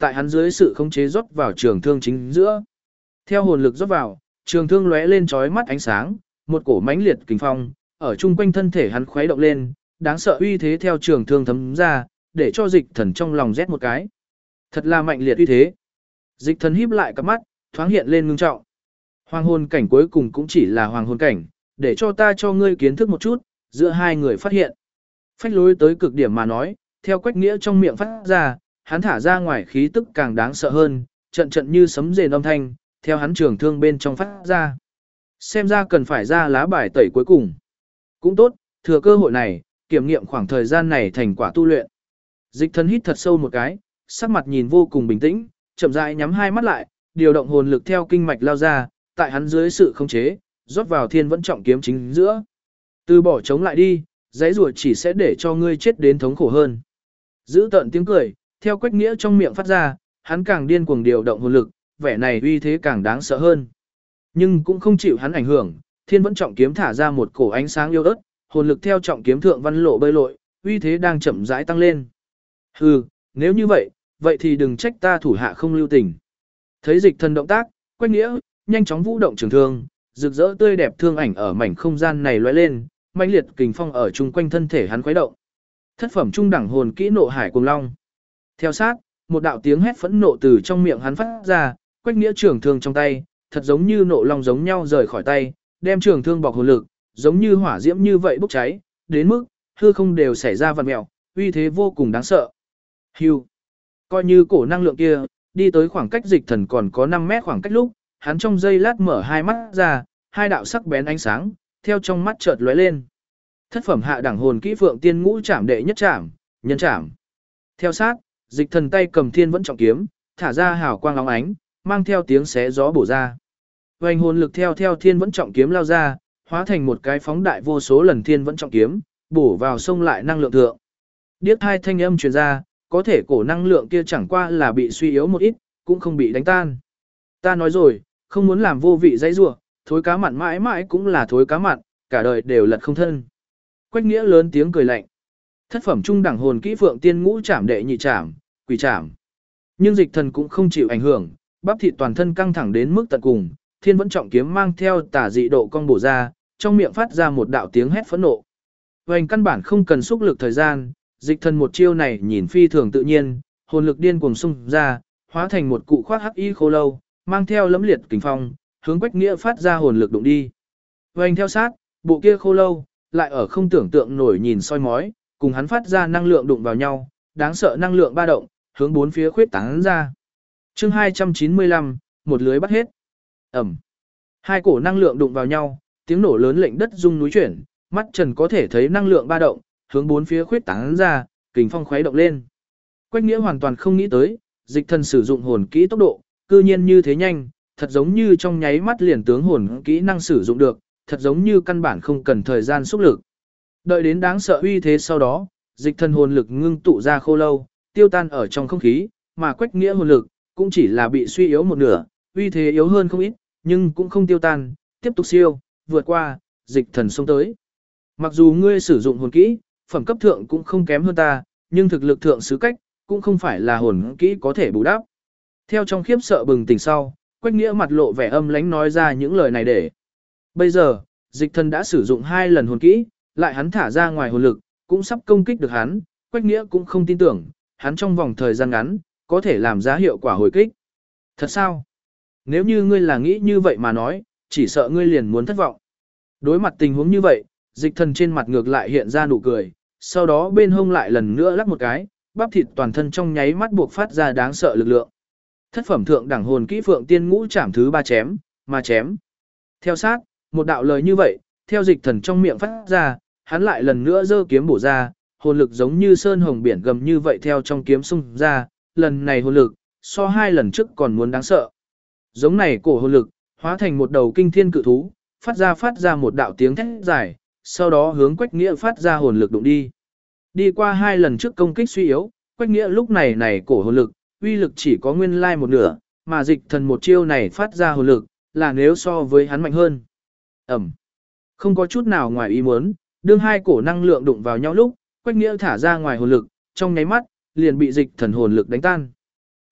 tại hắn dưới sự khống chế rót vào trường thương chính giữa. Theo hồn lực rót vào, trường thương lóe lên chói mắt ánh sáng, một cổ mãnh liệt kình phong ở chung quanh thân thể hắn khuấy động lên, đáng sợ uy thế theo trường thương thấm ra, để cho Dịch Thần trong lòng rét một cái. Thật là mạnh liệt uy thế. Dịch Thần híp lại cặp mắt, thoáng hiện lên ngưng trọng. Hoàng hồn cảnh cuối cùng cũng chỉ là hoàng hồn cảnh, để cho ta cho ngươi kiến thức một chút, giữa hai người phát hiện. Phách lối tới cực điểm mà nói, theo Quách Nghĩa trong miệng phát ra, hắn thả ra ngoài khí tức càng đáng sợ hơn, trận trận như sấm rền âm thanh, theo hắn trường thương bên trong phát ra. Xem ra cần phải ra lá bài tẩy cuối cùng. Cũng tốt, thừa cơ hội này, kiểm nghiệm khoảng thời gian này thành quả tu luyện. Dịch Thần hít thật sâu một cái, sắc mặt nhìn vô cùng bình tĩnh, chậm rãi nhắm hai mắt lại, điều động hồn lực theo kinh mạch lao ra, tại hắn dưới sự khống chế, rót vào Thiên Vẫn Trọng Kiếm chính giữa. Từ bỏ chống lại đi, giấy rùa chỉ sẽ để cho ngươi chết đến thống khổ hơn. Giữ tận tiếng cười, theo Quách Nghĩa trong miệng phát ra, hắn càng điên cuồng điều động hồn lực, vẻ này uy thế càng đáng sợ hơn. Nhưng cũng không chịu hắn ảnh hưởng, Thiên Vẫn Trọng Kiếm thả ra một cổ ánh sáng yêu ớt, hồn lực theo trọng kiếm thượng văn lộ bơi lội, uy thế đang chậm rãi tăng lên. Hừ, nếu như vậy, vậy thì đừng trách ta thủ hạ không lưu tình. Thấy Dịch Thần động tác, Quách Nghĩa nhanh chóng vũ động trường thương, rực rỡ tươi đẹp thương ảnh ở mảnh không gian này lóe lên, mãnh liệt kình phong ở chung quanh thân thể hắn khuấy động. Thất phẩm trung đẳng hồn kỹ Nộ Hải Cuồng Long. Theo sát, một đạo tiếng hét phẫn nộ từ trong miệng hắn phát ra, Quách Nghĩa trường thương trong tay, thật giống như nộ long giống nhau rời khỏi tay, đem trường thương bọc hồn lực, giống như hỏa diễm như vậy bốc cháy, đến mức hư không đều xảy ra vặn mèo, uy thế vô cùng đáng sợ. Hưu, coi như cổ năng lượng kia đi tới khoảng cách Dịch Thần còn có 5 mét khoảng cách lúc, hắn trong giây lát mở hai mắt ra, hai đạo sắc bén ánh sáng theo trong mắt chợt lóe lên. Thất phẩm hạ đẳng hồn kỹ Phượng Tiên Ngũ Trảm đệ nhất trảm, nhân trảm. Theo sát, Dịch Thần tay cầm Thiên Vẫn Trọng Kiếm, thả ra hào quang óng ánh, mang theo tiếng xé gió bổ ra. Hoành hồn lực theo Thiên Vẫn Trọng Kiếm lao ra, hóa thành một cái phóng đại vô số lần Thiên Vẫn Trọng Kiếm, bổ vào sông lại năng lượng thượng. Điếc hai thanh âm truyền ra, có thể cổ năng lượng kia chẳng qua là bị suy yếu một ít, cũng không bị đánh tan. Ta nói rồi, không muốn làm vô vị dãy rủa, thối cá mặn mãi mãi cũng là thối cá mặn, cả đời đều lật không thân. Quách Nghĩa lớn tiếng cười lạnh. Thất phẩm trung đẳng hồn kỹ Phượng Tiên Ngũ Trảm đệ nhị trảm, quỷ trảm. Nhưng Dịch Thần cũng không chịu ảnh hưởng, bắp thịt toàn thân căng thẳng đến mức tận cùng, Thiên Vẫn Trọng Kiếm mang theo tả dị độ cong bổ ra, trong miệng phát ra một đạo tiếng hét phẫn nộ. Hoành căn bản không cần xúc lực thời gian, Dịch Thần một chiêu này nhìn phi thường tự nhiên, hồn lực điên cuồng xung ra, hóa thành một cụ khoác hắc y khô lâu, mang theo lẫm liệt kình phong, hướng Quách Nghĩa phát ra hồn lực đụng đi. Hoành theo sát, bộ kia khô lâu lại ở không tưởng tượng nổi nhìn soi mói, cùng hắn phát ra năng lượng đụng vào nhau, đáng sợ năng lượng ba động, hướng bốn phía khuyết tán ra. Chương 295, một lưới bắt hết. Ầm. Hai cổ năng lượng đụng vào nhau, tiếng nổ lớn lệnh đất rung núi chuyển, mắt Trần có thể thấy năng lượng ba động, hướng bốn phía khuyết tán ra, kình phong khuấy động lên. Quách Nghĩa hoàn toàn không nghĩ tới, Dịch Thần sử dụng hồn kỹ tốc độ, cư nhiên như thế nhanh, thật giống như trong nháy mắt liền tướng hồn kỹ năng sử dụng được, thật giống như căn bản không cần thời gian xúc lực. Đợi đến đáng sợ uy thế sau đó, Dịch Thần hồn lực ngưng tụ ra khô lâu, tiêu tan ở trong không khí, mà Quách Nghĩa hồn lực cũng chỉ là bị suy yếu một nửa, uy thế yếu hơn không ít, nhưng cũng không tiêu tan, tiếp tục siêu, vượt qua, Dịch Thần xông tới. Mặc dù ngươi sử dụng hồn kỹ, phẩm cấp thượng cũng không kém hơn ta, nhưng thực lực thượng xứ cách, cũng không phải là hồn kỹ có thể bù đắp. Theo trong khiếp sợ bừng tỉnh sau, Quách Nghĩa mặt lộ vẻ âm lãnh nói ra những lời này để. Bây giờ, Dịch Thần đã sử dụng 2 lần hồn kỹ, lại hắn thả ra ngoài hồn lực, cũng sắp công kích được hắn, Quách Nghĩa cũng không tin tưởng, hắn trong vòng thời gian ngắn, có thể làm ra hiệu quả hồi kích. Thật sao? Nếu như ngươi là nghĩ như vậy mà nói, chỉ sợ ngươi liền muốn thất vọng. Đối mặt tình huống như vậy, Dịch Thần trên mặt ngược lại hiện ra nụ cười, sau đó bên hông lại lần nữa lắc một cái, bắp thịt toàn thân trong nháy mắt buộc phát ra đáng sợ lực lượng. Thất phẩm thượng đẳng hồn kỹ Phượng Tiên Ngũ Trảm thứ 3 chém, mà chém. Theo sát, một đạo lời như vậy, theo Dịch Thần trong miệng phát ra, hắn lại lần nữa giơ kiếm bổ ra, hồn lực giống như sơn hồng biển gầm như vậy theo trong kiếm xung ra, lần này hồn lực so 2 lần trước còn muốn đáng sợ. Giống này cổ hồn lực hóa thành một đầu kinh thiên cự thú, phát ra một đạo tiếng thét dài, sau đó hướng Quách Nghĩa phát ra hồn lực đụng đi. Đi qua 2 lần trước công kích suy yếu, Quách Nghĩa lúc này cổ hồn lực, uy lực chỉ có nguyên lai một nửa, mà Dịch Thần một chiêu này phát ra hồn lực, là nếu so với hắn mạnh hơn. Ẩm. Không có chút nào ngoài ý muốn, đương hai cổ năng lượng đụng vào nhau lúc, Quách Nghĩa thả ra ngoài hồn lực, trong nháy mắt, liền bị Dịch Thần hồn lực đánh tan.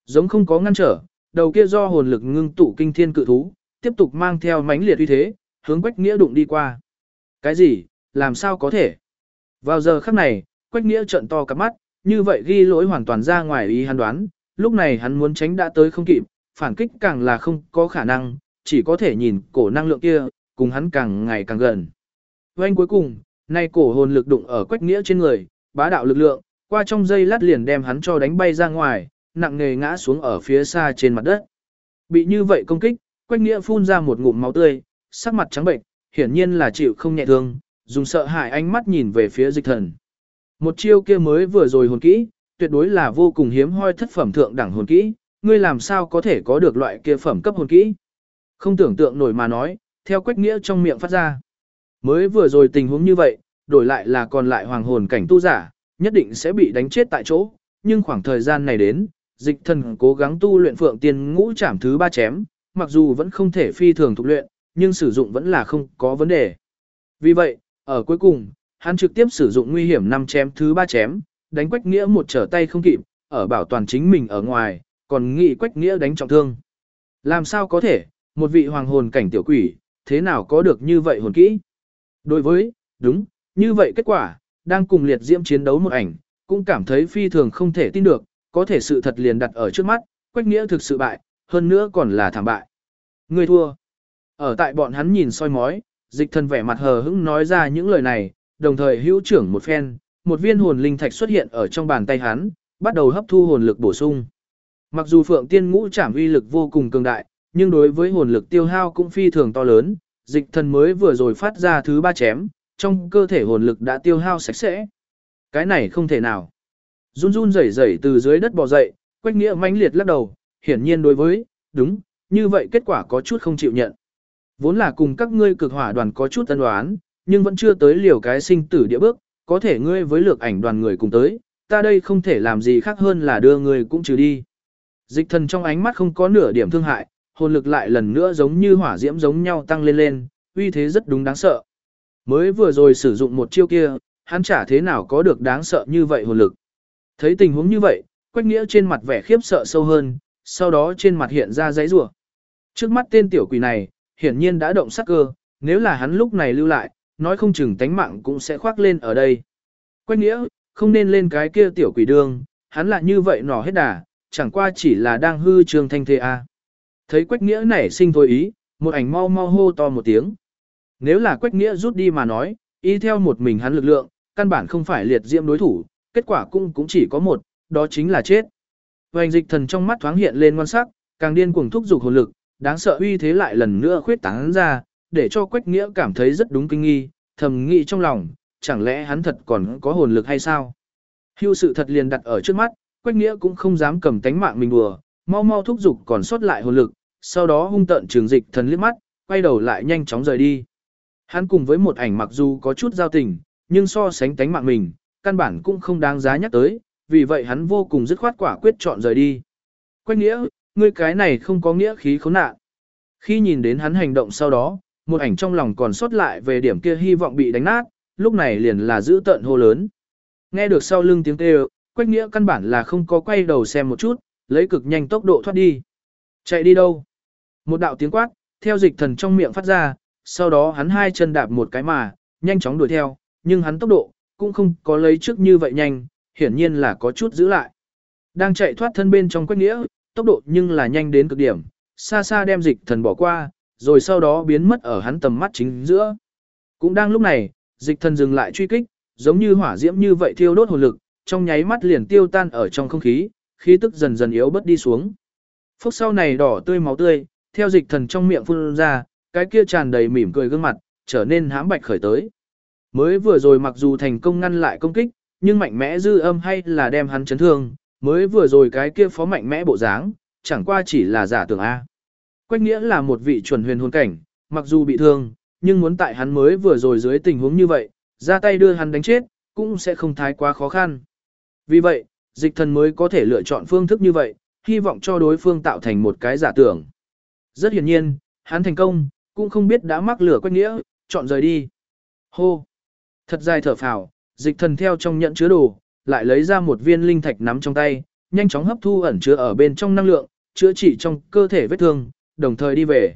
Giống không có ngăn trở, đầu kia do hồn lực ngưng tụ kinh thiên cự thú, tiếp tục mang theo mãnh liệt uy thế, hướng Quách Nghĩa đụng đi qua. Cái gì? Làm sao có thể? Vào giờ khắc này, Quách Nghĩa trợn to cặp mắt, như vậy ghi lỗi hoàn toàn ra ngoài ý hắn đoán, lúc này hắn muốn tránh đã tới không kịp, phản kích càng là không có khả năng, chỉ có thể nhìn cổ năng lượng kia, cùng hắn càng ngày càng gần. Oanh cuối cùng, nay cổ hồn lực đụng ở Quách Nghĩa trên người, bá đạo lực lượng, qua trong giây lát liền đem hắn cho đánh bay ra ngoài, nặng nề ngã xuống ở phía xa trên mặt đất. Bị như vậy công kích, Quách Nghĩa phun ra một ngụm máu tươi, sắc mặt trắng bệnh, hiển nhiên là chịu không nhẹ thương, dùng sợ hãi ánh mắt nhìn về phía Dịch Thần. Một chiêu kia mới vừa rồi hồn kỹ, tuyệt đối là vô cùng hiếm hoi thất phẩm thượng đẳng hồn kỹ, ngươi làm sao có thể có được loại kia phẩm cấp hồn kỹ? Không tưởng tượng nổi mà nói, theo Quách Nghĩa trong miệng phát ra. Mới vừa rồi tình huống như vậy, đổi lại là còn lại hoàng hồn cảnh tu giả, nhất định sẽ bị đánh chết tại chỗ, nhưng khoảng thời gian này đến, Dịch Thần cố gắng tu luyện Phượng Tiên Ngũ Trảm thứ 3 chém, mặc dù vẫn không thể phi thường thuộc luyện, nhưng sử dụng vẫn là không có vấn đề. Vì vậy, ở cuối cùng, hắn trực tiếp sử dụng nguy hiểm 5 chém thứ 3 chém, đánh Quách Nghĩa một trở tay không kịp, ở bảo toàn chính mình ở ngoài, còn nghĩ Quách Nghĩa đánh trọng thương. Làm sao có thể, một vị hoàng hồn cảnh tiểu quỷ, thế nào có được như vậy hồn kỹ? Đối với, đúng, như vậy kết quả, đang cùng liệt diễm chiến đấu một ảnh, cũng cảm thấy phi thường không thể tin được, có thể sự thật liền đặt ở trước mắt, Quách Nghĩa thực sự bại, hơn nữa còn là thảm bại. Người thua. Ở tại bọn hắn nhìn soi mói, Dịch Thần vẻ mặt hờ hững nói ra những lời này, đồng thời hữu trưởng một phen, một viên hồn linh thạch xuất hiện ở trong bàn tay hắn, bắt đầu hấp thu hồn lực bổ sung. Mặc dù Phượng Tiên Ngũ Trảm uy lực vô cùng cường đại, nhưng đối với hồn lực tiêu hao cũng phi thường to lớn, Dịch Thần mới vừa rồi phát ra thứ 3 chém, trong cơ thể hồn lực đã tiêu hao sạch sẽ. Cái này không thể nào. Run run rẩy rẩy từ dưới đất bò dậy, Quách Nghĩa mãnh liệt lắc đầu, hiển nhiên đối với, đúng, như vậy kết quả có chút không chịu nhận. Vốn là cùng các ngươi cực hỏa đoàn có chút ân oán, nhưng vẫn chưa tới liều cái sinh tử địa bước, có thể ngươi với lược ảnh đoàn người cùng tới, ta đây không thể làm gì khác hơn là đưa ngươi cũng trừ đi. Dịch Thần trong ánh mắt không có nửa điểm thương hại, hồn lực lại lần nữa giống như hỏa diễm giống nhau tăng lên lên, uy thế rất đúng đáng sợ. Mới vừa rồi sử dụng một chiêu kia, hắn chả thế nào có được đáng sợ như vậy hồn lực. Thấy tình huống như vậy, Quách Nghĩa trên mặt vẻ khiếp sợ sâu hơn, sau đó trên mặt hiện ra giấy rủa. Trước mắt tên tiểu quỷ này, hiển nhiên đã động sát cơ, nếu là hắn lúc này lưu lại, nói không chừng tánh mạng cũng sẽ khoác lên ở đây. Quách Nghĩa, không nên lên cái kia tiểu quỷ đường, hắn lại như vậy nỏ hết đà, chẳng qua chỉ là đang hư trường thanh thế a. Thấy Quách Nghĩa nảy sinh thôi ý, một ảnh mau mau hô to một tiếng. Nếu là Quách Nghĩa rút đi mà nói, y theo một mình hắn lực lượng, căn bản không phải liệt diễm đối thủ, kết quả cũng chỉ có một, đó chính là chết. Hoành Dịch Thần trong mắt thoáng hiện lên ngoan sắc, càng điên cuồng thúc giục hồn lực, đáng sợ uy thế lại lần nữa khuyết tán ra, để cho Quách Nghĩa cảm thấy rất đúng kinh nghi, thầm nghĩ trong lòng, chẳng lẽ hắn thật còn có hồn lực hay sao? Hưu sự thật liền đặt ở trước mắt, Quách Nghĩa cũng không dám cầm tánh mạng mình đùa, mau mau thúc giục còn sót lại hồn lực, sau đó hung tợn trường Dịch Thần liếc mắt, quay đầu lại nhanh chóng rời đi. Hắn cùng với một ảnh mặc dù có chút giao tình, nhưng so sánh tánh mạng mình, căn bản cũng không đáng giá nhắc tới, vì vậy hắn vô cùng dứt khoát quả quyết chọn rời đi. Quách Nghĩa, ngươi cái này không có nghĩa khí khốn nạn. Khi nhìn đến hắn hành động sau đó, một ảnh trong lòng còn sót lại về điểm kia hy vọng bị đánh nát, lúc này liền là giữ tợn hô lớn. Nghe được sau lưng tiếng kêu, Quách Nghĩa căn bản là không có quay đầu xem một chút, lấy cực nhanh tốc độ thoát đi. Chạy đi đâu? Một đạo tiếng quát, theo Dịch Thần trong miệng phát ra, sau đó hắn hai chân đạp một cái mà, nhanh chóng đuổi theo, nhưng hắn tốc độ, cũng không có lấy trước như vậy nhanh, hiển nhiên là có chút giữ lại. Đang chạy thoát thân bên trong Quách Nghĩa, tốc độ nhưng là nhanh đến cực điểm, xa xa đem Dịch Thần bỏ qua, rồi sau đó biến mất ở hắn tầm mắt chính giữa. Cũng đang lúc này, Dịch Thần dừng lại truy kích, giống như hỏa diễm như vậy thiêu đốt hồn lực, trong nháy mắt liền tiêu tan ở trong không khí, khí tức dần dần yếu bớt đi xuống. Phốc sau này đỏ tươi máu tươi, theo Dịch Thần trong miệng phun ra, cái kia tràn đầy mỉm cười gương mặt, trở nên hãm bạch khởi tới. Mới vừa rồi mặc dù thành công ngăn lại công kích, nhưng mạnh mẽ dư âm hay là đem hắn chấn thương, mới vừa rồi cái kia phó mạnh mẽ bộ dáng, chẳng qua chỉ là giả tưởng A. Quách Nghĩa là một vị chuẩn huyền hồn cảnh, mặc dù bị thương, nhưng muốn tại hắn mới vừa rồi dưới tình huống như vậy, ra tay đưa hắn đánh chết, cũng sẽ không thái quá khó khăn. Vì vậy, Dịch Thần mới có thể lựa chọn phương thức như vậy, hy vọng cho đối phương tạo thành một cái giả tưởng. Rất hiển nhiên, hắn thành công, cũng không biết đã mắc lửa Quách Nghĩa, chọn rời đi. Hô! Thật dài thở phào, Dịch Thần theo trong nhận chứa đồ, lại lấy ra một viên linh thạch nắm trong tay, nhanh chóng hấp thu ẩn chứa ở bên trong năng lượng, chữa trị trong cơ thể vết thương, đồng thời đi về.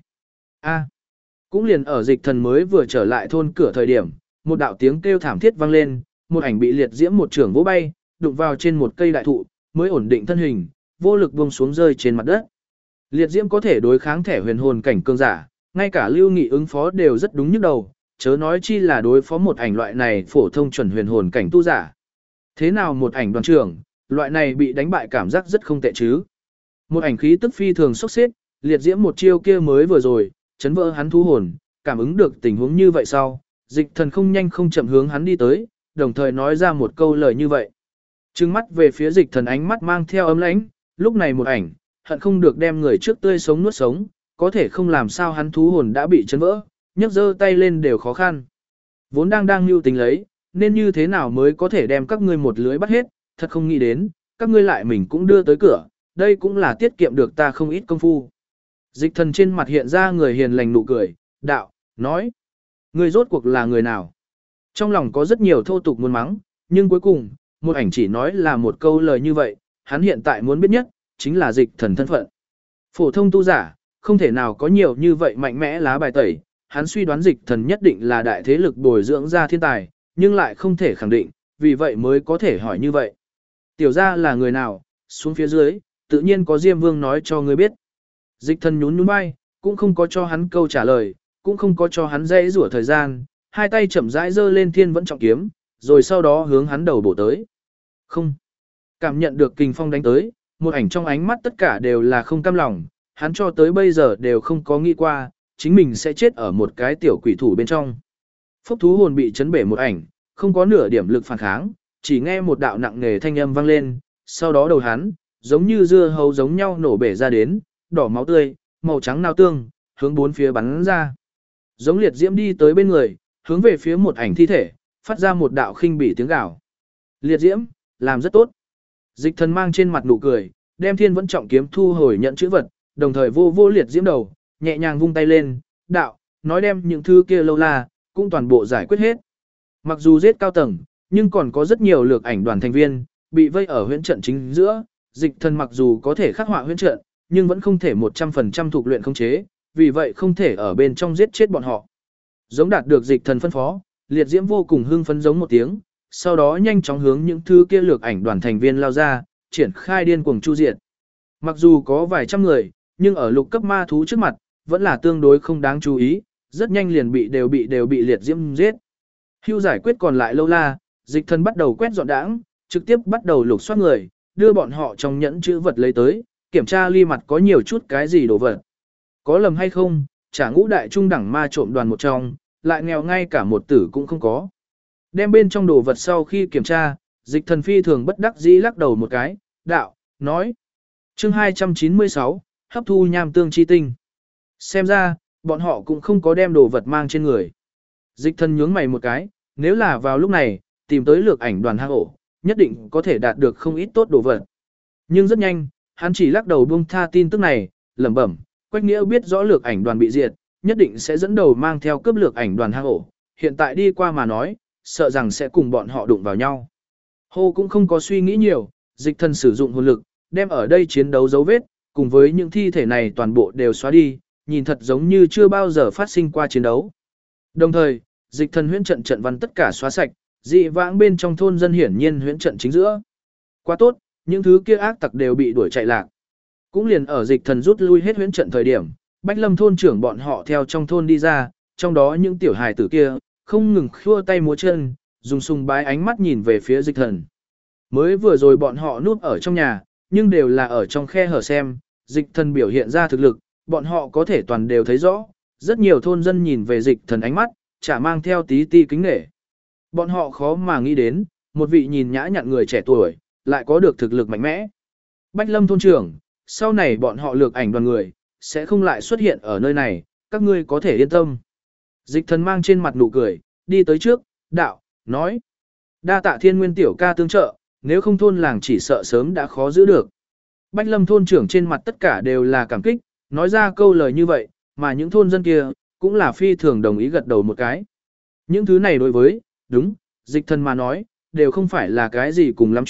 Cũng liền ở Dịch Thần mới vừa trở lại thôn cửa thời điểm, một đạo tiếng kêu thảm thiết vang lên, một ảnh bị liệt diễm một trường vỗ bay, đụng vào trên một cây đại thụ, mới ổn định thân hình, vô lực buông xuống rơi trên mặt đất. Liệt diễm có thể đối kháng thẻ huyền hồn cảnh cường giả, ngay cả Lưu Nghị ứng phó đều rất đúng nhức đầu, chớ nói chi là đối phó một ảnh loại này phổ thông chuẩn huyền hồn cảnh tu giả. Thế nào một ảnh đoàn trưởng, loại này bị đánh bại cảm giác rất không tệ chứ. Một ảnh khí tức phi thường sốc xếp, liệt diễm một chiêu kia mới vừa rồi, chấn vỡ hắn thú hồn, cảm ứng được tình huống như vậy sau, Dịch Thần không nhanh không chậm hướng hắn đi tới, đồng thời nói ra một câu lời như vậy. Trừng mắt về phía Dịch Thần, ánh mắt mang theo ấm lãnh, lúc này một ảnh, hận không được đem người trước tươi sống nuốt sống, có thể không làm sao hắn thú hồn đã bị chấn vỡ, nhấc giơ tay lên đều khó khăn. Vốn đang mưu tính lấy, nên như thế nào mới có thể đem các ngươi một lưới bắt hết, thật không nghĩ đến, các ngươi lại mình cũng đưa tới cửa, đây cũng là tiết kiệm được ta không ít công phu. Dịch Thần trên mặt hiện ra người hiền lành nụ cười, đạo, nói, ngươi rốt cuộc là người nào? Trong lòng có rất nhiều thô tục muốn mắng, nhưng cuối cùng, một ảnh chỉ nói là một câu lời như vậy, hắn hiện tại muốn biết nhất, chính là Dịch Thần thân phận. Phổ thông tu giả, không thể nào có nhiều như vậy mạnh mẽ lá bài tẩy, hắn suy đoán Dịch Thần nhất định là đại thế lực bồi dưỡng ra thiên tài, nhưng lại không thể khẳng định, vì vậy mới có thể hỏi như vậy. Tiểu gia là người nào, xuống phía dưới, tự nhiên có Diêm Vương nói cho ngươi biết. Dịch Thần nhún nhún vai, cũng không có cho hắn câu trả lời, cũng không có cho hắn dãy rủa thời gian, hai tay chậm rãi giơ lên thiên vẫn trọng kiếm, rồi sau đó hướng hắn đầu bổ tới. Không. Cảm nhận được kình phong đánh tới, một ảnh trong ánh mắt tất cả đều là không cam lòng, hắn cho tới bây giờ đều không có nghĩ qua, chính mình sẽ chết ở một cái tiểu quỷ thủ bên trong. Phốc thú hồn bị chấn bể một ảnh, không có nửa điểm lực phản kháng, chỉ nghe một đạo nặng nề thanh âm vang lên, sau đó đầu hắn, giống như dưa hấu giống nhau nổ bể ra đến, đỏ máu tươi, màu trắng nao tương, hướng bốn phía bắn ra. Giống liệt diễm đi tới bên người, hướng về phía một ảnh thi thể, phát ra một đạo khinh bỉ tiếng gào. Liệt diễm, làm rất tốt. Dịch Thần mang trên mặt nụ cười, đem thiên vẫn trọng kiếm thu hồi nhận chữ vật, đồng thời vô liệt diễm đầu, nhẹ nhàng vung tay lên, đạo, nói đem những thứ kia lâu la, cũng toàn bộ giải quyết hết. Mặc dù giết cao tầng, nhưng còn có rất nhiều lược ảnh đoàn thành viên, bị vây ở huyễn trận chính giữa, Dịch Thần mặc dù có thể khắc họa huyễn trận, nhưng vẫn không thể 100% thuộc luyện khống chế, vì vậy không thể ở bên trong giết chết bọn họ. Giống đạt được Dịch Thần phân phó, liệt diễm vô cùng hưng phấn giống một tiếng, sau đó nhanh chóng hướng những thứ kia lược ảnh đoàn thành viên lao ra, triển khai điên cuồng chu diệt. Mặc dù có vài trăm người, nhưng ở lục cấp ma thú trước mặt, vẫn là tương đối không đáng chú ý, rất nhanh liền đều bị liệt diễm giết. Hưu giải quyết còn lại lâu la, Dịch Thần bắt đầu quét dọn đãng, trực tiếp bắt đầu lục soát người, đưa bọn họ trong nhẫn chữ vật lấy tới, kiểm tra ly mặt có nhiều chút cái gì đồ vật. Có lầm hay không, trả ngũ đại trung đẳng ma trộm đoàn một trong, lại nghèo ngay cả một tử cũng không có. Đem bên trong đồ vật sau khi kiểm tra, Dịch Thần phi thường bất đắc dĩ lắc đầu một cái, đạo, nói. Chương 296, hấp thu nham tương chi tinh. Xem ra, bọn họ cũng không có đem đồ vật mang trên người. Dịch Thần nhướng mày một cái, nếu là vào lúc này, tìm tới lược ảnh đoàn hang ổ, nhất định có thể đạt được không ít tốt đồ vật. Nhưng rất nhanh, hắn chỉ lắc đầu buông tha tin tức này, lẩm bẩm, Quách Nghĩa biết rõ lược ảnh đoàn bị diệt, nhất định sẽ dẫn đầu mang theo cướp lược ảnh đoàn hang ổ, hiện tại đi qua mà nói, sợ rằng sẽ cùng bọn họ đụng vào nhau. Hồ cũng không có suy nghĩ nhiều, Dịch Thần sử dụng hồn lực, đem ở đây chiến đấu dấu vết, cùng với những thi thể này toàn bộ đều xóa đi, nhìn thật giống như chưa bao giờ phát sinh qua chiến đấu. Đồng thời, Dịch Thần huyễn trận trận văn tất cả xóa sạch, dị vãng bên trong thôn dân hiển nhiên huyễn trận chính giữa. Quá tốt, những thứ kia ác tặc đều bị đuổi chạy lạc. Cũng liền ở Dịch Thần rút lui hết huyễn trận thời điểm, Bách Lâm thôn trưởng bọn họ theo trong thôn đi ra, trong đó những tiểu hài tử kia, không ngừng khua tay múa chân, dùng sùng bái ánh mắt nhìn về phía Dịch Thần. Mới vừa rồi bọn họ núp ở trong nhà, nhưng đều là ở trong khe hở xem, Dịch Thần biểu hiện ra thực lực, bọn họ có thể toàn đều thấy rõ, rất nhiều thôn dân nhìn về Dịch Thần ánh mắt, chả mang theo tí ti kính nể. Bọn họ khó mà nghĩ đến, một vị nhìn nhã nhặn người trẻ tuổi, lại có được thực lực mạnh mẽ. Bách Lâm thôn trưởng, sau này bọn họ lược ảnh đoàn người, sẽ không lại xuất hiện ở nơi này, các ngươi có thể yên tâm. Dịch Thần mang trên mặt nụ cười, đi tới trước, đạo, nói. Đa tạ Thiên Nguyên tiểu ca tương trợ, nếu không thôn làng chỉ sợ sớm đã khó giữ được. Bách Lâm thôn trưởng trên mặt tất cả đều là cảm kích, nói ra câu lời như vậy, mà những thôn dân kia, cũng là phi thường đồng ý gật đầu một cái. Những thứ này đối với, đúng, Dịch Thần mà nói, đều không phải là cái gì cùng lắm chuyện,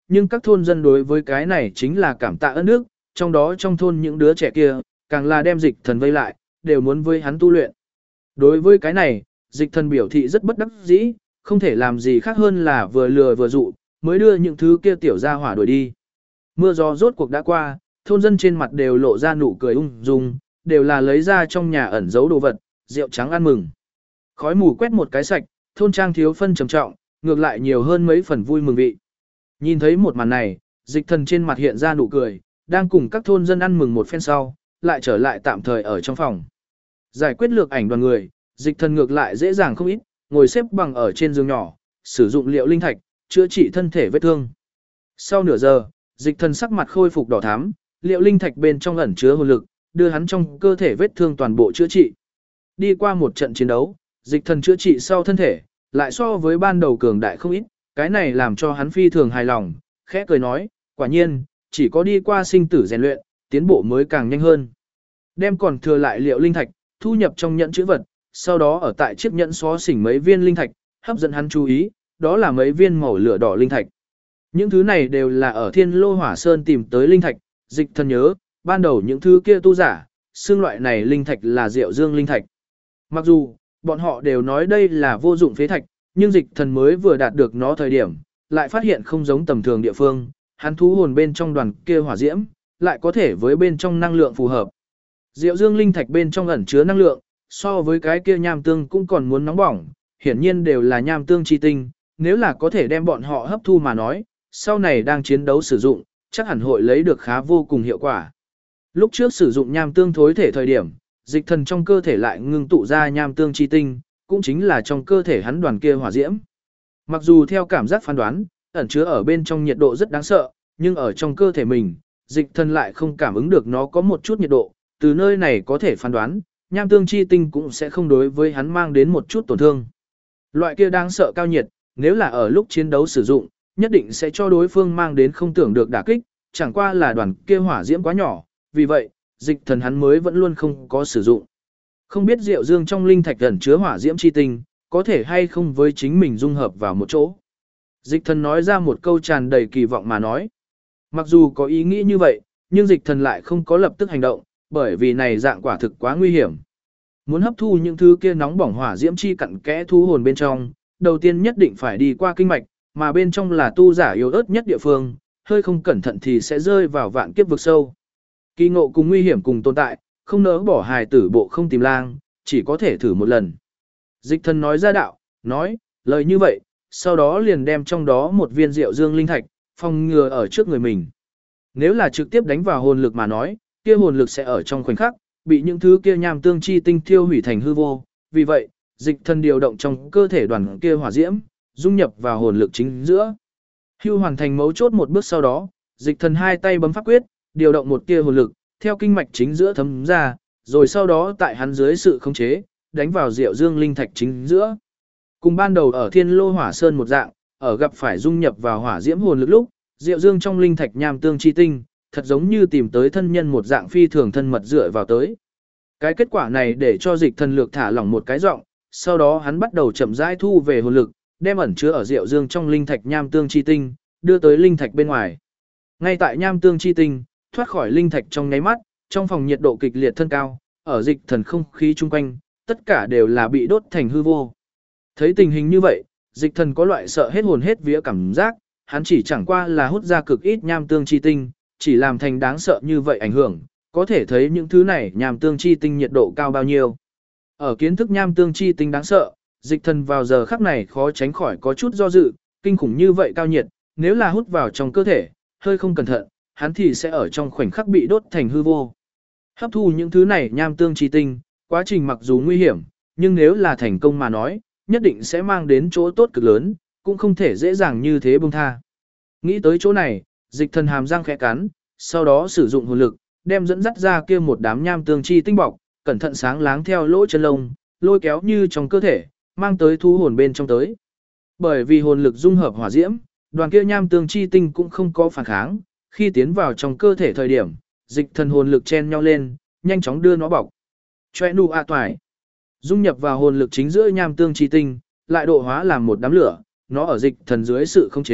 nhưng các thôn dân đối với cái này chính là cảm tạ ơn đức, trong đó trong thôn những đứa trẻ kia, càng là đem dịch thần vây lại, đều muốn với hắn tu luyện. Đối với cái này, dịch thần biểu thị rất bất đắc dĩ, không thể làm gì khác hơn là vừa lừa vừa dụ, mới đưa những thứ kia tiểu ra hỏa đuổi đi. Mưa gió rốt cuộc đã qua, thôn dân trên mặt đều lộ ra nụ cười ung dung, đều là lấy ra trong nhà ẩn giấu đồ vật, rượu trắng ăn mừng. Khói mù quét một cái sạch, thôn trang thiếu phân trầm trọng, ngược lại nhiều hơn mấy phần vui mừng vị. Nhìn thấy một màn này, dịch thần trên mặt hiện ra nụ cười, đang cùng các thôn dân ăn mừng một phen sau, lại trở lại tạm thời ở trong phòng. Giải quyết lược ảnh đoàn người, dịch thần ngược lại dễ dàng không ít, ngồi xếp bằng ở trên giường nhỏ, sử dụng liệu linh thạch, chữa trị thân thể vết thương. Sau nửa giờ, dịch thần sắc mặt khôi phục đỏ thắm, liệu linh thạch bên trong ẩn chứa hồn lực, đưa hắn trong cơ thể vết thương toàn bộ chữa trị. Đi qua một trận chiến đấu, dịch thần chữa trị sau thân thể, lại so với ban đầu cường đại không ít, cái này làm cho hắn phi thường hài lòng, khẽ cười nói, quả nhiên, chỉ có đi qua sinh tử rèn luyện, tiến bộ mới càng nhanh hơn. Đem còn thừa lại liệu linh thạch, thu nhập trong nhẫn chữ vật, sau đó ở tại chiếc nhẫn xó xỉnh mấy viên linh thạch, hấp dẫn hắn chú ý, đó là mấy viên màu lửa đỏ linh thạch. Những thứ này đều là ở Thiên Lô Hỏa Sơn tìm tới linh thạch, dịch thần nhớ, ban đầu những thứ kia tu giả, xương loại này linh thạch là Diệu Dương linh thạch. Mặc dù, bọn họ đều nói đây là vô dụng phế thạch, nhưng dịch thần mới vừa đạt được nó thời điểm, lại phát hiện không giống tầm thường địa phương, hắn thú hồn bên trong đoàn kia hỏa diễm, lại có thể với bên trong năng lượng phù hợp. Diệu Dương linh thạch bên trong ẩn chứa năng lượng, so với cái kia nham tương cũng còn muốn nóng bỏng, hiển nhiên đều là nham tương chi tinh, nếu là có thể đem bọn họ hấp thu mà nói, sau này đang chiến đấu sử dụng, chắc hẳn hội lấy được khá vô cùng hiệu quả. Lúc trước sử dụng nham tương thối thể thời điểm, dịch thần trong cơ thể lại ngưng tụ ra nham tương chi tinh, cũng chính là trong cơ thể hắn đoàn kia hỏa diễm. Mặc dù theo cảm giác phán đoán, ẩn chứa ở bên trong nhiệt độ rất đáng sợ, nhưng ở trong cơ thể mình, dịch thần lại không cảm ứng được nó có một chút nhiệt độ, từ nơi này có thể phán đoán, nham tương chi tinh cũng sẽ không đối với hắn mang đến một chút tổn thương. Loại kia đáng sợ cao nhiệt, nếu là ở lúc chiến đấu sử dụng, nhất định sẽ cho đối phương mang đến không tưởng được đả kích, chẳng qua là đoàn kia hỏa diễm quá nhỏ, vì vậy, dịch thần hắn mới vẫn luôn không có sử dụng. Không biết Diệu Dương trong linh thạch ẩn chứa hỏa diễm chi tinh, có thể hay không với chính mình dung hợp vào một chỗ. Dịch thần nói ra một câu tràn đầy kỳ vọng mà nói. Mặc dù có ý nghĩ như vậy, nhưng dịch thần lại không có lập tức hành động, bởi vì này dạng quả thực quá nguy hiểm. Muốn hấp thu những thứ kia nóng bỏng hỏa diễm chi cặn kẽ thu hồn bên trong, đầu tiên nhất định phải đi qua kinh mạch, mà bên trong là tu giả yếu ớt nhất địa phương, hơi không cẩn thận thì sẽ rơi vào vạn kiếp vực sâu. Kỳ ngộ cùng nguy hiểm cùng tồn tại, không nỡ bỏ hài tử bộ không tìm lang, chỉ có thể thử một lần. Dịch thần nói ra đạo, nói, lời như vậy, sau đó liền đem trong đó một viên Diệu Dương linh thạch, phòng ngừa ở trước người mình. Nếu là trực tiếp đánh vào hồn lực mà nói, kia hồn lực sẽ ở trong khoảnh khắc, bị những thứ kia nham tương chi tinh thiêu hủy thành hư vô. Vì vậy, dịch thần điều động trong cơ thể đoàn kia hỏa diễm, dung nhập vào hồn lực chính giữa. Hưu hoàn thành mấu chốt một bước sau đó, dịch thần hai tay bấm pháp quyết, điều động một tia hồn lực, theo kinh mạch chính giữa thấm ra, rồi sau đó tại hắn dưới sự khống chế, đánh vào Diệu Dương linh thạch chính giữa. Cùng ban đầu ở Thiên Lô Hỏa Sơn một dạng, ở gặp phải dung nhập vào hỏa diễm hồn lực lúc, Diệu Dương trong linh thạch nham tương chi tinh, thật giống như tìm tới thân nhân một dạng phi thường thân mật dựa vào tới. Cái kết quả này để cho dịch thần lược thả lỏng một cái giọng, sau đó hắn bắt đầu chậm rãi thu về hồn lực, đem ẩn chứa ở Diệu Dương trong linh thạch nham tương chi tinh, đưa tới linh thạch bên ngoài. Ngay tại nham tương chi tinh, thoát khỏi linh thạch trong nháy mắt, trong phòng nhiệt độ kịch liệt thân cao, ở dịch thần không khí chung quanh, tất cả đều là bị đốt thành hư vô. Thấy tình hình như vậy, dịch thần có loại sợ hết hồn hết vía cảm giác, hắn chỉ chẳng qua là hút ra cực ít nham tương chi tinh, chỉ làm thành đáng sợ như vậy ảnh hưởng, có thể thấy những thứ này nham tương chi tinh nhiệt độ cao bao nhiêu. Ở kiến thức nham tương chi tinh đáng sợ, dịch thần vào giờ khắc này khó tránh khỏi có chút do dự, kinh khủng như vậy cao nhiệt, nếu là hút vào trong cơ thể, hơi không cẩn thận, hắn thì sẽ ở trong khoảnh khắc bị đốt thành hư vô. Hấp thu những thứ này nham tương chi tinh, quá trình mặc dù nguy hiểm, nhưng nếu là thành công mà nói, nhất định sẽ mang đến chỗ tốt cực lớn, cũng không thể dễ dàng như thế buông tha. Nghĩ tới chỗ này, dịch thần hàm răng khẽ cắn, sau đó sử dụng hồn lực, đem dẫn dắt ra kia một đám nham tương chi tinh bọc, cẩn thận sáng láng theo lỗ chân lông, lôi kéo như trong cơ thể, mang tới thu hồn bên trong tới. Bởi vì hồn lực dung hợp hỏa diễm, đoàn kia nham tương chi tinh cũng không có phản kháng, khi tiến vào trong cơ thể thời điểm, dịch thần hồn lực chen nhau lên, nhanh chóng đưa nó bọc. Choe nu a toại. Dung nhập vào hồn lực chính giữa nham tương chi tinh, lại độ hóa làm một đám lửa, nó ở dịch thần dưới sự khống chế,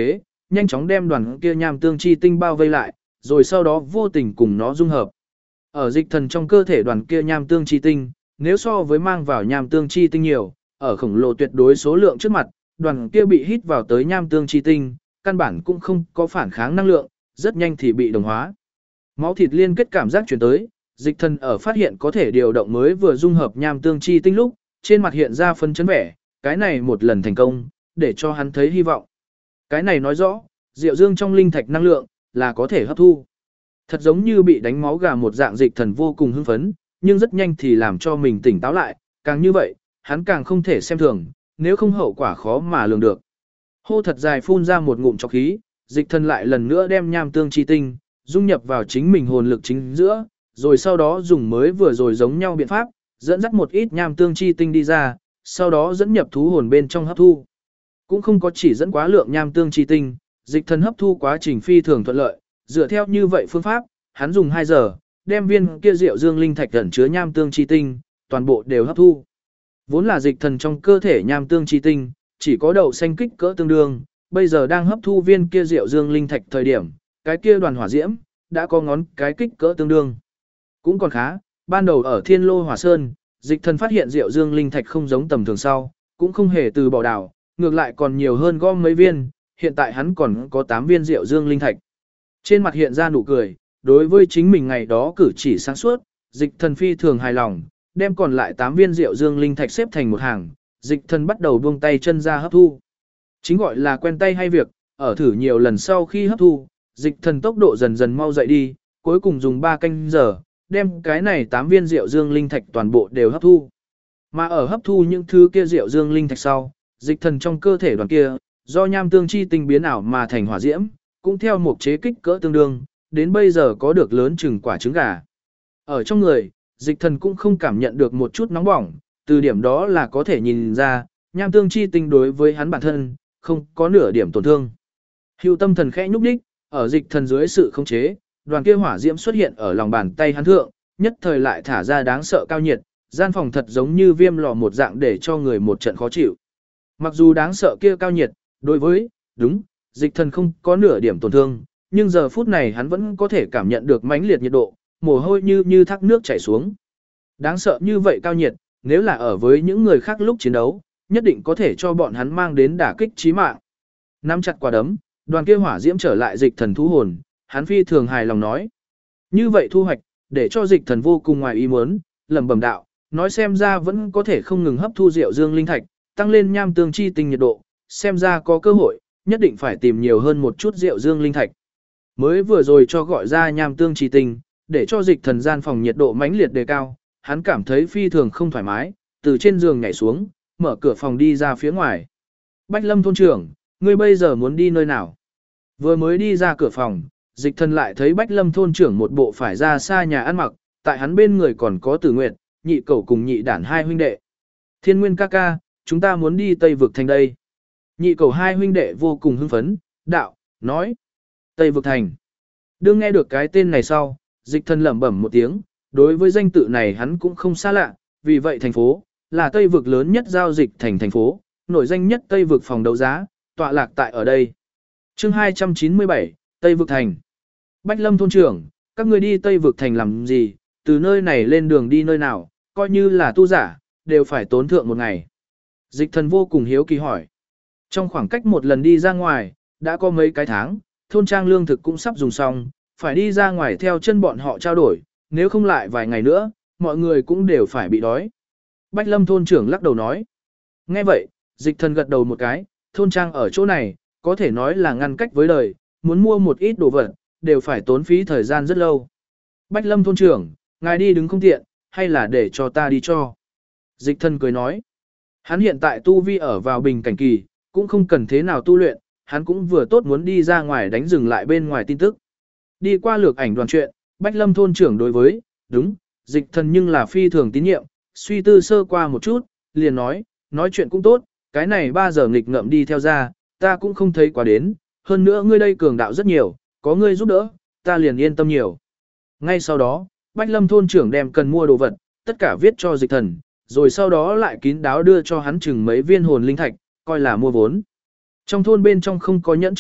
nhanh chóng đem đoàn kia nham tương chi tinh bao vây lại, rồi sau đó vô tình cùng nó dung hợp. Ở dịch thần trong cơ thể đoàn kia nham tương chi tinh, nếu so với mang vào nham tương chi tinh nhiều, ở khổng lồ tuyệt đối số lượng trước mặt, đoàn kia bị hít vào tới nham tương chi tinh, căn bản cũng không có phản kháng năng lượng, rất nhanh thì bị đồng hóa. Máu thịt liên kết cảm giác chuyển tới, dịch thần ở phát hiện có thể điều động mới vừa dung hợp nham tương chi tinh lúc, trên mặt hiện ra phấn chấn vẻ, cái này một lần thành công, để cho hắn thấy hy vọng. Cái này nói rõ, Diệu Dương trong linh thạch năng lượng là có thể hấp thu. Thật giống như bị đánh máu gà một dạng, dịch thần vô cùng hưng phấn, nhưng rất nhanh thì làm cho mình tỉnh táo lại, càng như vậy, hắn càng không thể xem thường, nếu không hậu quả khó mà lường được. Hô thật dài phun ra một ngụm trọc khí, dịch thần lại lần nữa đem nham tương chi tinh dung nhập vào chính mình hồn lực chính giữa, rồi sau đó dùng mới vừa rồi giống nhau biện pháp, dẫn dắt một ít nham tương chi tinh đi ra, sau đó dẫn nhập thú hồn bên trong hấp thu. Cũng không có chỉ dẫn quá lượng nham tương chi tinh, dịch thần hấp thu quá trình phi thường thuận lợi, dựa theo như vậy phương pháp, hắn dùng 2 giờ, đem viên kia Diệu Dương linh thạch ẩn chứa nham tương chi tinh, toàn bộ đều hấp thu. Vốn là dịch thần trong cơ thể nham tương chi tinh, chỉ có đậu xanh kích cỡ tương đương, bây giờ đang hấp thu viên kia Diệu Dương linh thạch thời điểm, cái kia đoàn hỏa diễm đã có ngón cái kích cỡ tương đương. Cũng còn khá, ban đầu ở Thiên Lô Hỏa Sơn, dịch thần phát hiện Diệu Dương linh thạch không giống tầm thường sau, cũng không hề từ bỏ đảo, ngược lại còn nhiều hơn gom mấy viên, hiện tại hắn còn có 8 viên Diệu Dương linh thạch. Trên mặt hiện ra nụ cười, đối với chính mình ngày đó cử chỉ sáng suốt, dịch thần phi thường hài lòng, đem còn lại 8 viên Diệu Dương linh thạch xếp thành một hàng, dịch thần bắt đầu buông tay chân ra hấp thu. Chính gọi là quen tay hay việc, ở thử nhiều lần sau khi hấp thu, dịch thần tốc độ dần dần mau dậy đi, cuối cùng dùng 3 canh giờ, đem cái này 8 viên Diệu Dương linh thạch toàn bộ đều hấp thu. Mà ở hấp thu những thứ kia Diệu Dương linh thạch sau, dịch thần trong cơ thể đoàn kia, do nham tương chi tinh biến ảo mà thành hỏa diễm, cũng theo một chế kích cỡ tương đương, đến bây giờ có được lớn chừng quả trứng gà. Ở trong người, dịch thần cũng không cảm nhận được một chút nóng bỏng, từ điểm đó là có thể nhìn ra, nham tương chi tinh đối với hắn bản thân, không có nửa điểm tổn thương. Hưu tâm thần khẽ nhúc đích, ở dịch thần dưới sự khống chế, đoàn kia hỏa diễm xuất hiện ở lòng bàn tay hắn thượng, nhất thời lại thả ra đáng sợ cao nhiệt, gian phòng thật giống như viêm lò một dạng để cho người một trận khó chịu. Mặc dù đáng sợ kia cao nhiệt, đối với, đúng, dịch thần không có nửa điểm tổn thương, nhưng giờ phút này hắn vẫn có thể cảm nhận được mãnh liệt nhiệt độ, mồ hôi như thác nước chảy xuống. Đáng sợ như vậy cao nhiệt, nếu là ở với những người khác lúc chiến đấu, nhất định có thể cho bọn hắn mang đến đả kích chí mạng. Nắm chặt quả đấm, đoàn kia hỏa diễm trở lại dịch thần thú hồn, hắn phi thường hài lòng nói. Như vậy thu hoạch, để cho dịch thần vô cùng ngoài ý muốn, lẩm bẩm đạo, nói xem ra vẫn có thể không ngừng hấp thu Diệu Dương linh thạch, tăng lên nham tương chi tinh nhiệt độ, xem ra có cơ hội, nhất định phải tìm nhiều hơn một chút Diệu Dương linh thạch. Mới vừa rồi cho gọi ra nham tương chi tinh, để cho dịch thần gian phòng nhiệt độ mãnh liệt đề cao, hắn cảm thấy phi thường không thoải mái, từ trên giường nhảy xuống, mở cửa phòng đi ra phía ngoài. Bách Lâm thôn trưởng, ngươi bây giờ muốn đi nơi nào? Vừa mới đi ra cửa phòng, dịch thần lại thấy Bách Lâm thôn trưởng một bộ phải ra xa nhà ăn mặc, tại hắn bên người còn có Tử Nguyệt, Nhị Cẩu cùng Nhị Đản hai huynh đệ. Thiên Nguyên ca ca, chúng ta muốn đi Tây Vực Thành đây. Nhị Cẩu hai huynh đệ vô cùng hưng phấn, đạo, nói. Tây Vực Thành. Đương nghe được cái tên này sau, dịch thần lẩm bẩm một tiếng, đối với danh tự này hắn cũng không xa lạ, vì vậy thành phố, là Tây Vực lớn nhất giao dịch thành phố, nổi danh nhất Tây Vực phòng đấu giá, tọa lạc tại ở đây. Chương 297, Tây Vực Thành. Bách Lâm thôn trưởng, các người đi Tây Vực Thành làm gì, từ nơi này lên đường đi nơi nào, coi như là tu giả, đều phải tốn thượng một ngày. Dịch thần vô cùng hiếu kỳ hỏi. Trong khoảng cách một lần đi ra ngoài, đã có mấy cái tháng, thôn trang lương thực cũng sắp dùng xong, phải đi ra ngoài theo chân bọn họ trao đổi, nếu không lại vài ngày nữa, mọi người cũng đều phải bị đói. Bách Lâm thôn trưởng lắc đầu nói. Nghe vậy, dịch thần gật đầu một cái, thôn trang ở chỗ này, có thể nói là ngăn cách với đời, muốn mua một ít đồ vật, đều phải tốn phí thời gian rất lâu. Bách Lâm thôn trưởng, ngài đi đứng không tiện, hay là để cho ta đi cho? Dịch thần cười nói. Hắn hiện tại tu vi ở vào bình cảnh kỳ, cũng không cần thế nào tu luyện, hắn cũng vừa tốt muốn đi ra ngoài đánh dừng lại bên ngoài tin tức. Đi qua lược ảnh đoàn chuyện, Bách Lâm thôn trưởng đối với, đúng, dịch thần nhưng là phi thường tín nhiệm, suy tư sơ qua một chút, liền nói chuyện cũng tốt, cái này 3 giờ nghịch ngợm đi theo ra, ta cũng không thấy quá đến, hơn nữa ngươi đây cường đạo rất nhiều, có ngươi giúp đỡ, ta liền yên tâm nhiều. Ngay sau đó, Bách Lâm thôn trưởng đem cần mua đồ vật, tất cả viết cho dịch thần, rồi sau đó lại kín đáo đưa cho hắn chừng mấy viên hồn linh thạch, coi là mua vốn. Trong thôn bên trong không có nhẫn chữ vật,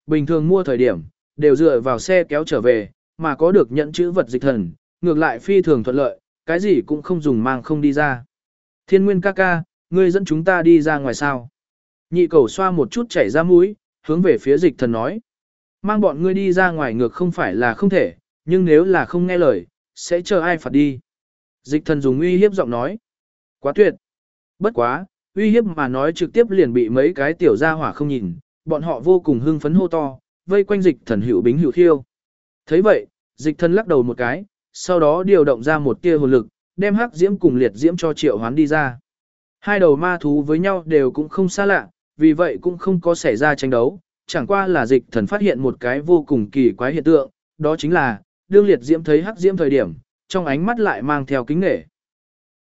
bình thường mua thời điểm, đều dựa vào xe kéo trở về, mà có được nhận chữ vật dịch thần, ngược lại phi thường thuận lợi, cái gì cũng không dùng mang không đi ra. Thiên Nguyên ca ca, ngươi dẫn chúng ta đi ra ngoài sao? Nhị cầu xoa một chút chảy ra mũi, hướng về phía dịch thần nói. Mang bọn ngươi đi ra ngoài ngược không phải là không thể, nhưng nếu là không nghe lời, sẽ chờ ai phạt đi. Dịch thần dùng uy hiếp giọng nói. Quá tuyệt. Bất quá, uy hiếp mà nói trực tiếp liền bị mấy cái tiểu gia hỏa không nhìn, bọn họ vô cùng hưng phấn hô to, vây quanh dịch thần hữu bính hữu khiêu. Thấy vậy, dịch thần lắc đầu một cái, sau đó điều động ra một tia hồn lực, đem hắc diễm cùng liệt diễm cho triệu hoán đi ra. Hai đầu ma thú với nhau đều cũng không xa lạ, vì vậy cũng không có xảy ra tranh đấu, chẳng qua là dịch thần phát hiện một cái vô cùng kỳ quái hiện tượng, đó chính là, đương liệt diễm thấy hắc diễm thời điểm, trong ánh mắt lại mang theo kính nể.